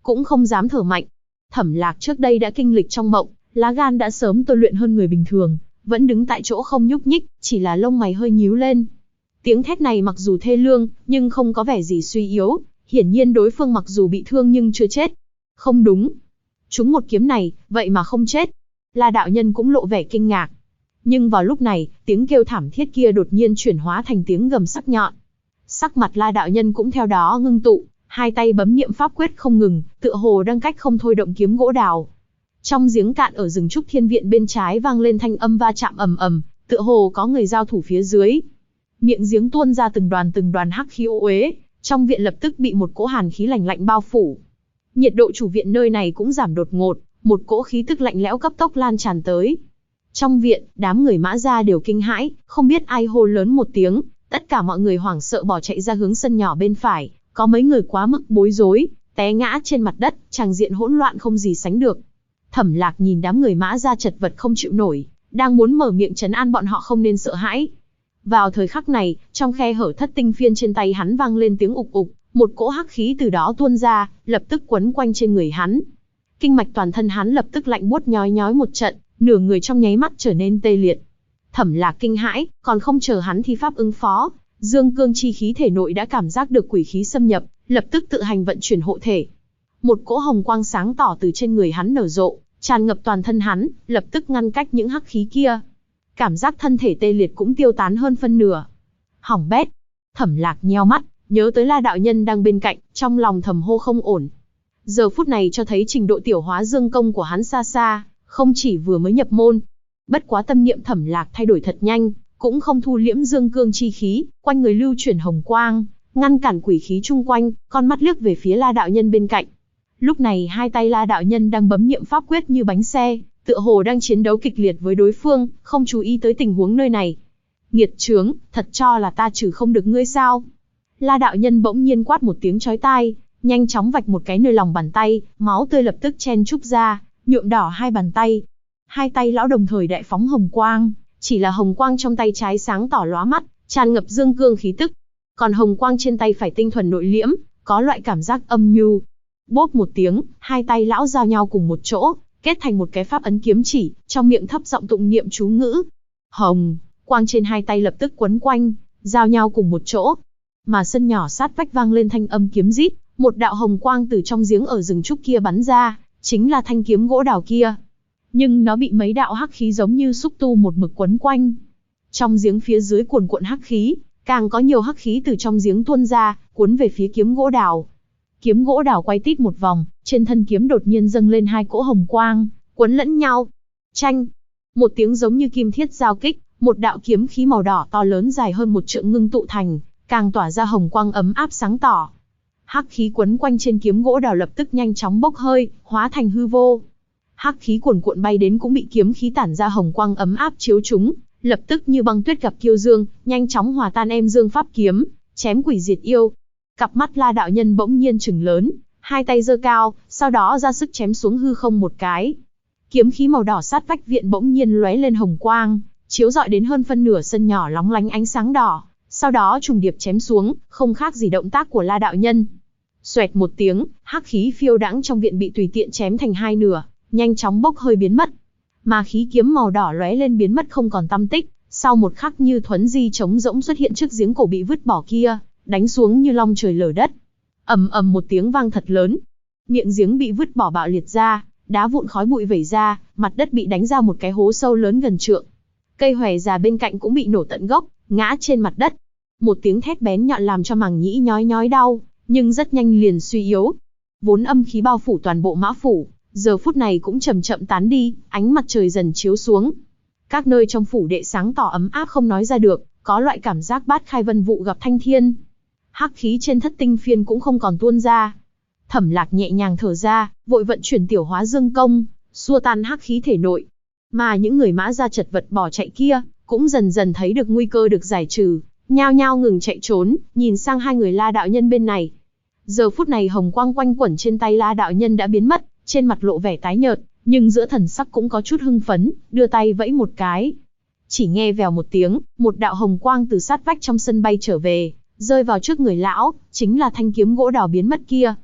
cũng không dám thở mạnh. Thẩm Lạc trước đây đã kinh lịch trong mộng, lá gan đã sớm tôi luyện hơn người bình thường, vẫn đứng tại chỗ không nhúc nhích, chỉ là lông mày hơi nhíu lên. Tiếng thét này mặc dù thê lương, nhưng không có vẻ gì suy yếu, hiển nhiên đối phương mặc dù bị thương nhưng chưa chết. Không đúng, trúng một kiếm này, vậy mà không chết. La đạo nhân cũng lộ vẻ kinh ngạc. Nhưng vào lúc này, tiếng kêu thảm thiết kia đột nhiên chuyển hóa thành tiếng gầm sắc nhọn. Sắc mặt La đạo nhân cũng theo đó ngưng tụ, hai tay bấm niệm pháp quyết không ngừng, tựa hồ đang cách không thôi động kiếm gỗ đào. Trong giếng cạn ở rừng trúc thiên viện bên trái vang lên thanh âm va chạm ầm ầm, tựa hồ có người giao thủ phía dưới. Miệng giếng tuôn ra từng đoàn hắc khí ô uế, trong viện lập tức bị một cỗ hàn khí lạnh lạnh bao phủ. Nhiệt độ chủ viện nơi này cũng giảm đột ngột, một cỗ khí tức lạnh lẽo cấp tốc lan tràn tới. Trong viện, đám người Mã gia đều kinh hãi, không biết ai hô lớn một tiếng, tất cả mọi người hoảng sợ bỏ chạy ra hướng sân nhỏ bên phải, có mấy người quá mức bối rối, té ngã trên mặt đất, tràng diện hỗn loạn không gì sánh được. Thẩm Lạc nhìn đám người Mã gia chật vật không chịu nổi, đang muốn mở miệng trấn an bọn họ không nên sợ hãi. Vào thời khắc này, trong khe hở thất tinh phiên trên tay hắn vang lên tiếng ục ục, một cỗ hắc khí từ đó tuôn ra, lập tức quấn quanh trên người hắn. Kinh mạch toàn thân hắn lập tức lạnh buốt nhói nhói một trận, nửa người trong nháy mắt trở nên tê liệt. Thẩm Lạc kinh hãi, còn không chờ hắn thi pháp ứng phó, dương cương chi khí thể nội đã cảm giác được quỷ khí xâm nhập, lập tức tự hành vận chuyển hộ thể. Một cỗ hồng quang sáng tỏ từ trên người hắn nở rộ, tràn ngập toàn thân hắn, lập tức ngăn cách những hắc khí kia. Cảm giác thân thể tê liệt cũng tiêu tán hơn phân nửa. Hỏng bét. Thẩm Lạc nheo mắt, nhớ tới La đạo nhân đang bên cạnh, trong lòng thầm hô không ổn. Giờ phút này cho thấy trình độ tiểu hóa dương công của hắn xa xa, không chỉ vừa mới nhập môn. Bất quá tâm niệm Thẩm Lạc thay đổi thật nhanh, cũng không thu liễm dương cương chi khí, quanh người lưu chuyển hồng quang, ngăn cản quỷ khí chung quanh, con mắt liếc về phía La đạo nhân bên cạnh. Lúc này hai tay La đạo nhân đang bấm niệm pháp quyết như bánh xe, tựa hồ đang chiến đấu kịch liệt với đối phương, không chú ý tới tình huống nơi này. Nghiệt chướng, thật cho là ta trừ không được ngươi sao? La đạo nhân bỗng nhiên quát một tiếng chói tai, nhanh chóng vạch một cái nơi lòng bàn tay, máu tươi lập tức chen chúc ra, nhuộm đỏ hai bàn tay. Hai tay lão đồng thời đại phóng hồng quang, chỉ là hồng quang trong tay trái sáng tỏ lóa mắt, tràn ngập dương cương khí tức. Còn hồng quang trên tay phải tinh thuần nội liễm, có loại cảm giác âm nhu. Bốp một tiếng, hai tay lão giao nhau cùng một chỗ, kết thành một cái pháp ấn kiếm chỉ, trong miệng thấp giọng tụng niệm chú ngữ. Hồng quang trên hai tay lập tức quấn quanh, giao nhau cùng một chỗ. Mà sân nhỏ sát vách vang lên thanh âm kiếm rít, một đạo hồng quang từ trong giếng ở rừng trúc kia bắn ra, chính là thanh kiếm gỗ đào kia. Nhưng nó bị mấy đạo hắc khí giống như xúc tu một mực quấn quanh. Trong giếng phía dưới cuồn cuộn hắc khí, càng có nhiều hắc khí từ trong giếng tuôn ra, cuốn về phía kiếm gỗ đào. Kiếm gỗ đào quay tít một vòng, trên thân kiếm đột nhiên dâng lên hai cỗ hồng quang, quấn lẫn nhau. Chanh! Một tiếng giống như kim thiết giao kích, một đạo kiếm khí màu đỏ to lớn dài hơn một trượng ngưng tụ thành, càng tỏa ra hồng quang ấm áp sáng tỏ. Hắc khí quấn quanh trên kiếm gỗ đào lập tức nhanh chóng bốc hơi, hóa thành hư vô. Hắc khí cuồn cuộn bay đến cũng bị kiếm khí tản ra hồng quang ấm áp chiếu chúng, lập tức như băng tuyết gặp kiêu dương, nhanh chóng hòa tan em dương pháp kiếm, chém quỷ diệt yêu. Cặp mắt La đạo nhân bỗng nhiên trừng lớn, hai tay giơ cao, sau đó ra sức chém xuống hư không một cái. Kiếm khí màu đỏ sát vách viện bỗng nhiên lóe lên hồng quang, chiếu rọi đến hơn phân nửa sân nhỏ lóng lánh ánh sáng đỏ, sau đó trùng điệp chém xuống, không khác gì động tác của La đạo nhân. Xoẹt một tiếng, hắc khí phiêu đãng trong viện bị tùy tiện chém thành hai nửa, nhanh chóng bốc hơi biến mất. Mà khí kiếm màu đỏ lóe lên biến mất không còn tăm tích, sau một khắc như thuấn di trống rỗng xuất hiện trước giếng cổ bị vứt bỏ kia, đánh xuống như long trời lở đất. Ầm ầm một tiếng vang thật lớn, miệng giếng bị vứt bỏ bạo liệt ra, đá vụn khói bụi vẩy ra, mặt đất bị đánh ra một cái hố sâu lớn gần trượng. Cây hòe già bên cạnh cũng bị nổ tận gốc, ngã trên mặt đất. Một tiếng thét bén nhọn làm cho màng nhĩ nhói nhói đau, nhưng rất nhanh liền suy yếu. Vốn âm khí bao phủ toàn bộ Mã phủ, giờ phút này cũng chậm chậm tán đi, ánh mặt trời dần chiếu xuống. Các nơi trong phủ đệ sáng tỏ ấm áp không nói ra được, có loại cảm giác bát khai vân vụ gặp thanh thiên. Hắc khí trên thất tinh phiên cũng không còn tuôn ra. Thẩm Lạc nhẹ nhàng thở ra, vội vận chuyển tiểu hóa dương công, xua tan hắc khí thể nội. Mà những người Mã gia chật vật bỏ chạy kia, cũng dần dần thấy được nguy cơ được giải trừ, nhao nhao ngừng chạy trốn, nhìn sang hai người La đạo nhân bên này. Giờ phút này hồng quang quanh quẩn trên tay La đạo nhân đã biến mất, trên mặt lộ vẻ tái nhợt, nhưng giữa thần sắc cũng có chút hưng phấn, đưa tay vẫy một cái. Chỉ nghe vèo một tiếng, một đạo hồng quang từ sát vách trong sân bay trở về, rơi vào trước người lão, chính là thanh kiếm gỗ đào biến mất kia.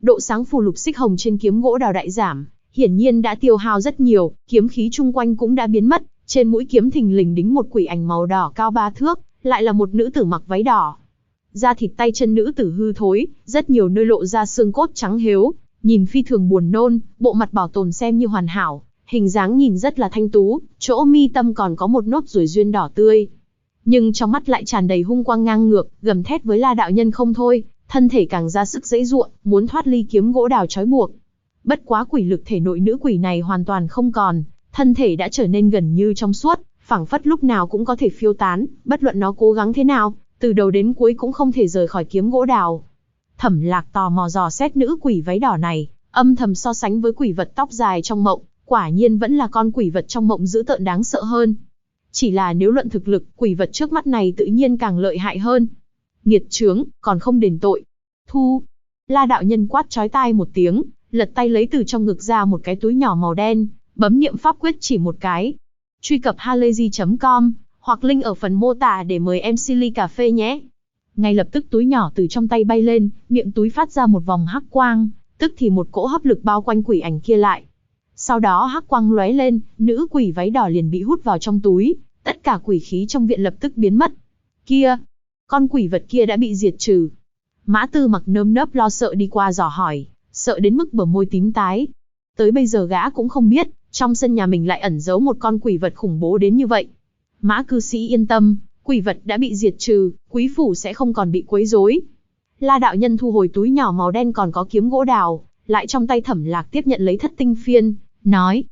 Độ sáng phù lục xích hồng trên kiếm gỗ đào đại giảm, hiển nhiên đã tiêu hao rất nhiều, kiếm khí chung quanh cũng đã biến mất, trên mũi kiếm thình lình đính một quỷ ảnh màu đỏ cao 3 thước, lại là một nữ tử mặc váy đỏ. Da thịt tay chân nữ tử hư thối, rất nhiều nơi lộ ra xương cốt trắng hếu, nhìn phi thường buồn nôn, bộ mặt bảo tồn xem như hoàn hảo, hình dáng nhìn rất là thanh tú, chỗ mi tâm còn có một nốt ruồi duyên đỏ tươi. Nhưng trong mắt lại tràn đầy hung quang ngang ngược, gầm thét với La đạo nhân không thôi, thân thể càng ra sức giãy giụa, muốn thoát ly kiếm gỗ đào trói buộc. Bất quá quỷ lực thể nội nữ quỷ này hoàn toàn không còn, thân thể đã trở nên gần như trong suốt, phảng phất lúc nào cũng có thể phiêu tán, bất luận nó cố gắng thế nào, từ đầu đến cuối cũng không thể rời khỏi kiếm gỗ đào. Thẩm Lạc tò mò dò xét nữ quỷ váy đỏ này, âm thầm so sánh với quỷ vật tóc dài trong mộng, quả nhiên vẫn là con quỷ vật trong mộng dữ tợn đáng sợ hơn. Chỉ là nếu luận thực lực, quỷ vật trước mắt này tự nhiên càng lợi hại hơn. Nghiệt chướng, còn không đền tội. Thu. La đạo nhân quát chói tai một tiếng, lật tay lấy từ trong ngực ra một cái túi nhỏ màu đen, bấm niệm pháp quyết chỉ một cái. Truy cập halayzi.com, hoặc link ở phần mô tả để mời em Silly Cà Phê nhé. Ngay lập tức túi nhỏ từ trong tay bay lên, miệng túi phát ra một vòng hắc quang, tức thì một cỗ hấp lực bao quanh quỷ ảnh kia lại. Sau đó hắc quang lóe lên, nữ quỷ váy đỏ liền bị hút vào trong túi, tất cả quỷ khí trong viện lập tức biến mất. Kia, con quỷ vật kia đã bị diệt trừ. Mã Tư Mặc nơm nớp lo sợ đi qua dò hỏi, sợ đến mức bờ môi tím tái. Tới bây giờ gã cũng không biết, trong sân nhà mình lại ẩn giấu một con quỷ vật khủng bố đến như vậy. Mã cư sĩ yên tâm, quỷ vật đã bị diệt trừ, quý phủ sẽ không còn bị quấy rối. La đạo nhân thu hồi túi nhỏ màu đen còn có kiếm gỗ đào, lại trong tay Thẩm Lạc tiếp nhận lấy thất tinh phiên, nói: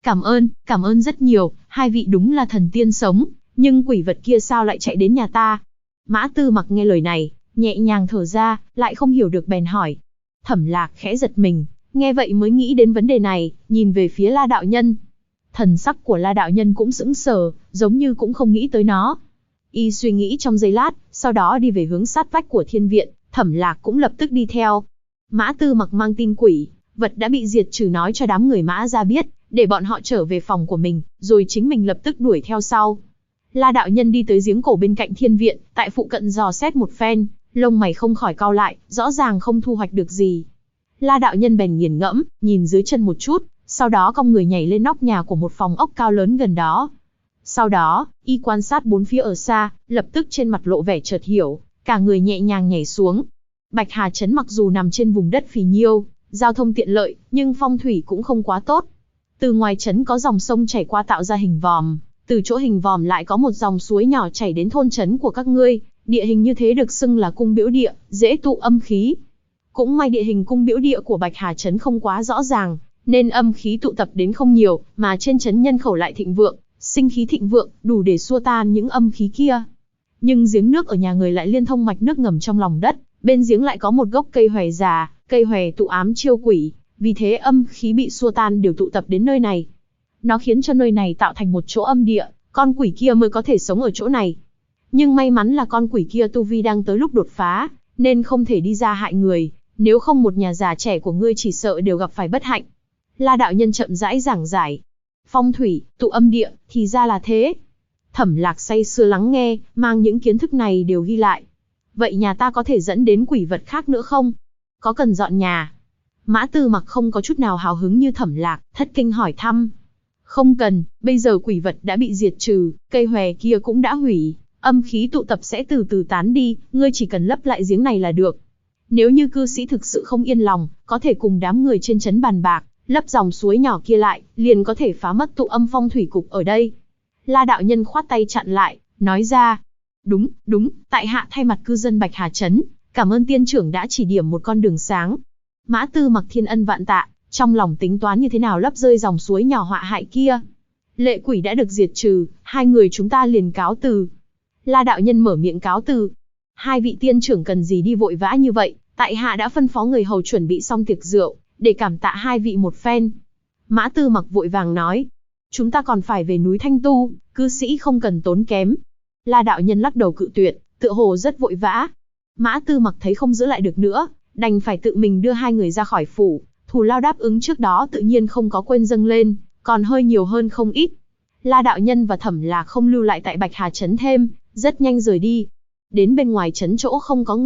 cảm ơn rất nhiều, hai vị đúng là thần tiên sống, nhưng quỷ vật kia sao lại chạy đến nhà ta? Mã Tư Mặc nghe lời này, nhẹ nhàng thở ra, lại không hiểu được bèn hỏi. Thẩm Lạc khẽ giật mình, nghe vậy mới nghĩ đến vấn đề này, nhìn về phía La đạo nhân. Thần sắc của La đạo nhân cũng sững sờ, giống như cũng không nghĩ tới nó. Y suy nghĩ trong giây lát, sau đó đi về hướng sát vách của thiên viện, Thẩm Lạc cũng lập tức đi theo. Mã Tư Mặc mang tin quỷ vật đã bị diệt trừ nói cho đám người Mã ra biết, để bọn họ trở về phòng của mình, rồi chính mình lập tức đuổi theo sau. La đạo nhân đi tới giếng cổ bên cạnh thiên viện, tại phụ cận dò xét một phen, lông mày không khỏi cau lại, rõ ràng không thu hoạch được gì. La đạo nhân bèn nghiền ngẫm, nhìn dưới chân một chút, sau đó cong người nhảy lên nóc nhà của một phòng ốc cao lớn gần đó. Sau đó, y quan sát bốn phía ở xa, lập tức trên mặt lộ vẻ chợt hiểu, cả người nhẹ nhàng nhảy xuống. Bạch Hà Trấn mặc dù nằm trên vùng đất phì nhiêu, giao thông tiện lợi, nhưng phong thủy cũng không quá tốt. Từ ngoài trấn có dòng sông chảy qua tạo ra hình vòm, từ chỗ hình vòm lại có một dòng suối nhỏ chảy đến thôn trấn của các ngươi, địa hình như thế được xưng là cung biểu địa, dễ tụ âm khí. Cũng may địa hình cung biểu địa của Bạch Hà Trấn không quá rõ ràng, nên âm khí tụ tập đến không nhiều, mà trên trấn nhân khẩu lại thịnh vượng, sinh khí thịnh vượng, đủ để xua tan những âm khí kia. Nhưng giếng nước ở nhà người lại liên thông mạch nước ngầm trong lòng đất, bên giếng lại có một gốc cây hòe già, cây hòe tụ ám chiêu quỷ, vì thế âm khí bị xua tan đều tụ tập đến nơi này. Nó khiến cho nơi này tạo thành một chỗ âm địa, con quỷ kia mới có thể sống ở chỗ này. Nhưng may mắn là con quỷ kia tu vi đang tới lúc đột phá, nên không thể đi ra hại người, nếu không một nhà già trẻ của ngươi chỉ sợ đều gặp phải bất hạnh. La đạo nhân chậm rãi giảng giải. Phong thủy, tụ âm địa, thì ra là thế. Thẩm Lạc say sưa lắng nghe, mang những kiến thức này đều ghi lại. Vậy nhà ta có thể dẫn đến quỷ vật khác nữa không? Có cần dọn nhà? Mã Tư Mặc không có chút nào hào hứng như Thẩm Lạc, thất kinh hỏi thăm. Không cần, bây giờ quỷ vật đã bị diệt trừ, cây hòe kia cũng đã hủy, âm khí tụ tập sẽ từ từ tán đi, ngươi chỉ cần lấp lại giếng này là được. Nếu như cư sĩ thực sự không yên lòng, có thể cùng đám người trên trấn bàn bạc, lấp dòng suối nhỏ kia lại, liền có thể phá mất tụ âm phong thủy cục ở đây. La đạo nhân khoát tay chặn lại, nói ra. Đúng, tại hạ thay mặt cư dân Bạch Hà Trấn, cảm ơn tiên trưởng đã chỉ điểm một con đường sáng. Mã Tư Mặc thiên ân vạn tạ, trong lòng tính toán như thế nào lấp rơi dòng suối nhỏ họa hại kia. Lệ quỷ đã được diệt trừ, hai người chúng ta liền cáo từ. La đạo nhân mở miệng cáo từ. Hai vị tiên trưởng cần gì đi vội vã như vậy, tại hạ đã phân phó người hầu chuẩn bị xong tiệc rượu, để cảm tạ hai vị một phen. Mã Tư Mặc vội vàng nói. Chúng ta còn phải về núi Thanh Tu, cư sĩ không cần tốn kém. La đạo nhân lắc đầu cự tuyệt, tựa hồ rất vội vã. Mã Tư Mặc thấy không giữ lại được nữa, đành phải tự mình đưa hai người ra khỏi phủ. Thù lao đáp ứng trước đó tự nhiên không có quên dâng lên, còn hơi nhiều hơn không ít. La đạo nhân và Thẩm Lạc không lưu lại tại Bạch Hà Trấn thêm, rất nhanh rời đi. Đến bên ngoài trấn chỗ không có người,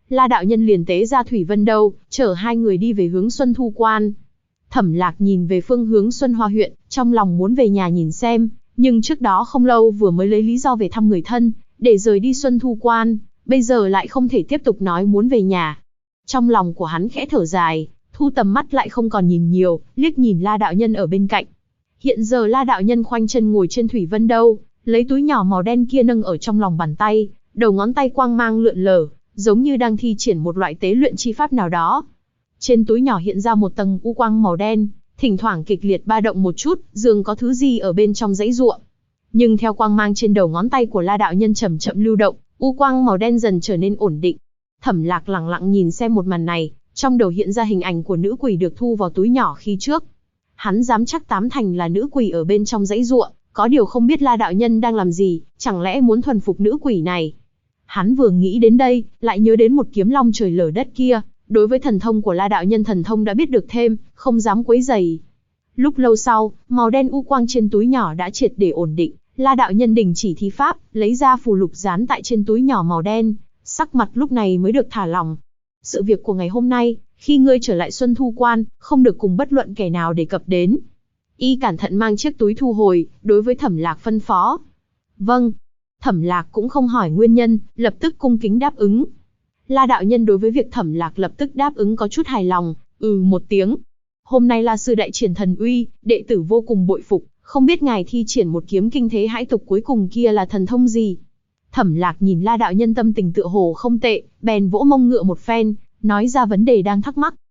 La đạo nhân liền tế ra Thủy Vân Đâu, chở hai người đi về hướng Xuân Thu Quan. Thẩm Lạc nhìn về phương hướng Xuân Hoa huyện, trong lòng muốn về nhà nhìn xem, nhưng trước đó không lâu vừa mới lấy lý do về thăm người thân, để rời đi Xuân Thu Quan, bây giờ lại không thể tiếp tục nói muốn về nhà. Trong lòng của hắn khẽ thở dài, thu tầm mắt lại không còn nhìn nhiều, liếc nhìn La đạo nhân ở bên cạnh. Hiện giờ La đạo nhân khoanh chân ngồi trên Thủy Vân Đâu, lấy túi nhỏ màu đen kia nâng ở trong lòng bàn tay, đầu ngón tay quang mang lượn lờ, giống như đang thi triển một loại tế luyện chi pháp nào đó. Trên túi nhỏ hiện ra một tầng u quang màu đen, thỉnh thoảng kịch liệt ba động một chút, dường có thứ gì ở bên trong giãy giụa. Nhưng theo quang mang trên đầu ngón tay của La đạo nhân chậm chậm lưu động, u quang màu đen dần trở nên ổn định. Thẩm Lạc lặng lặng nhìn xem một màn này, trong đầu hiện ra hình ảnh của nữ quỷ được thu vào túi nhỏ khi trước. Hắn dám chắc tám thành là nữ quỷ ở bên trong giãy giụa, có điều không biết La đạo nhân đang làm gì, chẳng lẽ muốn thuần phục nữ quỷ này. Hắn vừa nghĩ đến đây, lại nhớ đến một kiếm long trời lở đất kia, đối với thần thông của La đạo nhân thần thông đã biết được thêm, không dám quấy rầy. Lúc lâu sau, màu đen u quang trên túi nhỏ đã triệt để ổn định, La đạo nhân đình chỉ thi pháp, lấy ra phù lục dán tại trên túi nhỏ màu đen, sắc mặt lúc này mới được thả lỏng. Sự việc của ngày hôm nay, khi ngươi trở lại Xuân Thu Quan, không được cùng bất luận kẻ nào đề cập đến. Y cẩn thận mang chiếc túi thu hồi, đối với Thẩm Lạc phân phó. Vâng. Thẩm Lạc cũng không hỏi nguyên nhân, lập tức cung kính đáp ứng. La đạo nhân đối với việc Thẩm Lạc lập tức đáp ứng có chút hài lòng, một tiếng. Hôm nay La sư đại triển thần uy, đệ tử vô cùng bội phục, không biết ngài thi triển một kiếm kinh thế hãi tục cuối cùng kia là thần thông gì? Thẩm Lạc nhìn La đạo nhân tâm tình tựa hồ không tệ, bèn vỗ mông ngựa một phen, nói ra vấn đề đang thắc mắc.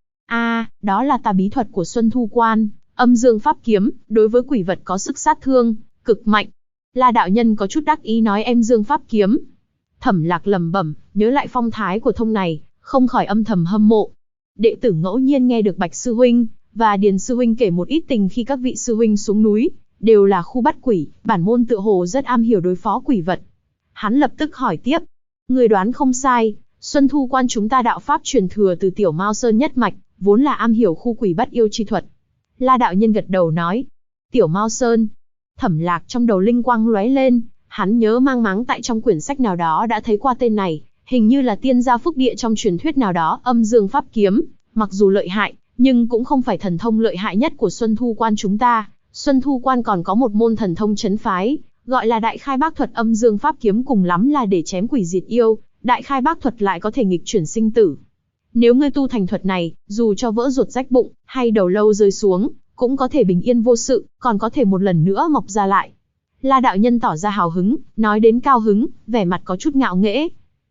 Đó là tà bí thuật của Xuân Thu Quan, Âm Dương Pháp Kiếm, đối với quỷ vật có sức sát thương cực mạnh. La đạo nhân có chút đắc ý nói Âm Dương Pháp Kiếm. Thẩm Lạc lẩm bẩm, nhớ lại phong thái của thông này, không khỏi âm thầm hâm mộ. Đệ tử ngẫu nhiên nghe được Bạch sư huynh và Điền sư huynh kể một ít tình khi các vị sư huynh xuống núi, đều là khu bắt quỷ, bản môn tựa hồ rất am hiểu đối phó quỷ vật. Hắn lập tức hỏi tiếp, người đoán không sai, Xuân Thu Quan chúng ta đạo pháp truyền thừa từ Tiểu Mao Sơn nhất mạch, vốn là am hiểu khu quỷ bắt yêu chi thuật. La đạo nhân gật đầu nói, Tiểu Mao Sơn. Thẩm Lạc trong đầu linh quang lóe lên, hắn nhớ mang máng tại trong quyển sách nào đó đã thấy qua tên này, hình như là tiên gia phúc địa trong truyền thuyết nào đó. Âm Dương Pháp Kiếm, mặc dù lợi hại, nhưng cũng không phải thần thông lợi hại nhất của Xuân Thu Quan chúng ta. Xuân Thu Quan còn có một môn thần thông trấn phái, gọi là Đại Khai Bác Thuật. Âm Dương Pháp Kiếm cùng lắm là để chém quỷ diệt yêu, Đại Khai Bác Thuật lại có thể nghịch chuyển sinh tử. Nếu ngươi tu thành thuật này, dù cho vỡ ruột rách bụng, hay đầu lâu rơi xuống, cũng có thể bình yên vô sự, còn có thể một lần nữa mọc ra lại. La đạo nhân tỏ ra hào hứng, nói đến cao hứng, vẻ mặt có chút ngạo nghễ.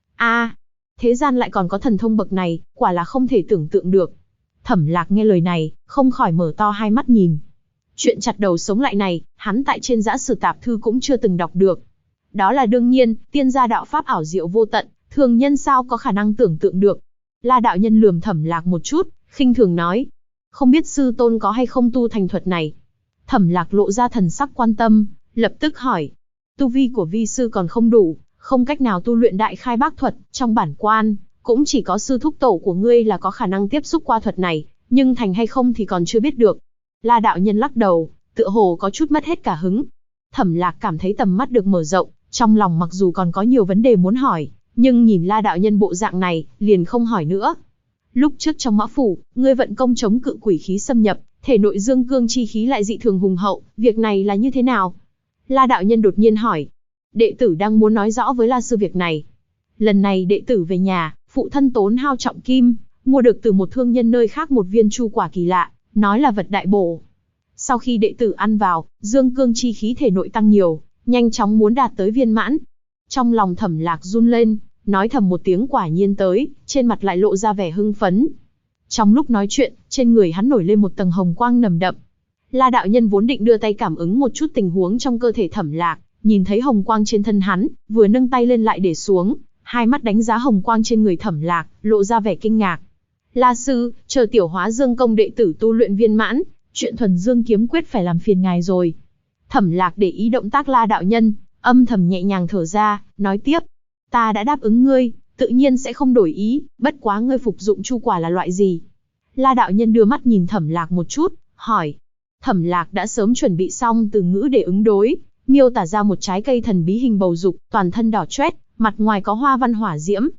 Thế gian lại còn có thần thông bậc này, quả là không thể tưởng tượng được. Thẩm Lạc nghe lời này, không khỏi mở to hai mắt nhìn. Chuyện chặt đầu sống lại này, hắn tại trên Giã Sử Tạp Thư cũng chưa từng đọc được. Đó là đương nhiên, tiên gia đạo pháp ảo diệu vô tận, thường nhân sao có khả năng tưởng tượng được. La đạo nhân lườm Thẩm Lạc một chút, khinh thường nói, không biết sư tôn có hay không tu thành thuật này. Thẩm Lạc lộ ra thần sắc quan tâm, lập tức hỏi, tu vi của vi sư còn không đủ, không cách nào tu luyện Đại Khai Bác Thuật, trong bản quan, cũng chỉ có sư thúc tổ của ngươi là có khả năng tiếp xúc qua thuật này, nhưng thành hay không thì còn chưa biết được. La đạo nhân lắc đầu, tựa hồ có chút mất hết cả hứng. Thẩm Lạc cảm thấy tầm mắt được mở rộng, trong lòng mặc dù còn có nhiều vấn đề muốn hỏi, nhưng nhìn La đạo nhân bộ dạng này, liền không hỏi nữa. Lúc trước trong Mã Phủ, ngươi vận công chống cự quỷ khí xâm nhập, thể nội dương cương chi khí lại dị thường hùng hậu, việc này là như thế nào? La đạo nhân đột nhiên hỏi. Đệ tử đang muốn nói rõ với La sư việc này. Lần này đệ tử về nhà, phụ thân tốn hao trọng kim, mua được từ một thương nhân nơi khác một viên chu quả kỳ lạ, nói là vật đại bổ. Sau khi đệ tử ăn vào, dương cương chi khí thể nội tăng nhiều, nhanh chóng muốn đạt tới viên mãn. Trong lòng Thẩm Lạc run lên, nói thầm một tiếng quả nhiên tới, trên mặt lại lộ ra vẻ hưng phấn. Trong lúc nói chuyện, trên người hắn nổi lên một tầng hồng quang nồng đậm. La đạo nhân vốn định đưa tay cảm ứng một chút tình huống trong cơ thể Thẩm Lạc, nhìn thấy hồng quang trên thân hắn, vừa nâng tay lên lại để xuống, hai mắt đánh giá hồng quang trên người Thẩm Lạc, lộ ra vẻ kinh ngạc. La sư, chờ tiểu Hóa Dương công đệ tử tu luyện viên mãn, chuyện Thuần Dương kiếm quyết phải làm phiền ngài rồi. Thẩm Lạc để ý động tác La đạo nhân, âm thầm nhẹ nhàng thở ra, nói tiếp, ta đã đáp ứng ngươi, tự nhiên sẽ không đổi ý, bất quá ngươi phục dụng chu quả là loại gì? La đạo nhân đưa mắt nhìn Thẩm Lạc một chút, hỏi. Thẩm Lạc đã sớm chuẩn bị xong từ ngữ để ứng đối, miêu tả ra một trái cây thần bí hình bầu dục, toàn thân đỏ chót, mặt ngoài có hoa văn hỏa diễm.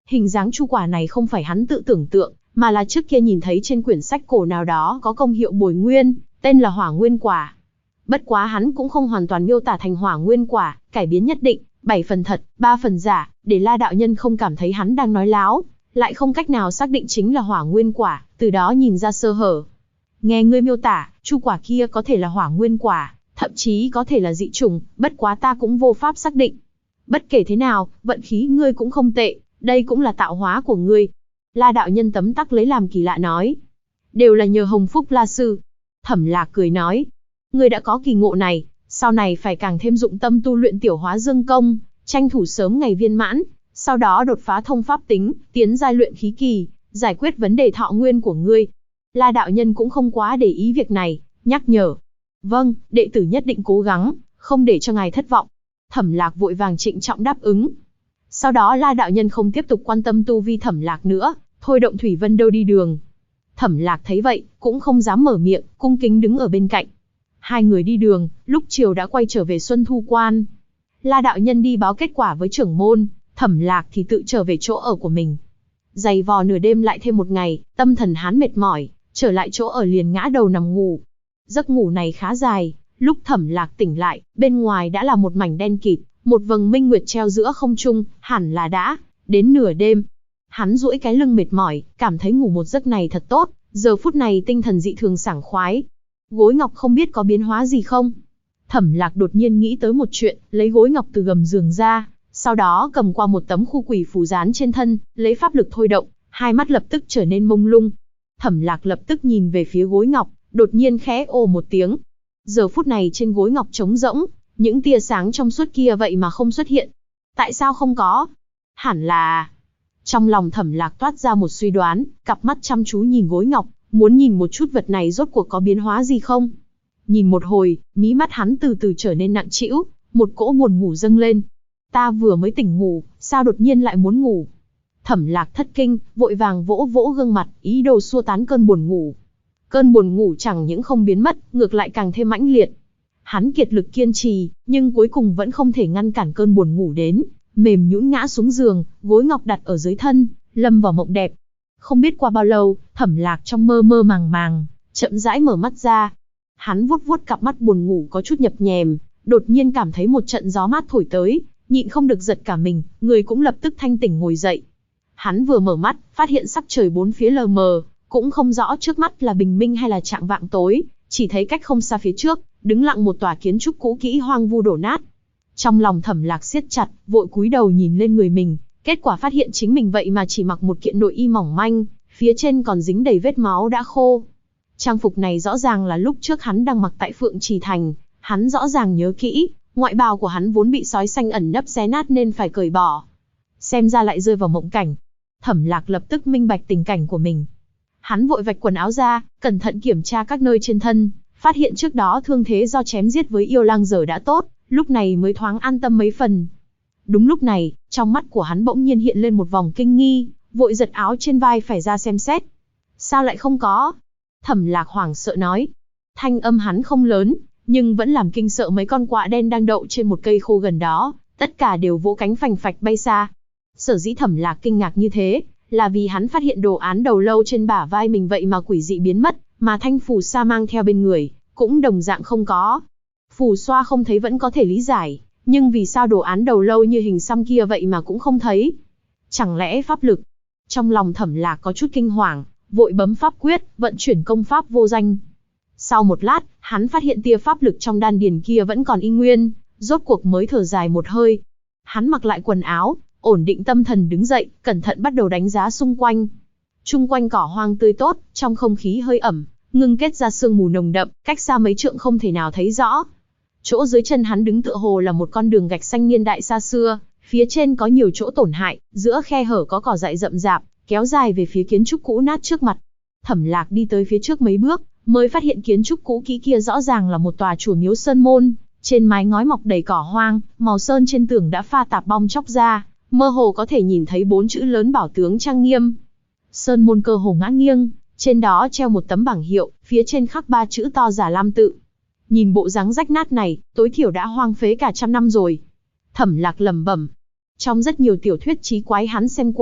Hình dáng chu quả này không phải hắn tự tưởng tượng, mà là trước kia nhìn thấy trên quyển sách cổ nào đó có công hiệu bồi nguyên, tên là hỏa nguyên quả. Bất quá hắn cũng không hoàn toàn miêu tả thành hỏa nguyên quả, cải biến nhất định, 7 phần thật, 3 phần giả, để La đạo nhân không cảm thấy hắn đang nói láo, lại không cách nào xác định chính là hỏa nguyên quả, từ đó nhìn ra sơ hở. Nghe ngươi miêu tả, chu quả kia có thể là hỏa nguyên quả, thậm chí có thể là dị chủng, bất quá ta cũng vô pháp xác định. Bất kể thế nào, vận khí ngươi cũng không tệ, đây cũng là tạo hóa của ngươi. La đạo nhân tấm tắc lấy làm kỳ lạ nói. Đều là nhờ Hồng Phúc La Sư. Thẩm Lạc cười nói. Ngươi đã có kỳ ngộ này, sau này phải càng thêm dụng tâm tu luyện tiểu hóa dương công, tranh thủ sớm ngày viên mãn, sau đó đột phá thông pháp tính, tiến giai luyện khí kỳ, giải quyết vấn đề thọ nguyên của ngươi. La đạo nhân cũng không quá để ý việc này, nhắc nhở. Vâng, đệ tử nhất định cố gắng, không để cho ngài thất vọng. Thẩm Lạc vội vàng trịnh trọng đáp ứng. Sau đó La đạo nhân không tiếp tục quan tâm tu vi Thẩm Lạc nữa, thôi động Thủy Vân Đâu đi đường. Thẩm Lạc thấy vậy, cũng không dám mở miệng, cung kính đứng ở bên cạnh. Hai người đi đường, lúc chiều đã quay trở về Xuân Thu Quan. La đạo nhân đi báo kết quả với trưởng môn, Thẩm Lạc thì tự trở về chỗ ở của mình. Dày vò nửa đêm lại thêm một ngày, tâm thần hắn mệt mỏi, trở lại chỗ ở liền ngã đầu nằm ngủ. Giấc ngủ này khá dài, lúc Thẩm Lạc tỉnh lại, bên ngoài đã là một mảnh đen kịt, một vầng minh nguyệt treo giữa không trung, hẳn là đã đến nửa đêm. Hắn duỗi cái lưng mệt mỏi, cảm thấy ngủ một giấc này thật tốt, giờ phút này tinh thần dị thường sảng khoái. Gối ngọc không biết có biến hóa gì không? Thẩm Lạc đột nhiên nghĩ tới một chuyện, lấy gối ngọc từ gầm giường ra, sau đó cầm qua một tấm khu quỷ phù dán trên thân, lấy pháp lực thôi động, hai mắt lập tức trở nên mông lung. Thẩm Lạc lập tức nhìn về phía gối ngọc, đột nhiên khẽ ồ một tiếng. Giờ phút này trên gối ngọc trống rỗng, những tia sáng trong suốt kia vậy mà không xuất hiện. Tại sao không có? Hẳn là... Trong lòng Thẩm Lạc toát ra một suy đoán, cặp mắt chăm chú nhìn gối ngọc, muốn nhìn một chút vật này rốt cuộc có biến hóa gì không. Nhìn một hồi, mí mắt hắn từ từ trở nên nặng trĩu, một cỗ buồn ngủ dâng lên. Ta vừa mới tỉnh ngủ, sao đột nhiên lại muốn ngủ? Thẩm Lạc thất kinh, vội vàng vỗ vỗ gương mặt, ý đồ xua tán cơn buồn ngủ. Cơn buồn ngủ chẳng những không biến mất, ngược lại càng thêm mãnh liệt. Hắn kiệt lực kiên trì, nhưng cuối cùng vẫn không thể ngăn cản cơn buồn ngủ đến, mềm nhũn ngã xuống giường, gối ngọc đặt ở dưới thân, lâm vào mộng đẹp. Không biết qua bao lâu, Thẩm Lạc trong mơ mơ màng màng, chậm rãi mở mắt ra. Hắn vuốt vuốt cặp mắt buồn ngủ có chút nhập nhèm, đột nhiên cảm thấy một trận gió mát thổi tới, nhịn không được giật cả mình, người cũng lập tức thanh tỉnh ngồi dậy. Hắn vừa mở mắt, phát hiện sắc trời bốn phía lờ mờ, cũng không rõ trước mắt là bình minh hay là chạng vạng tối, chỉ thấy cách không xa phía trước, đứng lặng một tòa kiến trúc cũ kỹ hoang vu đổ nát. Trong lòng Thẩm Lạc siết chặt, vội cúi đầu nhìn lên người mình, kết quả phát hiện chính mình vậy mà chỉ mặc một kiện nội y mỏng manh, phía trên còn dính đầy vết máu đã khô. Trang phục này rõ ràng là lúc trước hắn đang mặc tại Phượng Trì Thành, hắn rõ ràng nhớ kỹ, ngoại bào của hắn vốn bị sói xanh ẩn nấp xé nát nên phải cởi bỏ. Xem ra lại rơi vào mộng cảnh. Thẩm Lạc lập tức minh bạch tình cảnh của mình. Hắn vội vạch quần áo ra, cẩn thận kiểm tra các nơi trên thân, phát hiện trước đó thương thế do chém giết với yêu lang giờ đã tốt, lúc này mới thoáng an tâm mấy phần. Đúng lúc này, trong mắt của hắn bỗng nhiên hiện lên một vòng kinh nghi, vội giật áo trên vai phải ra xem xét. Sao lại không có? Thẩm Lạc hoảng sợ nói. Thanh âm hắn không lớn, nhưng vẫn làm kinh sợ mấy con quạ đen đang đậu trên một cây khô gần đó, tất cả đều vỗ cánh phành phạch bay xa. Sở dĩ Thẩm Lạc kinh ngạc như thế, là vì hắn phát hiện đồ án đầu lâu trên bả vai mình vậy mà quỷ dị biến mất, mà thanh phù sa mang theo bên người, cũng đồng dạng không có. Phù xoa không thấy vẫn có thể lý giải, nhưng vì sao đồ án đầu lâu như hình xăm kia vậy mà cũng không thấy? Chẳng lẽ pháp lực? Trong lòng Thẩm Lạc có chút kinh hoàng, vội bấm pháp quyết, vận chuyển công pháp vô danh. Sau một lát, hắn phát hiện tia pháp lực trong đan điền kia vẫn còn y nguyên, rốt cuộc mới thở dài một hơi. Hắn mặc lại quần áo, ổn định tâm thần đứng dậy, cẩn thận bắt đầu đánh giá xung quanh. Chung quanh cỏ hoang tươi tốt, trong không khí hơi ẩm, ngưng kết ra sương mù nồng đậm, cách xa mấy trượng không thể nào thấy rõ. Chỗ dưới chân hắn đứng tựa hồ là một con đường gạch xanh niên đại xa xưa, phía trên có nhiều chỗ tổn hại, giữa khe hở có cỏ dại rậm rạp, kéo dài về phía kiến trúc cũ nát trước mặt. Thẩm Lạc đi tới phía trước mấy bước, mới phát hiện kiến trúc cũ kỹ kia rõ ràng là một tòa chùa miếu sơn môn, trên mái ngói mọc đầy cỏ hoang, màu sơn trên tường đã pha tạp bong chóc ra, mơ hồ có thể nhìn thấy 4 chữ lớn bảo tướng trang nghiêm. Sơn môn cơ hồ ngã nghiêng, trên đó treo một tấm bảng hiệu, phía trên khắc 3 chữ to Già Lam tự. Nhìn bộ dáng rách nát này, tối thiểu đã hoang phế cả trăm năm rồi. Thẩm Lạc lẩm bẩm. Trong rất nhiều tiểu thuyết chí quái hắn xem qua,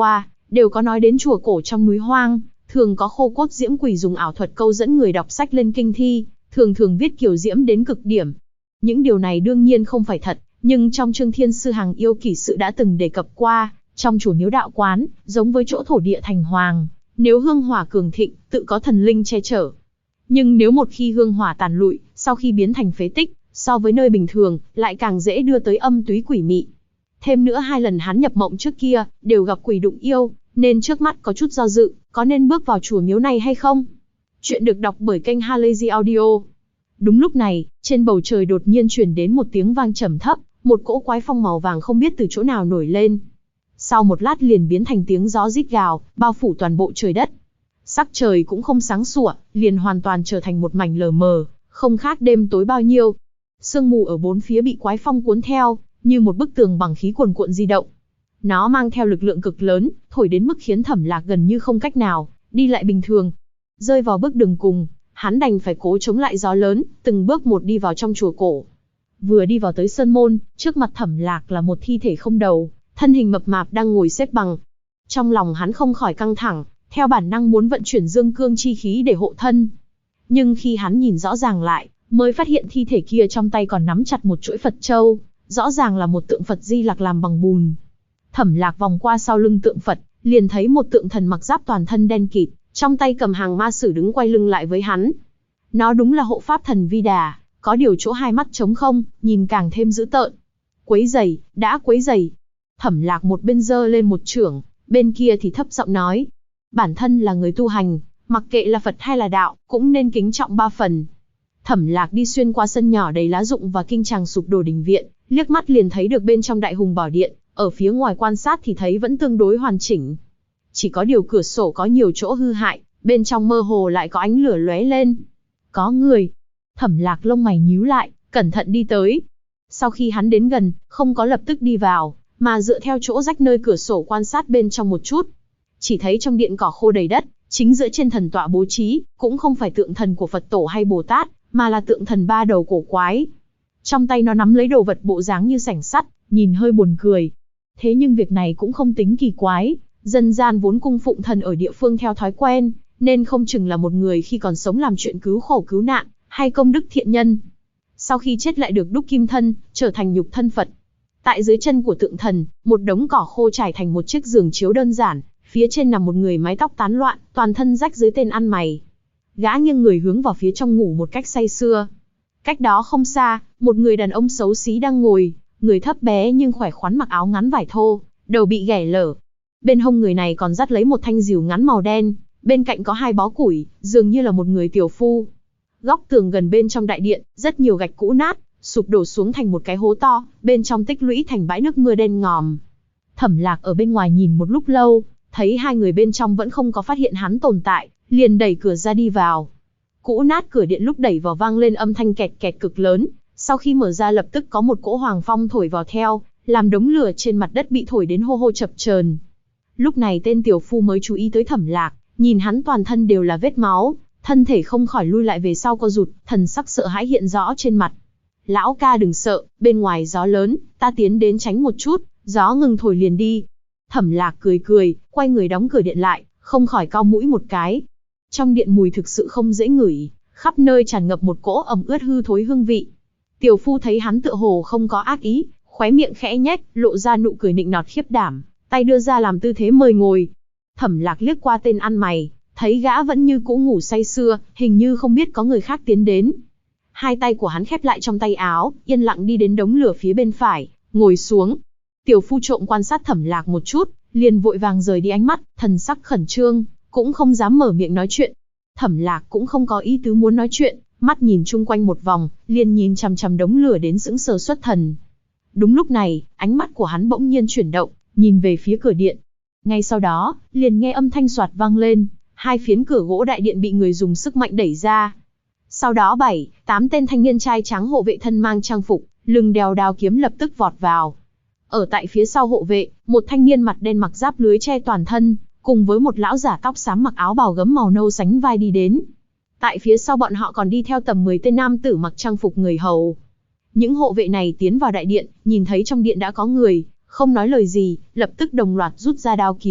đều có nói đến chùa cổ trong núi hoang, thường có khô cốt diễm quỷ dùng ảo thuật câu dẫn người đọc sách lên kinh thi, thường thường viết kiểu diễm đến cực điểm. Những điều này đương nhiên không phải thật, nhưng trong Chương Thiên Sư Hàng Yêu Kỷ Sự đã từng đề cập qua, trong chùa miếu đạo quán, giống với chỗ thổ địa thành hoàng, nếu hương hỏa cường thịnh, tự có thần linh che chở. Nhưng nếu một khi hương hỏa tàn lụi, sau khi biến thành phế tích, so với nơi bình thường, lại càng dễ đưa tới âm túy quỷ mị. Thêm nữa 2 lần hắn nhập mộng trước kia, đều gặp quỷ đụng yêu, nên trước mắt có chút do dự, có nên bước vào chùa miếu này hay không? Chuyện được đọc bởi kênh Halazy Audio. Đúng lúc này, trên bầu trời đột nhiên truyền đến một tiếng vang trầm thấp, một cỗ quái phong màu vàng không biết từ chỗ nào nổi lên. Sau một lát liền biến thành tiếng gió rít gào, bao phủ toàn bộ trời đất. Sắc trời cũng không sáng sủa, liền hoàn toàn trở thành một mảnh lờ mờ, không khác đêm tối bao nhiêu. Sương mù ở bốn phía bị quái phong cuốn theo, như một bức tường bằng khí cuồn cuộn di động. Nó mang theo lực lượng cực lớn, thổi đến mức khiến Thẩm Lạc gần như không cách nào đi lại bình thường. Rơi vào bước đường cùng, hắn đành phải cố chống lại gió lớn, từng bước một đi vào trong chùa cổ. Vừa đi vào tới sơn môn, trước mặt Thẩm Lạc là một thi thể không đầu, thân hình mập mạp đang ngồi xếp bằng. Trong lòng hắn không khỏi căng thẳng, theo bản năng muốn vận chuyển dương cương chi khí để hộ thân. Nhưng khi hắn nhìn rõ ràng lại, mới phát hiện thi thể kia trong tay còn nắm chặt một chuỗi Phật châu, rõ ràng là một tượng Phật Di Lặc làm bằng bùn. Thẩm Lạc vòng qua sau lưng tượng Phật, liền thấy một tượng thần mặc giáp toàn thân đen kịt, trong tay cầm hàng ma sử đứng quay lưng lại với hắn. Nó đúng là hộ pháp thần Vi Đà, có điều chỗ hai mắt trống không, nhìn càng thêm dữ tợn. Quấy rầy, đã quấy rầy. Thẩm Lạc một bên giơ lên một chưởng, bên kia thì thấp giọng nói: bản thân là người tu hành, mặc kệ là Phật hay là đạo, cũng nên kính trọng 3 phần. Thẩm Lạc đi xuyên qua sân nhỏ đầy lá rụng và kinh tràng sụp đổ đình viện, liếc mắt liền thấy được bên trong Đại Hùng Bảo Điện, ở phía ngoài quan sát thì thấy vẫn tương đối hoàn chỉnh. Chỉ có điều cửa sổ có nhiều chỗ hư hại, bên trong mơ hồ lại có ánh lửa lóe lên. Có người. Thẩm Lạc lông mày nhíu lại, cẩn thận đi tới. Sau khi hắn đến gần, không có lập tức đi vào, mà dựa theo chỗ rách nơi cửa sổ quan sát bên trong một chút. Chỉ thấy trong điện cỏ khô đầy đất, chính giữa trên thần tọa bố trí, cũng không phải tượng thần của Phật tổ hay Bồ Tát, mà là tượng thần 3 đầu cổ quái. Trong tay nó nắm lấy đồ vật bộ dáng như sảnh sắt, nhìn hơi buồn cười. Thế nhưng việc này cũng không tính kỳ quái, dân gian vốn cung phụng thần ở địa phương theo thói quen, nên không chừng là một người khi còn sống làm chuyện cứu khổ cứu nạn, hay công đức thiện nhân. Sau khi chết lại được đúc kim thân, trở thành nhục thân Phật. Tại dưới chân của tượng thần, một đống cỏ khô trải thành một chiếc giường chiếu đơn giản, phía trên nằm một người mái tóc tán loạn, toàn thân rách dưới tên ăn mày. Gã nghiêng người hướng vào phía trong ngủ một cách say sưa. Cách đó không xa, một người đàn ông xấu xí đang ngồi, người thấp bé nhưng khỏe khoắn mặc áo ngắn vải thô, đầu bị ghẻ lở. Bên hông người này còn dắt lấy một thanh rìu ngắn màu đen, bên cạnh có 2 bó củi, dường như là một người tiểu phu. Góc tường gần bên trong đại điện, rất nhiều gạch cũ nát, sụp đổ xuống thành một cái hố to, bên trong tích lũy thành bãi nước mưa đen ngòm. Thẩm Lạc ở bên ngoài nhìn một lúc lâu, thấy 2 người bên trong vẫn không có phát hiện hắn tồn tại, liền đẩy cửa ra đi vào. Cũ nát cửa điện lúc đẩy vào vang lên âm thanh kẹt kẹt cực lớn, sau khi mở ra lập tức có một cỗ hoàng phong thổi vào theo, làm đống lửa trên mặt đất bị thổi đến hô hô chập chờn. Lúc này tên tiểu phu mới chú ý tới Thẩm Lạc, nhìn hắn toàn thân đều là vết máu, thân thể không khỏi lui lại về sau co rụt, thần sắc sợ hãi hiện rõ trên mặt. Lão ca đừng sợ, bên ngoài gió lớn, ta tiến đến tránh một chút, gió ngừng thổi liền đi. Thẩm Lạc cười cười, quay người đóng cửa điện lại, không khỏi cau mũi một cái. Trong điện mùi thực sự không dễ ngửi, khắp nơi tràn ngập một cỗ ẩm ướt hư thối hương vị. Tiểu phu thấy hắn tựa hồ không có ác ý, khóe miệng khẽ nhếch, lộ ra nụ cười nịnh nọt khiếp đảm, tay đưa ra làm tư thế mời ngồi. Thẩm Lạc liếc qua tên ăn mày, thấy gã vẫn như cũ ngủ say sưa, hình như không biết có người khác tiến đến. 2 tay của hắn khép lại trong tay áo, yên lặng đi đến đống lửa phía bên phải, ngồi xuống. Tiểu phu trộm quan sát Thẩm Lạc một chút, liền vội vàng rời đi ánh mắt, thần sắc khẩn trương, cũng không dám mở miệng nói chuyện. Thẩm Lạc cũng không có ý tứ muốn nói chuyện, mắt nhìn chung quanh một vòng, liền nhìn chằm chằm đống lửa đến sững sờ xuất thần. Đúng lúc này, ánh mắt của hắn bỗng nhiên chuyển động, nhìn về phía cửa điện. Ngay sau đó, liền nghe âm thanh xoạt vang lên, 2 phiến cửa gỗ đại điện bị người dùng sức mạnh đẩy ra. Sau đó 7, 8 tên thanh niên trai trắng hộ vệ thân mang trang phục, lưng đeo đao kiếm lập tức vọt vào. Ở tại phía sau hộ vệ, một thanh niên mặt đen mặc giáp lưới che toàn thân, cùng với một lão giả tóc xám mặc áo bào gấm màu nâu sánh vai đi đến. Tại phía sau bọn họ còn đi theo tầm 10 tên nam tử mặc trang phục người hầu. Những hộ vệ này tiến vào đại điện, nhìn thấy trong điện đã có người, không nói lời gì, lập tức đồng loạt rút ra đao kiếm,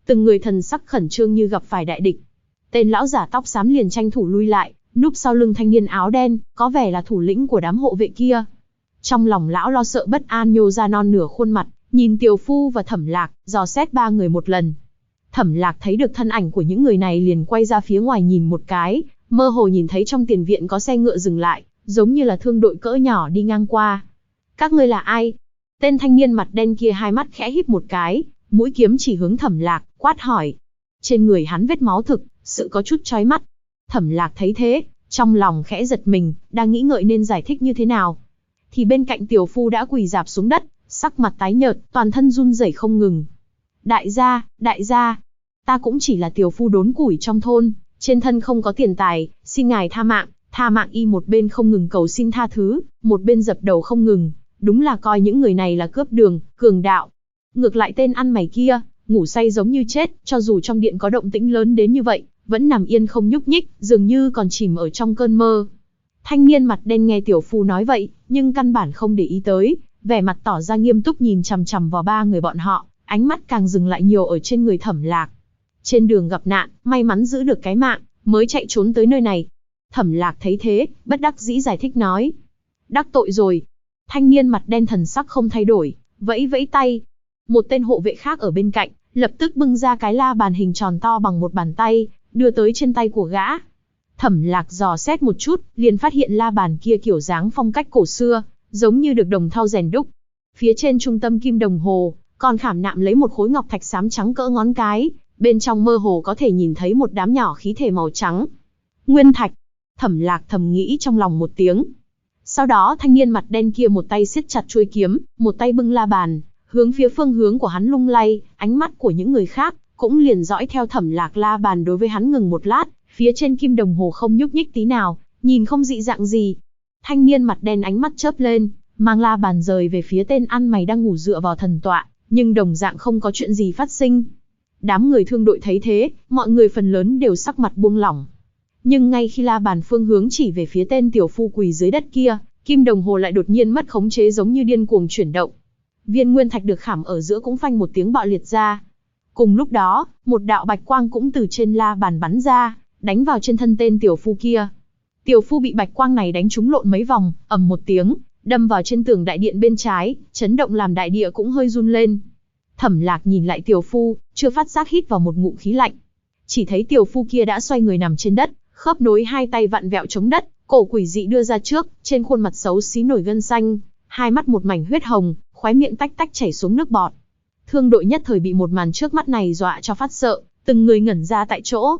từng người thần sắc khẩn trương như gặp phải đại địch. Tên lão giả tóc xám liền tranh thủ lui lại, núp sau lưng thanh niên áo đen, có vẻ là thủ lĩnh của đám hộ vệ kia. Trong lòng lão lo sợ bất an nhô ra non nửa khuôn mặt, nhìn Tiều Phu và Thẩm Lạc, dò xét ba người một lần. Thẩm Lạc thấy được thân ảnh của những người này liền quay ra phía ngoài nhìn một cái, mơ hồ nhìn thấy trong tiền viện có xe ngựa dừng lại, giống như là thương đội cỡ nhỏ đi ngang qua. Các ngươi là ai? Tên thanh niên mặt đen kia hai mắt khẽ híp một cái, mũi kiếm chỉ hướng Thẩm Lạc, quát hỏi. Trên người hắn vết máu thực, sự có chút chói mắt. Thẩm Lạc thấy thế, trong lòng khẽ giật mình, đang nghĩ ngợi nên giải thích như thế nào. Thì bên cạnh Tiều Phu đã quỳ rạp xuống đất, sắc mặt tái nhợt, toàn thân run rẩy không ngừng. Đại gia, ta cũng chỉ là Tiều Phu đốn củi trong thôn, trên thân không có tiền tài, xin ngài tha mạng y. Một bên không ngừng cầu xin tha thứ, một bên dập đầu không ngừng, đúng là coi những người này là cướp đường, cường đạo. Ngược lại tên ăn mày kia, ngủ say giống như chết, cho dù trong điện có động tĩnh lớn đến như vậy, vẫn nằm yên không nhúc nhích, dường như còn chìm ở trong cơn mơ. Thanh niên mặt đen nghe Tiểu Phu nói vậy, nhưng căn bản không để ý tới, vẻ mặt tỏ ra nghiêm túc nhìn chằm chằm vào ba người bọn họ, ánh mắt càng dừng lại nhiều ở trên người Thẩm Lạc. Trên đường gặp nạn, may mắn giữ được cái mạng, mới chạy trốn tới nơi này. Thẩm Lạc thấy thế, bất đắc dĩ giải thích nói. Đắc tội rồi. Thanh niên mặt đen thần sắc không thay đổi, vẫy vẫy tay. Một tên hộ vệ khác ở bên cạnh, lập tức bưng ra cái la bàn hình tròn to bằng một bàn tay, đưa tới trên tay của gã. Thẩm Lạc dò xét một chút, liền phát hiện la bàn kia kiểu dáng phong cách cổ xưa, giống như được đồng thau rèn đúc. Phía trên trung tâm kim đồng hồ, còn khảm nạm lấy một khối ngọc thạch xám trắng cỡ ngón cái, bên trong mơ hồ có thể nhìn thấy một đám nhỏ khí thể màu trắng. Nguyên thạch. Thẩm Lạc thầm nghĩ trong lòng một tiếng. Sau đó thanh niên mặt đen kia một tay siết chặt chuôi kiếm, một tay bưng la bàn, hướng phía phương hướng của hắn lung lay, ánh mắt của những người khác cũng liền dõi theo Thẩm Lạc la bàn đối với hắn ngừng một lát, phía trên kim đồng hồ không nhúc nhích tí nào, nhìn không dị dạng gì. Thanh niên mặt đen ánh mắt chớp lên, mang la bàn rời về phía tên ăn mày đang ngủ dựa vào thần tọa, nhưng đồng dạng không có chuyện gì phát sinh. Đám người thương đội thấy thế, mọi người phần lớn đều sắc mặt buông lỏng. Nhưng ngay khi la bàn phương hướng chỉ về phía tên Tiểu Phu quỳ dưới đất kia, kim đồng hồ lại đột nhiên mất khống chế giống như điên cuồng chuyển động. Viên nguyên thạch được khảm ở giữa cũng phanh một tiếng bạo liệt ra. Cùng lúc đó, một đạo bạch quang cũng từ trên la bàn bắn ra, đánh vào trên thân tên Tiểu Phu kia. Tiểu Phu bị bạch quang này đánh trúng lộn mấy vòng, ầm một tiếng, đâm vào trên tường đại điện bên trái, chấn động làm đại địa cũng hơi run lên. Thẩm Lạc nhìn lại Tiểu Phu, chưa phát giác hít vào một ngụm khí lạnh. Chỉ thấy Tiểu Phu kia đã xoay người nằm trên đất, khớp nối hai tay vặn vẹo chống đất, cổ quỷ dị đưa ra trước, trên khuôn mặt xấu xí nổi gân xanh, hai mắt một mảnh huyết hồng, khóe miệng tách tách chảy xuống nước bọt. Thương đội nhất thời bị một màn trước mắt này dọa cho phát sợ, từng người ngẩn ra tại chỗ.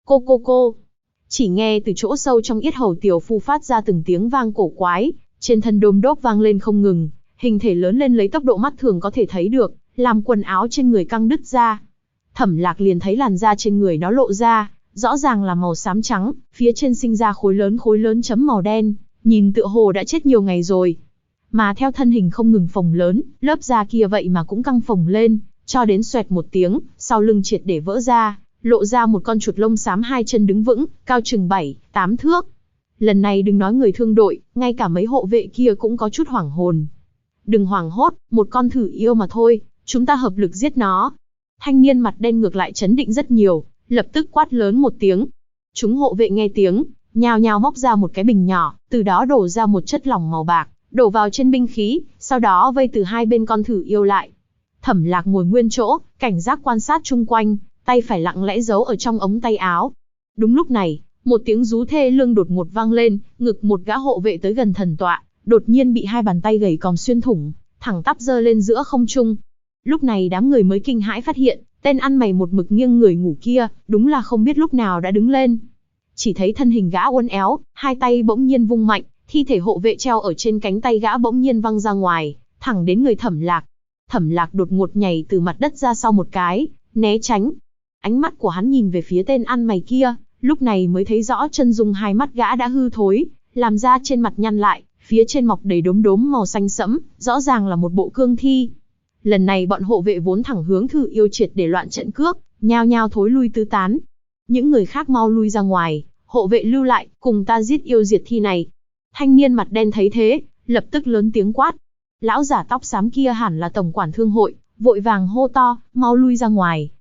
Cô. Chỉ nghe từ chỗ sâu trong yết hầu Tiểu Phu phát ra từng tiếng vang cổ quái, trên thân đôm đốp vang lên không ngừng, hình thể lớn lên lấy tốc độ mắt thường có thể thấy được, làm quần áo trên người căng đứt ra. Thẩm Lạc liền thấy làn da trên người nó lộ ra, rõ ràng là màu xám trắng, phía trên sinh ra khối lớn chấm màu đen, nhìn tựa hồ đã chết nhiều ngày rồi. Mà theo thân hình không ngừng phồng lớn, lớp da kia vậy mà cũng căng phồng lên, cho đến xoẹt một tiếng, sau lưng triệt để vỡ ra, lộ ra một con chuột lông xám hai chân đứng vững, cao chừng 7-8 thước. Lần này đừng nói người thương đội, ngay cả mấy hộ vệ kia cũng có chút hoảng hồn. Đừng hoảng hốt, một con thử yêu mà thôi, chúng ta hợp lực giết nó. Thanh niên mặt đen ngược lại chấn định rất nhiều, lập tức quát lớn một tiếng. Chúng hộ vệ nghe tiếng, nhao nhao móc ra một cái bình nhỏ, từ đó đổ ra một chất lỏng màu bạc, đổ vào trên binh khí, sau đó vây từ hai bên con thử yêu lại. Thẩm Lạc ngồi nguyên chỗ, cảnh giác quan sát chung quanh, tay phải lặng lẽ giấu ở trong ống tay áo. Đúng lúc này, một tiếng rú thê lương đột ngột vang lên, ngực một gã hộ vệ tới gần thần tọa, đột nhiên bị hai bàn tay gầy còm xuyên thủng, thẳng tắp giơ lên giữa không trung. Lúc này đám người mới kinh hãi phát hiện, tên ăn mày một mực nghiêng người ngủ kia, đúng là không biết lúc nào đã đứng lên. Chỉ thấy thân hình gã uốn éo, hai tay bỗng nhiên vung mạnh, thi thể hộ vệ treo ở trên cánh tay gã bỗng nhiên văng ra ngoài, thẳng đến người Thẩm Lạc. Thẩm Lạc đột ngột nhảy từ mặt đất ra sau một cái, né tránh. Ánh mắt của hắn nhìn về phía tên ăn mày kia, lúc này mới thấy rõ chân dung hai mắt gã đã hư thối, làm da trên mặt nhăn lại, phía trên mọc đầy đốm đốm màu xanh sẫm, rõ ràng là một bộ cương thi. Lần này bọn hộ vệ vốn thẳng hướng thử yêu triệt để loạn trận cước, nhao nhao thối lui tứ tán. Những người khác mau lui ra ngoài, hộ vệ lưu lại, cùng ta giết yêu diệt thi này. Thanh niên mặt đen thấy thế, lập tức lớn tiếng quát. Lão giả tóc xám kia hẳn là tổng quản thương hội, vội vàng hô to, mau lui ra ngoài,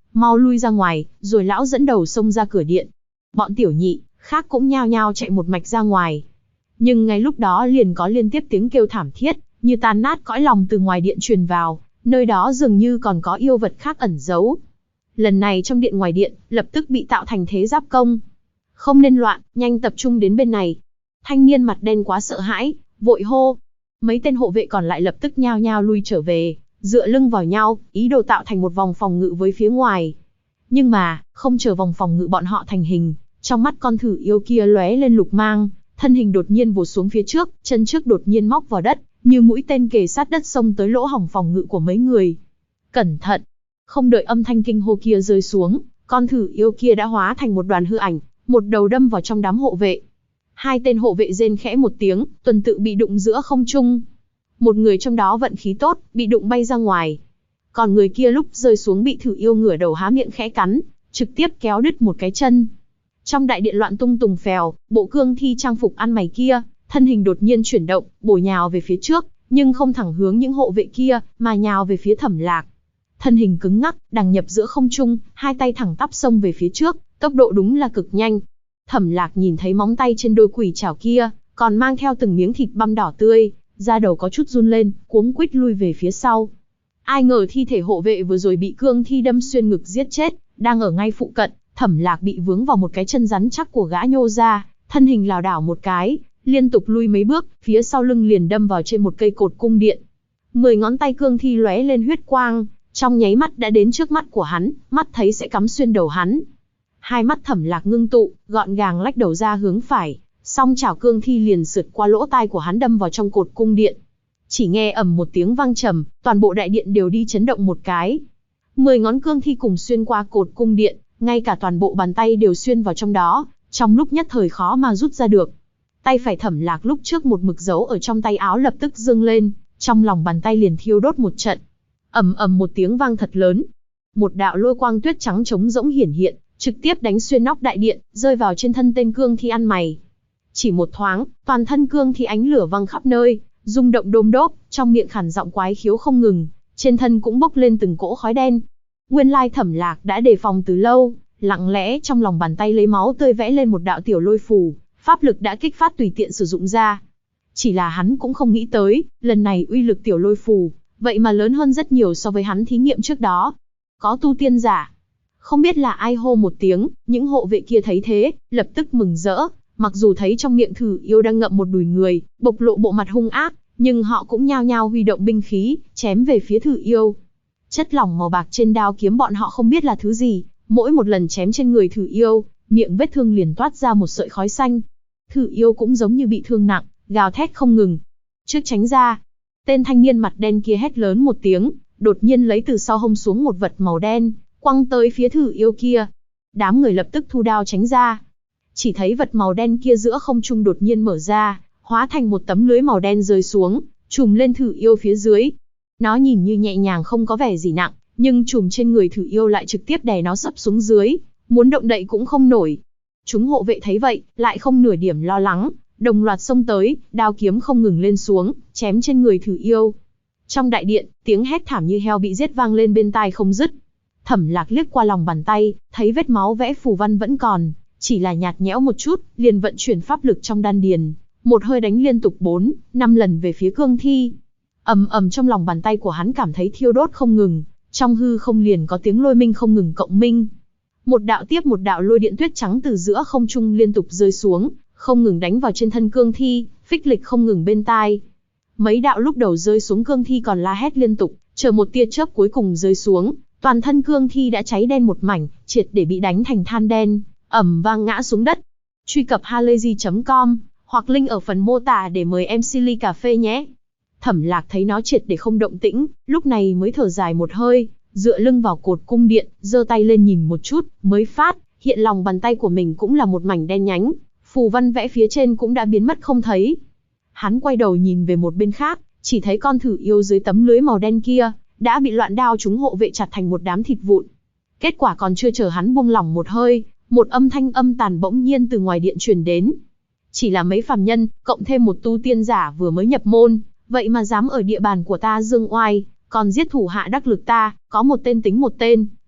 mau lui ra ngoài, rồi lão dẫn đầu xông ra cửa điện. Bọn tiểu nhị khác cũng nhao nhao chạy một mạch ra ngoài. Nhưng ngay lúc đó liền có liên tiếp tiếng kêu thảm thiết, như tan nát cõi lòng từ ngoài điện truyền vào, nơi đó dường như còn có yêu vật khác ẩn giấu. Lần này trong điện ngoài điện, lập tức bị tạo thành thế giáp công. Không nên loạn, nhanh tập trung đến bên này. Thanh niên mặt đen quá sợ hãi, vội hô. Mấy tên hộ vệ còn lại lập tức nhao nhao lui trở về, dựa lưng vào nhau, ý đồ tạo thành một vòng phòng ngự với phía ngoài. Nhưng mà, không chờ vòng phòng ngự bọn họ thành hình, trong mắt con thử yêu kia lóe lên lục mang, thân hình đột nhiên vụt xuống phía trước, chân trước đột nhiên móc vào đất, như mũi tên kề sát đất xông tới lỗ hổng phòng ngự của mấy người. Cẩn thận! Không đợi âm thanh kinh hô kia rơi xuống, con thử yêu kia đã hóa thành một đoàn hư ảnh, một đầu đâm vào trong đám hộ vệ. Hai tên hộ vệ rên khẽ một tiếng, tuần tự bị đụng giữa không trung. Một người trong đó vận khí tốt, bị đụng bay ra ngoài. Còn người kia lúc rơi xuống bị thử yêu ngửa đầu há miệng khẽ cắn, trực tiếp kéo đứt một cái chân. Trong đại điện loạn tung tùng phèo, bộ cương thi trang phục ăn mày kia, thân hình đột nhiên chuyển động, bổ nhào về phía trước, nhưng không thẳng hướng những hộ vệ kia, mà nhào về phía Thẩm Lạc. Thân hình cứng ngắc, đằng nhập giữa không trung, hai tay thẳng tắp xông về phía trước, tốc độ đúng là cực nhanh. Thẩm Lạc nhìn thấy móng tay trên đôi quỷ trảo kia, còn mang theo từng miếng thịt băm đỏ tươi, da đầu có chút run lên, cuống quýt lui về phía sau. Ai ngờ thi thể hộ vệ vừa rồi bị cương thi đâm xuyên ngực giết chết, đang ở ngay phụ cận, Thẩm Lạc bị vướng vào một cái chân rắn chắc của gã nhô ra, thân hình lảo đảo một cái, liên tục lui mấy bước, phía sau lưng liền đâm vào trên một cây cột cung điện. 10 ngón tay cương thi lóe lên huyết quang, trong nháy mắt đã đến trước mắt của hắn, mắt thấy sẽ cắm xuyên đầu hắn. Hai mắt Thẩm Lạc ngưng tụ, gọn gàng lách đầu ra hướng phải, song chảo cương thi liền sượt qua lỗ tai của hắn đâm vào trong cột cung điện. Chỉ nghe ầm một tiếng vang trầm, toàn bộ đại điện đều đi chấn động một cái. 10 ngón cương thi cùng xuyên qua cột cung điện, ngay cả toàn bộ bàn tay đều xuyên vào trong đó, trong lúc nhất thời khó mà rút ra được. Tay phải Thẩm Lạc lúc trước một mực giấu ở trong tay áo lập tức dương lên, trong lòng bàn tay liền thiêu đốt một trận. Ầm ầm một tiếng vang thật lớn. Một đạo lôi quang tuyết trắng trống rỗng hiển hiện, trực tiếp đánh xuyên nóc đại điện, rơi vào trên thân tên cương thi ăn mày. Chỉ một thoáng, toàn thân cương thi ánh lửa văng khắp nơi, rung động đôm đốp, trong miệng khản giọng quái khiếu không ngừng, trên thân cũng bốc lên từng cỗ khói đen. Nguyên lai Thẩm Lạc đã đề phòng từ lâu, lặng lẽ trong lòng bàn tay lấy máu tươi vẽ lên một đạo tiểu lôi phù, pháp lực đã kích phát tùy tiện sử dụng ra. Chỉ là hắn cũng không nghĩ tới, lần này uy lực tiểu lôi phù, vậy mà lớn hơn rất nhiều so với hắn thí nghiệm trước đó. Có tu tiên giả. Không biết là ai hô một tiếng, những hộ vệ kia thấy thế, lập tức mừng rỡ, mặc dù thấy trong miệng thử yêu đang ngậm một đùi người, bộc lộ bộ mặt hung ác, nhưng họ cũng nhao nhao huy động binh khí, chém về phía thử yêu. Chất lỏng màu bạc trên đao kiếm bọn họ không biết là thứ gì, mỗi một lần chém trên người thử yêu, miệng vết thương liền toát ra một sợi khói xanh. Thử yêu cũng giống như bị thương nặng, gào thét không ngừng. Trước tránh ra, tên thanh niên mặt đen kia hét lớn một tiếng, đột nhiên lấy từ sau hông xuống một vật màu đen, quăng tới phía thử yêu kia. Đám người lập tức thu đao tránh ra. Chỉ thấy vật màu đen kia giữa không trung đột nhiên mở ra, hóa thành một tấm lưới màu đen rơi xuống, trùm lên thử yêu phía dưới. Nó nhìn như nhẹ nhàng không có vẻ gì nặng, nhưng trùm trên người thử yêu lại trực tiếp đè nó sấp xuống dưới, muốn động đậy cũng không nổi. Chúng hộ vệ thấy vậy, lại không nửa điểm lo lắng, đồng loạt xông tới, đao kiếm không ngừng lên xuống, chém trên người thử yêu. Trong đại điện, tiếng hét thảm như heo bị giết vang lên bên tai không dứt. Thẩm Lạc liếc qua lòng bàn tay, thấy vết máu vẽ phù văn vẫn còn, chỉ là nhạt nhẽo một chút, liền vận chuyển pháp lực trong đan điền, một hơi đánh liên tục 4, 5 lần về phía cương thi. Ầm ầm trong lòng bàn tay của hắn cảm thấy thiêu đốt không ngừng, trong hư không liền có tiếng lôi minh không ngừng cộng minh. Một đạo tiếp một đạo lôi điện tuyết trắng từ giữa không trung liên tục rơi xuống, không ngừng đánh vào trên thân cương thi, phích lịch không ngừng bên tai. Mấy đạo lúc đầu rơi xuống cương thi còn la hét liên tục, chờ một tia chớp cuối cùng rơi xuống, toàn thân cương thi đã cháy đen một mảnh, triệt để bị đánh thành than đen, ầm vang ngã xuống đất. Truy cập halayzi.com hoặc link ở phần mô tả để mời em Silly cà phê nhé. Thẩm Lạc thấy nó triệt để không động tĩnh, lúc này mới thở dài một hơi, dựa lưng vào cột cung điện, giơ tay lên nhìn một chút, mới phát hiện lòng bàn tay của mình cũng là một mảnh đen nhánh, phù văn vẽ phía trên cũng đã biến mất không thấy. Hắn quay đầu nhìn về một bên khác, chỉ thấy con thử yêu dưới tấm lưới màu đen kia đã bị loạn đao chúng hộ vệ chặt thành một đám thịt vụn. Kết quả còn chưa chờ hắn buông lỏng một hơi, một âm thanh âm tàn bỗng nhiên từ ngoài điện truyền đến. Chỉ là mấy phàm nhân, cộng thêm một tu tiên giả vừa mới nhập môn, vậy mà dám ở địa bàn của ta dương oai, còn giết thủ hạ đắc lực ta, có một tên tính một tên,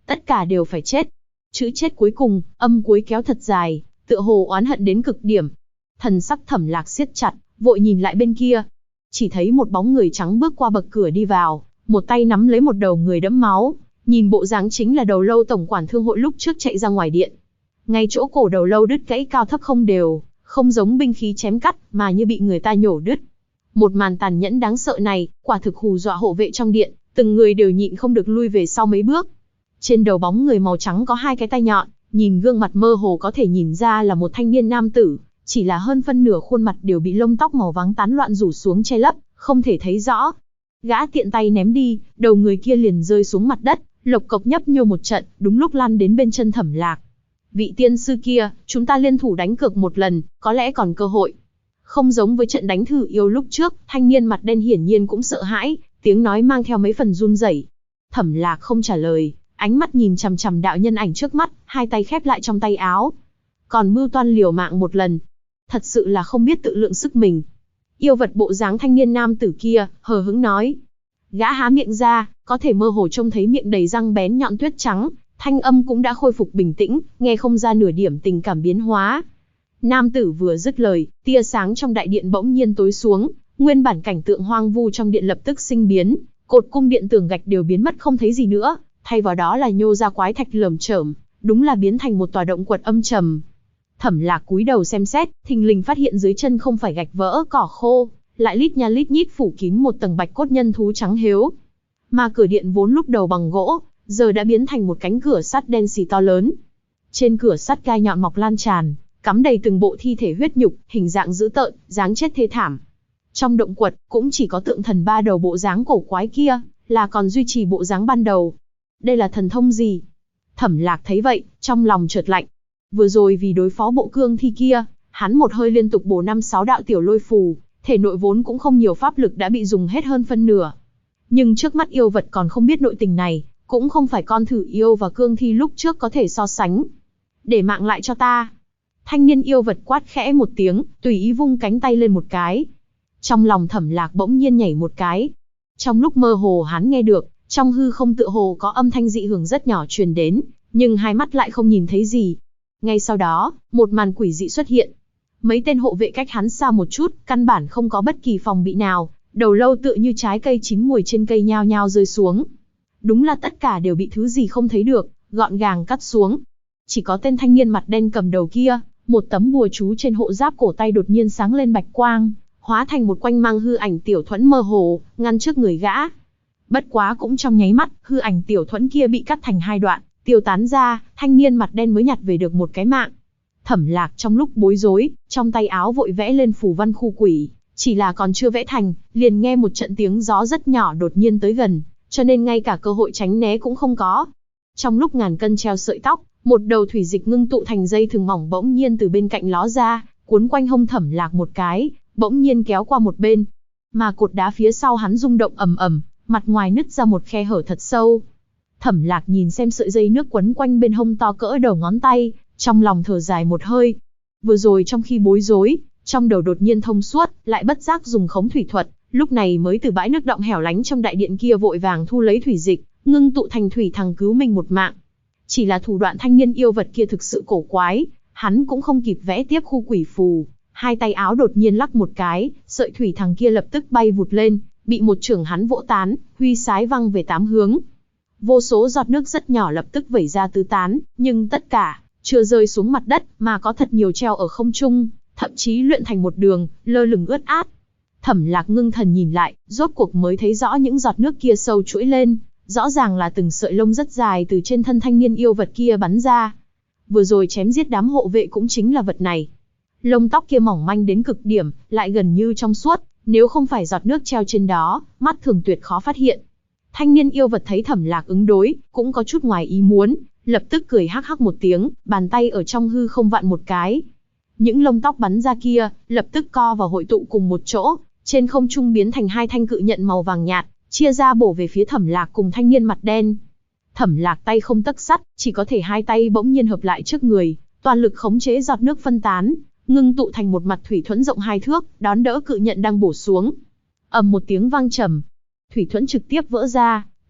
Tất cả đều phải chết. Chữ chết cuối cùng, âm cuối kéo thật dài, tựa hồ oán hận đến cực điểm. Thần sắc Thẩm Lạc siết chặt, vội nhìn lại bên kia. Chỉ thấy một bóng người trắng bước qua bậc cửa đi vào, một tay nắm lấy một đầu người đẫm máu, nhìn bộ dáng chính là Đầu Lâu tổng quản thương hội lúc trước chạy ra ngoài điện. Ngay chỗ cổ Đầu Lâu đứt gãy cao thấp không đều, không giống binh khí chém cắt, mà như bị người ta nhổ đứt. Một màn tàn nhẫn đáng sợ này, quả thực hù dọa hộ vệ trong điện, từng người đều nhịn không được lui về sau mấy bước. Trên đầu bóng người màu trắng có hai cái tay nhọn, nhìn gương mặt mơ hồ có thể nhìn ra là một thanh niên nam tử, chỉ là hơn phân nửa khuôn mặt đều bị lông tóc màu vàng tán loạn rủ xuống che lấp, không thể thấy rõ. Gã tiện tay ném đi, đầu người kia liền rơi xuống mặt đất, lộc cộc nhấp nhô một trận, đúng lúc lăn đến bên chân Thẩm Lạc. Vị tiên sư kia, chúng ta liên thủ đánh cược một lần, có lẽ còn cơ hội. Không giống với trận đánh thử yêu lúc trước, thanh niên mặt đen hiển nhiên cũng sợ hãi, tiếng nói mang theo mấy phần run rẩy. Thẩm Lạc không trả lời, ánh mắt nhìn chằm chằm đạo nhân ảnh trước mắt, hai tay khép lại trong tay áo. Còn mưu toan liều mạng một lần, thật sự là không biết tự lượng sức mình. Yêu vật bộ dáng thanh niên nam tử kia, hờ hững nói. Gã há miệng ra, có thể mơ hồ trông thấy miệng đầy răng bén nhọn tuyết trắng, thanh âm cũng đã khôi phục bình tĩnh, nghe không ra nửa điểm tình cảm biến hóa. Nam tử vừa dứt lời, tia sáng trong đại điện bỗng nhiên tối xuống, nguyên bản cảnh tượng hoang vu trong điện lập tức sinh biến, cột cung điện tường gạch đều biến mất không thấy gì nữa, thay vào đó là nhô ra quái thạch lởm chởm, đúng là biến thành một tòa động quật âm trầm. Thẩm Lạc cúi đầu xem xét, thình lình phát hiện dưới chân không phải gạch vỡ cỏ khô, lại lít nha lít nhít phủ kín một tầng bạch cốt nhân thú trắng hếu. Mà cửa điện vốn lúc đầu bằng gỗ, giờ đã biến thành một cánh cửa sắt đen xì to lớn. Trên cửa sắt gai nhọn mọc lan tràn, cắm đầy từng bộ thi thể huyết nhục, hình dạng dữ tợn, dáng chết thê thảm. Trong động quật, cũng chỉ có tượng thần ba đầu bộ dáng cổ quái kia, là còn duy trì bộ dáng ban đầu. Đây là thần thông gì? Thẩm Lạc thấy vậy, trong lòng chợt lạnh. Vừa rồi vì đối phó bộ cương thi kia, hắn một hơi liên tục bổ 5-6 đạo tiểu lôi phù, thể nội vốn cũng không nhiều pháp lực đã bị dùng hết hơn phân nửa. Nhưng trước mắt yêu vật còn không biết nội tình này, cũng không phải con thử yêu và cương thi lúc trước có thể so sánh. Để mạng lại cho ta. Thanh niên yêu vật quát khẽ một tiếng, tùy ý vung cánh tay lên một cái. Trong lòng Thẩm Lạc bỗng nhiên nhảy một cái. Trong lúc mơ hồ hắn nghe được, trong hư không tựa hồ có âm thanh dị hưởng rất nhỏ truyền đến, nhưng hai mắt lại không nhìn thấy gì. Ngay sau đó, một màn quỷ dị xuất hiện. Mấy tên hộ vệ cách hắn xa một chút, căn bản không có bất kỳ phòng bị nào, đầu lâu tựa như trái cây chín mùi trên cây nhao nhao rơi xuống. Đúng là tất cả đều bị thứ gì không thấy được, gọn gàng cắt xuống. Chỉ có tên thanh niên mặt đen cầm đầu kia, một tấm bùa chú trên hộ giáp cổ tay đột nhiên sáng lên bạch quang, hóa thành một quanh mang hư ảnh tiểu thuẫn mơ hồ, ngăn trước người gã. Bất quá cũng trong nháy mắt, hư ảnh tiểu thuẫn kia bị cắt thành hai đoạn, tiêu tán ra, thanh niên mặt đen mới nhặt về được một cái mạng. Thẩm Lạc trong lúc bối rối, trong tay áo vội vẽ lên phù văn khu quỷ, chỉ là còn chưa vẽ thành, liền nghe một trận tiếng gió rất nhỏ đột nhiên tới gần, cho nên ngay cả cơ hội tránh né cũng không có. Trong lúc ngàn cân treo sợi tóc, một đầu thủy dịch ngưng tụ thành dây thừng mỏng bỗng nhiên từ bên cạnh ló ra, cuốn quanh hông Thẩm Lạc một cái, bỗng nhiên kéo qua một bên. Mà cột đá phía sau hắn rung động ầm ầm, mặt ngoài nứt ra một khe hở thật sâu. Thẩm Lạc nhìn xem sợi dây nước quấn quanh bên hông to cỡ đầu ngón tay, trong lòng thở dài một hơi. Vừa rồi trong khi bối rối, trong đầu đột nhiên thông suốt, lại bất giác dùng khống thủy thuật, lúc này mới từ bãi nước động hẻo lánh trong đại điện kia vội vàng thu lấy thủy dịch, ngưng tụ thành thủy thằng cứu mình một mạng. Chỉ là thủ đoạn thanh niên yêu vật kia thực sự cổ quái, hắn cũng không kịp vẽ tiếp khu quỷ phù, hai tay áo đột nhiên lắc một cái, sợi thủy thằng kia lập tức bay vụt lên, bị một chưởng hắn vỗ tán, huy sái văng về 8 hướng. Vô số giọt nước rất nhỏ lập tức vẩy ra tứ tán, nhưng tất cả chưa rơi xuống mặt đất, mà có thật nhiều treo ở không trung, thậm chí luyện thành một đường, lơ lửng ướt át. Thẩm Lạc ngưng thần nhìn lại, rốt cuộc mới thấy rõ những giọt nước kia sâu chuỗi lên, rõ ràng là từng sợi lông rất dài từ trên thân thanh niên yêu vật kia bắn ra. Vừa rồi chém giết đám hộ vệ cũng chính là vật này. Lông tóc kia mỏng manh đến cực điểm, lại gần như trong suốt, nếu không phải giọt nước treo trên đó, mắt thường tuyệt khó phát hiện. Thanh niên yêu vật thấy Thẩm Lạc ứng đối, cũng có chút ngoài ý muốn, lập tức cười hắc hắc một tiếng, bàn tay ở trong hư không vặn một cái. Những lông tóc bắn ra kia, lập tức co vào hội tụ cùng một chỗ, trên không trung biến thành hai thanh cự nhận màu vàng nhạt, chia ra bổ về phía Thẩm Lạc cùng thanh niên mặt đen. Thẩm Lạc tay không tấc sắt, chỉ có thể hai tay bỗng nhiên hợp lại trước người, toàn lực khống chế giọt nước phân tán, ngưng tụ thành một mặt thủy thuẫn rộng 2 thước, đón đỡ cự nhận đang bổ xuống. Ầm một tiếng vang trầm, thủy thuẫn trực tiếp vỡ ra,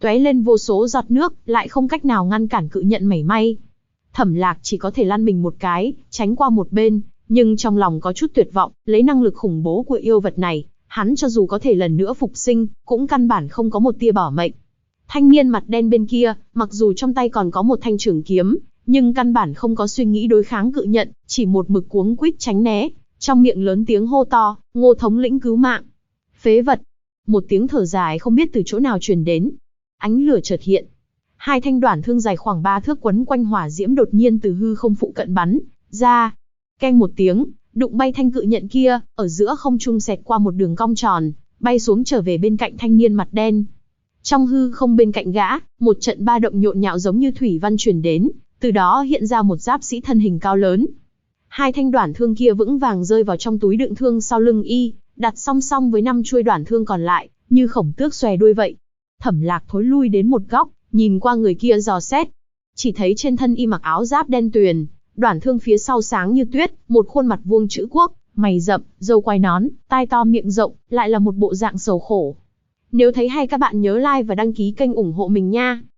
tóe lên vô số giọt nước, lại không cách nào ngăn cản cự nhận mảy may. Thẩm Lạc chỉ có thể lăn mình một cái, tránh qua một bên, nhưng trong lòng có chút tuyệt vọng, lấy năng lực khủng bố của yêu vật này, hắn cho dù có thể lần nữa phục sinh, cũng căn bản không có một tia bảo mệnh. Thanh niên mặt đen bên kia, mặc dù trong tay còn có một thanh trường kiếm, nhưng căn bản không có suy nghĩ đối kháng cự nhận, chỉ một mực cuống quýt tránh né, trong miệng lớn tiếng hô to, Ngô thống lĩnh cứu mạng. Phế vật. Một tiếng thở dài không biết từ chỗ nào truyền đến. Ánh lửa chợt hiện. Hai thanh đoản thương dài khoảng 3 thước quấn quanh hỏa diễm đột nhiên từ hư không phụ cận bắn ra. Keng một tiếng, đụng bay thanh cự nhận kia, ở giữa không trung xẹt qua một đường cong tròn, bay xuống trở về bên cạnh thanh niên mặt đen. Trong hư không bên cạnh gã, một trận ba động nhộn nhạo giống như thủy văn truyền đến, từ đó hiện ra một giáp sĩ thân hình cao lớn. Hai thanh đoản thương kia vững vàng rơi vào trong túi đựng thương sau lưng y, đặt song song với 5 chuôi đoản thương còn lại, như khổng tước xòe đuôi vậy. Thẩm Lạc thối lui đến một góc, nhìn qua người kia dò xét. Chỉ thấy trên thân y mặc áo giáp đen tuyền, đoản thương phía sau sáng như tuyết, một khuôn mặt vuông chữ quốc, mày rậm, râu quai nón, tai to miệng rộng, lại là một bộ dạng sầu khổ. Nếu thấy hay các bạn nhớ like và đăng ký kênh ủng hộ mình nha.